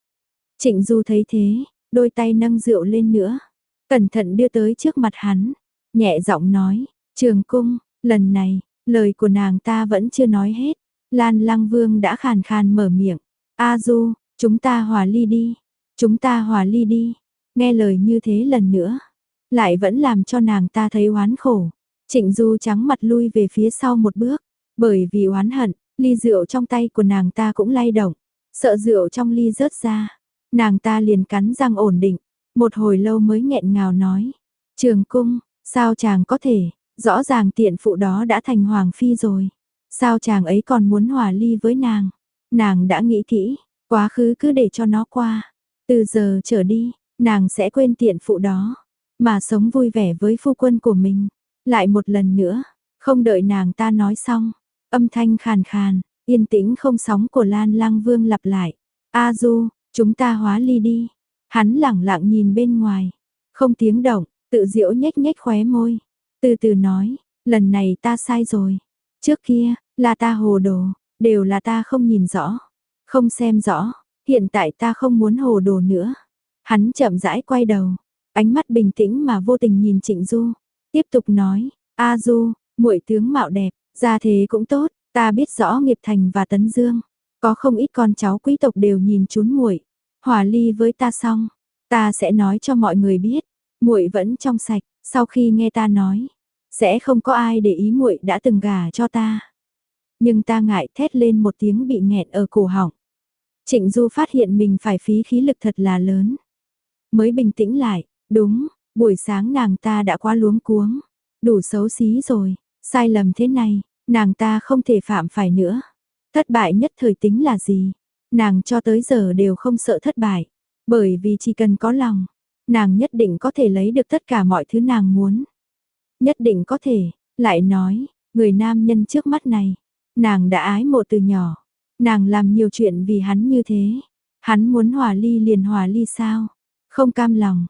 Trịnh Du thấy thế, đôi tay nâng rượu lên nữa, cẩn thận đưa tới trước mặt hắn, nhẹ giọng nói, Trường Cung, lần này, lời của nàng ta vẫn chưa nói hết. Lan Lăng Vương đã khàn khàn mở miệng, A Du, chúng ta hòa ly đi, chúng ta hòa ly đi. Nghe lời như thế lần nữa, lại vẫn làm cho nàng ta thấy oán khổ. Trịnh Du trắng mặt lui về phía sau một bước, bởi vì oán hận, ly rượu trong tay của nàng ta cũng lay động, sợ rượu trong ly rớt ra. Nàng ta liền cắn răng ổn định, một hồi lâu mới nghẹn ngào nói, Trường Cung, sao chàng có thể, rõ ràng tiện phụ đó đã thành hoàng phi rồi, sao chàng ấy còn muốn hòa ly với nàng. Nàng đã nghĩ kỹ, quá khứ cứ để cho nó qua, từ giờ trở đi, nàng sẽ quên tiện phụ đó, mà sống vui vẻ với phu quân của mình. Lại một lần nữa, không đợi nàng ta nói xong, âm thanh khàn khàn, yên tĩnh không sóng của Lan Lăng Vương lặp lại, A Du, chúng ta hóa ly đi. Hắn lẳng lặng nhìn bên ngoài, không tiếng động, tự giễu nhếch nhếch khóe môi, từ từ nói, lần này ta sai rồi. Trước kia, là ta hồ đồ, đều là ta không nhìn rõ, không xem rõ, hiện tại ta không muốn hồ đồ nữa. Hắn chậm rãi quay đầu, ánh mắt bình tĩnh mà vô tình nhìn Trịnh Du, tiếp tục nói, A Du, muội tướng mạo đẹp, gia thế cũng tốt, ta biết rõ Nghiệp Thành và Tấn Dương, có không ít con cháu quý tộc đều nhìn trúng muội, hòa ly với ta xong, ta sẽ nói cho mọi người biết, muội vẫn trong sạch, sau khi nghe ta nói, sẽ không có ai để ý muội đã từng gả cho ta. Nhưng ta ngại thét lên một tiếng bị nghẹn ở cổ họng. Trịnh Du phát hiện mình phải phí khí lực thật là lớn, mới bình tĩnh lại, đúng, buổi sáng nàng ta đã quá luống cuống, đủ xấu xí rồi, sai lầm thế này, nàng ta không thể phạm phải nữa. Thất bại nhất thời tính là gì? Nàng cho tới giờ đều không sợ thất bại, bởi vì chỉ cần có lòng, nàng nhất định có thể lấy được tất cả mọi thứ nàng muốn. Nhất định có thể, lại nói, người nam nhân trước mắt này, nàng đã ái mộ từ nhỏ, nàng làm nhiều chuyện vì hắn như thế, hắn muốn hòa ly liền hòa ly sao? Không cam lòng.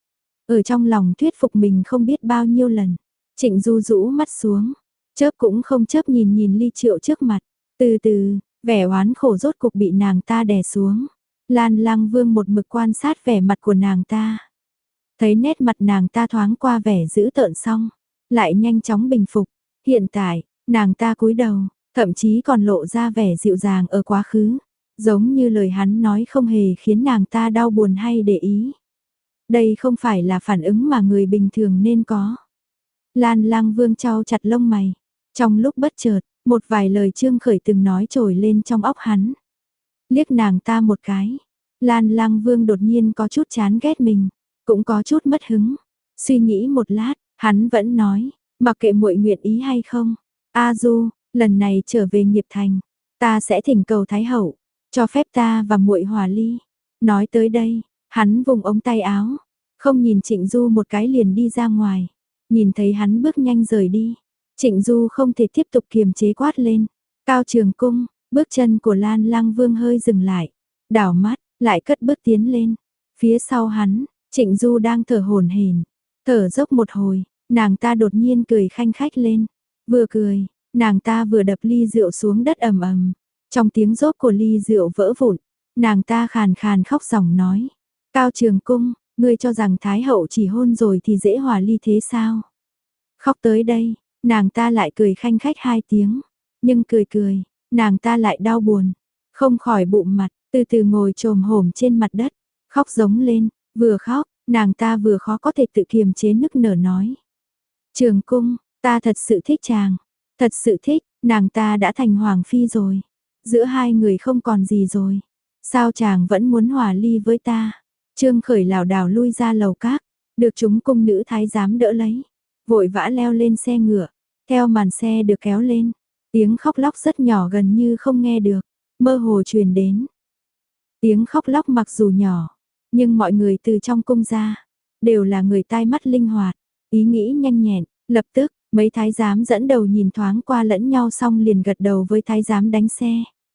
Ở trong lòng thuyết phục mình không biết bao nhiêu lần, Trịnh Du rũ mắt xuống, chớp cũng không chớp nhìn nhìn ly Triệu trước mặt, từ từ, vẻ oán khổ rốt cục bị nàng ta đè xuống. Lan Lăng Vương một mực quan sát vẻ mặt của nàng ta, thấy nét mặt nàng ta thoáng qua vẻ dữ tợn xong, lại nhanh chóng bình phục. Hiện tại, nàng ta cúi đầu, thậm chí còn lộ ra vẻ dịu dàng ở quá khứ, giống như lời hắn nói không hề khiến nàng ta đau buồn hay để ý. Đây không phải là phản ứng mà người bình thường nên có. Lan Lăng Vương chau chặt lông mày, trong lúc bất chợt, một vài lời Trương Khởi từng nói trồi lên trong óc hắn. Liếc nàng ta một cái, Lan Lăng Vương đột nhiên có chút chán ghét mình, cũng có chút mất hứng. Suy nghĩ một lát, hắn vẫn nói, mặc kệ muội nguyện ý hay không, A Du, lần này trở về Nghiệp Thành, ta sẽ thỉnh cầu Thái hậu cho phép ta và muội hòa ly. Nói tới đây, hắn vùng ống tay áo, không nhìn Trịnh Du một cái liền đi ra ngoài. Nhìn thấy hắn bước nhanh rời đi, Trịnh Du không thể tiếp tục kiềm chế quát lên, Cao Trường Cung. Bước chân của Lan Lăng Vương hơi dừng lại, đảo mắt, lại cất bước tiến lên. Phía sau hắn, Trịnh Du đang thở hổn hển, thở dốc một hồi, nàng ta đột nhiên cười khanh khách lên. Vừa cười, nàng ta vừa đập ly rượu xuống đất ầm ầm. Trong tiếng rốt của ly rượu vỡ vụn, nàng ta khàn khàn khóc ròng nói, Cao Trường Cung, ngươi cho rằng Thái hậu chỉ hôn rồi thì dễ hòa ly thế sao? Khóc tới đây, nàng ta lại cười khanh khách hai tiếng, nhưng cười cười, nàng ta lại đau buồn, không khỏi bụng mặt, từ từ ngồi chồm hổm trên mặt đất, khóc giống lên, vừa khóc, nàng ta vừa khó có thể tự kiềm chế nức nở nói. Trường Cung, ta thật sự thích chàng, thật sự thích, nàng ta đã thành hoàng phi rồi, giữa hai người không còn gì rồi, Sao chàng vẫn muốn hòa ly với ta? Trương Khởi lảo đảo lui ra lầu các, được chúng cung nữ thái giám đỡ lấy, vội vã leo lên xe ngựa, theo màn xe được kéo lên, tiếng khóc lóc rất nhỏ gần như không nghe được, mơ hồ truyền đến. Tiếng khóc lóc mặc dù nhỏ, nhưng mọi người từ trong cung ra, đều là người tai mắt linh hoạt, ý nghĩ nhanh nhẹn, lập tức, mấy thái giám dẫn đầu nhìn thoáng qua lẫn nhau xong liền gật đầu với thái giám đánh xe.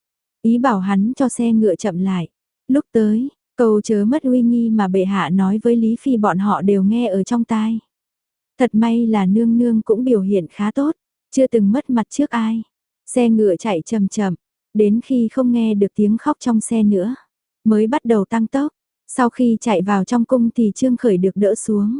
Ý bảo hắn cho xe ngựa chậm lại. Lúc tới, câu chớ mất uy nghi mà bệ hạ nói với Lý Phi bọn họ đều nghe ở trong tai. Thật may là nương nương cũng biểu hiện khá tốt, chưa từng mất mặt trước ai. Xe ngựa chạy chậm chậm, đến khi không nghe được tiếng khóc trong xe nữa, mới bắt đầu tăng tốc. Sau khi chạy vào trong cung thì Trương Khởi được đỡ xuống.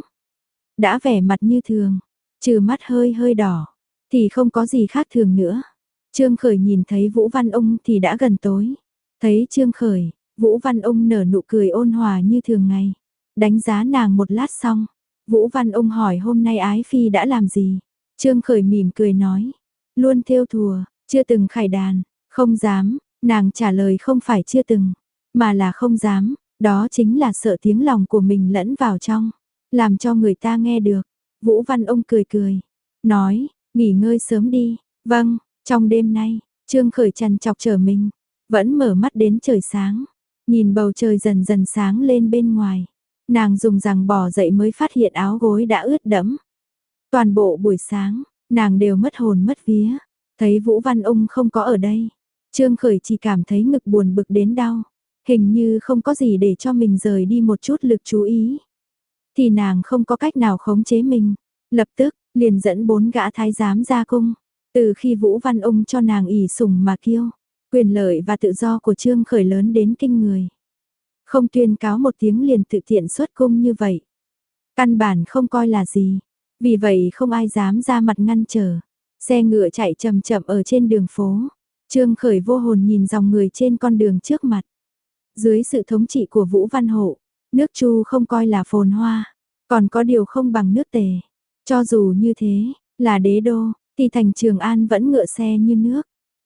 Đã vẻ mặt như thường, trừ mắt hơi hơi đỏ, thì không có gì khác thường nữa. Trương Khởi nhìn thấy Vũ Văn Ung thì đã gần tối. Thấy Trương Khởi, Vũ Văn Ung nở nụ cười ôn hòa như thường ngày. Đánh giá nàng một lát xong, Vũ Văn Ung hỏi hôm nay Ái Phi đã làm gì? Trương Khởi mỉm cười nói, luôn thêu thùa, chưa từng khải đàn, không dám, nàng trả lời không phải chưa từng, mà là không dám, đó chính là sợ tiếng lòng của mình lẫn vào trong, làm cho người ta nghe được. Vũ Văn Ung cười cười, nói, nghỉ ngơi sớm đi, vâng. Trong đêm nay, Trương Khởi trằn trọc trở mình, vẫn mở mắt đến trời sáng, nhìn bầu trời dần dần sáng lên bên ngoài. Nàng dùng rằng bò dậy mới phát hiện áo gối đã ướt đẫm. Toàn bộ buổi sáng, nàng đều mất hồn mất vía, thấy Vũ Văn Ung không có ở đây. Trương Khởi chỉ cảm thấy ngực buồn bực đến đau, hình như không có gì để cho mình rời đi một chút lực chú ý. Thì nàng không có cách nào khống chế mình, lập tức, liền dẫn bốn gã thái giám ra cung. Từ khi Vũ Văn Ung cho nàng ỷ sủng mà kiêu, quyền lợi và tự do của Trương Khởi lớn đến kinh người. Không tuyên cáo một tiếng liền tự tiện xuất cung như vậy. Căn bản không coi là gì, vì vậy không ai dám ra mặt ngăn trở. Xe ngựa chạy chậm chậm ở trên đường phố. Trương Khởi vô hồn nhìn dòng người trên con đường trước mặt. Dưới sự thống trị của Vũ Văn Hộ, nước Chu không coi là phồn hoa, còn có điều không bằng nước Tề. Cho dù như thế, là đế đô, thì thành Trường An vẫn ngựa xe như nước.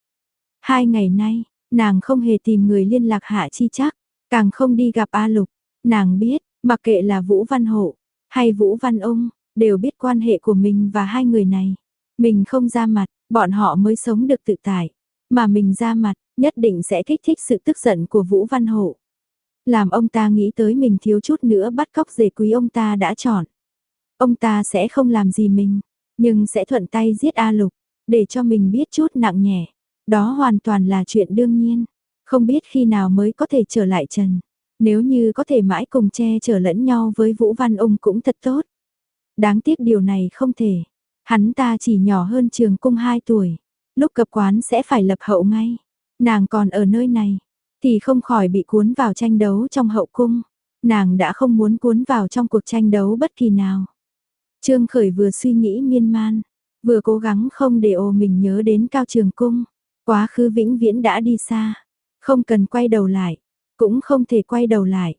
Hai ngày nay, nàng không hề tìm người liên lạc Hạ Chi Trác, càng không đi gặp A Lục. Nàng biết, mặc kệ là Vũ Văn Hộ hay Vũ Văn Ung, đều biết quan hệ của mình và hai người này. Mình không ra mặt, bọn họ mới sống được tự tại, mà mình ra mặt, nhất định sẽ kích thích sự tức giận của Vũ Văn Hộ. Làm ông ta nghĩ tới mình thiếu chút nữa bắt cóc rể quý ông ta đã chọn. Ông ta sẽ không làm gì mình, nhưng sẽ thuận tay giết A Lục, để cho mình biết chút nặng nhẹ. Đó hoàn toàn là chuyện đương nhiên, không biết khi nào mới có thể trở lại trần. Nếu như có thể mãi cùng che chở lẫn nhau với Vũ Văn Ung cũng thật tốt. Đáng tiếc điều này không thể, hắn ta chỉ nhỏ hơn Trường Cung hai tuổi, lúc cập quán sẽ phải lập hậu ngay. Nàng còn ở nơi này, thì không khỏi bị cuốn vào tranh đấu trong hậu cung. Nàng đã không muốn cuốn vào trong cuộc tranh đấu bất kỳ nào. Trương Khởi vừa suy nghĩ miên man, vừa cố gắng không để ồ mình nhớ đến Cao Trường Cung. Quá khứ vĩnh viễn đã đi xa, không cần quay đầu lại, cũng không thể quay đầu lại.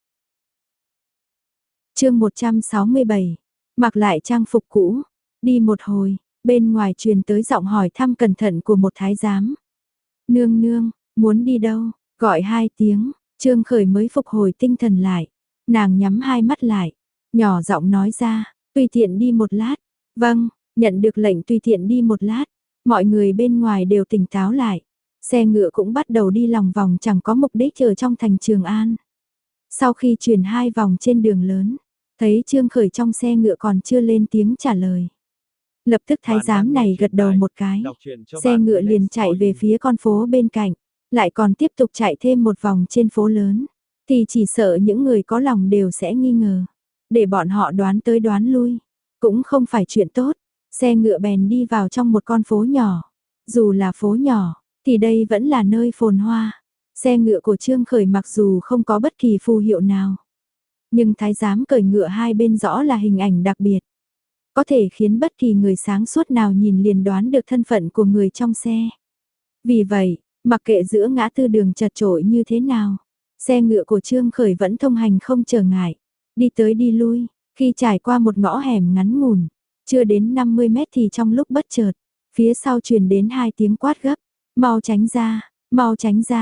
Chương một trăm sáu mươi bảy, mặc lại trang phục cũ, đi một hồi, bên ngoài truyền tới giọng hỏi thăm cẩn thận của một thái giám. Nương nương, muốn đi đâu? Gọi hai tiếng, Trương Khởi mới phục hồi tinh thần lại. Nàng nhắm hai mắt lại, nhỏ giọng nói ra, tùy tiện đi một lát. Vâng, nhận được lệnh tùy tiện đi một lát. Mọi người bên ngoài đều tỉnh táo lại. Xe ngựa cũng bắt đầu đi lòng vòng chẳng có mục đích ở trong thành Trường An. Sau khi chuyển hai vòng trên đường lớn, thấy Trương Khởi trong xe ngựa còn chưa lên tiếng trả lời. Lập tức thái giám này gật đầu một cái. Xe ngựa liền chạy về phía con phố bên cạnh. Lại còn tiếp tục chạy thêm một vòng trên phố lớn. Thì chỉ sợ những người có lòng đều sẽ nghi ngờ. Để bọn họ đoán tới đoán lui. Cũng không phải chuyện tốt. Xe ngựa bèn đi vào trong một con phố nhỏ. Dù là phố nhỏ, thì đây vẫn là nơi phồn hoa. Xe ngựa của Trương Khởi mặc dù không có bất kỳ phù hiệu nào. Nhưng thái giám cởi ngựa hai bên rõ là hình ảnh đặc biệt. Có thể khiến bất kỳ người sáng suốt nào nhìn liền đoán được thân phận của người trong xe. Vì vậy, mặc kệ giữa ngã tư đường chật chội như thế nào, xe ngựa của Trương Khởi vẫn thông hành không trở ngại. Đi tới đi lui, khi trải qua một ngõ hẻm ngắn ngủn, chưa đến năm mươi mét thì trong lúc bất chợt, phía sau truyền đến hai tiếng quát gấp, mau tránh ra, mau tránh ra,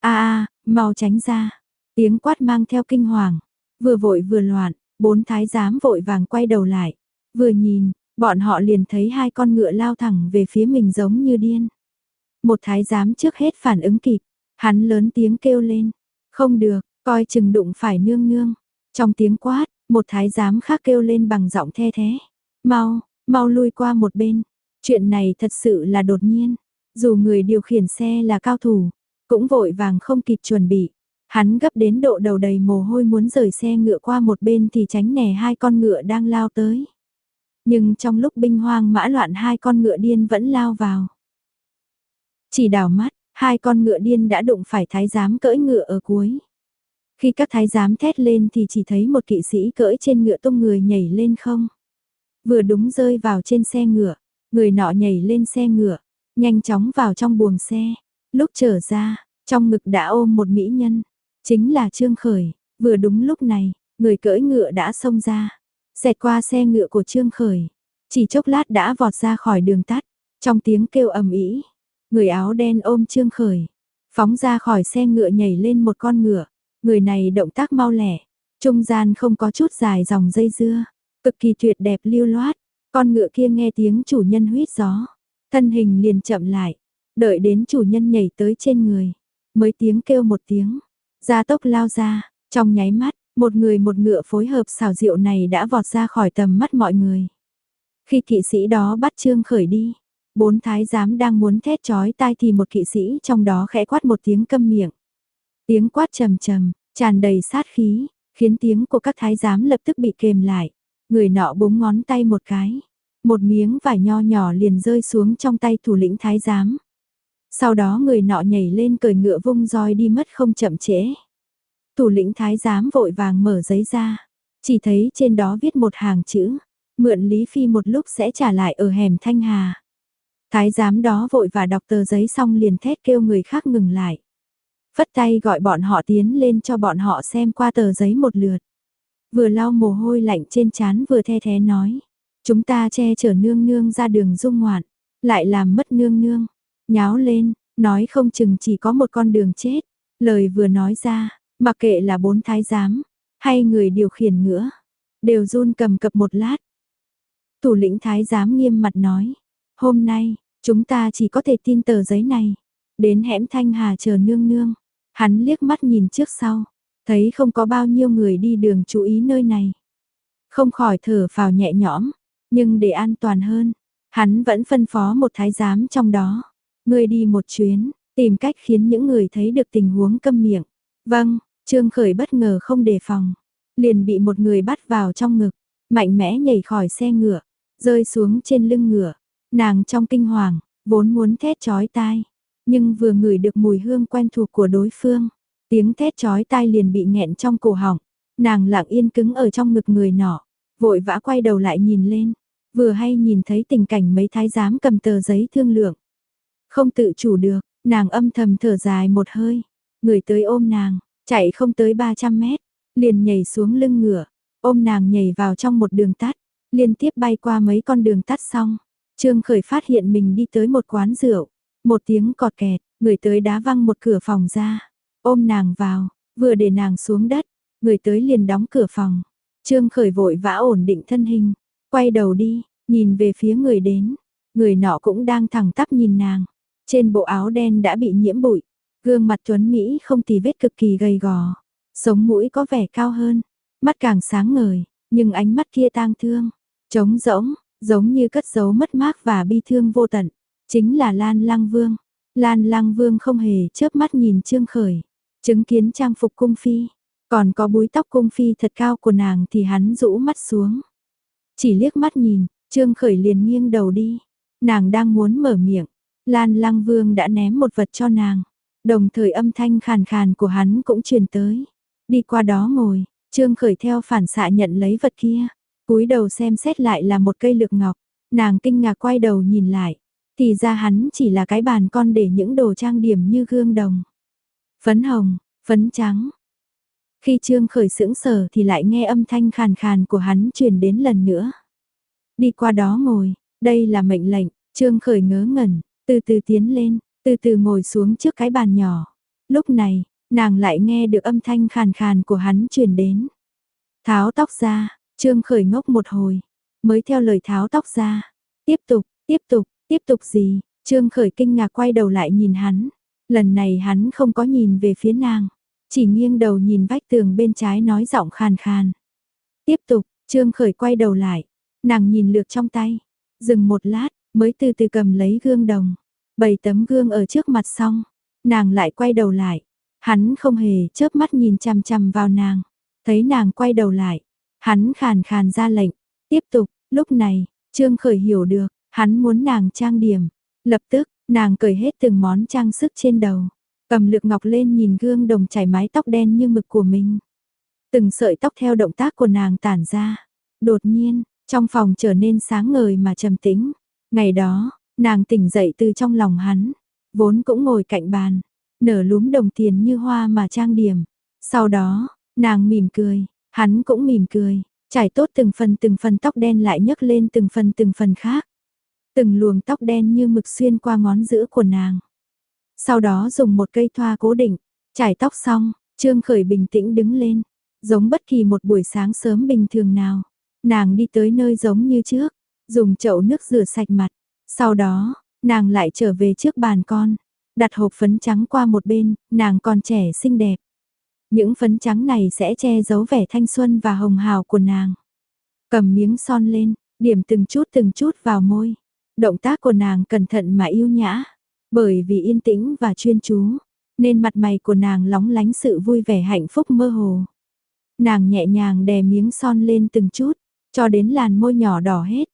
A a, mau tránh ra. Tiếng quát mang theo kinh hoàng, vừa vội vừa loạn, bốn thái giám vội vàng quay đầu lại. Vừa nhìn, bọn họ liền thấy hai con ngựa lao thẳng về phía mình giống như điên. Một thái giám trước hết phản ứng kịp, hắn lớn tiếng kêu lên, không được, coi chừng đụng phải nương nương. Trong tiếng quát, một thái giám khác kêu lên bằng giọng the thế, mau, mau lui qua một bên. Chuyện này thật sự là đột nhiên, dù người điều khiển xe là cao thủ, cũng vội vàng không kịp chuẩn bị. Hắn gấp đến độ đầu đầy mồ hôi muốn rời xe ngựa qua một bên thì tránh né hai con ngựa đang lao tới. Nhưng trong lúc binh hoang mã loạn hai con ngựa điên vẫn lao vào. Chỉ đảo mắt, hai con ngựa điên đã đụng phải thái giám cưỡi ngựa ở cuối. Khi các thái giám thét lên thì chỉ thấy một kỵ sĩ cưỡi trên ngựa tung người nhảy lên không. Vừa đúng rơi vào trên xe ngựa, người nọ nhảy lên xe ngựa, nhanh chóng vào trong buồng xe. Lúc trở ra, trong ngực đã ôm một mỹ nhân, chính là Trương Khởi. Vừa đúng lúc này, người cưỡi ngựa đã xông ra, xẹt qua xe ngựa của Trương Khởi. Chỉ chốc lát đã vọt ra khỏi đường tắt, trong tiếng kêu ầm ĩ, người áo đen ôm Trương Khởi, phóng ra khỏi xe ngựa nhảy lên một con ngựa. Người này động tác mau lẻ, trung gian không có chút dài dòng dây dưa, cực kỳ tuyệt đẹp lưu loát. Con ngựa kia nghe tiếng chủ nhân huýt gió, thân hình liền chậm lại, đợi đến chủ nhân nhảy tới trên người, mới tiếng kêu một tiếng, gia tốc lao ra. Trong nháy mắt, một người một ngựa phối hợp xảo diệu này đã vọt ra khỏi tầm mắt mọi người. Khi kỵ sĩ đó bắt Trương Khởi đi, bốn thái giám đang muốn thét chói tai thì một kỵ sĩ trong đó khẽ quát một tiếng câm miệng. Tiếng quát trầm trầm, tràn đầy sát khí, khiến tiếng của các thái giám lập tức bị kềm lại. Người nọ búng ngón tay một cái, một miếng vải nho nhỏ liền rơi xuống trong tay thủ lĩnh thái giám. Sau đó người nọ nhảy lên cởi ngựa vung roi đi mất không chậm trễ. Thủ lĩnh thái giám vội vàng mở giấy ra, chỉ thấy trên đó viết một hàng chữ, mượn Lý Phi một lúc sẽ trả lại ở hẻm Thanh Hà. Thái giám đó vội và đọc tờ giấy xong liền thét kêu người khác ngừng lại. Phất tay gọi bọn họ tiến lên cho bọn họ xem qua tờ giấy một lượt. Vừa lau mồ hôi lạnh trên trán vừa the thé nói, chúng ta che chở nương nương ra đường dung ngoạn, lại làm mất nương nương, nháo lên, nói không chừng chỉ có một con đường chết. Lời vừa nói ra, mặc kệ là bốn thái giám, hay người điều khiển ngựa, đều run cầm cập một lát. Thủ lĩnh thái giám nghiêm mặt nói, hôm nay, chúng ta chỉ có thể tin tờ giấy này, đến hẻm Thanh Hà chờ nương nương. Hắn liếc mắt nhìn trước sau, thấy không có bao nhiêu người đi đường chú ý nơi này. Không khỏi thở phào nhẹ nhõm, nhưng để an toàn hơn, hắn vẫn phân phó một thái giám trong đó. Ngươi đi một chuyến, tìm cách khiến những người thấy được tình huống câm miệng. Vâng, Trương Khởi bất ngờ không đề phòng, liền bị một người bắt vào trong ngực, mạnh mẽ nhảy khỏi xe ngựa, rơi xuống trên lưng ngựa. Nàng trong kinh hoàng, vốn muốn thét chói tai, nhưng vừa ngửi được mùi hương quen thuộc của đối phương, tiếng thét chói tai liền bị nghẹn trong cổ họng. Nàng lặng yên cứng ở trong ngực người nọ, vội vã quay đầu lại nhìn lên, vừa hay nhìn thấy tình cảnh mấy thái giám cầm tờ giấy thương lượng. Không tự chủ được, nàng âm thầm thở dài một hơi, người tới ôm nàng, chạy không tới ba trăm mét, liền nhảy xuống lưng ngựa, ôm nàng nhảy vào trong một đường tắt, liên tiếp bay qua mấy con đường tắt xong. Trương Khởi phát hiện mình đi tới một quán rượu, một tiếng cọt kẹt, người tới đá văng một cửa phòng ra, ôm nàng vào, vừa để nàng xuống đất, người tới liền đóng cửa phòng. Trương Khởi vội vã ổn định thân hình, quay đầu đi, nhìn về phía người đến, người nọ cũng đang thẳng tắp nhìn nàng, trên bộ áo đen đã bị nhiễm bụi, gương mặt tuấn mỹ không tì vết cực kỳ gầy gò, sống mũi có vẻ cao hơn, mắt càng sáng ngời, nhưng ánh mắt kia tang thương, trống rỗng, giống như cất giấu mất mát và bi thương vô tận. Chính là Lan Lăng Vương. Lan Lăng Vương không hề chớp mắt nhìn Trương Khởi, chứng kiến trang phục cung phi, còn có búi tóc cung phi thật cao của nàng thì hắn rũ mắt xuống. Chỉ liếc mắt nhìn, Trương Khởi liền nghiêng đầu đi. Nàng đang muốn mở miệng, Lan Lăng Vương đã ném một vật cho nàng, đồng thời âm thanh khàn khàn của hắn cũng truyền tới. Đi qua đó ngồi, Trương Khởi theo phản xạ nhận lấy vật kia, cúi đầu xem xét lại là một cây lược ngọc. Nàng kinh ngạc quay đầu nhìn lại, thì ra hắn chỉ là cái bàn con để những đồ trang điểm như gương đồng, phấn hồng, phấn trắng. Khi Trương Khởi sững sờ thì lại nghe âm thanh khàn khàn của hắn truyền đến lần nữa. Đi qua đó ngồi, đây là mệnh lệnh. Trương Khởi ngớ ngẩn, từ từ tiến lên, từ từ ngồi xuống trước cái bàn nhỏ. Lúc này, nàng lại nghe được âm thanh khàn khàn của hắn truyền đến. Tháo tóc ra, Trương Khởi ngốc một hồi, mới theo lời tháo tóc ra. Tiếp tục, tiếp tục, tiếp tục gì? Trương Khởi kinh ngạc quay đầu lại nhìn hắn. Lần này hắn không có nhìn về phía nàng, chỉ nghiêng đầu nhìn vách tường bên trái nói giọng khàn khàn. Tiếp tục, Trương Khởi quay đầu lại, nàng nhìn lược trong tay, dừng một lát, mới từ từ cầm lấy gương đồng. Bảy tấm gương ở trước mặt xong, nàng lại quay đầu lại. Hắn không hề chớp mắt nhìn chằm chằm vào nàng, thấy nàng quay đầu lại, hắn khàn khàn ra lệnh, tiếp tục. Lúc này, Trương Khởi hiểu được, hắn muốn nàng trang điểm. Lập tức, nàng cởi hết từng món trang sức trên đầu, cầm lược ngọc lên nhìn gương đồng chải mái tóc đen như mực của mình. Từng sợi tóc theo động tác của nàng tản ra. Đột nhiên, trong phòng trở nên sáng ngời mà trầm tĩnh. Ngày đó, nàng tỉnh dậy từ trong lòng hắn, vốn cũng ngồi cạnh bàn, nở lúm đồng tiền như hoa mà trang điểm. Sau đó, nàng mỉm cười, hắn cũng mỉm cười, trải tốt từng phần từng phần tóc đen lại nhấc lên từng phần từng phần khác. Từng luồng tóc đen như mực xuyên qua ngón giữa của nàng. Sau đó dùng một cây thoa cố định, trải tóc xong, Trương Khởi bình tĩnh đứng lên, giống bất kỳ một buổi sáng sớm bình thường nào. Nàng đi tới nơi giống như trước, dùng chậu nước rửa sạch mặt. Sau đó, nàng lại trở về trước bàn con, đặt hộp phấn trắng qua một bên, nàng còn trẻ xinh đẹp. Những phấn trắng này sẽ che giấu vẻ thanh xuân và hồng hào của nàng. Cầm miếng son lên, điểm từng chút từng chút vào môi. Động tác của nàng cẩn thận mà yêu nhã. Bởi vì yên tĩnh và chuyên chú, nên mặt mày của nàng lóng lánh sự vui vẻ hạnh phúc mơ hồ. Nàng nhẹ nhàng đè miếng son lên từng chút, cho đến làn môi nhỏ đỏ hết.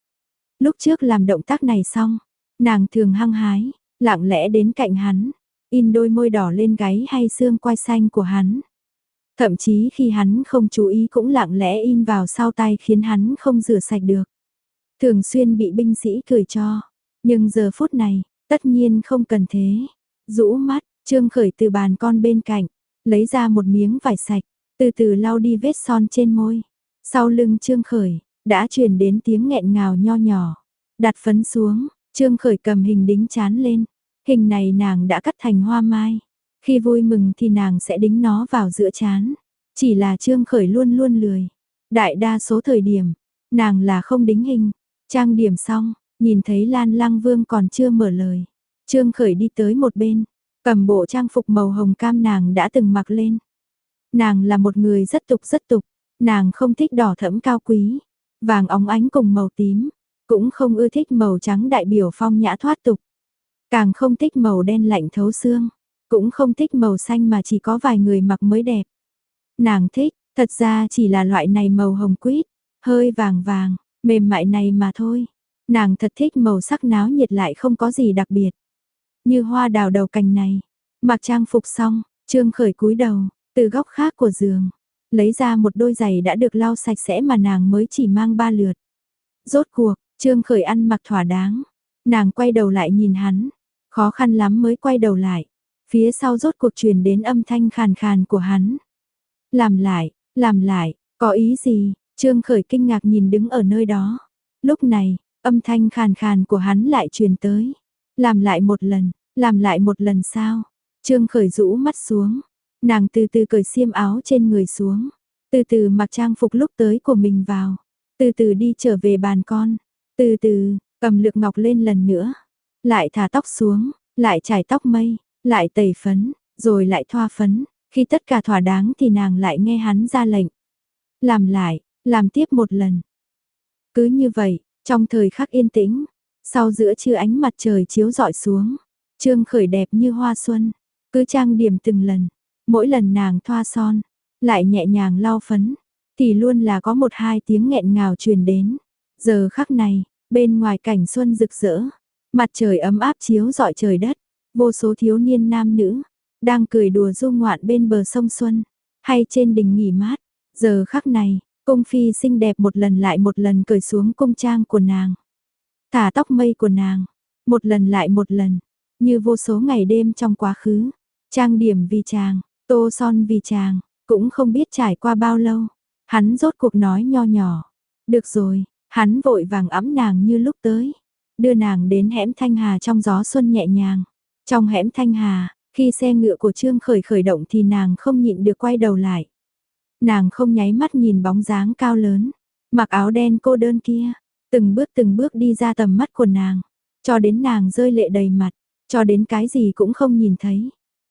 Lúc trước làm động tác này xong, nàng thường hăng hái, lặng lẽ đến cạnh hắn, in đôi môi đỏ lên gáy hay xương quai xanh của hắn. Thậm chí khi hắn không chú ý cũng lặng lẽ in vào sau tay khiến hắn không rửa sạch được. Thường xuyên bị binh sĩ cười cho, nhưng giờ phút này, tất nhiên không cần thế. Rũ mắt, Trương Khởi từ bàn con bên cạnh, lấy ra một miếng vải sạch, từ từ lau đi vết son trên môi. Sau lưng Trương Khởi, đã truyền đến tiếng nghẹn ngào nho nhỏ. Đặt phấn xuống, Trương Khởi cầm hình đính chán lên. Hình này nàng đã cắt thành hoa mai. Khi vui mừng thì nàng sẽ đính nó vào giữa chán. Chỉ là Trương Khởi luôn luôn lười. Đại đa số thời điểm, nàng là không đính hình. Trang điểm xong, nhìn thấy Lan Lăng Vương còn chưa mở lời. Trương Khởi đi tới một bên, cầm bộ trang phục màu hồng cam nàng đã từng mặc lên. Nàng là một người rất tục rất tục, nàng không thích đỏ thẫm cao quý, vàng óng ánh cùng màu tím, cũng không ưa thích màu trắng đại biểu phong nhã thoát tục. Càng không thích màu đen lạnh thấu xương, cũng không thích màu xanh mà chỉ có vài người mặc mới đẹp. Nàng thích, thật ra chỉ là loại này màu hồng quýt, hơi vàng vàng, mềm mại này mà thôi. Nàng thật thích màu sắc náo nhiệt lại không có gì đặc biệt. Như hoa đào đầu cành này, mặc trang phục xong, Trương Khởi cúi đầu, từ góc khác của giường, lấy ra một đôi giày đã được lau sạch sẽ mà nàng mới chỉ mang ba lượt. Rốt cuộc, Trương Khởi ăn mặc thỏa đáng, nàng quay đầu lại nhìn hắn, khó khăn lắm mới quay đầu lại. Phía sau rốt cuộc truyền đến âm thanh khàn khàn của hắn. Làm lại, làm lại, có ý gì? Trương Khởi kinh ngạc nhìn đứng ở nơi đó. Lúc này, âm thanh khàn khàn của hắn lại truyền tới. Làm lại một lần, làm lại một lần sao? Trương Khởi rũ mắt xuống. Nàng từ từ cởi xiêm áo trên người xuống. Từ từ mặc trang phục lúc tới của mình vào. Từ từ đi trở về bàn con. Từ từ, cầm lược ngọc lên lần nữa. Lại thả tóc xuống, lại chải tóc mây, lại tẩy phấn, rồi lại thoa phấn. Khi tất cả thỏa đáng thì nàng lại nghe hắn ra lệnh. Làm lại, làm tiếp một lần. Cứ như vậy, trong thời khắc yên tĩnh, sau giữa trưa ánh mặt trời chiếu rọi xuống, Trương Khởi đẹp như hoa xuân, cứ trang điểm từng lần, mỗi lần nàng thoa son, lại nhẹ nhàng lau phấn, thì luôn là có một hai tiếng nghẹn ngào truyền đến. Giờ khắc này, bên ngoài cảnh xuân rực rỡ, mặt trời ấm áp chiếu rọi trời đất, vô số thiếu niên nam nữ đang cười đùa du ngoạn bên bờ sông Xuân, hay trên đỉnh nghỉ mát. Giờ khắc này, cung phi xinh đẹp một lần lại một lần cởi xuống cung trang của nàng, thả tóc mây của nàng, một lần lại một lần, như vô số ngày đêm trong quá khứ, trang điểm vì chàng, tô son vì chàng, cũng không biết trải qua bao lâu, hắn rốt cuộc nói nho nhỏ, được rồi, hắn vội vàng ẵm nàng như lúc tới, đưa nàng đến hẻm Thanh Hà trong gió xuân nhẹ nhàng. Trong hẻm Thanh Hà, Khi xe ngựa của Trương Khởi khởi động thì nàng không nhịn được quay đầu lại. Nàng không nháy mắt nhìn bóng dáng cao lớn, mặc áo đen cô đơn kia, từng bước từng bước đi ra tầm mắt của nàng, cho đến nàng rơi lệ đầy mặt, cho đến cái gì cũng không nhìn thấy.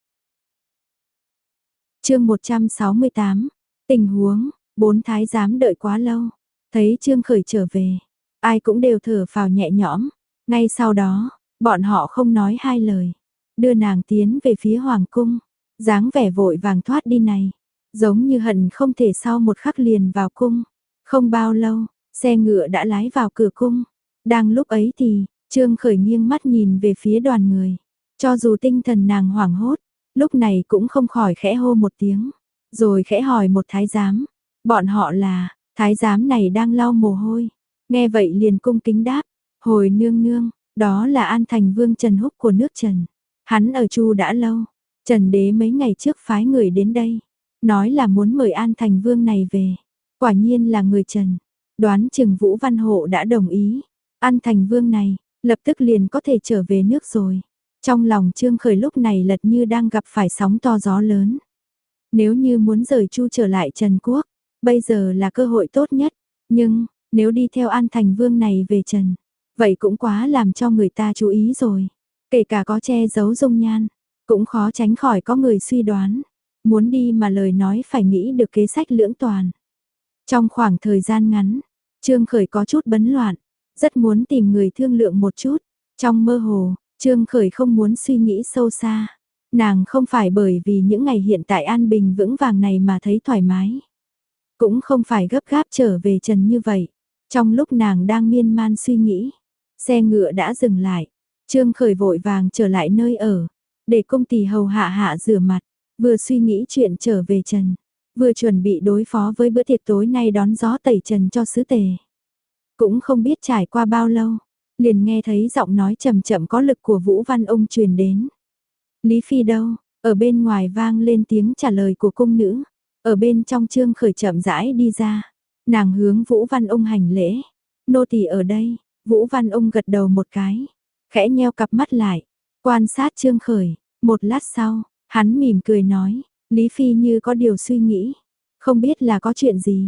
Chương một trăm sáu mươi tám, tình huống, bốn thái giám đợi quá lâu, thấy Trương Khởi trở về, ai cũng đều thở phào nhẹ nhõm, ngay sau đó, bọn họ không nói hai lời, đưa nàng tiến về phía hoàng cung, dáng vẻ vội vàng thoát đi này, giống như hận không thể sau một khắc liền vào cung. Không bao lâu, xe ngựa đã lái vào cửa cung. Đang lúc ấy thì, Trương Khởi nghiêng mắt nhìn về phía đoàn người, cho dù tinh thần nàng hoảng hốt, lúc này cũng không khỏi khẽ hô một tiếng, rồi khẽ hỏi một thái giám, bọn họ là, thái giám này đang lau mồ hôi, nghe vậy liền cung kính đáp, hồi nương nương, đó là An Thành Vương Trần Húc của nước Trần, hắn ở Chu đã lâu, Trần Đế mấy ngày trước phái người đến đây, nói là muốn mời An Thành Vương này về, quả nhiên là người Trần, đoán chừng Vũ Văn Hộ đã đồng ý, An Thành Vương này, lập tức liền có thể trở về nước rồi. Trong lòng Trương Khởi lúc này lật như đang gặp phải sóng to gió lớn. Nếu như muốn rời Chu trở lại Trần Quốc, bây giờ là cơ hội tốt nhất. Nhưng, nếu đi theo An Thành Vương này về Trần, vậy cũng quá làm cho người ta chú ý rồi. Kể cả có che giấu dung nhan, cũng khó tránh khỏi có người suy đoán. Muốn đi mà lời nói phải nghĩ được kế sách lưỡng toàn. Trong khoảng thời gian ngắn, Trương Khởi có chút bấn loạn, rất muốn tìm người thương lượng một chút. Trong mơ hồ, Trương Khởi không muốn suy nghĩ sâu xa. Nàng không phải bởi vì những ngày hiện tại an bình vững vàng này mà thấy thoải mái. Cũng không phải gấp gáp trở về Trần như vậy. Trong lúc nàng đang miên man suy nghĩ, xe ngựa đã dừng lại. Trương Khởi vội vàng trở lại nơi ở, để công tỳ hầu hạ hạ rửa mặt, vừa suy nghĩ chuyện trở về Trần, vừa chuẩn bị đối phó với bữa tiệc tối nay đón gió tẩy trần cho sứ tề. Cũng không biết trải qua bao lâu, liền nghe thấy giọng nói chậm chậm có lực của Vũ Văn Ung truyền đến. Lý Phi đâu? Ở bên ngoài vang lên tiếng trả lời của cung nữ. Ở bên trong Trương Khởi chậm rãi đi ra. Nàng hướng Vũ Văn Ung hành lễ. Nô tỳ ở đây. Vũ Văn Ung gật đầu một cái, khẽ nheo cặp mắt lại, quan sát Trương Khởi. Một lát sau, hắn mỉm cười nói, Lý Phi như có điều suy nghĩ, không biết là có chuyện gì.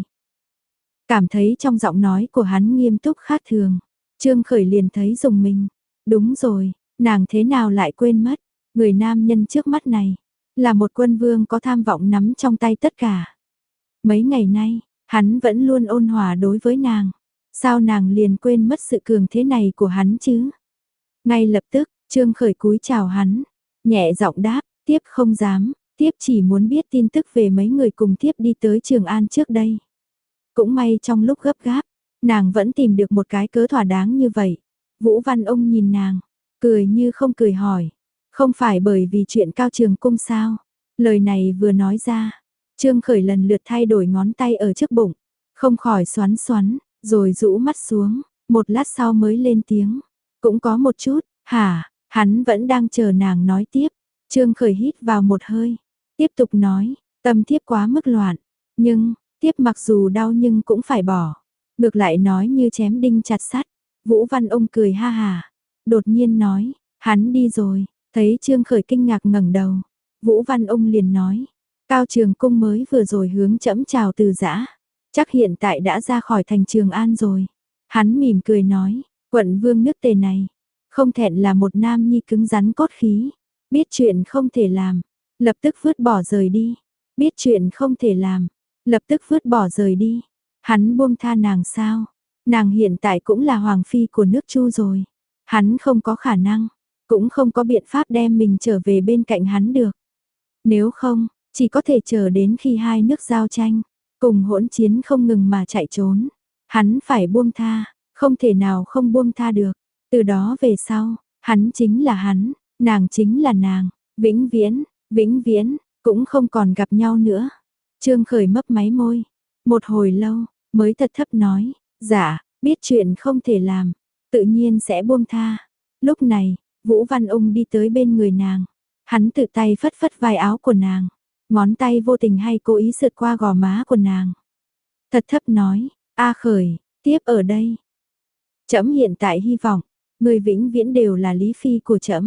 Cảm thấy trong giọng nói của hắn nghiêm túc khác thường, Trương Khởi liền thấy rùng mình. Đúng rồi, nàng thế nào lại quên mất, người nam nhân trước mắt này, là một quân vương có tham vọng nắm trong tay tất cả. Mấy ngày nay, hắn vẫn luôn ôn hòa đối với nàng, sao nàng liền quên mất sự cường thế này của hắn chứ? Ngay lập tức, Trương Khởi cúi chào hắn, nhẹ giọng đáp, tiếp không dám, tiếp chỉ muốn biết tin tức về mấy người cùng tiếp đi tới Trường An trước đây. Cũng may trong lúc gấp gáp, nàng vẫn tìm được một cái cớ thỏa đáng như vậy. Vũ Văn Ung nhìn nàng, cười như không cười hỏi, không phải bởi vì chuyện Cao Trường Cung sao? Lời này vừa nói ra, Trương Khởi lần lượt thay đổi ngón tay ở trước bụng, không khỏi xoắn xoắn, rồi rũ mắt xuống, một lát sau mới lên tiếng. Cũng có một chút, hả, hắn vẫn đang chờ nàng nói tiếp. Trương Khởi hít vào một hơi, tiếp tục nói, tâm thiếp quá mức loạn, nhưng, tiếp mặc dù đau nhưng cũng phải bỏ. Ngược lại nói như chém đinh chặt sắt. Vũ Văn Ung cười ha hà, đột nhiên nói, hắn đi rồi. Thấy Trương Khởi kinh ngạc ngẩng đầu, Vũ Văn Ung liền nói, Cao Trường Cung mới vừa rồi hướng trẫm chào từ giã, chắc hiện tại đã ra khỏi thành Trường An rồi. Hắn mỉm cười nói, quận vương nước Tề này, không thẹn là một nam nhi cứng rắn cốt khí, biết chuyện không thể làm, lập tức vứt bỏ rời đi, biết chuyện không thể làm, lập tức vứt bỏ rời đi. Hắn buông tha nàng sao? Nàng hiện tại cũng là hoàng phi của nước Chu rồi. Hắn không có khả năng, cũng không có biện pháp đem mình trở về bên cạnh hắn được. Nếu không, chỉ có thể chờ đến khi hai nước giao tranh, cùng hỗn chiến không ngừng mà chạy trốn. Hắn phải buông tha, không thể nào không buông tha được. Từ đó về sau, hắn chính là hắn, nàng chính là nàng, vĩnh viễn, vĩnh viễn, cũng không còn gặp nhau nữa. Trương Khởi mấp máy môi, một hồi lâu, mới thật thấp nói, dạ, biết chuyện không thể làm, tự nhiên sẽ buông tha. Lúc này, Vũ Văn Ung đi tới bên người nàng, hắn tự tay phất phất vai áo của nàng, ngón tay vô tình hay cố ý sượt qua gò má của nàng. Thật thấp nói, A Khởi, tiếp ở đây. Trẫm hiện tại hy vọng, người vĩnh viễn đều là Lý Phi của trẫm.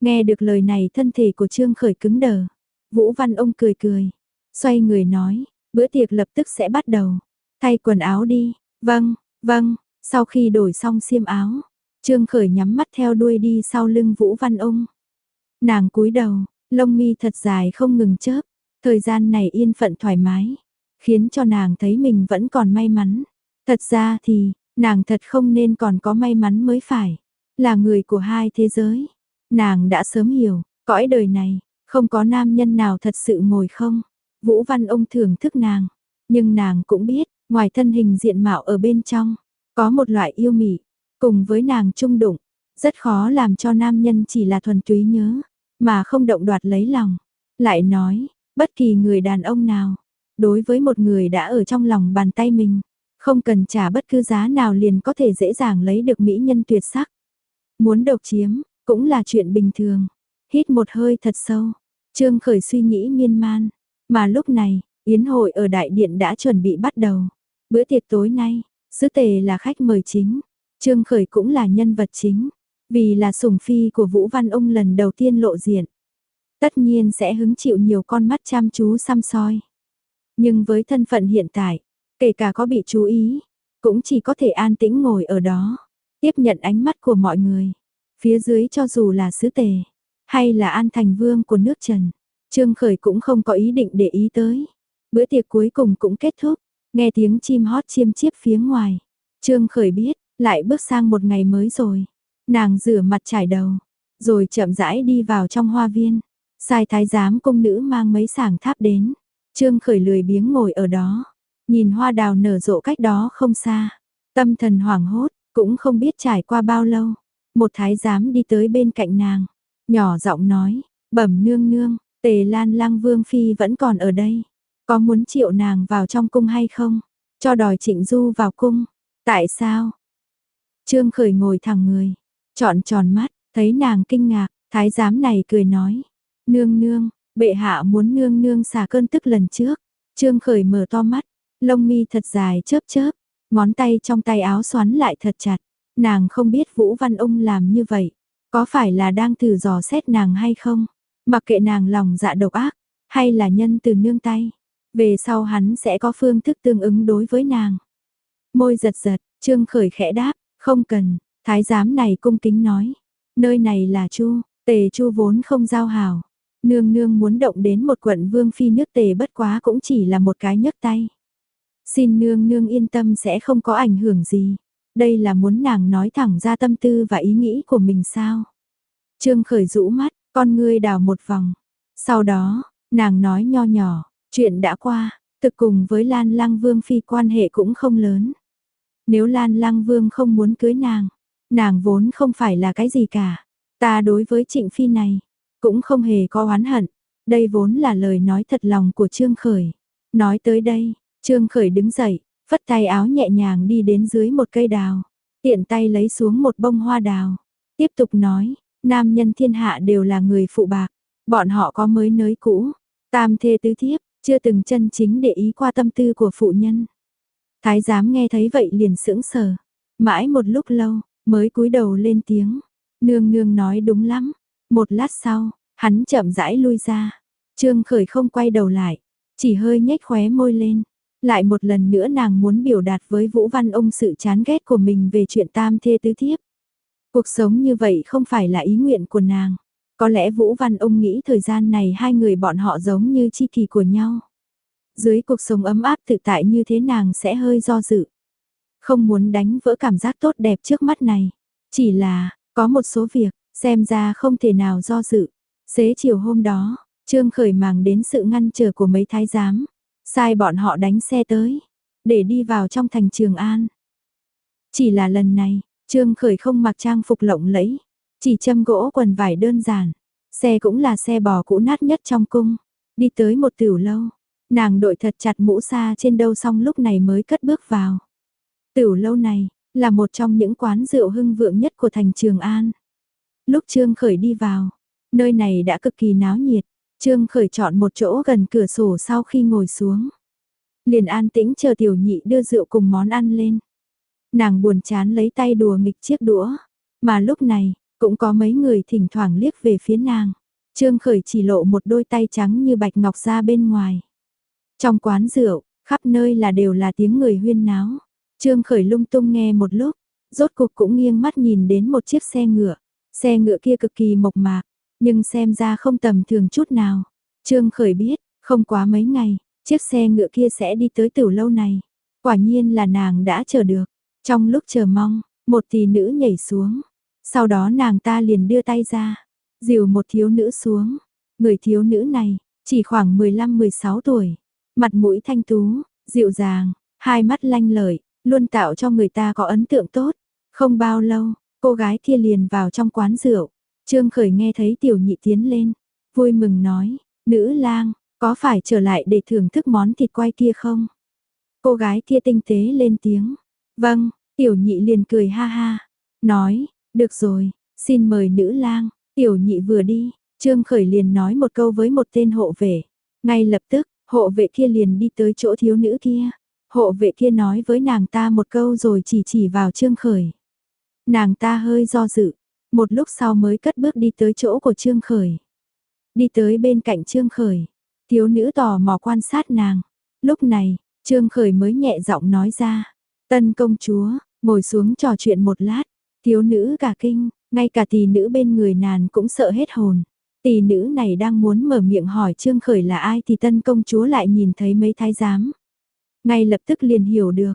Nghe được lời này thân thể của Trương Khởi cứng đờ. Vũ Văn Ông cười cười, xoay người nói, bữa tiệc lập tức sẽ bắt đầu. Thay quần áo đi. Vâng, vâng, sau khi đổi xong xiêm áo, Trương Khởi nhắm mắt theo đuôi đi sau lưng Vũ Văn Ông. Nàng cúi đầu, lông mi thật dài không ngừng chớp, thời gian này yên phận thoải mái, khiến cho nàng thấy mình vẫn còn may mắn. Thật ra thì, nàng thật không nên còn có may mắn mới phải, là người của hai thế giới. Nàng đã sớm hiểu, cõi đời này, không có nam nhân nào thật sự ngồi không. Vũ Văn Ông thưởng thức nàng, nhưng nàng cũng biết, ngoài thân hình diện mạo ở bên trong, có một loại yêu mị, cùng với nàng chung đụng, rất khó làm cho nam nhân chỉ là thuần túy nhớ, mà không động đoạt lấy lòng. Lại nói, bất kỳ người đàn ông nào, đối với một người đã ở trong lòng bàn tay mình, không cần trả bất cứ giá nào liền có thể dễ dàng lấy được mỹ nhân tuyệt sắc. Muốn độc chiếm, cũng là chuyện bình thường. Hít một hơi thật sâu, Trương Khởi suy nghĩ miên man, mà lúc này, yến hội ở đại điện đã chuẩn bị bắt đầu. Bữa tiệc tối nay, sứ tề là khách mời chính, Trương Khởi cũng là nhân vật chính, vì là sủng phi của Vũ Văn Ông lần đầu tiên lộ diện. Tất nhiên sẽ hứng chịu nhiều con mắt chăm chú săm soi. Nhưng với thân phận hiện tại, kể cả có bị chú ý, cũng chỉ có thể an tĩnh ngồi ở đó, tiếp nhận ánh mắt của mọi người. Phía dưới cho dù là sứ tề, hay là An Thành Vương của nước Trần, Trương Khởi cũng không có ý định để ý tới. Bữa tiệc cuối cùng cũng kết thúc, nghe tiếng chim hót chiêm chiếp phía ngoài. Trương Khởi biết, lại bước sang một ngày mới rồi. Nàng rửa mặt trải đầu, rồi chậm rãi đi vào trong hoa viên. Sai thái giám cung nữ mang mấy sảng tháp đến. Trương Khởi lười biếng ngồi ở đó, nhìn hoa đào nở rộ cách đó không xa. Tâm thần hoảng hốt, cũng không biết trải qua bao lâu. Một thái giám đi tới bên cạnh nàng, nhỏ giọng nói, bẩm nương nương, Tề Lan Lang Vương Phi vẫn còn ở đây. Có muốn triệu nàng vào trong cung hay không? Cho đòi Trịnh Du vào cung. Tại sao? Trương Khởi ngồi thẳng người, trọn tròn mắt, thấy nàng kinh ngạc, thái giám này cười nói. Nương nương, bệ hạ muốn nương nương xả cơn tức lần trước. Trương Khởi mở to mắt, lông mi thật dài chớp chớp, ngón tay trong tay áo xoắn lại thật chặt. Nàng không biết Vũ Văn Ông làm như vậy, có phải là đang thử dò xét nàng hay không? Mặc kệ nàng lòng dạ độc ác, hay là nhân từ nương tay, về sau hắn sẽ có phương thức tương ứng đối với nàng. Môi giật giật, Trương Khởi khẽ đáp, không cần, thái giám này cung kính nói. Nơi này là Chu, Tề Chu vốn không giao hảo. Nương nương muốn động đến một quận vương phi nước Tề bất quá cũng chỉ là một cái nhấc tay. Xin nương nương yên tâm sẽ không có ảnh hưởng gì. Đây là muốn nàng nói thẳng ra tâm tư và ý nghĩ của mình sao? Trương Khởi rũ mắt, con ngươi đảo một vòng. Sau đó, nàng nói nho nhỏ, chuyện đã qua, thực cùng với Lan Lang Vương Phi quan hệ cũng không lớn. Nếu Lan Lang Vương không muốn cưới nàng, nàng vốn không phải là cái gì cả. Ta đối với Trịnh Phi này, cũng không hề có oán hận. Đây vốn là lời nói thật lòng của Trương Khởi. Nói tới đây, Trương Khởi đứng dậy, phất tay áo nhẹ nhàng đi đến dưới một cây đào, tiện tay lấy xuống một bông hoa đào, tiếp tục nói, nam nhân thiên hạ đều là người phụ bạc, bọn họ có mới nới cũ, tam thê tứ thiếp, chưa từng chân chính để ý qua tâm tư của phụ nhân. Thái giám nghe thấy vậy liền sững sờ, mãi một lúc lâu, mới cúi đầu lên tiếng, nương nương nói đúng lắm. Một lát sau, hắn chậm rãi lui ra, Trương Khởi không quay đầu lại, chỉ hơi nhếch khóe môi lên. Lại một lần nữa nàng muốn biểu đạt với Vũ Văn Ông sự chán ghét của mình về chuyện tam thê tứ thiếp. Cuộc sống như vậy không phải là ý nguyện của nàng. Có lẽ Vũ Văn Ông nghĩ thời gian này hai người bọn họ giống như chi kỷ của nhau. Dưới cuộc sống ấm áp tự tại như thế nàng sẽ hơi do dự. Không muốn đánh vỡ cảm giác tốt đẹp trước mắt này. Chỉ là, có một số việc, xem ra không thể nào do dự. Xế chiều hôm đó, Trương Khởi màng đến sự ngăn trở của mấy thái giám. Sai bọn họ đánh xe tới, để đi vào trong thành Trường An. Chỉ là lần này, Trương Khởi không mặc trang phục lộng lẫy, chỉ châm gỗ quần vải đơn giản. Xe cũng là xe bò cũ nát nhất trong cung. Đi tới một tiểu lâu, nàng đội thật chặt mũ sa trên đầu xong lúc này mới cất bước vào. Tiểu lâu này, là một trong những quán rượu hưng vượng nhất của thành Trường An. Lúc Trương Khởi đi vào, nơi này đã cực kỳ náo nhiệt. Trương Khởi chọn một chỗ gần cửa sổ sau khi ngồi xuống. Liền an tĩnh chờ tiểu nhị đưa rượu cùng món ăn lên. Nàng buồn chán lấy tay đùa nghịch chiếc đũa. Mà lúc này, Cũng có mấy người thỉnh thoảng liếc về phía nàng. Trương Khởi chỉ lộ một đôi tay trắng như bạch ngọc ra bên ngoài. Trong quán rượu, khắp nơi là đều là tiếng người huyên náo. Trương Khởi lung tung nghe một lúc, rốt cuộc cũng nghiêng mắt nhìn đến một chiếc xe ngựa. Xe ngựa kia cực kỳ mộc mạc, nhưng xem ra không tầm thường chút nào. Trương Khởi biết, không quá mấy ngày, chiếc xe ngựa kia sẽ đi tới tiểu lâu này. Quả nhiên là nàng đã chờ được. Trong lúc chờ mong, một tỷ nữ nhảy xuống. Sau đó nàng ta liền đưa tay ra, dìu một thiếu nữ xuống. Người thiếu nữ này, chỉ khoảng mười lăm mười sáu tuổi. Mặt mũi thanh tú, dịu dàng, hai mắt lanh lợi, luôn tạo cho người ta có ấn tượng tốt. Không bao lâu, cô gái kia liền vào trong quán rượu. Trương Khởi nghe thấy tiểu nhị tiến lên, vui mừng nói, nữ lang, có phải trở lại để thưởng thức món thịt quay kia không? Cô gái kia tinh tế lên tiếng, vâng, tiểu nhị liền cười ha ha, nói, được rồi, xin mời nữ lang. Tiểu nhị vừa đi, Trương Khởi liền nói một câu với một tên hộ vệ. Ngay lập tức, hộ vệ kia liền đi tới chỗ thiếu nữ kia. Hộ vệ kia nói với nàng ta một câu rồi chỉ chỉ vào Trương Khởi. Nàng ta hơi do dự, một lúc sau mới cất bước đi tới chỗ của Trương Khởi. Đi tới bên cạnh Trương Khởi, thiếu nữ tò mò quan sát nàng. Lúc này, Trương Khởi mới nhẹ giọng nói ra, tân công chúa, ngồi xuống trò chuyện một lát. Thiếu nữ cả kinh, ngay cả tỷ nữ bên người nàng cũng sợ hết hồn. Tỷ nữ này đang muốn mở miệng hỏi Trương Khởi là ai thì tân công chúa lại nhìn thấy mấy thái giám. Ngay lập tức liền hiểu được.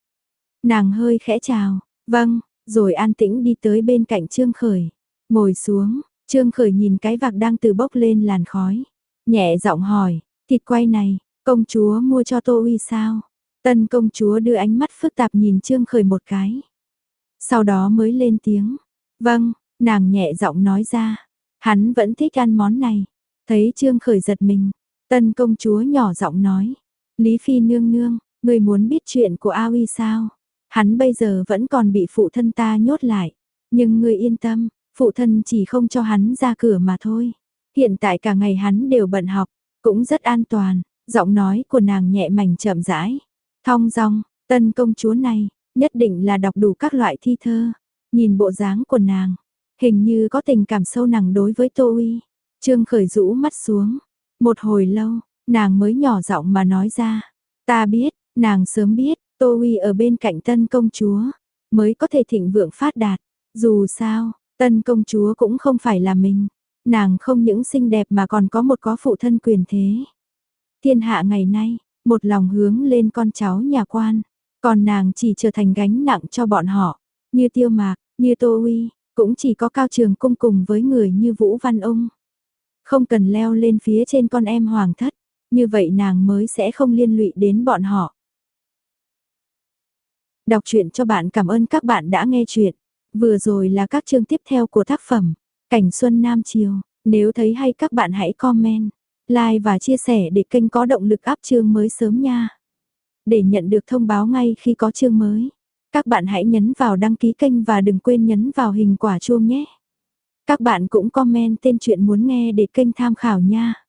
Nàng hơi khẽ chào, vâng, rồi an tĩnh đi tới bên cạnh Trương Khởi. Ngồi xuống, Trương Khởi nhìn cái vạc đang từ bốc lên làn khói. Nhẹ giọng hỏi, thịt quay này, công chúa mua cho Tô Uy sao? Tân công chúa đưa ánh mắt phức tạp nhìn Trương Khởi một cái. Sau đó mới lên tiếng. Vâng, nàng nhẹ giọng nói ra. Hắn vẫn thích ăn món này. Thấy Trương Khởi giật mình. Tân công chúa nhỏ giọng nói. Lý Phi nương nương, người muốn biết chuyện của A Uy sao? Hắn bây giờ vẫn còn bị phụ thân ta nhốt lại. Nhưng người yên tâm, phụ thân chỉ không cho hắn ra cửa mà thôi. Hiện tại cả ngày hắn đều bận học, cũng rất an toàn. Giọng nói của nàng nhẹ mảnh chậm rãi. Thong dong, tân công chúa này, nhất định là đọc đủ các loại thi thơ. Nhìn bộ dáng của nàng, hình như có tình cảm sâu nặng đối với Tô Uy. Trương Khởi rũ mắt xuống. Một hồi lâu, nàng mới nhỏ giọng mà nói ra. Ta biết, nàng sớm biết, Tô Uy ở bên cạnh tân công chúa, mới có thể thịnh vượng phát đạt. Dù sao, tân công chúa cũng không phải là mình. Nàng không những xinh đẹp mà còn có một có phụ thân quyền thế. Thiên hạ ngày nay, một lòng hướng lên con cháu nhà quan. Còn nàng chỉ trở thành gánh nặng cho bọn họ. Như Tiêu Mạc, như Tô Uy, cũng chỉ có Cao Trường Cung cùng với người như Vũ Văn Ung. Không cần leo lên phía trên con em hoàng thất, như vậy nàng mới sẽ không liên lụy đến bọn họ. Đọc truyện cho bạn, cảm ơn các bạn đã nghe truyện. Vừa rồi là các chương tiếp theo của tác phẩm Cảnh Xuân Nam Chiều. Nếu thấy hay các bạn hãy comment, like và chia sẻ để kênh có động lực up chương mới sớm nha. Để nhận được thông báo ngay khi có chương mới, các bạn hãy nhấn vào đăng ký kênh và đừng quên nhấn vào hình quả chuông nhé. Các bạn cũng comment tên truyện muốn nghe để kênh tham khảo nha.